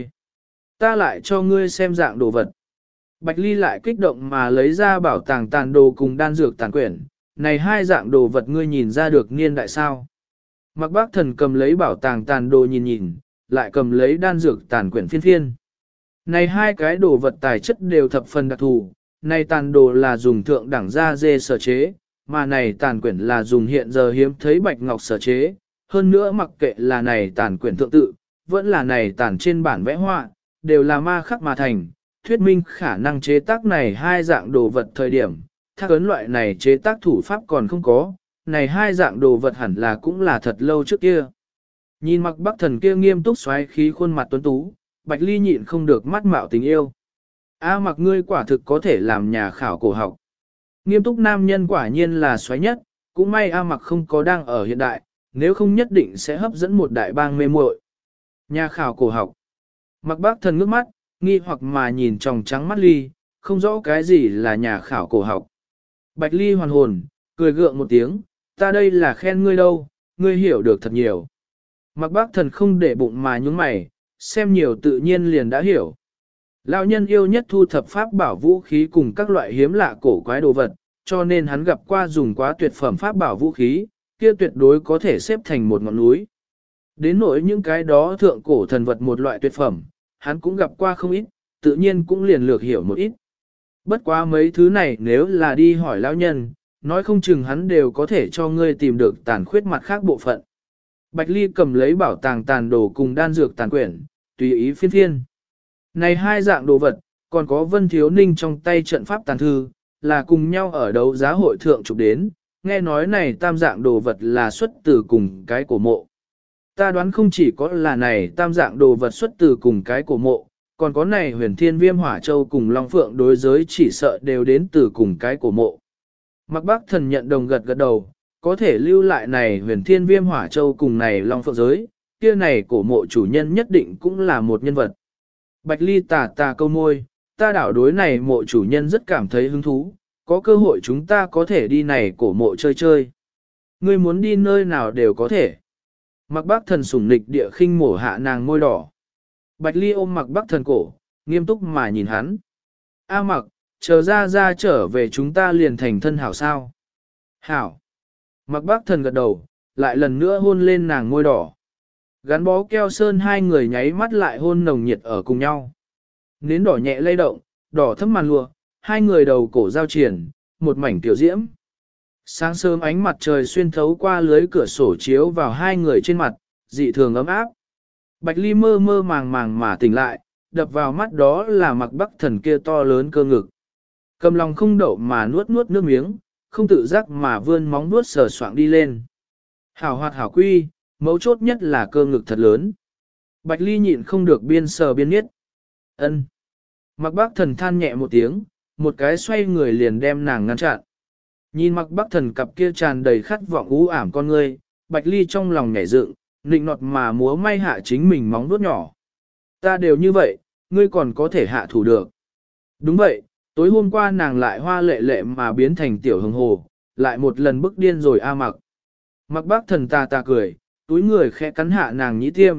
Ta lại cho ngươi xem dạng đồ vật. Bạch Ly lại kích động mà lấy ra bảo tàng tàn đồ cùng đan dược tàn quyển, này hai dạng đồ vật ngươi nhìn ra được niên đại sao. Mạc Bắc Thần cầm lấy bảo tàng tàn đồ nhìn nhìn, lại cầm lấy đan dược tàn quyển phiên phiên. Này hai cái đồ vật tài chất đều thập phần đặc thù, này tàn đồ là dùng thượng đẳng da dê sở chế, mà này tàn quyển là dùng hiện giờ hiếm thấy bạch ngọc sở chế, hơn nữa mặc kệ là này tàn quyển thượng tự, vẫn là này tàn trên bản vẽ họa, đều là ma khắc mà thành, thuyết minh khả năng chế tác này hai dạng đồ vật thời điểm, thác ấn loại này chế tác thủ pháp còn không có, này hai dạng đồ vật hẳn là cũng là thật lâu trước kia. Nhìn Mạc Bắc Thần kia nghiêm túc xoáy khí khuôn mặt tuấn tú, Bạch Ly nhịn không được mắt mạo tình yêu. A Mặc ngươi quả thực có thể làm nhà khảo cổ học. Nghiêm túc nam nhân quả nhiên là xoáy nhất, cũng may A Mặc không có đang ở hiện đại, nếu không nhất định sẽ hấp dẫn một đại bang mê muội. Nhà khảo cổ học. Mạc Bắc Thần ngước mắt, nghi hoặc mà nhìn tròng trắng mắt Ly, không rõ cái gì là nhà khảo cổ học. Bạch Ly hoàn hồn, cười gượng một tiếng, ta đây là khen ngươi đâu, ngươi hiểu được thật nhiều. Mạc Bắc Thần không để bụng mà nhúng mày, xem nhiều tự nhiên liền đã hiểu. Lão nhân yêu nhất thu thập pháp bảo vũ khí cùng các loại hiếm lạ cổ quái đồ vật, cho nên hắn gặp qua dùng quá tuyệt phẩm pháp bảo vũ khí, kia tuyệt đối có thể xếp thành một ngọn núi. Đến nỗi những cái đó thượng cổ thần vật một loại tuyệt phẩm, hắn cũng gặp qua không ít, tự nhiên cũng liền lược hiểu một ít. Bất quá mấy thứ này nếu là đi hỏi lão nhân, nói không chừng hắn đều có thể cho ngươi tìm được tàn khuyết mặt khác bộ phận. Bạch Ly cầm lấy bảo tàng tàn đồ cùng đan dược tàn quyển, tùy ý phiên phiên. Này hai dạng đồ vật, còn có Vân Thiếu Ninh trong tay trận pháp tàn thư, là cùng nhau ở đấu giá hội thượng chụp đến, nghe nói này tam dạng đồ vật là xuất từ cùng cái cổ mộ. Ta đoán không chỉ có là này tam dạng đồ vật xuất từ cùng cái cổ mộ, còn có này huyền thiên viêm hỏa châu cùng long phượng đối giới chỉ sợ đều đến từ cùng cái cổ mộ. Mạc Bác Thần nhận đồng gật gật đầu, có thể lưu lại này huyền thiên viêm hỏa châu cùng này long phượng giới, kia này cổ mộ chủ nhân nhất định cũng là một nhân vật. Bạch Ly tà câu môi, ta đảo đối này mộ chủ nhân rất cảm thấy hứng thú, có cơ hội chúng ta có thể đi này cổ mộ chơi chơi. Ngươi muốn đi nơi nào đều có thể. Mạc Bác Thần sủng nịch địa khinh mổ hạ nàng môi đỏ. Bạch Ly ôm Mạc Bác Thần cổ, nghiêm túc mà nhìn hắn. A Mạc, chờ ra trở về chúng ta liền thành thân hảo sao. Hảo. Mạc Bác Thần gật đầu, lại lần nữa hôn lên nàng môi đỏ. Gắn bó keo sơn hai người nháy mắt lại hôn nồng nhiệt ở cùng nhau. Nến đỏ nhẹ lay động, đỏ thấm màn lụa, hai người đầu cổ giao triển, một mảnh tiểu diễm. Sáng sớm ánh mặt trời xuyên thấu qua lưới cửa sổ chiếu vào hai người trên mặt, dị thường ấm áp. Bạch Ly mơ mơ màng màng mà tỉnh lại, đập vào mắt đó là Mạc Bác Thần kia to lớn cơ ngực. Cầm lòng không đậu mà nuốt nước miếng, không tự giác mà vươn móng nuốt sờ soạng đi lên. Hảo hoạt hảo quy, mấu chốt nhất là cơ ngực thật lớn. Bạch Ly nhịn không được biên sờ biên niết. Ân. Mạc Bác Thần than nhẹ một tiếng, một cái xoay người liền đem nàng ngăn chặn. Nhìn Mạc Bác Thần cặp kia tràn đầy khát vọng u ảm con ngươi, Bạch Ly trong lòng nhảy dựng, nịnh nọt mà múa may hạ chính mình móng vuốt nhỏ. Ta đều như vậy, ngươi còn có thể hạ thủ được. Đúng vậy, tối hôm qua nàng lại hoa lệ lệ mà biến thành tiểu hồng hồ, lại một lần bức điên rồi a Mạc. Mạc Bác Thần ta cười, túi người khẽ cắn hạ nàng nhĩ tiêm.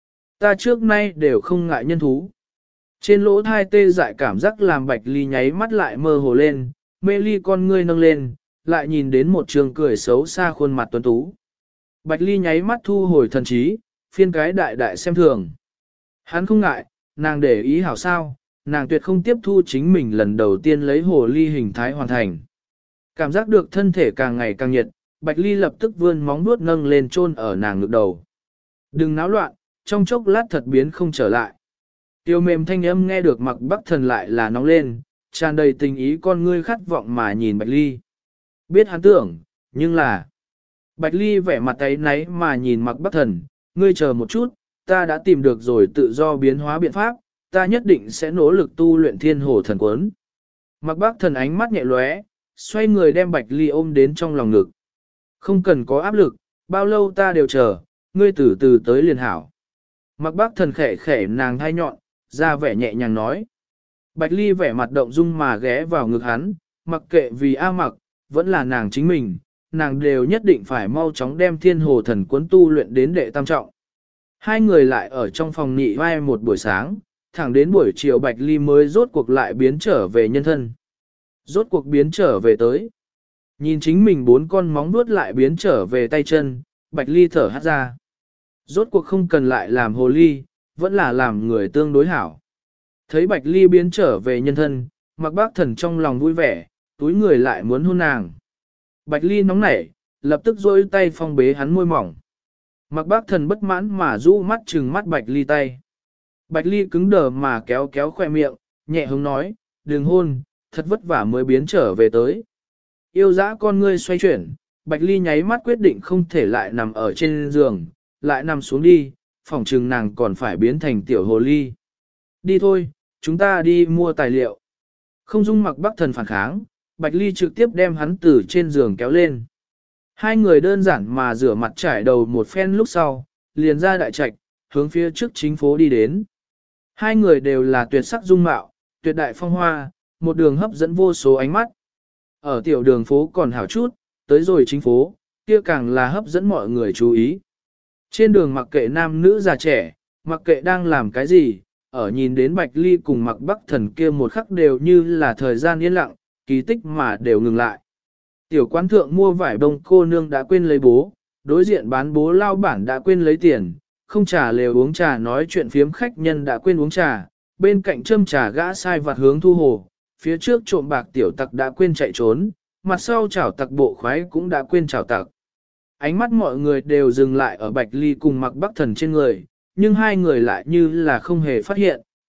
Ta trước nay đều không ngại nhân thú. Trên lỗ thai tê dại cảm giác làm Bạch Ly nháy mắt lại mơ hồ lên, mê ly con ngươi nâng lên, lại nhìn đến một trường cười xấu xa khuôn mặt tuấn tú. Bạch Ly nháy mắt thu hồi thần trí, phiên cái đại đại xem thường. Hắn không ngại, nàng để ý hảo sao, nàng tuyệt không tiếp thu chính mình lần đầu tiên lấy hồ ly hình thái hoàn thành. Cảm giác được thân thể càng ngày càng nhiệt, Bạch Ly lập tức vươn móng vuốt nâng lên chôn ở nàng ngực đầu. Đừng náo loạn, trong chốc lát thật biến không trở lại. Tiêu mềm thanh âm nghe được Mạc Bác Thần lại là nóng lên, tràn đầy tình ý con ngươi khát vọng mà nhìn Bạch Ly. Biết hắn tưởng, nhưng là... Bạch Ly vẻ mặt ấy náy mà nhìn Mạc Bác Thần, ngươi chờ một chút, ta đã tìm được rồi tự do biến hóa biện pháp, ta nhất định sẽ nỗ lực tu luyện thiên hồ thần quấn. Mạc Bác Thần ánh mắt nhẹ lóe, xoay người đem Bạch Ly ôm đến trong lòng ngực. Không cần có áp lực, bao lâu ta đều chờ, ngươi từ từ tới liền hảo. Mạc Bác Thần khẽ khẽ nàng thai nhọn, ra vẻ nhẹ nhàng nói. Bạch Ly vẻ mặt động dung mà ghé vào ngực hắn, mặc kệ vì A Mạc, vẫn là nàng chính mình, nàng đều nhất định phải mau chóng đem thiên hồ thần cuốn tu luyện đến đệ tam trọng. Hai người lại ở trong phòng nị vai một buổi sáng, thẳng đến buổi chiều Bạch Ly mới rốt cuộc lại biến trở về nhân thân. Rốt cuộc biến trở về tới. Nhìn chính mình bốn con móng vuốt lại biến trở về tay chân, Bạch Ly thở hắt ra. Rốt cuộc không cần lại làm hồ ly, vẫn là làm người tương đối hảo. Thấy Bạch Ly biến trở về nhân thân, Mạc Bác Thần trong lòng vui vẻ, túi người lại muốn hôn nàng. Bạch Ly nóng nảy, lập tức duỗi tay phong bế hắn môi mỏng. Mạc Bác Thần bất mãn mà rũ mắt trừng mắt Bạch Ly tay. Bạch Ly cứng đờ mà kéo kéo khoe miệng, nhẹ hứng nói, đừng hôn, thật vất vả mới biến trở về tới. Yêu dã con ngươi xoay chuyển, Bạch Ly nháy mắt quyết định không thể lại nằm ở trên giường, lại nằm xuống đi, phỏng chừng nàng còn phải biến thành tiểu hồ ly. Đi thôi, chúng ta đi mua tài liệu. Không dung Mạc Bác Thần phản kháng, Bạch Ly trực tiếp đem hắn từ trên giường kéo lên. Hai người đơn giản mà rửa mặt trải đầu một phen lúc sau, liền ra đại trạch, hướng phía trước chính phố đi đến. Hai người đều là tuyệt sắc dung mạo, tuyệt đại phong hoa, một đường hấp dẫn vô số ánh mắt. Ở tiểu đường phố còn hảo chút, tới rồi chính phố, kia càng là hấp dẫn mọi người chú ý. Trên đường mặc kệ nam nữ già trẻ, mặc kệ đang làm cái gì, ở nhìn đến Bạch Ly cùng Mạc Bác Thần kia một khắc đều như là thời gian yên lặng, kỳ tích mà đều ngừng lại. Tiểu quán thượng mua vải bông cô nương đã quên lấy bố, đối diện bán bố lao bản đã quên lấy tiền, không trà lều uống trà nói chuyện phiếm khách nhân đã quên uống trà, bên cạnh châm trà gã sai vặt hướng thu hồ, phía trước trộm bạc tiểu tặc đã quên chạy trốn, mặt sau chảo tặc bộ khoái cũng đã quên chảo tặc. Ánh mắt mọi người đều dừng lại ở Bạch Ly cùng Mạc Bác Thần trên người, nhưng hai người lại như là không hề phát hiện,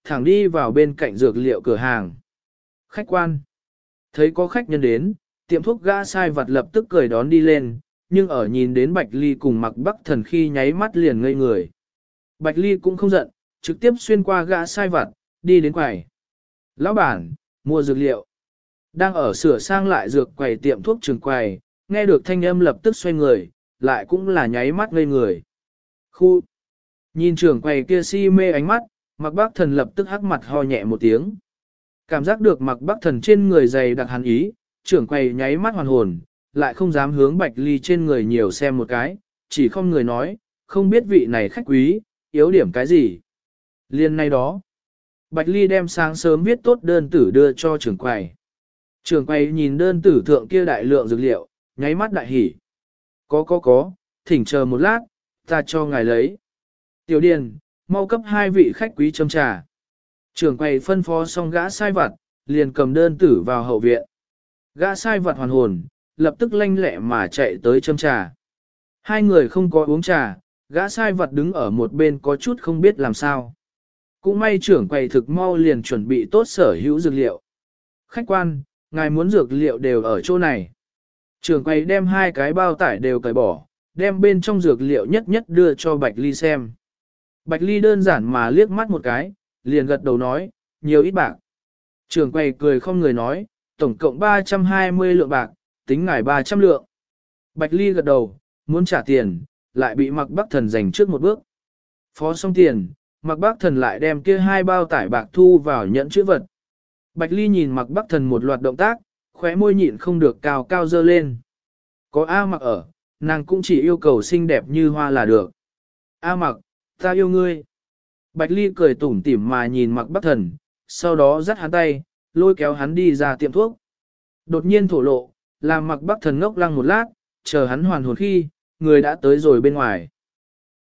thẳng đi vào bên cạnh dược liệu cửa hàng. Khách quan. Thấy có khách nhân đến, tiệm thuốc gã sai vặt lập tức cười đón đi lên, nhưng ở nhìn đến Bạch Ly cùng Mạc Bắc Thần khi nháy mắt liền ngây người. Bạch Ly cũng không giận, trực tiếp xuyên qua gã sai vặt, đi đến quầy. Lão bản, mua dược liệu. Đang ở sửa sang lại dược quầy tiệm thuốc trường quầy, nghe được thanh âm lập tức xoay người, lại cũng là nháy mắt ngây người. Khu. Nhìn trường quầy kia si mê ánh mắt, Mạc Bắc Thần lập tức hắc mặt ho nhẹ một tiếng. Cảm giác được Mạc Bắc Thần trên người dày đặc hàn ý, trưởng quầy nháy mắt hoàn hồn, lại không dám hướng Bạch Ly trên người nhiều xem một cái, chỉ không người nói, không biết vị này khách quý, yếu điểm cái gì. Liên nay đó, Bạch Ly đem sáng sớm viết tốt đơn tử đưa cho trưởng quầy. Trưởng quầy nhìn đơn tử thượng kia đại lượng dược liệu, nháy mắt đại hỉ. Có, thỉnh chờ một lát, ta cho ngài lấy. Tiểu Điền, mau cấp 2 vị khách quý châm trà. Trưởng quầy phân phó xong gã sai vặt, liền cầm đơn tử vào hậu viện. Gã sai vặt hoàn hồn, lập tức lanh lẹ mà chạy tới châm trà. Hai người không có uống trà, gã sai vặt đứng ở một bên có chút không biết làm sao. Cũng may trưởng quầy thực mau liền chuẩn bị tốt sở hữu dược liệu. Khách quan, ngài muốn dược liệu đều ở chỗ này. Trưởng quầy đem 2 cái bao tải đều cởi bỏ, đem bên trong dược liệu nhất nhất đưa cho Bạch Ly xem. Bạch Ly đơn giản mà liếc mắt một cái, liền gật đầu nói, nhiều ít bạc. Trưởng quầy cười không người nói, tổng cộng 320 lượng bạc, tính ngài 300 lượng. Bạch Ly gật đầu, muốn trả tiền, lại bị Mạc Bắc Thần giành trước một bước. Phó xong tiền, Mạc Bắc Thần lại đem kia 2 bao tải bạc thu vào nhẫn chữ vật. Bạch Ly nhìn Mạc Bắc Thần một loạt động tác, khóe môi nhịn không được cao cao dơ lên. Có A Mặc ở, nàng cũng chỉ yêu cầu xinh đẹp như hoa là được. A Mặc, ta yêu ngươi. Bạch Ly cười tủm tỉm mà nhìn Mạc Bắc Thần, sau đó dắt hắn tay, lôi kéo hắn đi ra tiệm thuốc. Đột nhiên thổ lộ, làm Mạc Bắc Thần ngốc lăng một lát, chờ hắn hoàn hồn khi, người đã tới rồi bên ngoài.